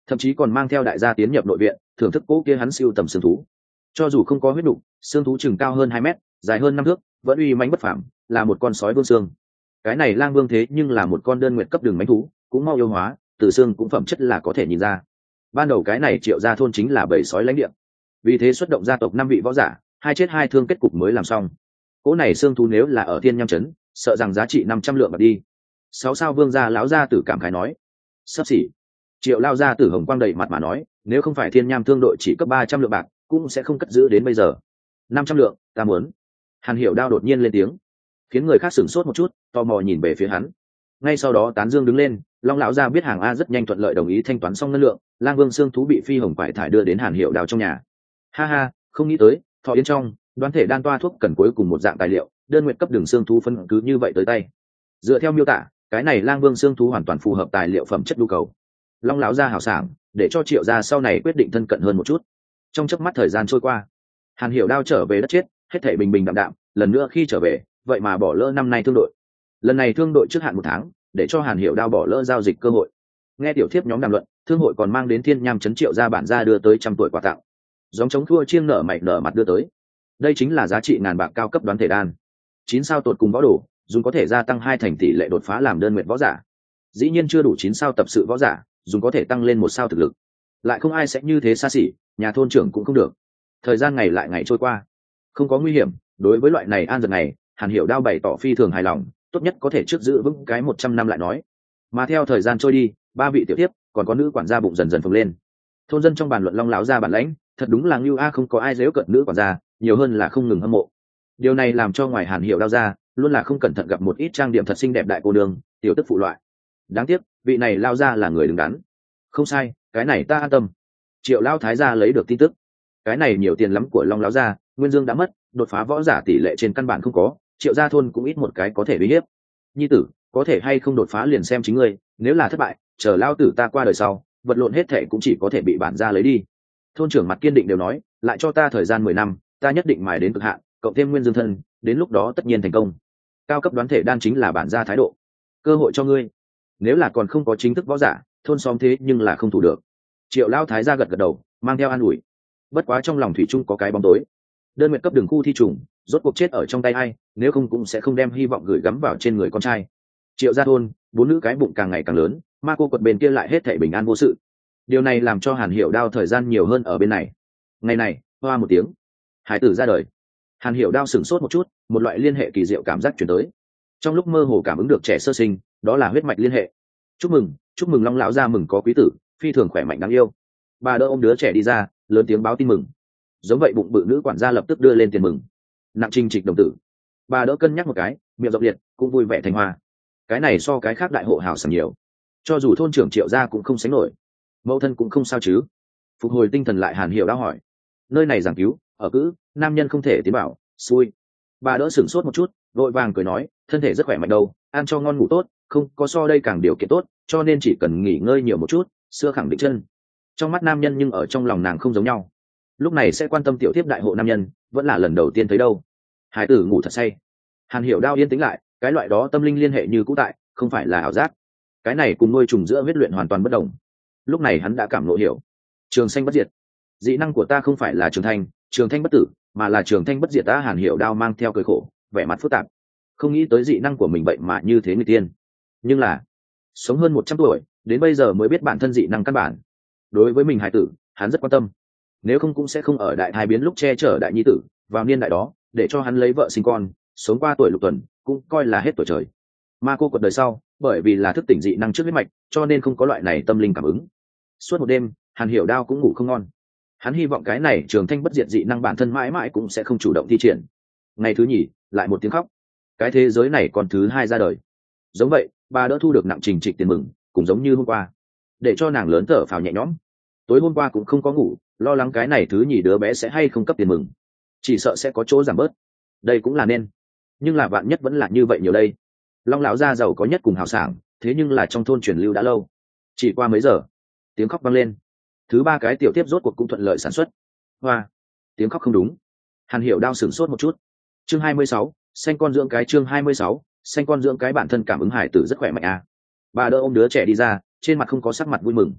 thậm chí còn mang theo đại gia tiến nhập nội viện thưởng thức cỗ kia hắn siêu tầm xương thú. Cho dù không có huyết đục, xương thú chừng cao hơn hai mét, dài hơn năm thước, vẫn uy mãnh bất phàm, là một con sói vương xương. Cái này lang vương thế nhưng là một con đơn nguyện cấp đường mãnh thú, cũng mau yêu hóa, từ xương cũng phẩm chất là có thể nhìn ra. Ban đầu cái này Triệu gia thôn chính là bầy sói lãnh địa, vì thế xuất động gia tộc năm vị võ giả, hai chết hai thương kết cục mới làm xong. Cỗ này xương thú nếu là ở Thiên Nham trấn, sợ rằng giá trị năm trăm lượng bạc đi. Sáu sao vương gia lão gia tử cảm khái nói. Sắp xỉ. Triệu lao gia tử hồng quang đầy mặt mà nói, nếu không phải Thiên Nham thương đội chỉ cấp ba trăm lượng bạc, cũng sẽ không cất giữ đến bây giờ. Năm trăm lượng, ta muốn. Hàn Hiểu Đao đột nhiên lên tiếng, khiến người khác sửng sốt một chút, tò mò nhìn về phía hắn. Ngay sau đó Tán Dương đứng lên, Long lão gia biết hàng a rất nhanh thuận lợi đồng ý thanh toán xong ngân lượng, Lang Vương xương thú bị phi hồng quải thải đưa đến Hàn Hiểu Đao trong nhà. Ha ha, không nghĩ tới, thọ yến trong, đoán thể đan toa thuốc cần cuối cùng một dạng tài liệu, đơn nguyện cấp đường xương thú phân cứ như vậy tới tay. Dựa theo miêu tả, cái này Lang Vương xương thú hoàn toàn phù hợp tài liệu phẩm chất nhu cầu. Long lão gia hào sảng, để cho Triệu gia sau này quyết định thân cận hơn một chút. Trong chớp mắt thời gian trôi qua, Hàn Hiểu Đao trở về đất chết, hết thảy bình bình đạm đạm, lần nữa khi trở về, vậy mà bỏ lỡ năm nay thương đội. Lần này thương đội trước hạn một tháng, để cho Hàn Hiểu Đao bỏ lỡ giao dịch cơ hội. Nghe tiểu thiếp nhóm đàm luận, thương hội còn mang đến Thiên Nham trấn Triệu gia bản gia đưa tới trăm tuổi quà tặng. Giống chống thua chiêng nở mày nở mặt đưa tới. Đây chính là giá trị ngàn bạc cao cấp đoán thể đan. Chín sao tột cùng võ đồ, dùng có thể gia tăng hai thành tỷ lệ đột phá làm đơn nguyện võ giả. Dĩ nhiên chưa đủ chín sao tập sự võ giả, dùng có thể tăng lên một sao thực lực. Lại không ai sẽ như thế xa xỉ, nhà thôn trưởng cũng không được. Thời gian ngày lại ngày trôi qua, không có nguy hiểm, đối với loại này an dần này, Hàn Hiểu Đao bày tỏ phi thường hài lòng, tốt nhất có thể trước giữ vững cái một trăm năm lại nói. Mà theo thời gian trôi đi, ba vị tiểu tiếp, còn có nữ quản gia bụng dần dần phồng lên. Thôn dân trong bàn luận Long lão gia bản lãnh, thật đúng là Ngưu a không có ai giễu cợt nữ quản gia, nhiều hơn là không ngừng hâm mộ. Điều này làm cho ngoài Hàn Hiểu Đao ra, luôn là không cẩn thận gặp một ít trang điểm thật xinh đẹp đại cô đường, tiểu tức phụ loại. Đáng tiếc, vị này lao ra là người đứng đắn. Không sai, cái này ta an tâm. Triệu lao thái gia lấy được tin tức, cái này nhiều tiền lắm của Long lão gia, Nguyên Dương đã mất, đột phá võ giả tỷ lệ trên căn bản không có, Triệu gia thôn cũng ít một cái có thể uy hiếp. Nhi tử, có thể hay không đột phá liền xem chính ngươi, nếu là thất bại, chờ lao tử ta qua đời sau, vật lộn hết thệ cũng chỉ có thể bị bản gia lấy đi. Thôn trưởng mặt kiên định đều nói, lại cho ta thời gian mười năm, ta nhất định mài đến cực hạn, cộng thêm Nguyên Dương thân, đến lúc đó tất nhiên thành công. Cao cấp đoán thể đan chính là bản gia thái độ. Cơ hội cho ngươi. Nếu là còn không có chính thức võ giả, thôn xóm thế nhưng là không thủ được. Triệu lao thái gia gật gật đầu, mang theo an ủi. Bất quá trong lòng thủy chung có cái bóng tối. Đơn nguyện cấp đường khu thi trùng, rốt cuộc chết ở trong tay ai, nếu không cũng sẽ không đem hy vọng gửi gắm vào trên người con trai. Triệu gia thôn, bốn nữ cái bụng càng ngày càng lớn, ma cô quật bên kia lại hết thảy bình an vô sự. Điều này làm cho Hàn Hiểu Đao thời gian nhiều hơn ở bên này. Ngày này, hoa một tiếng, hải tử ra đời. Hàn Hiểu Đao sửng sốt một chút, một loại liên hệ kỳ diệu cảm giác chuyển tới. Trong lúc mơ hồ cảm ứng được trẻ sơ sinh, đó là huyết mạch liên hệ. Chúc mừng, chúc mừng Long lão gia mừng có quý tử, phi thường khỏe mạnh đáng yêu. Bà đỡ ôm đứa trẻ đi ra, lớn tiếng báo tin mừng. Giống vậy bụng bự nữ quản gia lập tức đưa lên tiền mừng. Nặng trình trịch đồng tử. Bà đỡ cân nhắc một cái, miệng rộng liệt, cũng vui vẻ thành hoa. Cái này so cái khác đại hộ hào sảng nhiều. Cho dù thôn trưởng Triệu gia cũng không sánh nổi. Mẫu thân cũng không sao chứ? Phục hồi tinh thần lại Hàn Hiểu Đao hỏi. Nơi này giảng cứu, ở cữ, nam nhân không thể tiến bảo, xui. Bà đỡ sửng sốt một chút, vội vàng cười nói, thân thể rất khỏe mạnh đâu, ăn cho ngon ngủ tốt, không có so đây càng điều kiện tốt, cho nên chỉ cần nghỉ ngơi nhiều một chút, xưa khẳng định chân. Trong mắt nam nhân nhưng ở trong lòng nàng không giống nhau. Lúc này sẽ quan tâm tiểu tiếp đại hộ nam nhân, vẫn là lần đầu tiên thấy đâu. Hải tử ngủ thật say. Hàn Hiểu Đao yên tĩnh lại, cái loại đó tâm linh liên hệ như cũ tại, không phải là ảo giác. Cái này cùng nuôi trùng giữa huyết luyện hoàn toàn bất đồng. Lúc này hắn đã cảm ngộ hiểu. Trường sanh bất diệt. Dị năng của ta không phải là trường thanh, trường thanh bất tử, mà là trường thanh bất diệt. Ta Hàn Hiểu Đao mang theo cười khổ, vẻ mặt phức tạp. Không nghĩ tới dị năng của mình vậy mà như thế người tiên. Nhưng là sống hơn một trăm tuổi, đến bây giờ mới biết bản thân dị năng căn bản. Đối với mình hải tử, hắn rất quan tâm. Nếu không cũng sẽ không ở đại thai biến lúc che chở đại nhi tử, vào niên đại đó, để cho hắn lấy vợ sinh con, sống qua tuổi lục tuần, cũng coi là hết tuổi trời. Ma cô quật đời sau, bởi vì là thức tỉnh dị năng trước huyết mạch, cho nên không có loại này tâm linh cảm ứng. Suốt một đêm, Hàn Hiểu Đao cũng ngủ không ngon. Hắn hy vọng cái này trường thanh bất diệt dị năng bản thân mãi mãi cũng sẽ không chủ động thi triển. Ngày thứ nhì, lại một tiếng khóc. Cái thế giới này còn thứ hai ra đời. Giống vậy, bà đỡ thu được nặng trình trịch tiền mừng, cũng giống như hôm qua, để cho nàng lớn thở phào nhẹ nhõm. Tối hôm qua cũng không có ngủ, lo lắng cái này thứ nhì đứa bé sẽ hay không cấp tiền mừng, chỉ sợ sẽ có chỗ giảm bớt. Đây cũng là nên, nhưng là vạn nhất vẫn là như vậy nhiều đây. Long lão gia giàu có nhất cùng hào sảng, thế nhưng là trong thôn truyền lưu đã lâu. Chỉ qua mấy giờ, tiếng khóc vang lên. Thứ ba cái tiểu tiếp rốt cuộc cũng thuận lợi sản xuất. Hoa, tiếng khóc không đúng. Hàn Hiểu Đao sửng sốt một chút. Chương hai mươi sáu, xanh con dưỡng cái. Chương hai mươi sáu, xanh con dưỡng cái. Bản thân cảm ứng hải tử rất khỏe mạnh à. Bà đỡ ôm đứa trẻ đi ra, trên mặt không có sắc mặt vui mừng.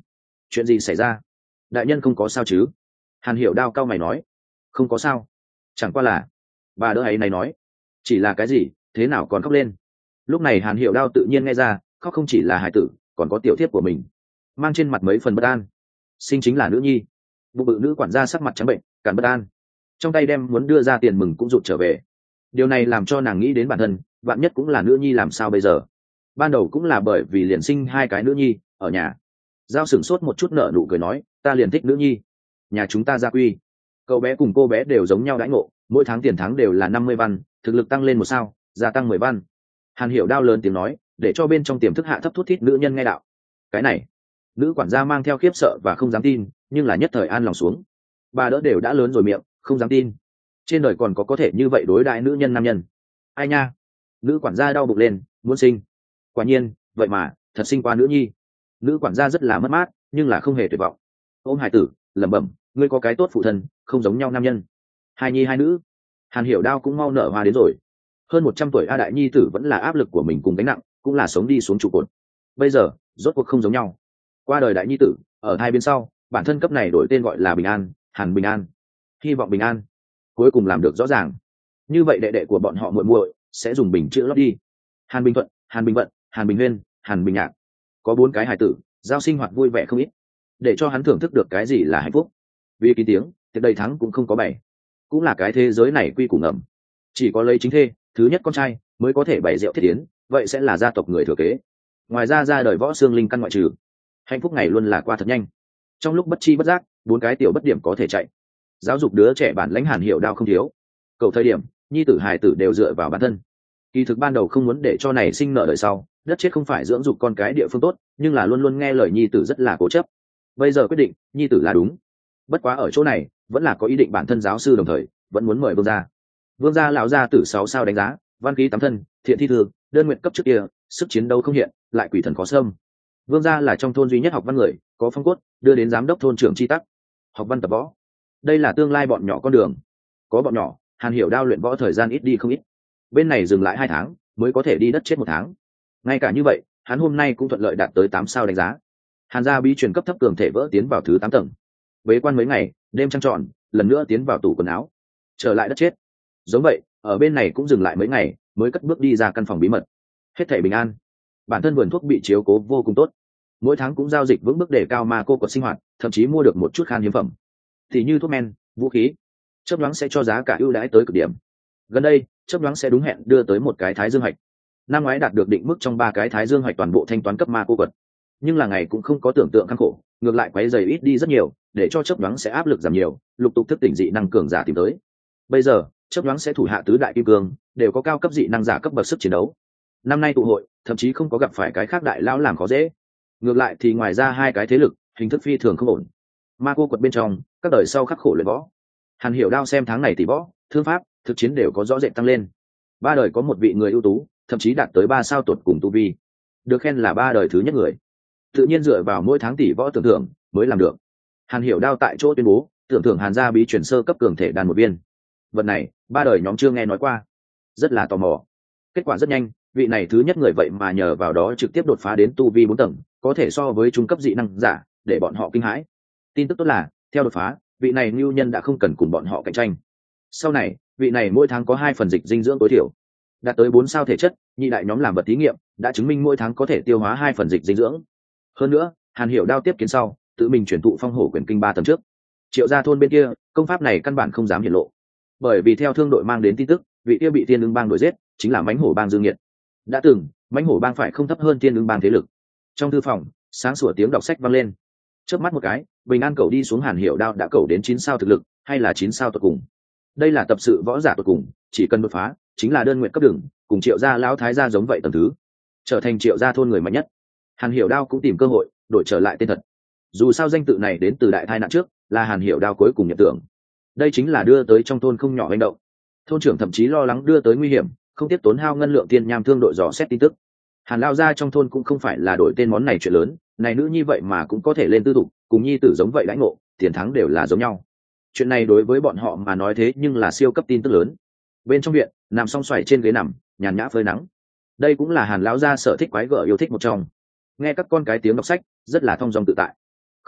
chuyện gì xảy ra? Đại nhân không có sao chứ? Hàn Hiểu Đao cao mày nói. Không có sao, chẳng qua là bà đỡ ấy này nói. Chỉ là cái gì, thế nào còn khóc lên? Lúc này Hàn Hiểu Đao tự nhiên nghe ra, khóc không chỉ là hải tử, còn có tiểu thiếp của mình, mang trên mặt mấy phần bất an. Sinh chính là nữ nhi. Bụng bự nữ quản gia sắc mặt trắng bệnh, cản bất an, trong tay đem muốn đưa ra tiền mừng cũng rụt trở về. Điều này làm cho nàng nghĩ đến bản thân, vạn nhất cũng là nữ nhi làm sao bây giờ? Ban đầu cũng là bởi vì liền sinh hai cái nữ nhi ở nhà. Giao sửng sốt một chút nở nụ cười nói, ta liền thích nữ nhi. Nhà chúng ta gia quy, cậu bé cùng cô bé đều giống nhau đãi ngộ, mỗi tháng tiền tháng đều là năm mươi văn, thực lực tăng lên một sao, gia tăng mười văn. Hàn Hiểu Đao lớn tiếng nói, để cho bên trong tiềm thức hạ thấp thút thít nữ nhân nghe đạo. Cái này, nữ quản gia mang theo khiếp sợ và không dám tin, nhưng là nhất thời an lòng xuống. Bà đỡ đều đã lớn rồi miệng, không dám tin. Trên đời còn có có thể như vậy đối đãi nữ nhân nam nhân. Ai nha? Nữ quản gia đau bụng lên, muốn sinh. Quả nhiên, vậy mà, thật sinh qua nữ nhi. Nữ quản gia rất là mất mát, nhưng là không hề tuyệt vọng. Ôm hải tử, lẩm bẩm, ngươi có cái tốt phụ thân, không giống nhau nam nhân. Hai nhi hai nữ. Hàn Hiểu Đao cũng mau nở hoa đến rồi. Hơn một trăm tuổi a đại nhi tử vẫn là áp lực của mình cùng gánh nặng, cũng là sống đi xuống trụ cột. Bây giờ, rốt cuộc không giống nhau. Qua đời đại nhi tử, ở hai bên sau, bản thân cấp này đổi tên gọi là Bình An, Hàn Bình An. Hy vọng Bình An cuối cùng làm được rõ ràng. Như vậy đệ đệ của bọn họ muội muội sẽ dùng bình chữ lót đi. Hàn Bình Thuận, Hàn Bình Vận, Hàn Bình Huyên, Hàn Bình Nhạc. Có bốn cái hài tử, giao sinh hoạt vui vẻ không ít, để cho hắn thưởng thức được cái gì là hạnh phúc. Vì kín tiếng, tiệc đầy thắng cũng không có bảy, cũng là cái thế giới này quy củ ngầm. Chỉ có lấy chính thê, thứ nhất con trai mới có thể bày rượu thiết tiến, vậy sẽ là gia tộc người thừa kế. Ngoài ra ra đời võ xương linh căn ngoại trừ, hạnh phúc ngày luôn là qua thật nhanh. Trong lúc bất chi bất giác, bốn cái tiểu bất điểm có thể chạy. Giáo dục đứa trẻ bản lãnh Hàn Hiểu Đao không thiếu. Cầu thời điểm, nhi tử hài tử đều dựa vào bản thân. Kỳ thực ban đầu không muốn để cho này sinh nợ đời sau, đất chết không phải dưỡng dục con cái địa phương tốt, nhưng là luôn luôn nghe lời nhi tử rất là cố chấp. Bây giờ quyết định, nhi tử là đúng. Bất quá ở chỗ này, vẫn là có ý định bản thân giáo sư đồng thời, vẫn muốn mời vương gia. Vương gia lão gia tử sáu sao đánh giá, văn khí tám thân, thiện thi thường, đơn nguyện cấp trước kia, sức chiến đấu không hiện, lại quỷ thần khó xâm. Vương gia là trong thôn duy nhất học văn người, có phong cốt, đưa đến giám đốc thôn trưởng chi tắc. Học văn tập võ, đây là tương lai bọn nhỏ con đường. Có bọn nhỏ, Hàn Hiểu Đao luyện võ thời gian ít đi không ít. Bên này dừng lại hai tháng, mới có thể đi đất chết một tháng. Ngay cả như vậy, hắn hôm nay cũng thuận lợi đạt tới tám sao đánh giá. Hàn gia bí truyền cấp thấp cường thể vỡ tiến vào thứ tám tầng. Bế quan mấy ngày, đêm trăng tròn, lần nữa tiến vào tủ quần áo, trở lại đất chết. Giống vậy, ở bên này cũng dừng lại mấy ngày, mới cất bước đi ra căn phòng bí mật. Hết thảy bình an, bản thân vườn thuốc bị chiếu cố vô cùng tốt. Mỗi tháng cũng giao dịch vững bước để cao ma cô quật sinh hoạt, thậm chí mua được một chút khan hiếm phẩm, thì như thuốc men, vũ khí, chớp nhoáng sẽ cho giá cả ưu đãi tới cực điểm. Gần đây, chớp nhoáng sẽ đúng hẹn đưa tới một cái thái dương hạch. Năm ngoái đạt được định mức trong ba cái thái dương hạch toàn bộ thanh toán cấp ma cô quật, nhưng là ngày cũng không có tưởng tượng khắc khổ, ngược lại quấy giày ít đi rất nhiều, để cho chớp nhoáng sẽ áp lực giảm nhiều, lục tục thức tỉnh dị năng cường giả tìm tới. Bây giờ, chớp nhoáng sẽ thủ hạ tứ đại kim cương, đều có cao cấp dị năng giả cấp bậc sức chiến đấu. Năm nay tụ hội, thậm chí không có gặp phải cái khác đại lão làm khó dễ. Ngược lại thì ngoài ra hai cái thế lực, hình thức phi thường không ổn. Ma cô quật bên trong, các đời sau khắc khổ luyện võ. Hàn Hiểu Đao xem tháng này tỷ võ, thương pháp, thực chiến đều có rõ rệt tăng lên. Ba đời có một vị người ưu tú, thậm chí đạt tới ba sao tuột cùng tu vi, được khen là ba đời thứ nhất người. Tự nhiên dựa vào mỗi tháng tỷ võ tưởng thưởng mới làm được. Hàn Hiểu Đao tại chỗ tuyên bố, tưởng thưởng Hàn gia bí truyền sơ cấp cường thể đan một viên. Vật này, ba đời nhóm chưa nghe nói qua, rất là tò mò. Kết quả rất nhanh, vị này thứ nhất người vậy mà nhờ vào đó trực tiếp đột phá đến tu vi bốn tầng, có thể so với trung cấp dị năng giả, để bọn họ kinh hãi. Tin tức tốt là, theo đột phá, vị này lưu nhân đã không cần cùng bọn họ cạnh tranh. Sau này, vị này mỗi tháng có hai phần dịch dinh dưỡng tối thiểu, đạt tới bốn sao thể chất, nhị đại nhóm làm vật thí nghiệm, đã chứng minh mỗi tháng có thể tiêu hóa hai phần dịch dinh dưỡng. Hơn nữa, Hàn Hiểu Đao tiếp kiến sau, tự mình chuyển thụ phong hổ quyền kinh ba tầng trước. Triệu gia thôn bên kia, công pháp này căn bản không dám hiển lộ, bởi vì theo thương đội mang đến tin tức, vị kia bị Thiên Ưng Bang đuổi giết, chính là mãnh hổ bang Dương Nghiệt. Đã từng, mãnh hổ bang phải không thấp hơn Thiên Ưng Bang thế lực. Trong thư phòng, sáng sủa tiếng đọc sách vang lên. Chớp mắt một cái, Bình An cầu đi xuống Hàn Hiểu Đao đã cầu đến chín sao thực lực, hay là chín sao tuyệt cùng. Đây là tập sự võ giả tuyệt cùng, chỉ cần đột phá, chính là đơn nguyện cấp đường, cùng Triệu gia lão thái gia giống vậy tầng thứ, trở thành Triệu gia thôn người mạnh nhất. Hàn Hiểu Đao cũng tìm cơ hội đổi trở lại tên thật. Dù sao danh tự này đến từ đại tai nạn trước, là Hàn Hiểu Đao cuối cùng nhận tưởng. Đây chính là đưa tới trong thôn không nhỏ hành động. Thôn trưởng thậm chí lo lắng đưa tới nguy hiểm, không tiếp tốn hao ngân lượng tiền nham thương đội dò xét tin tức. Hàn lao gia trong thôn cũng không phải là đổi tên món này chuyện lớn, này nữ nhi vậy mà cũng có thể lên tư thục, cùng nhi tử giống vậy đãi ngộ, tiền thắng đều là giống nhau. Chuyện này đối với bọn họ mà nói thế nhưng là siêu cấp tin tức lớn. Bên trong viện, nằm song xoài trên ghế nằm, nhàn nhã phơi nắng. Đây cũng là Hàn lão gia sở thích quái gở yêu thích một trong. Nghe các con cái tiếng đọc sách, rất là thong dong tự tại.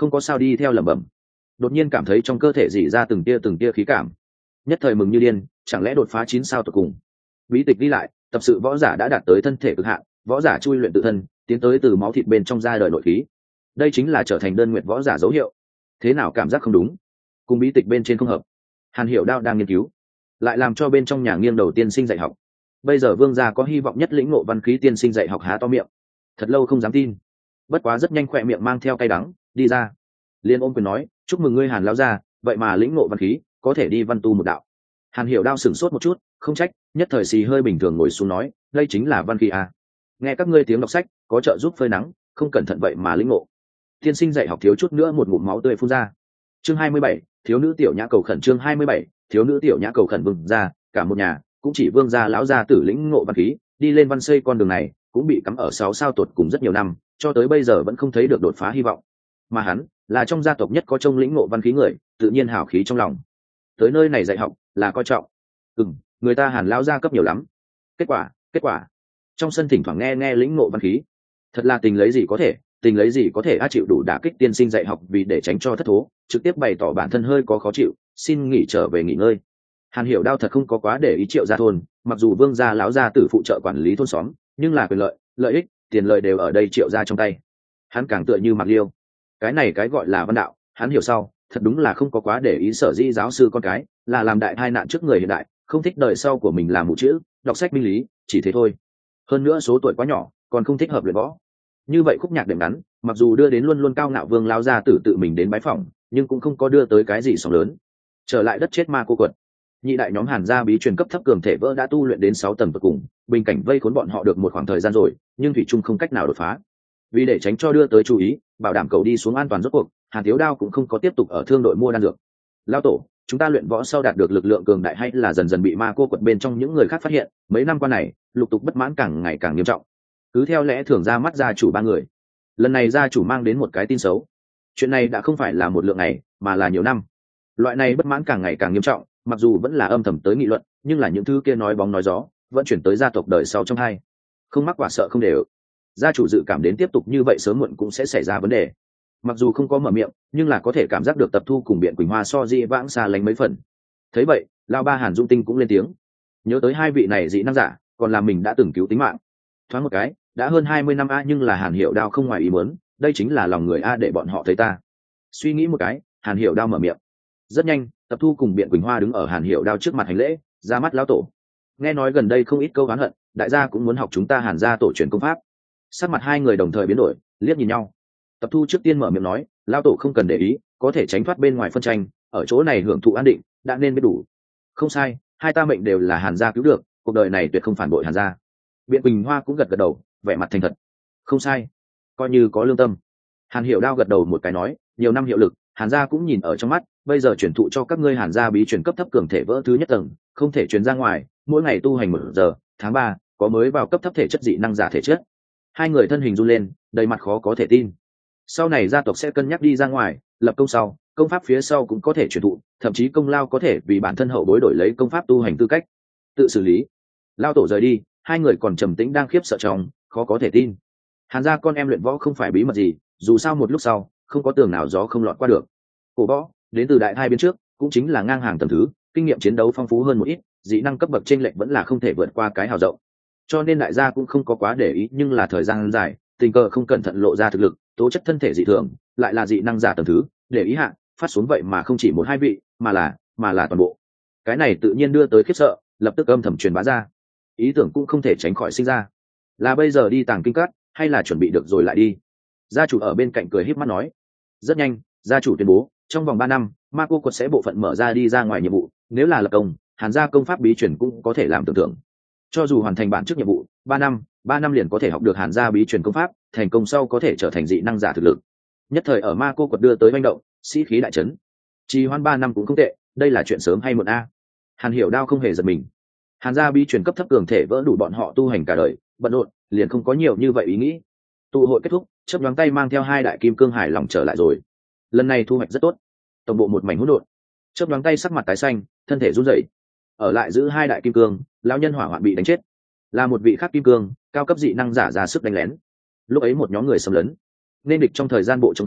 không có sao đi theo lẩm bẩm. Đột nhiên cảm thấy trong cơ thể dỉ ra từng tia từng tia khí cảm, nhất thời mừng như điên, chẳng lẽ đột phá chín sao tột cùng. Bí tịch đi lại, tập sự võ giả đã đạt tới thân thể cực hạn, võ giả chui luyện tự thân, tiến tới từ máu thịt bên trong ra đời nội khí. Đây chính là trở thành đơn nguyện võ giả dấu hiệu. Thế nào cảm giác không đúng, cùng bí tịch bên trên không hợp. Hàn Hiểu Đao đang nghiên cứu, lại làm cho bên trong nhà nghiêng đầu tiên sinh dạy học. Bây giờ vương gia có hy vọng nhất lĩnh ngộ văn khí tiên sinh dạy học há to miệng, thật lâu không dám tin. Bất quá rất nhanh khỏe miệng mang theo cay đắng, đi ra liên ôm quyền nói, chúc mừng ngươi Hàn lão gia, vậy mà lĩnh ngộ văn khí, có thể đi văn tu một đạo. Hàn Hiểu Đao sửng sốt một chút, không trách, nhất thời xì hơi bình thường ngồi xuống nói, đây chính là văn khí à. Nghe các ngươi tiếng đọc sách, có trợ giúp phơi nắng, không cẩn thận vậy mà lĩnh ngộ. Tiên sinh dạy học thiếu chút nữa một ngụm máu tươi phun ra. Chương hai mươi bảy, thiếu nữ tiểu nhã cầu khẩn. Chương hai mươi bảy, thiếu nữ tiểu nhã cầu khẩn. Vương gia, cả một nhà cũng chỉ vương gia lão gia tử lĩnh ngộ văn khí, đi lên văn xây con đường này cũng bị cắm ở sáu sao tuột cùng rất nhiều năm, cho tới bây giờ vẫn không thấy được đột phá hy vọng. Mà hắn là trong gia tộc nhất có trông lĩnh ngộ văn khí người, tự nhiên hào khí trong lòng. Tới nơi này dạy học là coi trọng. Ừm, người ta Hàn lão gia cấp nhiều lắm. Kết quả, kết quả. Trong sân thỉnh thoảng nghe nghe lĩnh ngộ văn khí. Thật là tình lấy gì có thể, tình lấy gì có thể a chịu đủ đả kích tiên sinh dạy học, vì để tránh cho thất thố, trực tiếp bày tỏ bản thân hơi có khó chịu, xin nghỉ trở về nghỉ ngơi. Hàn Hiểu Đao thật không có quá để ý Triệu gia thôn, mặc dù vương gia lão gia tử phụ trợ quản lý thôn xóm, nhưng là quyền lợi, lợi ích, tiền lợi đều ở đây Triệu gia trong tay. Hắn càng tựa như Mạc Liêu. Cái này cái gọi là văn đạo, hắn hiểu sau, thật đúng là không có quá để ý sở dĩ giáo sư con cái, là làm đại tai nạn trước người hiện đại, không thích đời sau của mình làm mù chữ, đọc sách minh lý, chỉ thế thôi. Hơn nữa số tuổi quá nhỏ, còn không thích hợp luyện võ. Như vậy khúc nhạc đệm ngắn, mặc dù đưa đến luôn luôn cao ngạo vương lao gia tử tự mình đến bái phỏng, nhưng cũng không có đưa tới cái gì sóng lớn. Trở lại đất chết ma cô quật, nhị đại nhóm Hàn gia bí truyền cấp thấp cường thể vỡ đã tu luyện đến sáu tầng cuối cùng, bình cảnh vây khốn bọn họ được một khoảng thời gian rồi, nhưng thủy chung không cách nào đột phá. Vì để tránh cho đưa tới chú ý, bảo đảm cầu đi xuống an toàn rốt cuộc, Hàn Thiếu Đao cũng không có tiếp tục ở thương đội mua đan dược. Lao tổ, chúng ta luyện võ sau đạt được lực lượng cường đại hay là dần dần bị ma cô quật bên trong những người khác phát hiện, mấy năm qua này lục tục bất mãn càng ngày càng nghiêm trọng. Cứ theo lẽ thường ra mắt gia chủ ba người, lần này gia chủ mang đến một cái tin xấu. Chuyện này đã không phải là một lượng ngày, mà là nhiều năm. Loại này bất mãn càng ngày càng nghiêm trọng, mặc dù vẫn là âm thầm tới nghị luận, nhưng là những thứ kia nói bóng nói gió vẫn chuyển tới gia tộc đời sau trong hai. Không mắc quả sợ không đều. Gia chủ dự cảm đến tiếp tục như vậy sớm muộn cũng sẽ xảy ra vấn đề. Mặc dù không có mở miệng, nhưng là có thể cảm giác được Tập Thu cùng Biện Quỳnh Hoa so di vãng xa lánh mấy phần. Thấy vậy, lão ba Hàn Dung Tinh cũng lên tiếng, nhớ tới hai vị này dị năng giả, còn là mình đã từng cứu tính mạng. Thoáng một cái, đã hơn hai mươi năm a, nhưng là Hàn Hiểu Đao không ngoài ý muốn, đây chính là lòng người a để bọn họ thấy ta. Suy nghĩ một cái, Hàn Hiểu Đao mở miệng. Rất nhanh, Tập Thu cùng Biện Quỳnh Hoa đứng ở Hàn Hiểu Đao trước mặt hành lễ, ra mắt lão tổ. Nghe nói gần đây không ít câu oán hận, đại gia cũng muốn học chúng ta Hàn gia tổ truyền công pháp. Sắc mặt hai người đồng thời biến đổi, liếc nhìn nhau. Tập Thu trước tiên mở miệng nói, lão tổ không cần để ý, có thể tránh thoát bên ngoài phân tranh, ở chỗ này hưởng thụ an định, đã nên biết đủ. Không sai, hai ta mệnh đều là Hàn gia cứu được, cuộc đời này tuyệt không phản bội Hàn gia. Biện Quỳnh Hoa cũng gật gật đầu, vẻ mặt thành thật. Không sai, coi như có lương tâm. Hàn Hiểu Đao gật đầu một cái nói, nhiều năm hiệu lực, Hàn gia cũng nhìn ở trong mắt, bây giờ chuyển thụ cho các ngươi Hàn gia bí truyền cấp thấp cường thể vỡ thứ nhất tầng, không thể truyền ra ngoài, mỗi ngày tu hành một giờ. Tháng ba có mới vào cấp thấp thể chất dị năng giả thể chất. Hai người thân hình run lên, đầy mặt khó có thể tin. Sau này gia tộc sẽ cân nhắc đi ra ngoài, lập công sau, công pháp phía sau cũng có thể truyền thụ, thậm chí công lao có thể vì bản thân hậu bối đổi lấy công pháp tu hành tư cách. Tự xử lý. Lao tổ rời đi, hai người còn trầm tĩnh đang khiếp sợ trong, khó có thể tin. Hàn gia con em luyện võ không phải bí mật gì, dù sao một lúc sau, không có tường nào gió không lọt qua được. Cổ võ đến từ đại hai bên trước, cũng chính là ngang hàng tầm thứ, kinh nghiệm chiến đấu phong phú hơn một ít, dị năng cấp bậc chênh lệch vẫn là không thể vượt qua cái hào rộng. Cho nên đại gia cũng không có quá để ý, nhưng là thời gian dài, tình cờ không cẩn thận lộ ra thực lực, tố chất thân thể dị thường, lại là dị năng giả tầm thứ, để ý hạ, phát xuống vậy mà không chỉ một hai vị, mà là, mà là toàn bộ. Cái này tự nhiên đưa tới khiếp sợ, lập tức âm thầm truyền bá ra. Ý tưởng cũng không thể tránh khỏi sinh ra. Là bây giờ đi tàng kinh cát, hay là chuẩn bị được rồi lại đi? Gia chủ ở bên cạnh cười híp mắt nói. Rất nhanh, gia chủ tuyên bố, trong vòng ba năm, ma cô quật sẽ bộ phận mở ra đi ra ngoài nhiệm vụ, nếu là lập công, Hàn gia công pháp bí truyền cũng có thể làm tưởng tượng. Cho dù hoàn thành bản trước nhiệm vụ, ba năm, ba năm liền có thể học được Hàn gia bí truyền công pháp, thành công sau có thể trở thành dị năng giả thực lực. Nhất thời ở ma cô quật đưa tới manh động, sĩ khí đại trấn. Trì hoãn ba năm cũng không tệ, đây là chuyện sớm hay muộn a? Hàn Hiểu Đao không hề giật mình. Hàn gia bí truyền cấp thấp cường thể vỡ đủ bọn họ tu hành cả đời, bận rộn, liền không có nhiều như vậy ý nghĩ. Tụ hội kết thúc, chớp nhoáng tay mang theo hai đại kim cương hài lòng trở lại rồi. Lần này thu hoạch rất tốt, tổng bộ một mảnh hỗn độn. Chớp nhoáng tay sắc mặt tái xanh, thân thể run rẩy. Ở lại giữ hai đại kim cương, lão nhân hỏa hoạn bị đánh chết. Là một vị khác kim cương, cao cấp dị năng giả ra sức đánh lén. Lúc ấy một nhóm người xâm lấn, nên địch trong thời gian bộ trống không,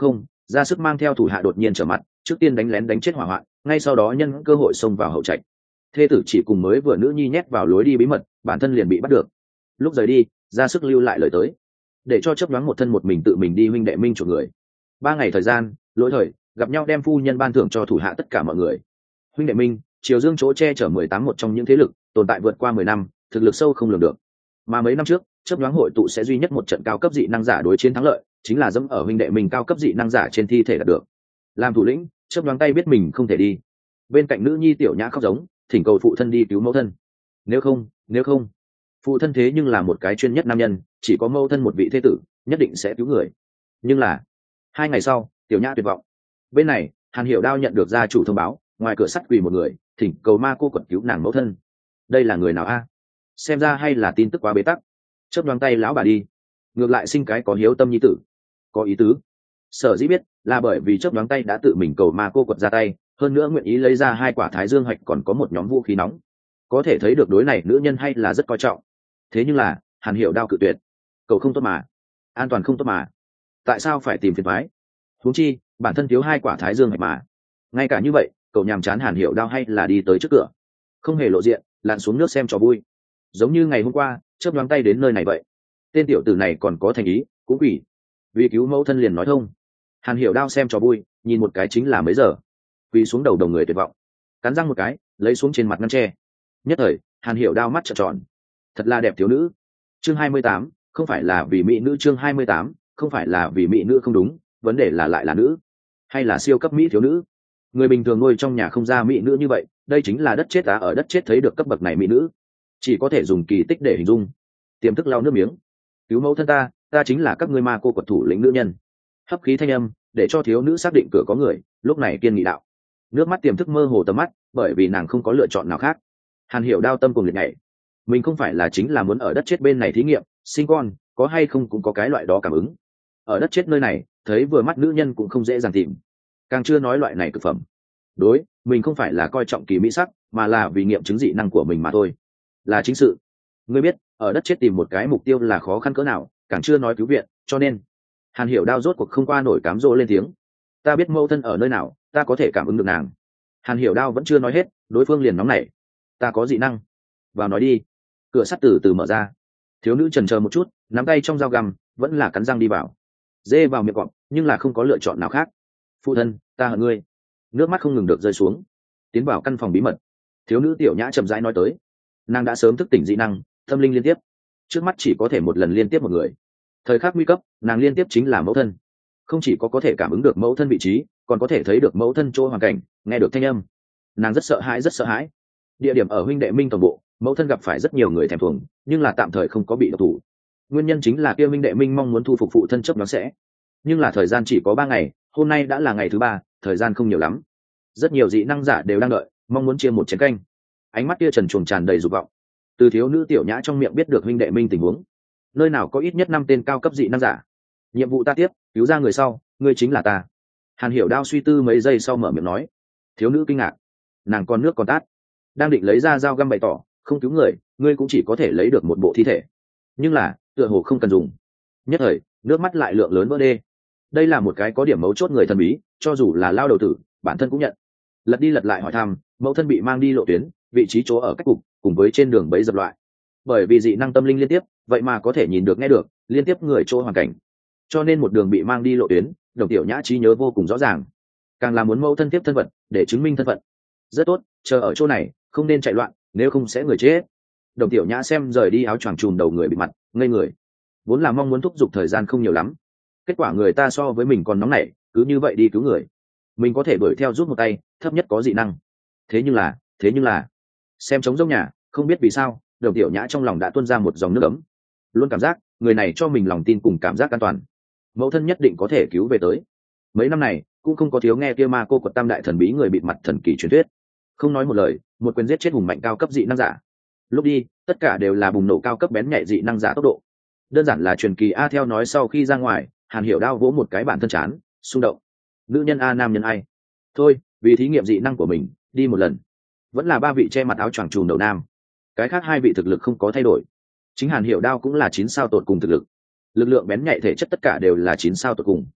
ra sức mang theo thủ hạ đột nhiên trở mặt, trước tiên đánh lén đánh chết hỏa hoạn, ngay sau đó nhân cơ hội xông vào hậu trạch. Thê tử chỉ cùng mới vừa nữ nhi nhét vào lối đi bí mật, bản thân liền bị bắt được. Lúc rời đi, ra sức lưu lại lời tới, để cho chấp đoán một thân một mình tự mình đi huynh đệ minh chuộc người. Ba ngày thời gian, lỗi thời gặp nhau đem phu nhân ban thưởng cho thủ hạ tất cả mọi người. Huynh đệ minh, Triều Dương chỗ che chở mười tám một trong những thế lực tồn tại vượt qua mười năm, thực lực sâu không lường được. Mà mấy năm trước, chấp đoán hội tụ sẽ duy nhất một trận cao cấp dị năng giả đối chiến thắng lợi, chính là dẫm ở huynh đệ mình cao cấp dị năng giả trên thi thể đạt được. Làm thủ lĩnh, chấp đoán tay biết mình không thể đi. Bên cạnh nữ nhi tiểu nhã khóc giống, thỉnh cầu phụ thân đi cứu mẫu thân. Nếu không, nếu không, phụ thân thế nhưng là một cái chuyên nhất nam nhân, chỉ có mẫu thân một vị thế tử, nhất định sẽ cứu người. Nhưng là, hai ngày sau, tiểu nhã tuyệt vọng. Bên này, Hàn Hiểu Đao nhận được gia chủ thông báo, ngoài cửa sắt quỳ một người, thỉnh cầu ma cô quật cứu nàng mẫu thân. Đây là người nào a? Xem ra hay là tin tức quá bế tắc. Chớp đoán tay lão bà đi, ngược lại sinh cái có hiếu tâm nhi tử. Có ý tứ. Sở dĩ biết là bởi vì chớp đoán tay đã tự mình cầu ma cô quật ra tay, hơn nữa nguyện ý lấy ra hai quả thái dương hạch còn có một nhóm vũ khí nóng. Có thể thấy được đối này nữ nhân hay là rất coi trọng. Thế nhưng là, Hàn Hiểu Đao cự tuyệt. Cầu không tốt mà, an toàn không tốt mà, tại sao phải tìm phiền toái? Huống chi, bản thân thiếu hai quả thái dương hạch mà. Ngay cả như vậy, cậu nhàm chán Hàn Hiểu Đao hay là đi tới trước cửa, không hề lộ diện, lặn xuống nước xem trò vui. Giống như ngày hôm qua, chớp nhoáng tay đến nơi này vậy. Tên tiểu tử này còn có thành ý, cũng quỷ. Vì cứu mẫu thân liền nói thông. Hàn Hiểu Đao xem trò vui, nhìn một cái chính là mấy giờ. Quỳ xuống đầu đồng người tuyệt vọng, cắn răng một cái, lấy xuống trên mặt ngăn tre. Nhất thời, Hàn Hiểu Đao mắt trợn tròn. Thật là đẹp thiếu nữ. Chương hai mươi tám, không phải là vì mỹ nữ. Chương hai mươi tám, không phải là vì mỹ nữ không đúng, vấn đề là lại là nữ, hay là siêu cấp mỹ thiếu nữ. Người bình thường nuôi trong nhà không ra mỹ nữ như vậy, đây chính là đất chết á, ở đất chết thấy được cấp bậc này mỹ nữ, chỉ có thể dùng kỳ tích để hình dung. Tiềm thức lau nước miếng. Cứu mẫu thân ta, ta chính là các ngươi ma cô quật thủ lĩnh nữ nhân. Hấp khí thanh âm, để cho thiếu nữ xác định cửa có người, lúc này kiên nghị đạo. Nước mắt tiềm thức mơ hồ tầm mắt, bởi vì nàng không có lựa chọn nào khác. Hàn Hiểu Đao tâm cùng liệt nhảy. Mình không phải là chính là muốn ở đất chết bên này thí nghiệm, sinh con, có hay không cũng có cái loại đó cảm ứng. Ở đất chết nơi này, thấy vừa mắt nữ nhân cũng không dễ dàng tìm, càng chưa nói loại này cực phẩm. Đối, mình không phải là coi trọng kỳ mỹ sắc, mà là vì nghiệm chứng dị năng của mình mà thôi, là chính sự. Ngươi biết, ở đất chết tìm một cái mục tiêu là khó khăn cỡ nào, càng chưa nói cứu viện, cho nên Hàn Hiểu Đao rốt cuộc không qua nổi cám dỗ lên tiếng. Ta biết mẫu thân ở nơi nào, ta có thể cảm ứng được nàng. Hàn Hiểu Đao vẫn chưa nói hết, đối phương liền nóng nảy. Ta có dị năng, vào nói đi. Cửa sắt từ từ mở ra. Thiếu nữ chần chờ một chút, nắm tay trong dao găm, vẫn là cắn răng đi vào. Dê vào miệng cọp, nhưng là không có lựa chọn nào khác. Phụ thân, ta hận ngươi. Nước mắt không ngừng được rơi xuống. Tiến vào căn phòng bí mật, thiếu nữ tiểu nhã chậm rãi nói tới. Nàng đã sớm thức tỉnh dị năng, tâm linh liên tiếp. Trước mắt chỉ có thể một lần liên tiếp một người. Thời khắc nguy cấp, nàng liên tiếp chính là mẫu thân. Không chỉ có có thể cảm ứng được mẫu thân vị trí, còn có thể thấy được mẫu thân chỗ hoàn cảnh, nghe được thanh âm. Nàng rất sợ hãi, rất sợ hãi. Địa điểm ở huynh đệ minh tổng bộ, mẫu thân gặp phải rất nhiều người thèm thuồng, nhưng là tạm thời không có bị độc thủ. Nguyên nhân chính là kia huynh đệ minh mong muốn thu phục phụ thân chấp nó sẽ, nhưng là thời gian chỉ có ba ngày, hôm nay đã là ngày thứ ba, thời gian không nhiều lắm. Rất nhiều dị năng giả đều đang đợi, mong muốn chia một chén canh. Ánh mắt kia trần truồng tràn đầy dục vọng. Từ thiếu nữ tiểu nhã trong miệng biết được huynh đệ minh tình huống, nơi nào có ít nhất năm tên cao cấp dị năng giả. Nhiệm vụ ta tiếp, cứu ra người sau, ngươi chính là ta. Hàn Hiểu Đao suy tư mấy giây sau mở miệng nói. Thiếu nữ kinh ngạc, nàng còn nước còn tát, đang định lấy ra dao găm bày tỏ, không cứu người, ngươi cũng chỉ có thể lấy được một bộ thi thể. Nhưng là, tựa hồ không cần dùng. Nhất thời, nước mắt lại lượng lớn vỡ đê. Đây là một cái có điểm mấu chốt người thần bí, cho dù là lao đầu tử, bản thân cũng nhận. Lật đi lật lại hỏi thăm, mẫu thân bị mang đi lộ tuyến, vị trí chỗ ở cách cục, cùng với trên đường bấy dập loại. Bởi vì dị năng tâm linh liên tiếp, vậy mà có thể nhìn được nghe được, liên tiếp người chỗ hoàn cảnh. Cho nên một đường bị mang đi lộ tuyến, Đồng Tiểu Nhã trí nhớ vô cùng rõ ràng. Càng là muốn mẫu thân tiếp thân phận, để chứng minh thân phận. Rất tốt, chờ ở chỗ này, không nên chạy loạn, nếu không sẽ người chết. Đồng Tiểu Nhã xem rời đi áo choàng trùm đầu người bị mặt, ngây người. Vốn là mong muốn thúc giục thời gian không nhiều lắm, kết quả người ta so với mình còn nóng nảy, cứ như vậy đi cứu người. Mình có thể đuổi theo giúp một tay, thấp nhất có dị năng. Thế nhưng là, thế nhưng là, xem trống rỗng nhà, không biết vì sao, Đồng Tiểu Nhã trong lòng đã tuôn ra một dòng nước ấm. Luôn cảm giác, người này cho mình lòng tin cùng cảm giác an toàn. Mẫu thân nhất định có thể cứu về tới. Mấy năm này, cũng không có thiếu nghe kia ma cô quật tam đại thần bí người bịt mặt thần kỳ truyền thuyết. Không nói một lời, một quyền giết chết hùng mạnh cao cấp dị năng giả. Lúc đi, tất cả đều là bùng nổ cao cấp bén nhạy dị năng giả tốc độ. Đơn giản là truyền kỳ a. Theo nói sau khi ra ngoài, Hàn Hiểu Đao vỗ một cái bản thân chán, xung động. Nữ nhân a, nam nhân ai? Thôi, vì thí nghiệm dị năng của mình, đi một lần. Vẫn là ba vị che mặt áo choàng trùm đầu nam. Cái khác hai vị thực lực không có thay đổi. Chính Hàn Hiểu Đao cũng là chín sao tột cùng thực lực. Lực lượng bén nhạy thể chất tất cả đều là chín sao tột cùng.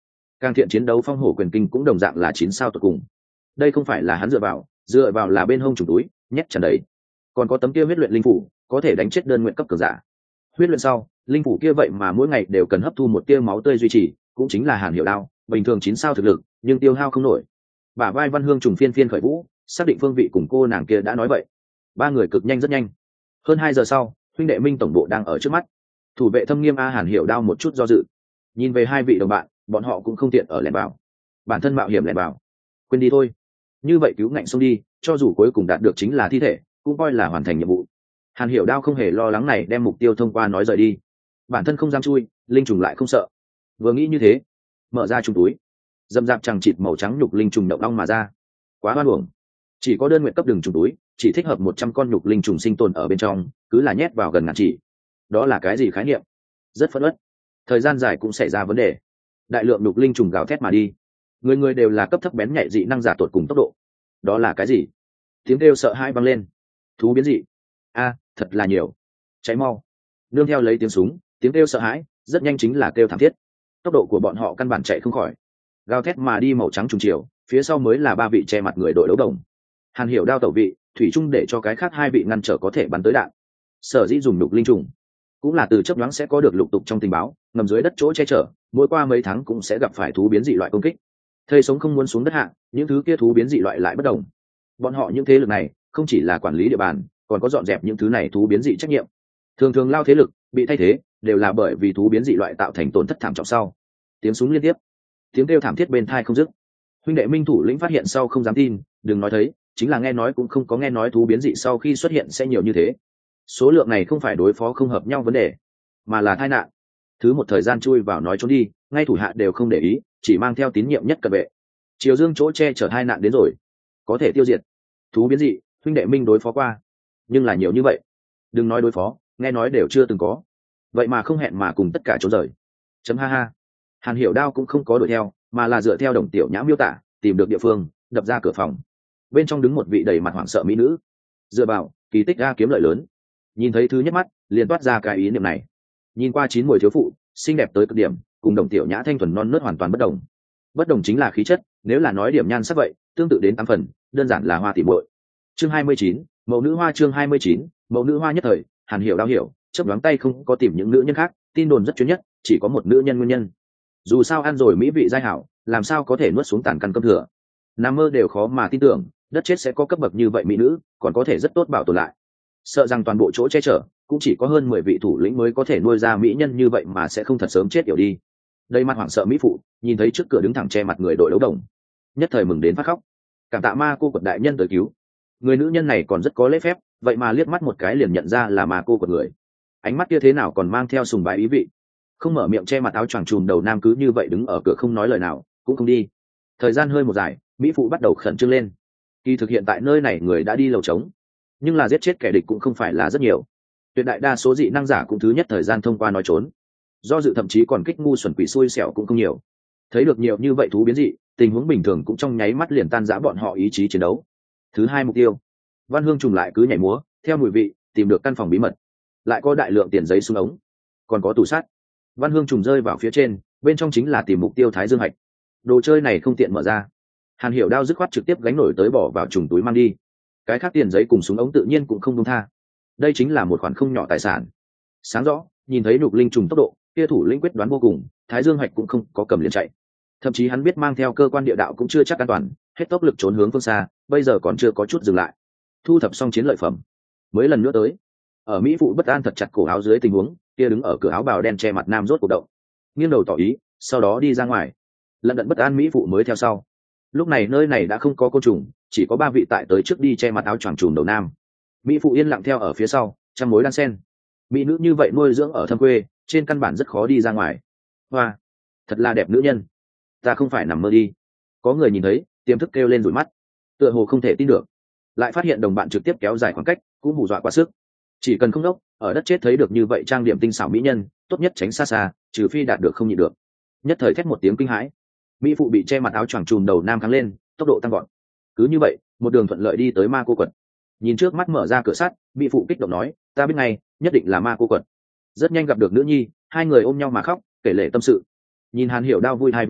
càng thiện chiến đấu phong hổ quyền kinh cũng đồng dạng là chín sao tột cùng. Đây không phải là hắn dựa vào, dựa vào là bên hông trùng túi nhét tràn đầy, còn có tấm kia huyết luyện linh phủ có thể đánh chết đơn nguyện cấp cường giả. Huyết luyện sau, linh phủ kia vậy mà mỗi ngày đều cần hấp thu một tia máu tươi duy trì, cũng chính là Hàn Hiểu Đao bình thường chín sao thực lực, nhưng tiêu hao không nổi. Bả vai Văn Hương trùng phiên phiên khởi vũ, xác định phương vị cùng cô nàng kia đã nói vậy. Ba người cực nhanh rất nhanh. Hơn hai giờ sau, huynh đệ Minh tổng bộ đang ở trước mắt. Thủ vệ thâm nghiêm a Hàn Hiểu Đao một chút do dự, nhìn về hai vị đồng bạn, bọn họ cũng không tiện ở lẻn vào, bản thân mạo hiểm lẻn vào, quên đi thôi. Như vậy cứu ngạnh xông đi, cho dù cuối cùng đạt được chính là thi thể, cũng coi là hoàn thành nhiệm vụ. Hàn Hiểu Đao không hề lo lắng này, đem mục tiêu thông qua nói rời đi, bản thân không dám chui, linh trùng lại không sợ. Vừa nghĩ như thế, mở ra trùng túi, dầm dạp chẳng chịt màu trắng nhục linh trùng động long mà ra. Quá hoan uổng, chỉ có đơn nguyện cấp đường trùng túi, chỉ thích hợp một trăm con nhục linh trùng sinh tồn ở bên trong, cứ là nhét vào gần ngàn chỉ. Đó là cái gì khái niệm? Rất phất ớt, thời gian dài cũng xảy ra vấn đề. Đại lượng nhục linh trùng gào thét mà đi, người người đều là cấp thấp bén nhạy dị năng giả tột cùng tốc độ. Đó là cái gì? Tiếng kêu sợ hãi vang lên. Thú biến dị. A, thật là nhiều. Cháy mau. Nương theo lấy tiếng súng, tiếng kêu sợ hãi rất nhanh chính là kêu thảm thiết. Tốc độ của bọn họ căn bản chạy không khỏi. Gào thét mà đi màu trắng trùng chiều, phía sau mới là ba vị che mặt người đội đấu đồng. Hàn Hiểu Đao tẩu vị, thủy chung để cho cái khác hai vị ngăn trở có thể bắn tới đạn. Sở dĩ dùng nhục linh trùng, cũng là từ chấp đoán sẽ có được lục tục trong tình báo, ngầm dưới đất chỗ che chở, mỗi qua mấy tháng cũng sẽ gặp phải thú biến dị loại công kích. Thây sống không muốn xuống đất hạ, những thứ kia thú biến dị loại lại bất đồng. Bọn họ những thế lực này không chỉ là quản lý địa bàn, còn có dọn dẹp những thứ này thú biến dị trách nhiệm. Thường thường lao thế lực bị thay thế đều là bởi vì thú biến dị loại tạo thành tổn thất thảm trọng sau. Tiếng súng liên tiếp, tiếng kêu thảm thiết bên tai không dứt. Huynh đệ Minh thủ lĩnh phát hiện sau không dám tin, đừng nói thấy, chính là nghe nói cũng không có nghe nói thú biến dị sau khi xuất hiện sẽ nhiều như thế. Số lượng này không phải đối phó không hợp nhau vấn đề, mà là tai nạn. Thứ một thời gian chui vào nói trốn đi, ngay thủ hạ đều không để ý, chỉ mang theo tín nhiệm nhất cận vệ. Triều Dương chỗ che chở tai nạn đến rồi, có thể tiêu diệt. Thú biến dị, huynh đệ Minh đối phó qua, nhưng là nhiều như vậy, đừng nói đối phó, nghe nói đều chưa từng có. Vậy mà không hẹn mà cùng tất cả trốn rời. Chấm ha ha. Hàn Hiểu Đao cũng không có đuổi theo, mà là dựa theo Đồng Tiểu Nhã miêu tả, tìm được địa phương, đập ra cửa phòng. Bên trong đứng một vị đầy mặt hoảng sợ mỹ nữ. Dựa vào, kỳ tích ra kiếm lợi lớn. Nhìn thấy thứ nhất mắt, liền toát ra cái ý niệm này. Nhìn qua chín mùi thiếu phụ, xinh đẹp tới cực điểm, cùng Đồng Tiểu Nhã thanh thuần non nớt hoàn toàn bất đồng. Bất đồng chính là khí chất, nếu là nói điểm nhan sắc vậy, tương tự đến tám phần, đơn giản là hoa tỉ muội. Chương hai mươi chín, mẫu nữ hoa chương hai mươi chín, mẫu nữ hoa nhất thời, Hàn Hiểu Đao hiểu, chớp đoán tay không có tìm những nữ nhân khác, tin đồn rất chuyên nhất, chỉ có một nữ nhân nguyên nhân. Dù sao ăn rồi mỹ vị giai hảo, làm sao có thể nuốt xuống tàn căn cơm thừa. Nam mơ đều khó mà tin tưởng, đất chết sẽ có cấp bậc như vậy mỹ nữ, còn có thể rất tốt bảo tồn lại. Sợ rằng toàn bộ chỗ che chở, cũng chỉ có hơn mười vị thủ lĩnh mới có thể nuôi ra mỹ nhân như vậy mà sẽ không thật sớm chết yểu đi. Đây mặt hoảng sợ mỹ phụ, nhìn thấy trước cửa đứng thẳng che mặt người đội đấu đồng, nhất thời mừng đến phát khóc. Cảm tạ ma cô quật đại nhân tới cứu. Người nữ nhân này còn rất có lễ phép, vậy mà liếc mắt một cái liền nhận ra là ma cô quật người. Ánh mắt kia thế nào còn mang theo sùng bái ý vị. Không mở miệng che mặt áo choàng trùm đầu nam cứ như vậy đứng ở cửa không nói lời nào, cũng không đi. Thời gian hơi một dài, mỹ phụ bắt đầu khẩn trương lên. Kỳ thực hiện tại nơi này người đã đi lầu trống, nhưng là giết chết kẻ địch cũng không phải là rất nhiều. Tuyệt đại đa số dị năng giả cũng thứ nhất thời gian thông qua nói trốn, do dự thậm chí còn kích ngu xuẩn quỷ xui xẻo cũng không nhiều. Thấy được nhiều như vậy thú biến dị, tình huống bình thường cũng trong nháy mắt liền tan rã bọn họ ý chí chiến đấu. Thứ hai mục tiêu, Văn Hương trùng lại cứ nhảy múa theo mùi vị tìm được căn phòng bí mật, lại có đại lượng tiền giấy xuống ống, còn có tủ sắt. Văn Hương trùng rơi vào phía trên, bên trong chính là tìm mục tiêu Thái Dương hạch. Đồ chơi này không tiện mở ra, Hàn Hiểu Đao dứt khoát trực tiếp gánh nổi tới bỏ vào trùng túi mang đi. Cái khác tiền giấy cùng súng ống tự nhiên cũng không buông tha. Đây chính là một khoản không nhỏ tài sản. Sáng rõ, nhìn thấy nhục linh trùng tốc độ, kia thủ lĩnh quyết đoán vô cùng, Thái Dương hạch cũng không có cầm liền chạy. Thậm chí hắn biết mang theo cơ quan địa đạo cũng chưa chắc an toàn, hết tốc lực trốn hướng phương xa, bây giờ còn chưa có chút dừng lại. Thu thập xong chiến lợi phẩm, mới lần nữa tới. Ở mỹ phụ bất an thật chặt cổ áo dưới tình huống, kia đứng ở cửa áo bào đen che mặt nam rốt cuộc động, nghiêng đầu tỏ ý, sau đó đi ra ngoài. Lận đận bất an mỹ phụ mới theo sau. Lúc này nơi này đã không có côn trùng, chỉ có ba vị tại tới trước đi che mặt áo choàng trùm đầu nam. Mỹ phụ yên lặng theo ở phía sau, trăm mối đan sen. Mỹ nữ như vậy nuôi dưỡng ở thâm quê, trên căn bản rất khó đi ra ngoài. Hoa, thật là đẹp nữ nhân, ta không phải nằm mơ đi. Có người nhìn thấy, tiềm thức kêu lên rủi mắt, tựa hồ không thể tin được. Lại phát hiện đồng bạn trực tiếp kéo dài khoảng cách, cũng hù dọa quá sức. Chỉ cần không đốc, ở đất chết thấy được như vậy trang điểm tinh xảo mỹ nhân, tốt nhất tránh xa xa, trừ phi đạt được không nhịn được. Nhất thời thét một tiếng kinh hãi, mỹ phụ bị che mặt áo choàng trùm đầu nam kháng lên, tốc độ tăng gọn. Cứ như vậy, một đường thuận lợi đi tới ma cô quật. Nhìn trước mắt mở ra cửa sắt, mỹ phụ kích động nói, ta biết ngay, nhất định là ma cô quật. Rất nhanh gặp được nữ nhi, hai người ôm nhau mà khóc, kể lể tâm sự. Nhìn Hàn Hiểu Đao vui hai vui mắt,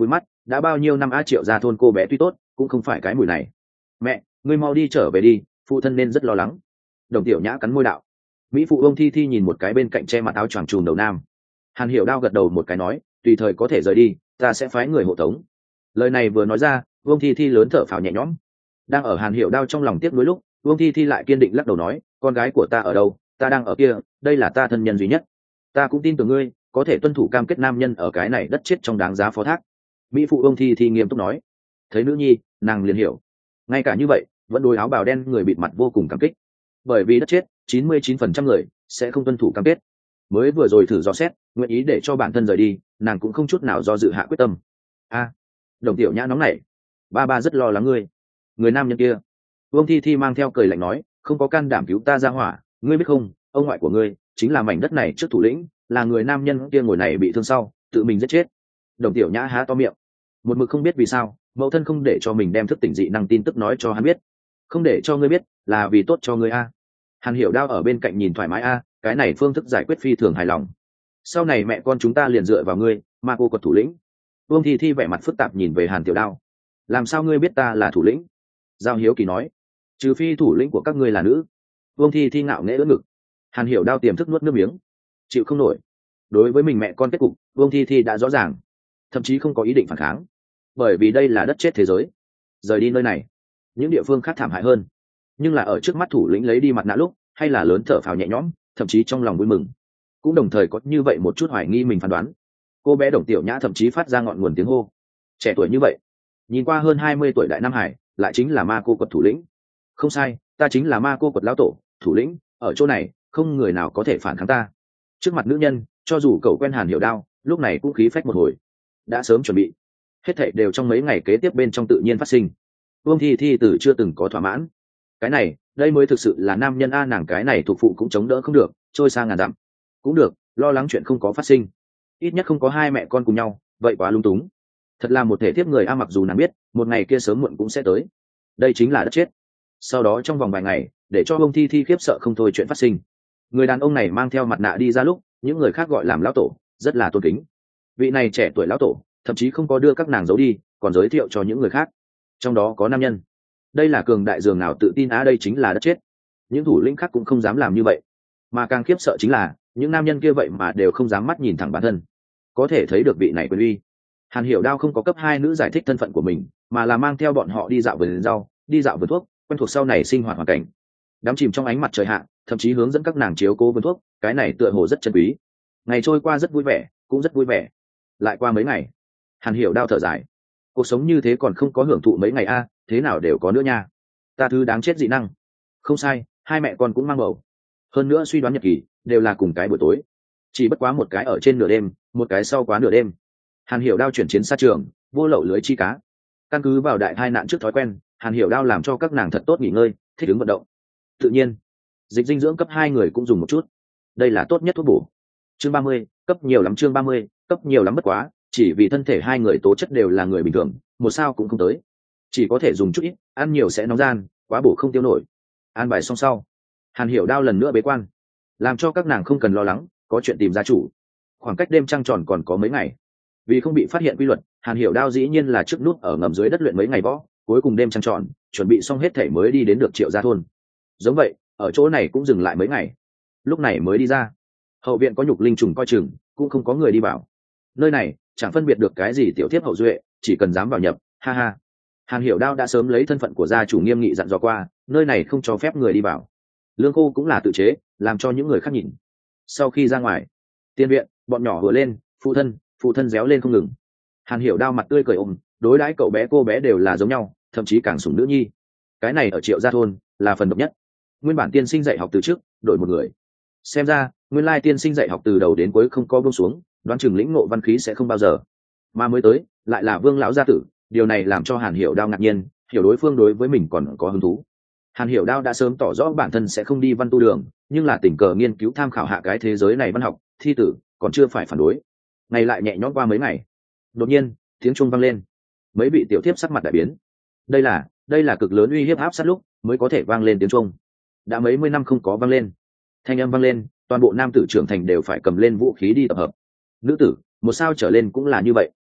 đã bao nhiêu năm a Triệu gia thôn cô bé tuy tốt cũng không phải cái mùi này. Mẹ, ngươi mau đi trở về đi, phụ thân nên rất lo lắng. Đồng Tiểu Nhã cắn môi đạo. Mỹ phụ ông Thi Thi nhìn một cái bên cạnh che mặt áo choàng trùm đầu nam. Hàn Hiểu Đao gật đầu một cái nói, tùy thời có thể rời đi, ta sẽ phái người hộ tống. Lời này vừa nói ra, Vương Thi Thi lớn thở phào nhẹ nhõm. Đang ở Hàn Hiểu Đao trong lòng tiếc nuối lúc, Vương Thi Thi lại kiên định lắc đầu nói, con gái của ta ở đâu, ta đang ở kia, đây là ta thân nhân duy nhất. Ta cũng tin tưởng ngươi có thể tuân thủ cam kết nam nhân ở cái này đất chết trong đáng giá phó thác. Mỹ phụ Vương Thi Thi nghiêm túc nói. Thấy nữ nhi, nàng liền hiểu. Ngay cả như vậy, vẫn đôi áo bào đen người bịt mặt vô cùng cảm kích. Bởi vì đất chết, chín mươi chín phần trăm người sẽ không tuân thủ cam kết. Mới vừa rồi thử dò xét, nguyện ý để cho bản thân rời đi, nàng cũng không chút nào do dự hạ quyết tâm. A, Đồng Tiểu Nhã nóng nảy, ba ba rất lo lắng ngươi. Người nam nhân kia. Vương Thi Thi mang theo cười lạnh nói, không có can đảm cứu ta ra hỏa, ngươi biết không, ông ngoại của ngươi chính là mảnh đất này trước thủ lĩnh, là người nam nhân kia ngồi này bị thương sau, tự mình giết chết. Đồng Tiểu Nhã há to miệng, một mực không biết vì sao, mẫu thân không để cho mình đem thức tỉnh dị năng tin tức nói cho hắn biết. Không để cho ngươi biết, là vì tốt cho ngươi a. Hàn Hiểu Đao ở bên cạnh nhìn thoải mái a, cái này phương thức giải quyết phi thường hài lòng. Sau này mẹ con chúng ta liền dựa vào ngươi, ma cô quật thủ lĩnh. Vương Thi Thi vẻ mặt phức tạp nhìn về Hàn Tiểu Đao. Làm sao ngươi biết ta là thủ lĩnh? Giao Hiếu Kỳ nói. Trừ phi thủ lĩnh của các ngươi là nữ. Vương Thi Thi ngạo nghễ ưỡn ngực. Hàn Hiểu Đao tiềm thức nuốt nước miếng, chịu không nổi. Đối với mình mẹ con kết cục, Vương Thi Thi đã rõ ràng, thậm chí không có ý định phản kháng, bởi vì đây là đất chết thế giới. Rời đi nơi này, những địa phương khác thảm hại hơn, nhưng là ở trước mắt thủ lĩnh lấy đi mặt nạ lúc, hay là lớn thở phào nhẹ nhõm, thậm chí trong lòng vui mừng, cũng đồng thời có như vậy một chút hoài nghi mình phán đoán. Cô bé Đồng Tiểu Nhã thậm chí phát ra ngọn nguồn tiếng hô. Trẻ tuổi như vậy, nhìn qua hơn hai mươi tuổi đại nam hải, lại chính là ma cô quật thủ lĩnh. Không sai, ta chính là ma cô quật lão tổ, thủ lĩnh, ở chỗ này, không người nào có thể phản kháng ta. Trước mặt nữ nhân, cho dù cậu quen Hàn Hiểu Đao, lúc này cũng khí phách một hồi, đã sớm chuẩn bị. Hết thảy đều trong mấy ngày kế tiếp bên trong tự nhiên phát sinh. Vương Thi Thi từ chưa từng có thỏa mãn. Cái này, đây mới thực sự là nam nhân a, nàng cái này thuộc phụ cũng chống đỡ không được, trôi sang ngàn dặm. Cũng được, lo lắng chuyện không có phát sinh. Ít nhất không có hai mẹ con cùng nhau, vậy quá lung túng. Thật là một thể tiếp người a, mặc dù nàng biết, một ngày kia sớm muộn cũng sẽ tới. Đây chính là đất chết. Sau đó trong vòng vài ngày, để cho Vương Thi Thi khiếp sợ không thôi chuyện phát sinh. Người đàn ông này mang theo mặt nạ đi ra lúc, những người khác gọi làm lão tổ, rất là tôn kính. Vị này trẻ tuổi lão tổ, thậm chí không có đưa các nàng giấu đi, còn giới thiệu cho những người khác. Trong đó có nam nhân. Đây là cường đại dường nào tự tin á, đây chính là đất chết. Những thủ lĩnh khác cũng không dám làm như vậy. Mà càng khiếp sợ chính là, những nam nhân kia vậy mà đều không dám mắt nhìn thẳng bản thân. Có thể thấy được vị này quyền uy. Hàn Hiểu Đao không có cấp hai nữ giải thích thân phận của mình, mà là mang theo bọn họ đi dạo vườn rau, đi dạo vườn thuốc, quen thuộc sau này sinh hoạt hoàn cảnh. Đắm chìm trong ánh mặt trời hạ, thậm chí hướng dẫn các nàng chiếu cố vườn thuốc, cái này tựa hồ rất chân quý. Ngày trôi qua rất vui vẻ, cũng rất vui vẻ. Lại qua mấy ngày, Hàn Hiểu Đao thở dài. Cuộc sống như thế còn không có hưởng thụ mấy ngày a, thế nào đều có nữa nha. Ta thứ đáng chết dị năng. Không sai, hai mẹ con cũng mang bầu. Hơn nữa suy đoán nhật kỳ, đều là cùng cái buổi tối. Chỉ bất quá một cái ở trên nửa đêm, một cái sau quá nửa đêm. Hàn Hiểu Đao chuyển chiến xa trường, vô lậu lưới chi cá. Căn cứ vào đại tai nạn trước thói quen, Hàn Hiểu Đao làm cho các nàng thật tốt nghỉ ngơi, thích ứng vận động. Tự nhiên, dịch dinh dưỡng cấp hai người cũng dùng một chút. Đây là tốt nhất thuốc bổ. Chương ba mươi, cấp nhiều lắm, chương ba mươi, cấp nhiều lắm bất quá, chỉ vì thân thể hai người tố chất đều là người bình thường, một sao cũng không tới. Chỉ có thể dùng chút ít, ăn nhiều sẽ nóng gian, quá bổ không tiêu nổi. An bài xong sau, Hàn Hiểu Đao lần nữa bế quan, làm cho các nàng không cần lo lắng, có chuyện tìm gia chủ. Khoảng cách đêm trăng tròn còn có mấy ngày. Vì không bị phát hiện quy luật, Hàn Hiểu Đao dĩ nhiên là trước nút ở ngầm dưới đất luyện mấy ngày võ, cuối cùng đêm trăng tròn, chuẩn bị xong hết thể mới đi đến được Triệu gia thôn. Giống vậy, ở chỗ này cũng dừng lại mấy ngày, lúc này mới đi ra. Hậu viện có nhục linh trùng coi chừng, cũng không có người đi vào. Nơi này chẳng phân biệt được cái gì tiểu thiếp hậu duệ, chỉ cần dám vào nhập, ha ha. Hàn Hiểu Đao đã sớm lấy thân phận của gia chủ nghiêm nghị dặn dò qua, nơi này không cho phép người đi vào. Lương khô cũng là tự chế, làm cho những người khác nhìn. Sau khi ra ngoài, tiên viện, bọn nhỏ vừa lên, phụ thân, phụ thân réo lên không ngừng. Hàn Hiểu Đao mặt tươi cười ôm, đối đãi cậu bé cô bé đều là giống nhau, thậm chí càng sủng nữ nhi. Cái này ở Triệu gia thôn là phần độc nhất. Nguyên bản tiên sinh dạy học từ trước, đổi một người. Xem ra, nguyên lai tiên sinh dạy học từ đầu đến cuối không có buông xuống, đoán chừng lĩnh ngộ văn khí sẽ không bao giờ. Mà mới tới, lại là Vương lão gia tử, điều này làm cho Hàn Hiểu Đao ngạc nhiên, hiểu đối phương đối với mình còn có hứng thú. Hàn Hiểu Đao đã sớm tỏ rõ bản thân sẽ không đi văn tu đường, nhưng là tình cờ nghiên cứu tham khảo hạ cái thế giới này văn học, thi tử, còn chưa phải phản đối. Ngày lại nhẹ nhõm qua mấy ngày. Đột nhiên, tiếng chuông vang lên. Mấy vị tiểu thiếp sắc mặt đại biến. Đây là, đây là cực lớn uy hiếp áp sát lúc mới có thể vang lên tiếng chuông. Đã mấy mươi năm không có vang lên. Thanh âm vang lên, toàn bộ nam tử trưởng thành đều phải cầm lên vũ khí đi tập hợp. Nữ tử, một sao trở lên cũng là như vậy.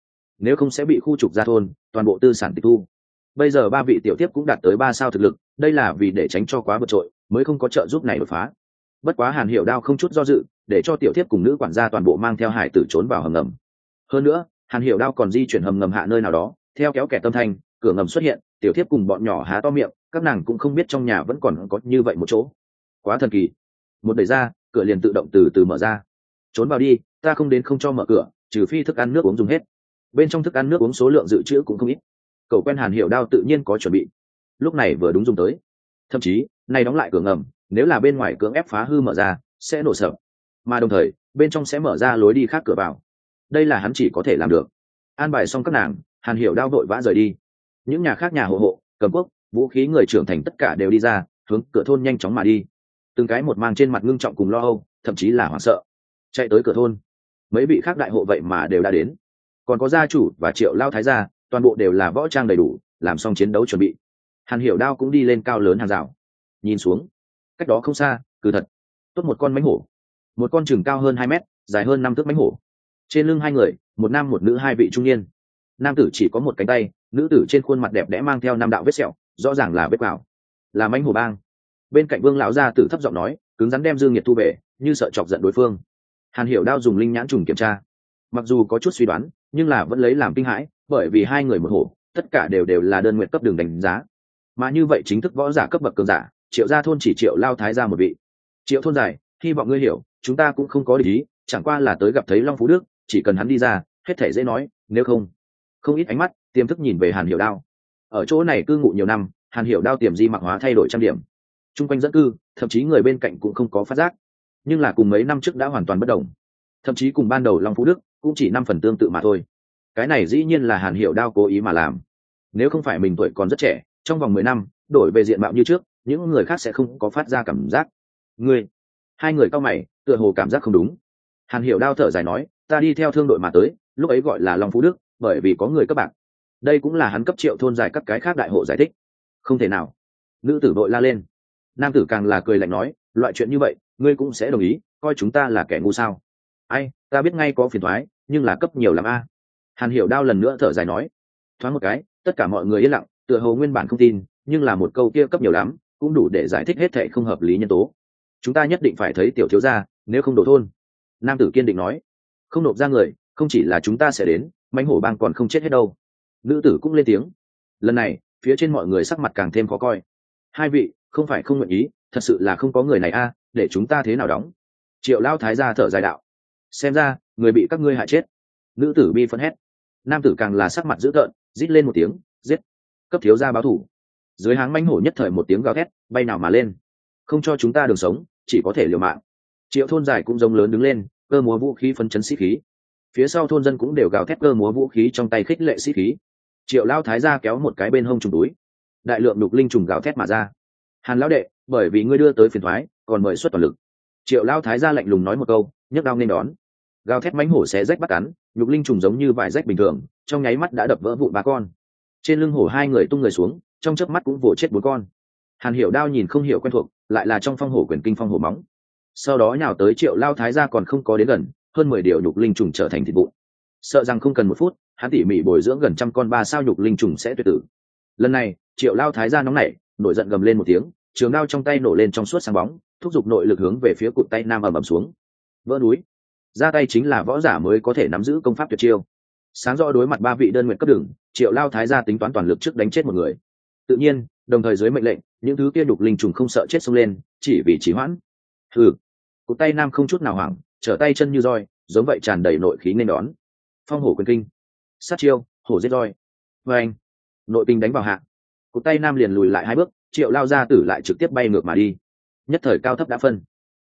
nếu không sẽ bị khu trục ra thôn, toàn bộ tư sản tịch thu. Bây giờ ba vị tiểu tiếp cũng đạt tới ba sao thực lực, đây là vì để tránh cho quá vượt trội mới không có trợ giúp này đột phá. Bất quá Hàn Hiểu Đao không chút do dự, để cho tiểu tiếp cùng nữ quản gia toàn bộ mang theo hải tử trốn vào hầm ngầm. Hơn nữa, Hàn Hiểu Đao còn di chuyển hầm ngầm hạ nơi nào đó, theo kéo kẻ tâm thanh, cửa ngầm xuất hiện, tiểu tiếp cùng bọn nhỏ há to miệng, các nàng cũng không biết trong nhà vẫn còn có như vậy một chỗ. Quá thần kỳ. Một đẩy ra, cửa liền tự động từ từ mở ra. Trốn vào đi, ta không đến không cho mở cửa, trừ phi thức ăn nước uống dùng hết. Bên trong thức ăn nước uống số lượng dự trữ cũng không ít. Cậu quen Hàn Hiểu Đao tự nhiên có chuẩn bị, lúc này vừa đúng dùng tới. Thậm chí này đóng lại cửa ngầm, nếu là bên ngoài cưỡng ép phá hư mở ra sẽ nổ sập, mà đồng thời bên trong sẽ mở ra lối đi khác cửa vào. Đây là hắn chỉ có thể làm được. An bài xong các nàng, Hàn Hiểu Đao vội vã rời đi. Những nhà khác nhà hộ hộ, cầm quốc, vũ khí người trưởng thành tất cả đều đi ra, hướng cửa thôn nhanh chóng mà đi. Từng cái một mang trên mặt ngưng trọng cùng lo âu, thậm chí là hoảng sợ. Chạy tới cửa thôn, mấy vị khác đại hộ vậy mà đều đã đến, còn có gia chủ và Triệu Lao thái gia, toàn bộ đều là võ trang đầy đủ, làm xong chiến đấu chuẩn bị. Hàn Hiểu Đao cũng đi lên cao lớn hàng rào, nhìn xuống, cách đó không xa, cứ thật tốt một con mãnh hổ, một con chừng cao hơn hai mét, dài hơn năm thước mãnh hổ. Trên lưng hai người, một nam một nữ, hai vị trung niên. Nam tử chỉ có một cánh tay, nữ tử trên khuôn mặt đẹp đẽ mang theo năm đạo vết sẹo, rõ ràng là vết vào, là mãnh hổ bang. Bên cạnh Vương lão gia tử thấp giọng nói, cứng rắn đem Dương Nhiệt thu về, như sợ chọc giận đối phương. Hàn Hiểu Đao dùng linh nhãn trùng kiểm tra, mặc dù có chút suy đoán, nhưng là vẫn lấy làm kinh hãi, bởi vì hai người một hổ, tất cả đều đều là đơn nguyện cấp đường đánh giá, mà như vậy chính thức võ giả cấp bậc cường giả, Triệu gia thôn chỉ Triệu Lao thái gia một vị. Triệu thôn dài, hy vọng ngươi hiểu, chúng ta cũng không có địch ý, chẳng qua là tới gặp thấy Long Phú Đức, chỉ cần hắn đi ra, hết thể dễ nói, nếu không. Không ít ánh mắt tiềm thức nhìn về Hàn Hiểu Đao. Ở chỗ này cư ngụ nhiều năm, Hàn Hiểu Đao tiềm di mặc hóa thay đổi trang điểm, chung quanh dẫn cư, thậm chí người bên cạnh cũng không có phát giác, nhưng là cùng mấy năm trước đã hoàn toàn bất đồng, thậm chí cùng ban đầu Long Phú Đức cũng chỉ năm phần tương tự mà thôi. Cái này dĩ nhiên là Hàn Hiểu Đao cố ý mà làm. Nếu không phải mình tuổi còn rất trẻ, trong vòng mười năm đổi về diện mạo như trước, những người khác sẽ không có phát ra cảm giác. Ngươi, hai người cao mày, tựa hồ cảm giác không đúng. Hàn Hiểu Đao thở dài nói, ta đi theo thương đội mà tới, lúc ấy gọi là Long Phú Đức, bởi vì có người cấp bạc. Đây cũng là hắn cấp Triệu thôn dài các cái khác đại hộ giải thích. Không thể nào. Nữ tử đội la lên. Nam tử càng là cười lạnh nói, loại chuyện như vậy ngươi cũng sẽ đồng ý, coi chúng ta là kẻ ngu sao? Ai, ta biết ngay có phiền toái, nhưng là cấp nhiều lắm a. Hàn Hiểu Đao lần nữa thở dài nói. Thoáng một cái, tất cả mọi người yên lặng, tựa hồ nguyên bản không tin, nhưng là một câu kia cấp nhiều lắm, cũng đủ để giải thích hết thảy không hợp lý nhân tố. Chúng ta nhất định phải thấy tiểu thiếu gia, nếu không đổ thôn. Nam tử kiên định nói. Không nộp ra người, không chỉ là chúng ta sẽ đến, mãnh hổ bang còn không chết hết đâu. Nữ tử cũng lên tiếng. Lần này, phía trên mọi người sắc mặt càng thêm khó coi. Hai vị, không phải không nguyện ý, thật sự là không có người này a, để chúng ta thế nào đóng? Triệu Lao thái gia thở dài đạo. Xem ra, người bị các ngươi hại chết. Nữ tử bi phẫn hét. Nam tử càng là sắc mặt dữ tợn, rít lên một tiếng, giết, cấp thiếu gia báo thủ. Dưới háng mãnh hổ nhất thời một tiếng gào thét, bay nào mà lên, không cho chúng ta đường sống, chỉ có thể liều mạng. Triệu thôn dài cũng giống lớn đứng lên, cơ múa vũ khí phấn chấn sĩ khí. Phía sau thôn dân cũng đều gào thét cơ múa vũ khí trong tay khích lệ sĩ khí. Triệu Lao thái gia kéo một cái bên hông trùng túi, đại lượng đục linh trùng gào thét mà ra. Hàn lão đệ, bởi vì ngươi đưa tới phiền thoái, còn mời xuất toàn lực. Triệu Lao thái gia lạnh lùng nói một câu, nhấc đao nên đón. Gào thét mãnh hổ xé rách bắt cắn, nhục linh trùng giống như vải rách bình thường, trong nháy mắt đã đập vỡ vụn ba con. Trên lưng hổ hai người tung người xuống, trong chớp mắt cũng vồ chết bốn con. Hàn Hiểu Đao nhìn không hiểu quen thuộc, lại là trong phong hổ quyền kinh phong hổ móng. Sau đó nhào tới Triệu Lao thái gia còn không có đến gần, hơn mười điều nhục linh trùng trở thành thịt vụn. Sợ rằng không cần một phút, hắn tỉ mỉ bồi dưỡng gần trăm con ba sao nhục linh trùng sẽ tuyệt tử. Lần này, Triệu Lao thái gia nóng nảy, nổi giận gầm lên một tiếng, trường đao trong tay nổ lên trong suốt sáng bóng, thúc giục nội lực hướng về phía cụt tay nam ầm ầm xuống. Vỡ núi. Ra tay chính là võ giả mới có thể nắm giữ công pháp tuyệt chiêu. Sáng rõ đối mặt ba vị đơn nguyện cấp đường, Triệu Lao thái gia tính toán toàn lực trước đánh chết một người. Tự nhiên, đồng thời dưới mệnh lệnh, những thứ kia đục linh trùng không sợ chết xông lên, chỉ vì trì hoãn. Hừ. Cụt tay nam không chút nào hoảng, trở tay chân như roi, giống vậy tràn đầy nội khí nên đón. Phong hổ quyền kinh. Sát chiêu, hổ giết roi. Và anh. Nội kinh đánh vào hạ. Cụt tay nam liền lùi lại hai bước, Triệu Lao gia tử lại trực tiếp bay ngược mà đi. Nhất thời cao thấp đã phân.